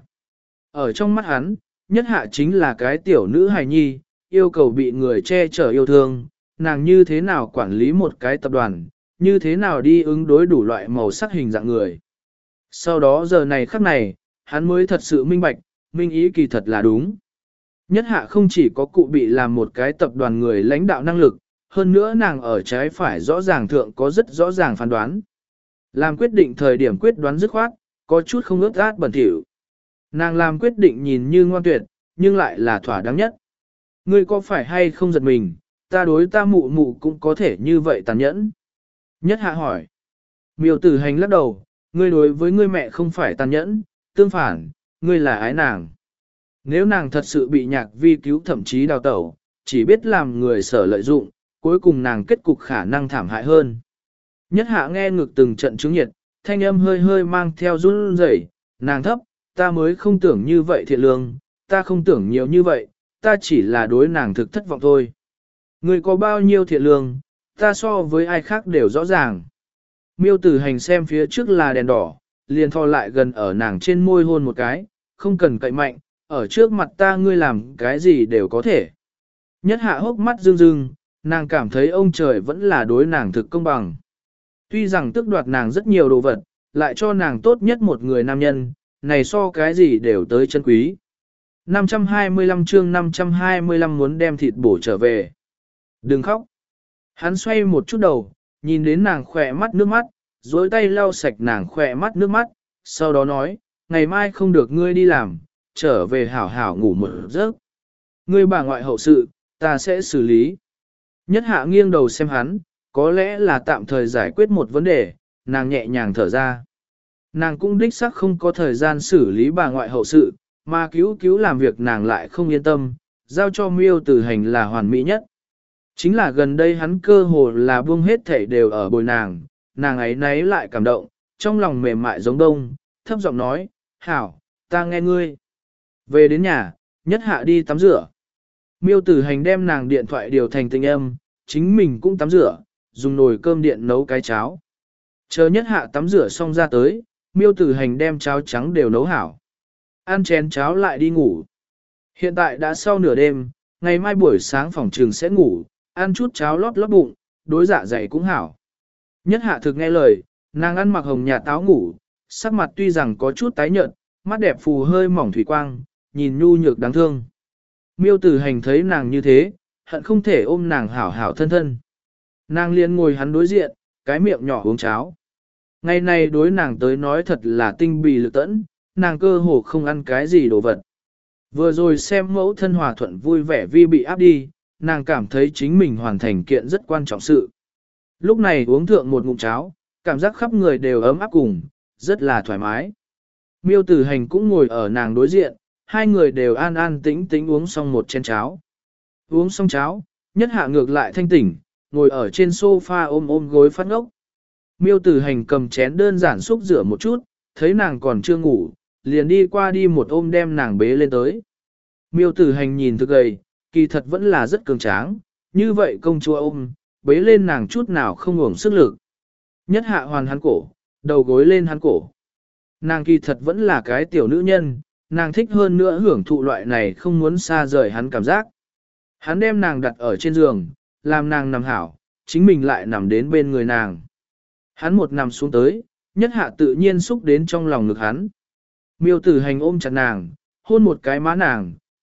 Ở trong mắt hắn, nhất hạ chính là cái tiểu nữ hài nhi, yêu cầu bị người che chở yêu thương, nàng như thế nào quản lý một cái tập đoàn, như thế nào đi ứng đối đủ loại màu sắc hình dạng người. Sau đó giờ này khắc này, hắn mới thật sự minh bạch, minh ý kỳ thật là đúng. Nhất hạ không chỉ có cụ bị làm một cái tập đoàn người lãnh đạo năng lực, hơn nữa nàng ở trái phải rõ ràng thượng có rất rõ ràng phán đoán. Làm quyết định thời điểm quyết đoán dứt khoát, có chút không ướt át bẩn thỉu. Nàng làm quyết định nhìn như ngoan tuyệt, nhưng lại là thỏa đáng nhất. Ngươi có phải hay không giật mình, ta đối ta mụ mụ cũng có thể như vậy tàn nhẫn. Nhất hạ hỏi. Miêu tử hành lắc đầu, ngươi đối với ngươi mẹ không phải tàn nhẫn, tương phản, ngươi là ái nàng. Nếu nàng thật sự bị nhạc vi cứu thậm chí đào tẩu, chỉ biết làm người sở lợi dụng, cuối cùng nàng kết cục khả năng thảm hại hơn. Nhất hạ nghe ngực từng trận chứng nhiệt, thanh âm hơi hơi mang theo run rẩy, nàng thấp, ta mới không tưởng như vậy thiện lương, ta không tưởng nhiều như vậy, ta chỉ là đối nàng thực thất vọng thôi. Ngươi có bao nhiêu thiện lương, ta so với ai khác đều rõ ràng. Miêu tử hành xem phía trước là đèn đỏ, liền thò lại gần ở nàng trên môi hôn một cái, không cần cậy mạnh, ở trước mặt ta ngươi làm cái gì đều có thể. Nhất hạ hốc mắt rưng rưng, nàng cảm thấy ông trời vẫn là đối nàng thực công bằng. Tuy rằng tước đoạt nàng rất nhiều đồ vật, lại cho nàng tốt nhất một người nam nhân, này so cái gì đều tới chân quý. năm trăm hai mươi lăm chương năm trăm hai mươi lăm muốn đem thịt bổ trở về. Đừng khóc. Hắn xoay một chút đầu, nhìn đến nàng khỏe mắt nước mắt, dối tay lau sạch nàng khỏe mắt nước mắt, sau đó nói, ngày mai không được ngươi đi làm, trở về hảo hảo ngủ một giấc. Ngươi bà ngoại hậu sự, ta sẽ xử lý. Nhất hạ nghiêng đầu xem hắn, có lẽ là tạm thời giải quyết một vấn đề, nàng nhẹ nhàng thở ra. Nàng cũng đích xác không có thời gian xử lý bà ngoại hậu sự, mà cứu cứu làm việc nàng lại không yên tâm, giao cho miêu tử hành là hoàn mỹ nhất. Chính là gần đây hắn cơ hồ là buông hết thể đều ở bồi nàng, nàng ấy nấy lại cảm động, trong lòng mềm mại giống đông, thấp giọng nói, hảo, ta nghe ngươi. Về đến nhà, nhất hạ đi tắm rửa. Miêu tử hành đem nàng điện thoại điều thành tinh âm, chính mình cũng tắm rửa, dùng nồi cơm điện nấu cái cháo. Chờ nhất hạ tắm rửa xong ra tới, miêu tử hành đem cháo trắng đều nấu hảo. Ăn chén cháo lại đi ngủ. Hiện tại đã sau nửa đêm, ngày mai buổi sáng phòng trường sẽ ngủ, ăn chút cháo lót lót bụng, đối dạ dày cũng hảo. Nhất hạ thực nghe lời, nàng ăn mặc hồng nhà táo ngủ, sắc mặt tuy rằng có chút tái nhợt, mắt đẹp phù hơi mỏng thủy quang, nhìn nhu nhược đáng thương. Miêu tử hành thấy nàng như thế, hận không thể ôm nàng hảo hảo thân thân. Nàng liền ngồi hắn đối diện, cái miệng nhỏ uống cháo. Ngày này đối nàng tới nói thật là tinh bì lực tẫn, nàng cơ hồ không ăn cái gì đồ vật. Vừa rồi xem mẫu thân hòa thuận vui vẻ vì bị áp đi, nàng cảm thấy chính mình hoàn thành kiện rất quan trọng sự. Lúc này uống thượng một ngụm cháo, cảm giác khắp người đều ấm áp cùng, rất là thoải mái. Miêu tử hành cũng ngồi ở nàng đối diện, hai người đều an an tĩnh tĩnh uống xong một chén cháo. Uống xong cháo, nhất hạ ngược lại thanh tỉnh, ngồi ở trên sofa ôm ôm gối phát ngốc. Miêu tử hành cầm chén đơn giản xúc rửa một chút, thấy nàng còn chưa ngủ, liền đi qua đi một ôm đem nàng bế lên tới. Miêu tử hành nhìn thực gầy, kỳ thật vẫn là rất cường tráng, như vậy công chúa ôm, bế lên nàng chút nào không uổng sức lực. Nhất hạ hoàn hắn cổ, đầu gối lên hắn cổ. Nàng kỳ thật vẫn là cái tiểu nữ nhân, nàng thích hơn nữa hưởng thụ loại này không muốn xa rời hắn cảm giác. Hắn đem nàng đặt ở trên giường, làm nàng nằm hảo, chính mình lại nằm đến bên người nàng. Hắn một nằm xuống tới, nhất hạ tự nhiên xúc đến trong lòng ngực hắn. Miêu tử hành ôm chặt nàng, hôn một cái má nàng,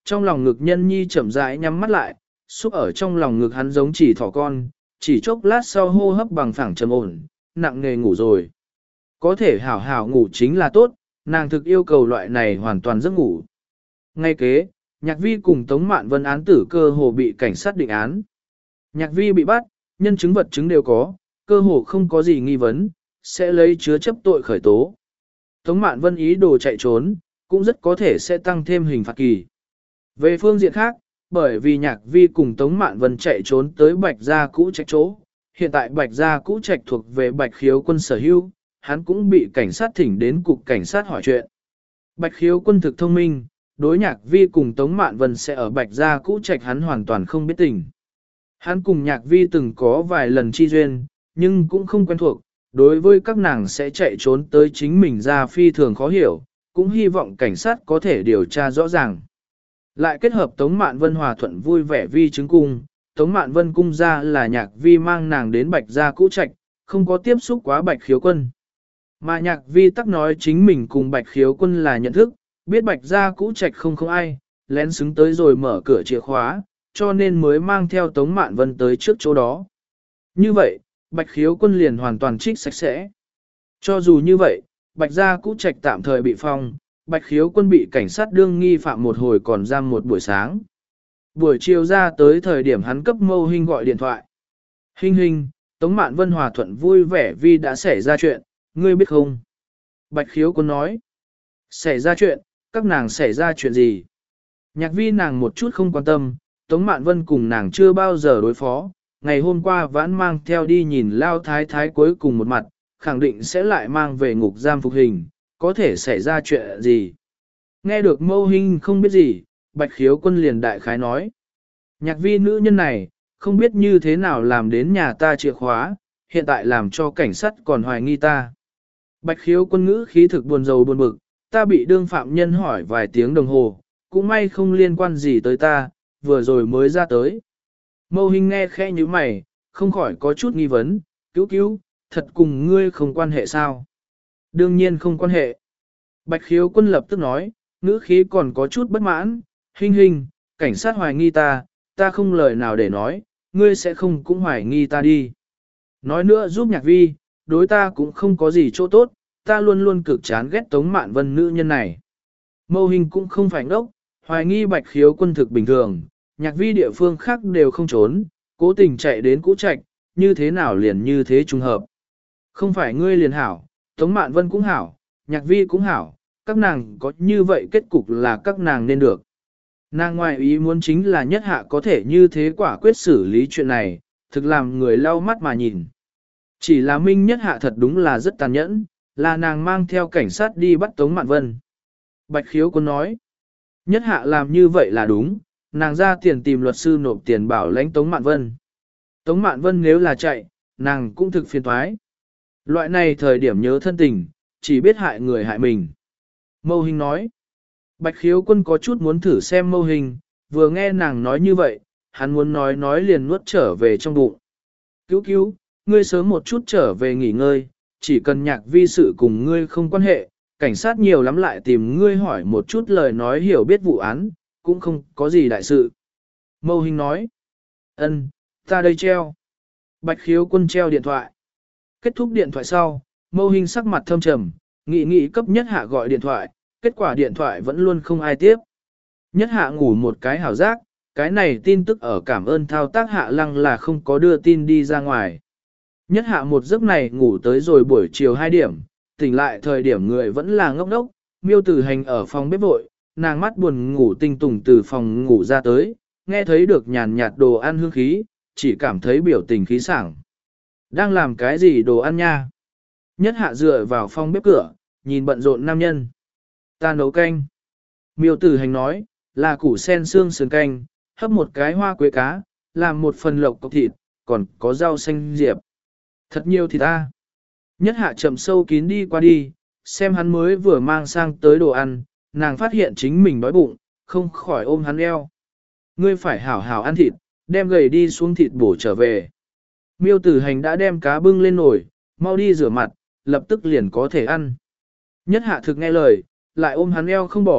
Trong lòng ngực nhân nhi chậm rãi nhắm mắt lại, xúc ở trong lòng ngực hắn giống chỉ thỏ con, chỉ chốc lát sau hô hấp bằng phẳng trầm ổn, nặng nề ngủ rồi. Có thể hảo hảo ngủ chính là tốt, nàng thực yêu cầu loại này hoàn toàn giấc ngủ. Ngay kế, Nhạc Vi cùng Tống Mạn Vân án tử cơ hồ bị cảnh sát định án. Nhạc Vi bị bắt, nhân chứng vật chứng đều có, cơ hồ không có gì nghi vấn, sẽ lấy chứa chấp tội khởi tố. Tống Mạn Vân ý đồ chạy trốn, cũng rất có thể sẽ tăng thêm hình phạt kỳ. Về phương diện khác, bởi vì Nhạc Vi cùng Tống Mạn Vân chạy trốn tới Bạch Gia cũ trạch chỗ, hiện tại Bạch Gia cũ trạch thuộc về Bạch Khiếu Quân sở hữu, hắn cũng bị cảnh sát thỉnh đến cục cảnh sát hỏi chuyện. Bạch Khiếu Quân thực thông minh, đối Nhạc Vi cùng Tống Mạn Vân sẽ ở Bạch Gia cũ trạch hắn hoàn toàn không biết tình. Hắn cùng Nhạc Vi từng có vài lần chi duyên, nhưng cũng không quen thuộc, đối với các nàng sẽ chạy trốn tới chính mình ra phi thường khó hiểu, cũng hy vọng cảnh sát có thể điều tra rõ ràng. Lại kết hợp Tống Mạn Vân hòa thuận vui vẻ vi chứng cung, Tống Mạn Vân cung ra là Nhạc Vi mang nàng đến Bạch Gia cũ trạch, không có tiếp xúc quá Bạch Khiếu Quân. Mà Nhạc Vi tắc nói chính mình cùng Bạch Khiếu Quân là nhận thức, biết Bạch Gia cũ trạch không không ai, lén xứng tới rồi mở cửa chìa khóa, cho nên mới mang theo Tống Mạn Vân tới trước chỗ đó. Như vậy, Bạch Khiếu Quân liền hoàn toàn trích sạch sẽ. Cho dù như vậy, Bạch Gia cũ trạch tạm thời bị phong, Bạch Khiếu Quân bị cảnh sát đương nghi phạm một hồi còn giam một buổi sáng. Buổi chiều ra tới thời điểm hắn cấp Mâu Hinh gọi điện thoại. Hinh Hinh, Tống Mạn Vân hòa thuận vui vẻ vì đã xảy ra chuyện, ngươi biết không? Bạch Khiếu Quân nói. Xảy ra chuyện, các nàng xảy ra chuyện gì? Nhạc Vi nàng một chút không quan tâm, Tống Mạn Vân cùng nàng chưa bao giờ đối phó. Ngày hôm qua vãn mang theo đi nhìn Lao Thái Thái cuối cùng một mặt, khẳng định sẽ lại mang về ngục giam phục hình, có thể xảy ra chuyện gì. Nghe được Mâu Hinh không biết gì, Bạch Khiếu Quân liền đại khái nói. Nhạc Vi nữ nhân này, không biết như thế nào làm đến nhà ta chìa khóa, hiện tại làm cho cảnh sát còn hoài nghi ta. Bạch Khiếu Quân ngữ khí thực buồn rầu buồn bực, ta bị đương phạm nhân hỏi vài tiếng đồng hồ, cũng may không liên quan gì tới ta, vừa rồi mới ra tới. Mâu Hinh nghe khẽ như mày, không khỏi có chút nghi vấn, cứu cứu, thật cùng ngươi không quan hệ sao? Đương nhiên không quan hệ. Bạch Khiếu Quân lập tức nói, ngữ khí còn có chút bất mãn, Hinh Hinh, cảnh sát hoài nghi ta, ta không lời nào để nói, ngươi sẽ không cũng hoài nghi ta đi. Nói nữa giúp Nhạc Vi, đối ta cũng không có gì chỗ tốt, ta luôn luôn cực chán ghét Tống Mạn Vân nữ nhân này. Mâu Hinh cũng không phải ngốc, hoài nghi Bạch Khiếu Quân thực bình thường, Nhạc Vi địa phương khác đều không trốn, cố tình chạy đến cũ trạch, như thế nào liền như thế trùng hợp. Không phải ngươi liền hảo, Tống Mạn Vân cũng hảo, Nhạc Vi cũng hảo, các nàng có như vậy kết cục là các nàng nên được. Nàng ngoài ý muốn chính là Nhất Hạ có thể như thế quả quyết xử lý chuyện này, thực làm người lau mắt mà nhìn. Chỉ là Minh Nhất Hạ thật đúng là rất tàn nhẫn, là nàng mang theo cảnh sát đi bắt Tống Mạn Vân. Bạch Khiếu Quân nói, Nhất Hạ làm như vậy là đúng, nàng ra tiền tìm luật sư nộp tiền bảo lãnh Tống Mạn Vân. Tống Mạn Vân nếu là chạy, nàng cũng thực phiền toái. Loại này thời điểm nhớ thân tình, chỉ biết hại người hại mình. Mâu Hinh nói, Bạch Khiếu Quân có chút muốn thử xem Mâu Hinh, vừa nghe nàng nói như vậy, hắn muốn nói nói liền nuốt trở về trong bụng. Cứu cứu, ngươi sớm một chút trở về nghỉ ngơi, chỉ cần Nhạc Vi sự cùng ngươi không quan hệ, cảnh sát nhiều lắm lại tìm ngươi hỏi một chút lời nói hiểu biết vụ án, cũng không có gì đại sự. Mâu Hinh nói, ân, ta đây treo. Bạch Khiếu Quân treo điện thoại. Kết thúc điện thoại sau, Mâu Hinh sắc mặt thâm trầm, nghị nghị cấp Nhất Hạ gọi điện thoại, kết quả điện thoại vẫn luôn không ai tiếp. Nhất Hạ ngủ một cái hảo giác, cái này tin tức ở cảm ơn thao tác Hạ Lăng là không có đưa tin đi ra ngoài. Nhất Hạ một giấc này ngủ tới rồi buổi chiều hai điểm, tỉnh lại thời điểm người vẫn là ngốc đốc, Miêu Tử Hành ở phòng bếp vội, nàng mắt buồn ngủ tinh tùng từ phòng ngủ ra tới, nghe thấy được nhàn nhạt đồ ăn hương khí, chỉ cảm thấy biểu tình khí sảng. Đang làm cái gì đồ ăn nha? Nhất Hạ dựa vào phòng bếp cửa, nhìn bận rộn nam nhân. Ta nấu canh. Miêu Tử Hành nói, là củ sen xương sườn canh, hấp một cái hoa quế cá, làm một phần lộc cọc thịt, còn có rau xanh diệp. Thật nhiều thịt ta. Nhất Hạ chậm sâu kín đi qua đi, xem hắn mới vừa mang sang tới đồ ăn, nàng phát hiện chính mình đói bụng, không khỏi ôm hắn eo. Ngươi phải hảo hảo ăn thịt, đem gầy đi xuống thịt bổ trở về. Miêu Tử Hành đã đem cá bưng lên nồi, mau đi rửa mặt, lập tức liền có thể ăn. Nhất Hạ thực nghe lời, lại ôm hắn eo không bỏ,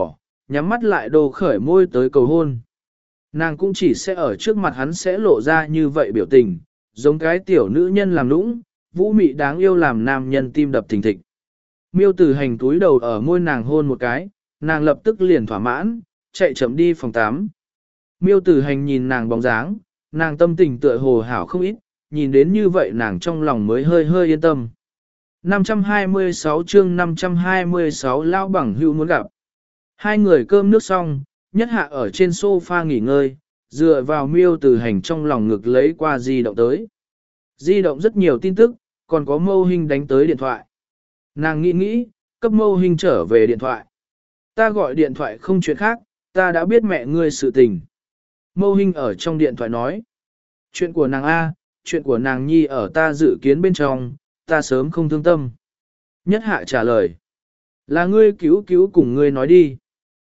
nhắm mắt lại đồ khởi môi tới cầu hôn. Nàng cũng chỉ sẽ ở trước mặt hắn sẽ lộ ra như vậy biểu tình, giống cái tiểu nữ nhân làm nũng, vũ mị đáng yêu làm nam nhân tim đập thình thịch. Miêu Tử Hành túi đầu ở môi nàng hôn một cái, nàng lập tức liền thỏa mãn, chạy chậm đi phòng tắm. Miêu Tử Hành nhìn nàng bóng dáng, nàng tâm tình tựa hồ hảo không ít, nhìn đến như vậy nàng trong lòng mới hơi hơi yên tâm. năm trăm hai mươi sáu chương năm trăm hai mươi sáu Lão Bằng Hữu muốn gặp. Hai người cơm nước xong, Nhất Hạ ở trên sofa nghỉ ngơi, dựa vào Miêu Tử Hành trong lòng ngực lấy qua di động tới. Di động rất nhiều tin tức, còn có Mâu Hinh đánh tới điện thoại. Nàng nghĩ nghĩ, cấp Mâu Hinh trở về điện thoại. Ta gọi điện thoại không chuyện khác, ta đã biết mẹ ngươi sự tình. Mâu Hinh ở trong điện thoại nói. Chuyện của nàng A, chuyện của nàng Nhi ở ta dự kiến bên trong, ta sớm không thương tâm. Nhất Hạ trả lời. Là ngươi cứu cứu cùng ngươi nói đi.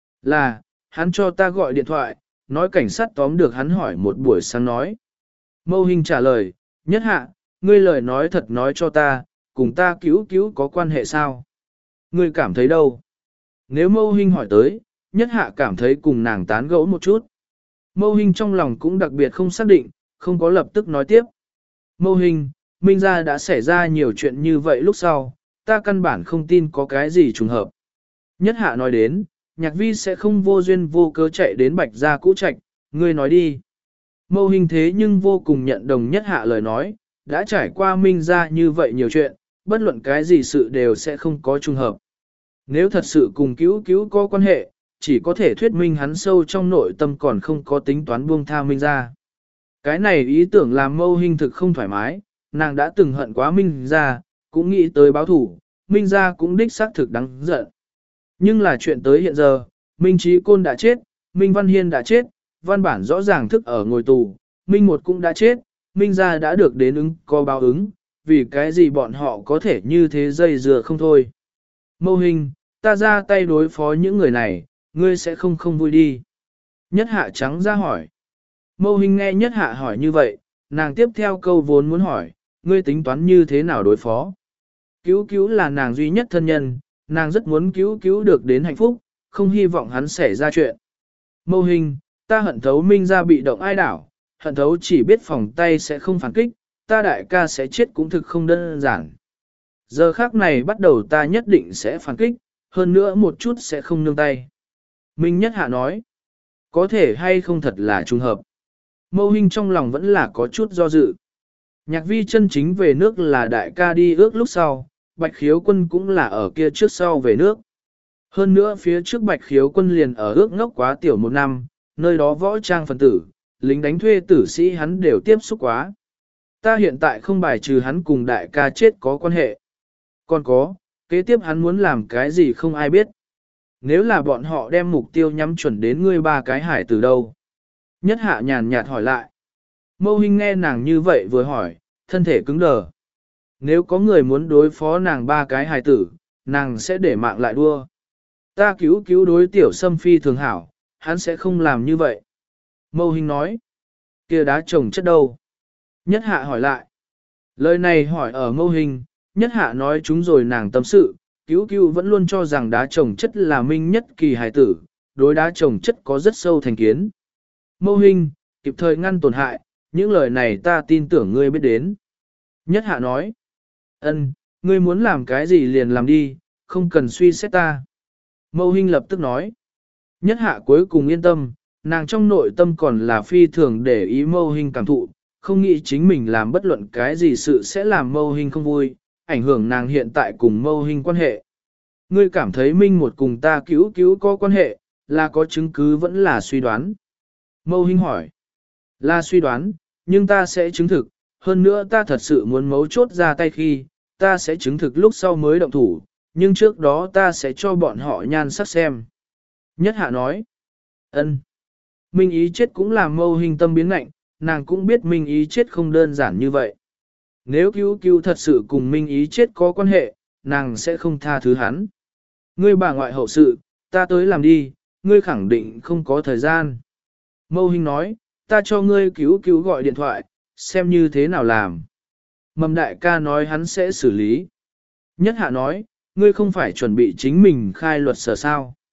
Là, hắn cho ta gọi điện thoại, nói cảnh sát tóm được hắn hỏi một buổi sáng nói. Mâu Hinh trả lời, Nhất Hạ, ngươi lời nói thật nói cho ta, cùng ta cứu cứu có quan hệ sao? Ngươi cảm thấy đâu? Nếu Mâu Hinh hỏi tới, Nhất Hạ cảm thấy cùng nàng tán gẫu một chút. Mâu Hinh trong lòng cũng đặc biệt không xác định, không có lập tức nói tiếp. Mâu Hinh, Minh gia đã xảy ra nhiều chuyện như vậy lúc sau, ta căn bản không tin có cái gì trùng hợp. Nhất Hạ nói đến, Nhạc Vi sẽ không vô duyên vô cớ chạy đến Bạch gia cũ trạch, ngươi nói đi. Mâu Hinh thế nhưng vô cùng nhận đồng Nhất Hạ lời nói, đã trải qua Minh gia như vậy nhiều chuyện, bất luận cái gì sự đều sẽ không có trùng hợp. Nếu thật sự cùng cứu cứu có quan hệ, chỉ có thể thuyết minh hắn sâu trong nội tâm còn không có tính toán buông tha Minh gia. Cái này ý tưởng làm Mâu Hinh thực không thoải mái, nàng đã từng hận quá Minh gia, cũng nghĩ tới báo thủ, Minh gia cũng đích xác thực đáng giận. Nhưng là chuyện tới hiện giờ, Minh Chí Côn đã chết, Minh Văn Hiên đã chết, văn bản rõ ràng thức ở ngồi tù, Minh Một cũng đã chết, Minh gia đã được đến ứng có báo ứng, vì cái gì bọn họ có thể như thế dây dừa không thôi. Mâu Hinh, ta ra tay đối phó những người này, ngươi sẽ không không vui đi. Nhất Hạ trắng ra hỏi. Mâu Hinh nghe Nhất Hạ hỏi như vậy, nàng tiếp theo câu vốn muốn hỏi, ngươi tính toán như thế nào đối phó. Cứu cứu là nàng duy nhất thân nhân, nàng rất muốn cứu cứu được đến hạnh phúc, không hy vọng hắn xảy ra chuyện. Mâu Hinh, ta hận thấu Minh gia bị động ai đảo, hận thấu chỉ biết phòng tay sẽ không phản kích, ta đại ca sẽ chết cũng thực không đơn giản. Giờ khác này bắt đầu ta nhất định sẽ phản kích, hơn nữa một chút sẽ không nương tay. Minh Nhất Hạ nói, có thể hay không thật là trùng hợp. Mâu Hinh trong lòng vẫn là có chút do dự. Nhạc Vi chân chính về nước là đại ca đi ước lúc sau, Bạch Khiếu Quân cũng là ở kia trước sau về nước. Hơn nữa phía trước Bạch Khiếu Quân liền ở ước ngốc quá tiểu một năm, nơi đó võ trang phần tử, lính đánh thuê tử sĩ hắn đều tiếp xúc quá. Ta hiện tại không bài trừ hắn cùng đại ca chết có quan hệ. Còn có, kế tiếp hắn muốn làm cái gì không ai biết. Nếu là bọn họ đem mục tiêu nhắm chuẩn đến ngươi ba cái hải từ đâu? Nhất Hạ nhàn nhạt hỏi lại. Mâu Hinh nghe nàng như vậy vừa hỏi, thân thể cứng đờ. Nếu có người muốn đối phó nàng ba cái hài tử, nàng sẽ để mạng lại đua. Ta cứu cứu đối tiểu Sâm phi thường hảo, hắn sẽ không làm như vậy. Mâu Hinh nói. Kia đá trồng chất đâu? Nhất Hạ hỏi lại. Lời này hỏi ở Mâu Hinh, Nhất Hạ nói chúng rồi nàng tâm sự, cứu cứu vẫn luôn cho rằng đá trồng chất là minh nhất kỳ hài tử, đối đá trồng chất có rất sâu thành kiến. Mâu Hinh, kịp thời ngăn tổn hại, những lời này ta tin tưởng ngươi biết đến. Nhất Hạ nói. Ân, ngươi muốn làm cái gì liền làm đi, không cần suy xét ta. Mâu Hinh lập tức nói. Nhất Hạ cuối cùng yên tâm, nàng trong nội tâm còn là phi thường để ý Mâu Hinh cảm thụ, không nghĩ chính mình làm bất luận cái gì sự sẽ làm Mâu Hinh không vui, ảnh hưởng nàng hiện tại cùng Mâu Hinh quan hệ. Ngươi cảm thấy Minh Một cùng ta cứu cứu có quan hệ, là có chứng cứ vẫn là suy đoán. Mâu Hinh hỏi. Là suy đoán, nhưng ta sẽ chứng thực, hơn nữa ta thật sự muốn mấu chốt ra tay khi, ta sẽ chứng thực lúc sau mới động thủ, nhưng trước đó ta sẽ cho bọn họ nhan sắc xem. Nhất Hạ nói. Ân. Minh Ý chết cũng làm Mâu Hinh tâm biến ngạnh, nàng cũng biết Minh Ý chết không đơn giản như vậy. Nếu cứu cứu thật sự cùng Minh Ý chết có quan hệ, nàng sẽ không tha thứ hắn. Ngươi bà ngoại hậu sự, ta tới làm đi, ngươi khẳng định không có thời gian. Mâu Hinh nói, ta cho ngươi cứu cứu gọi điện thoại, xem như thế nào làm. Mầm đại ca nói hắn sẽ xử lý. Nhất Hạ nói, ngươi không phải chuẩn bị chính mình khai luật sở sao.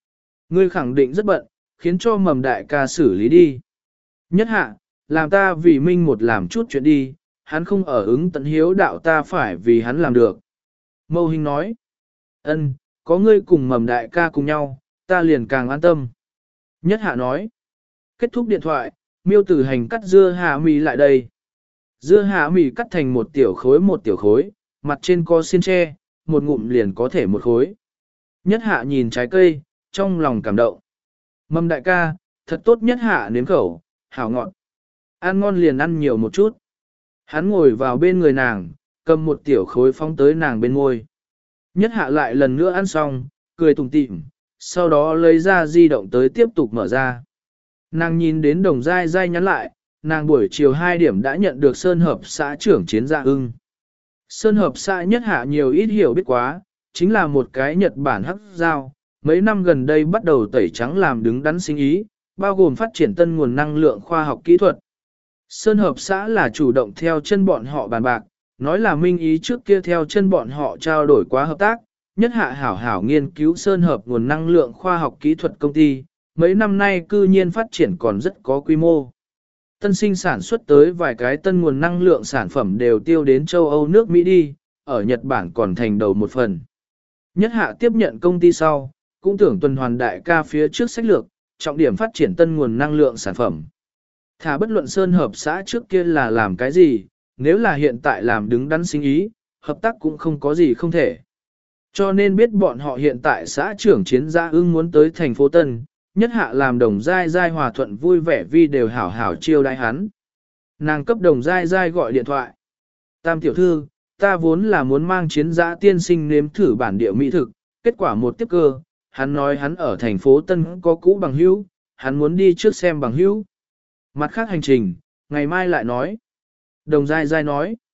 Ngươi khẳng định rất bận, khiến cho mầm đại ca xử lý đi. Nhất hạ, làm ta vì minh một làm chút chuyện đi, hắn không ở ứng tận hiếu đạo ta phải vì hắn làm được. Mâu Hình nói, ân, có ngươi cùng mầm đại ca cùng nhau, ta liền càng an tâm. Nhất hạ nói, kết thúc điện thoại, miêu tử hành cắt dưa hạ mì lại đây. Dưa hạ mì cắt thành một tiểu khối một tiểu khối, mặt trên có xiên tre, một ngụm liền có thể một khối. Nhất hạ nhìn trái cây, trong lòng cảm động. Mầm đại ca, thật tốt nhất hạ nếm khẩu, hảo ngọt. Ăn ngon liền ăn nhiều một chút. Hắn ngồi vào bên người nàng, cầm một tiểu khối phóng tới nàng bên môi. Nhất hạ lại lần nữa ăn xong, cười tủm tỉm, sau đó lấy ra di động tới tiếp tục mở ra. Nàng nhìn đến đồng dai dai nhắn lại, nàng buổi chiều hai điểm đã nhận được Sơn Hợp xã trưởng Chiến Gia ưng. Sơn Hợp xã nhất hạ nhiều ít hiểu biết quá, chính là một cái Nhật Bản hắc giao, mấy năm gần đây bắt đầu tẩy trắng làm đứng đắn sinh ý, bao gồm phát triển tân nguồn năng lượng khoa học kỹ thuật. Sơn Hợp xã là chủ động theo chân bọn họ bàn bạc, nói là minh ý trước kia theo chân bọn họ trao đổi quá hợp tác, nhất hạ hảo hảo nghiên cứu Sơn Hợp nguồn năng lượng khoa học kỹ thuật công ty, mấy năm nay cư nhiên phát triển còn rất có quy mô. Tân sinh sản xuất tới vài cái tân nguồn năng lượng sản phẩm đều tiêu đến châu Âu nước Mỹ đi, ở Nhật Bản còn thành đầu một phần. Nhất hạ tiếp nhận công ty sau, cũng tưởng tuần hoàn đại ca phía trước sách lược, trọng điểm phát triển tân nguồn năng lượng sản phẩm. Thả bất luận Sơn Hợp xã trước kia là làm cái gì, nếu là hiện tại làm đứng đắn sinh ý, hợp tác cũng không có gì không thể. Cho nên biết bọn họ hiện tại xã trưởng Chiến Gia ưng muốn tới thành phố Tân, nhất hạ làm đồng dai dai hòa thuận vui vẻ vì đều hảo hảo chiêu đãi hắn. Nàng cấp đồng dai dai gọi điện thoại. Tam tiểu thư, ta vốn là muốn mang Chiến Gia tiên sinh nếm thử bản địa mỹ thực, kết quả một tiếp cơ, hắn nói hắn ở thành phố Tân có cũ bằng hữu, hắn muốn đi trước xem bằng hữu. Mặt khác hành trình, ngày mai lại nói. Đồng dai dai nói.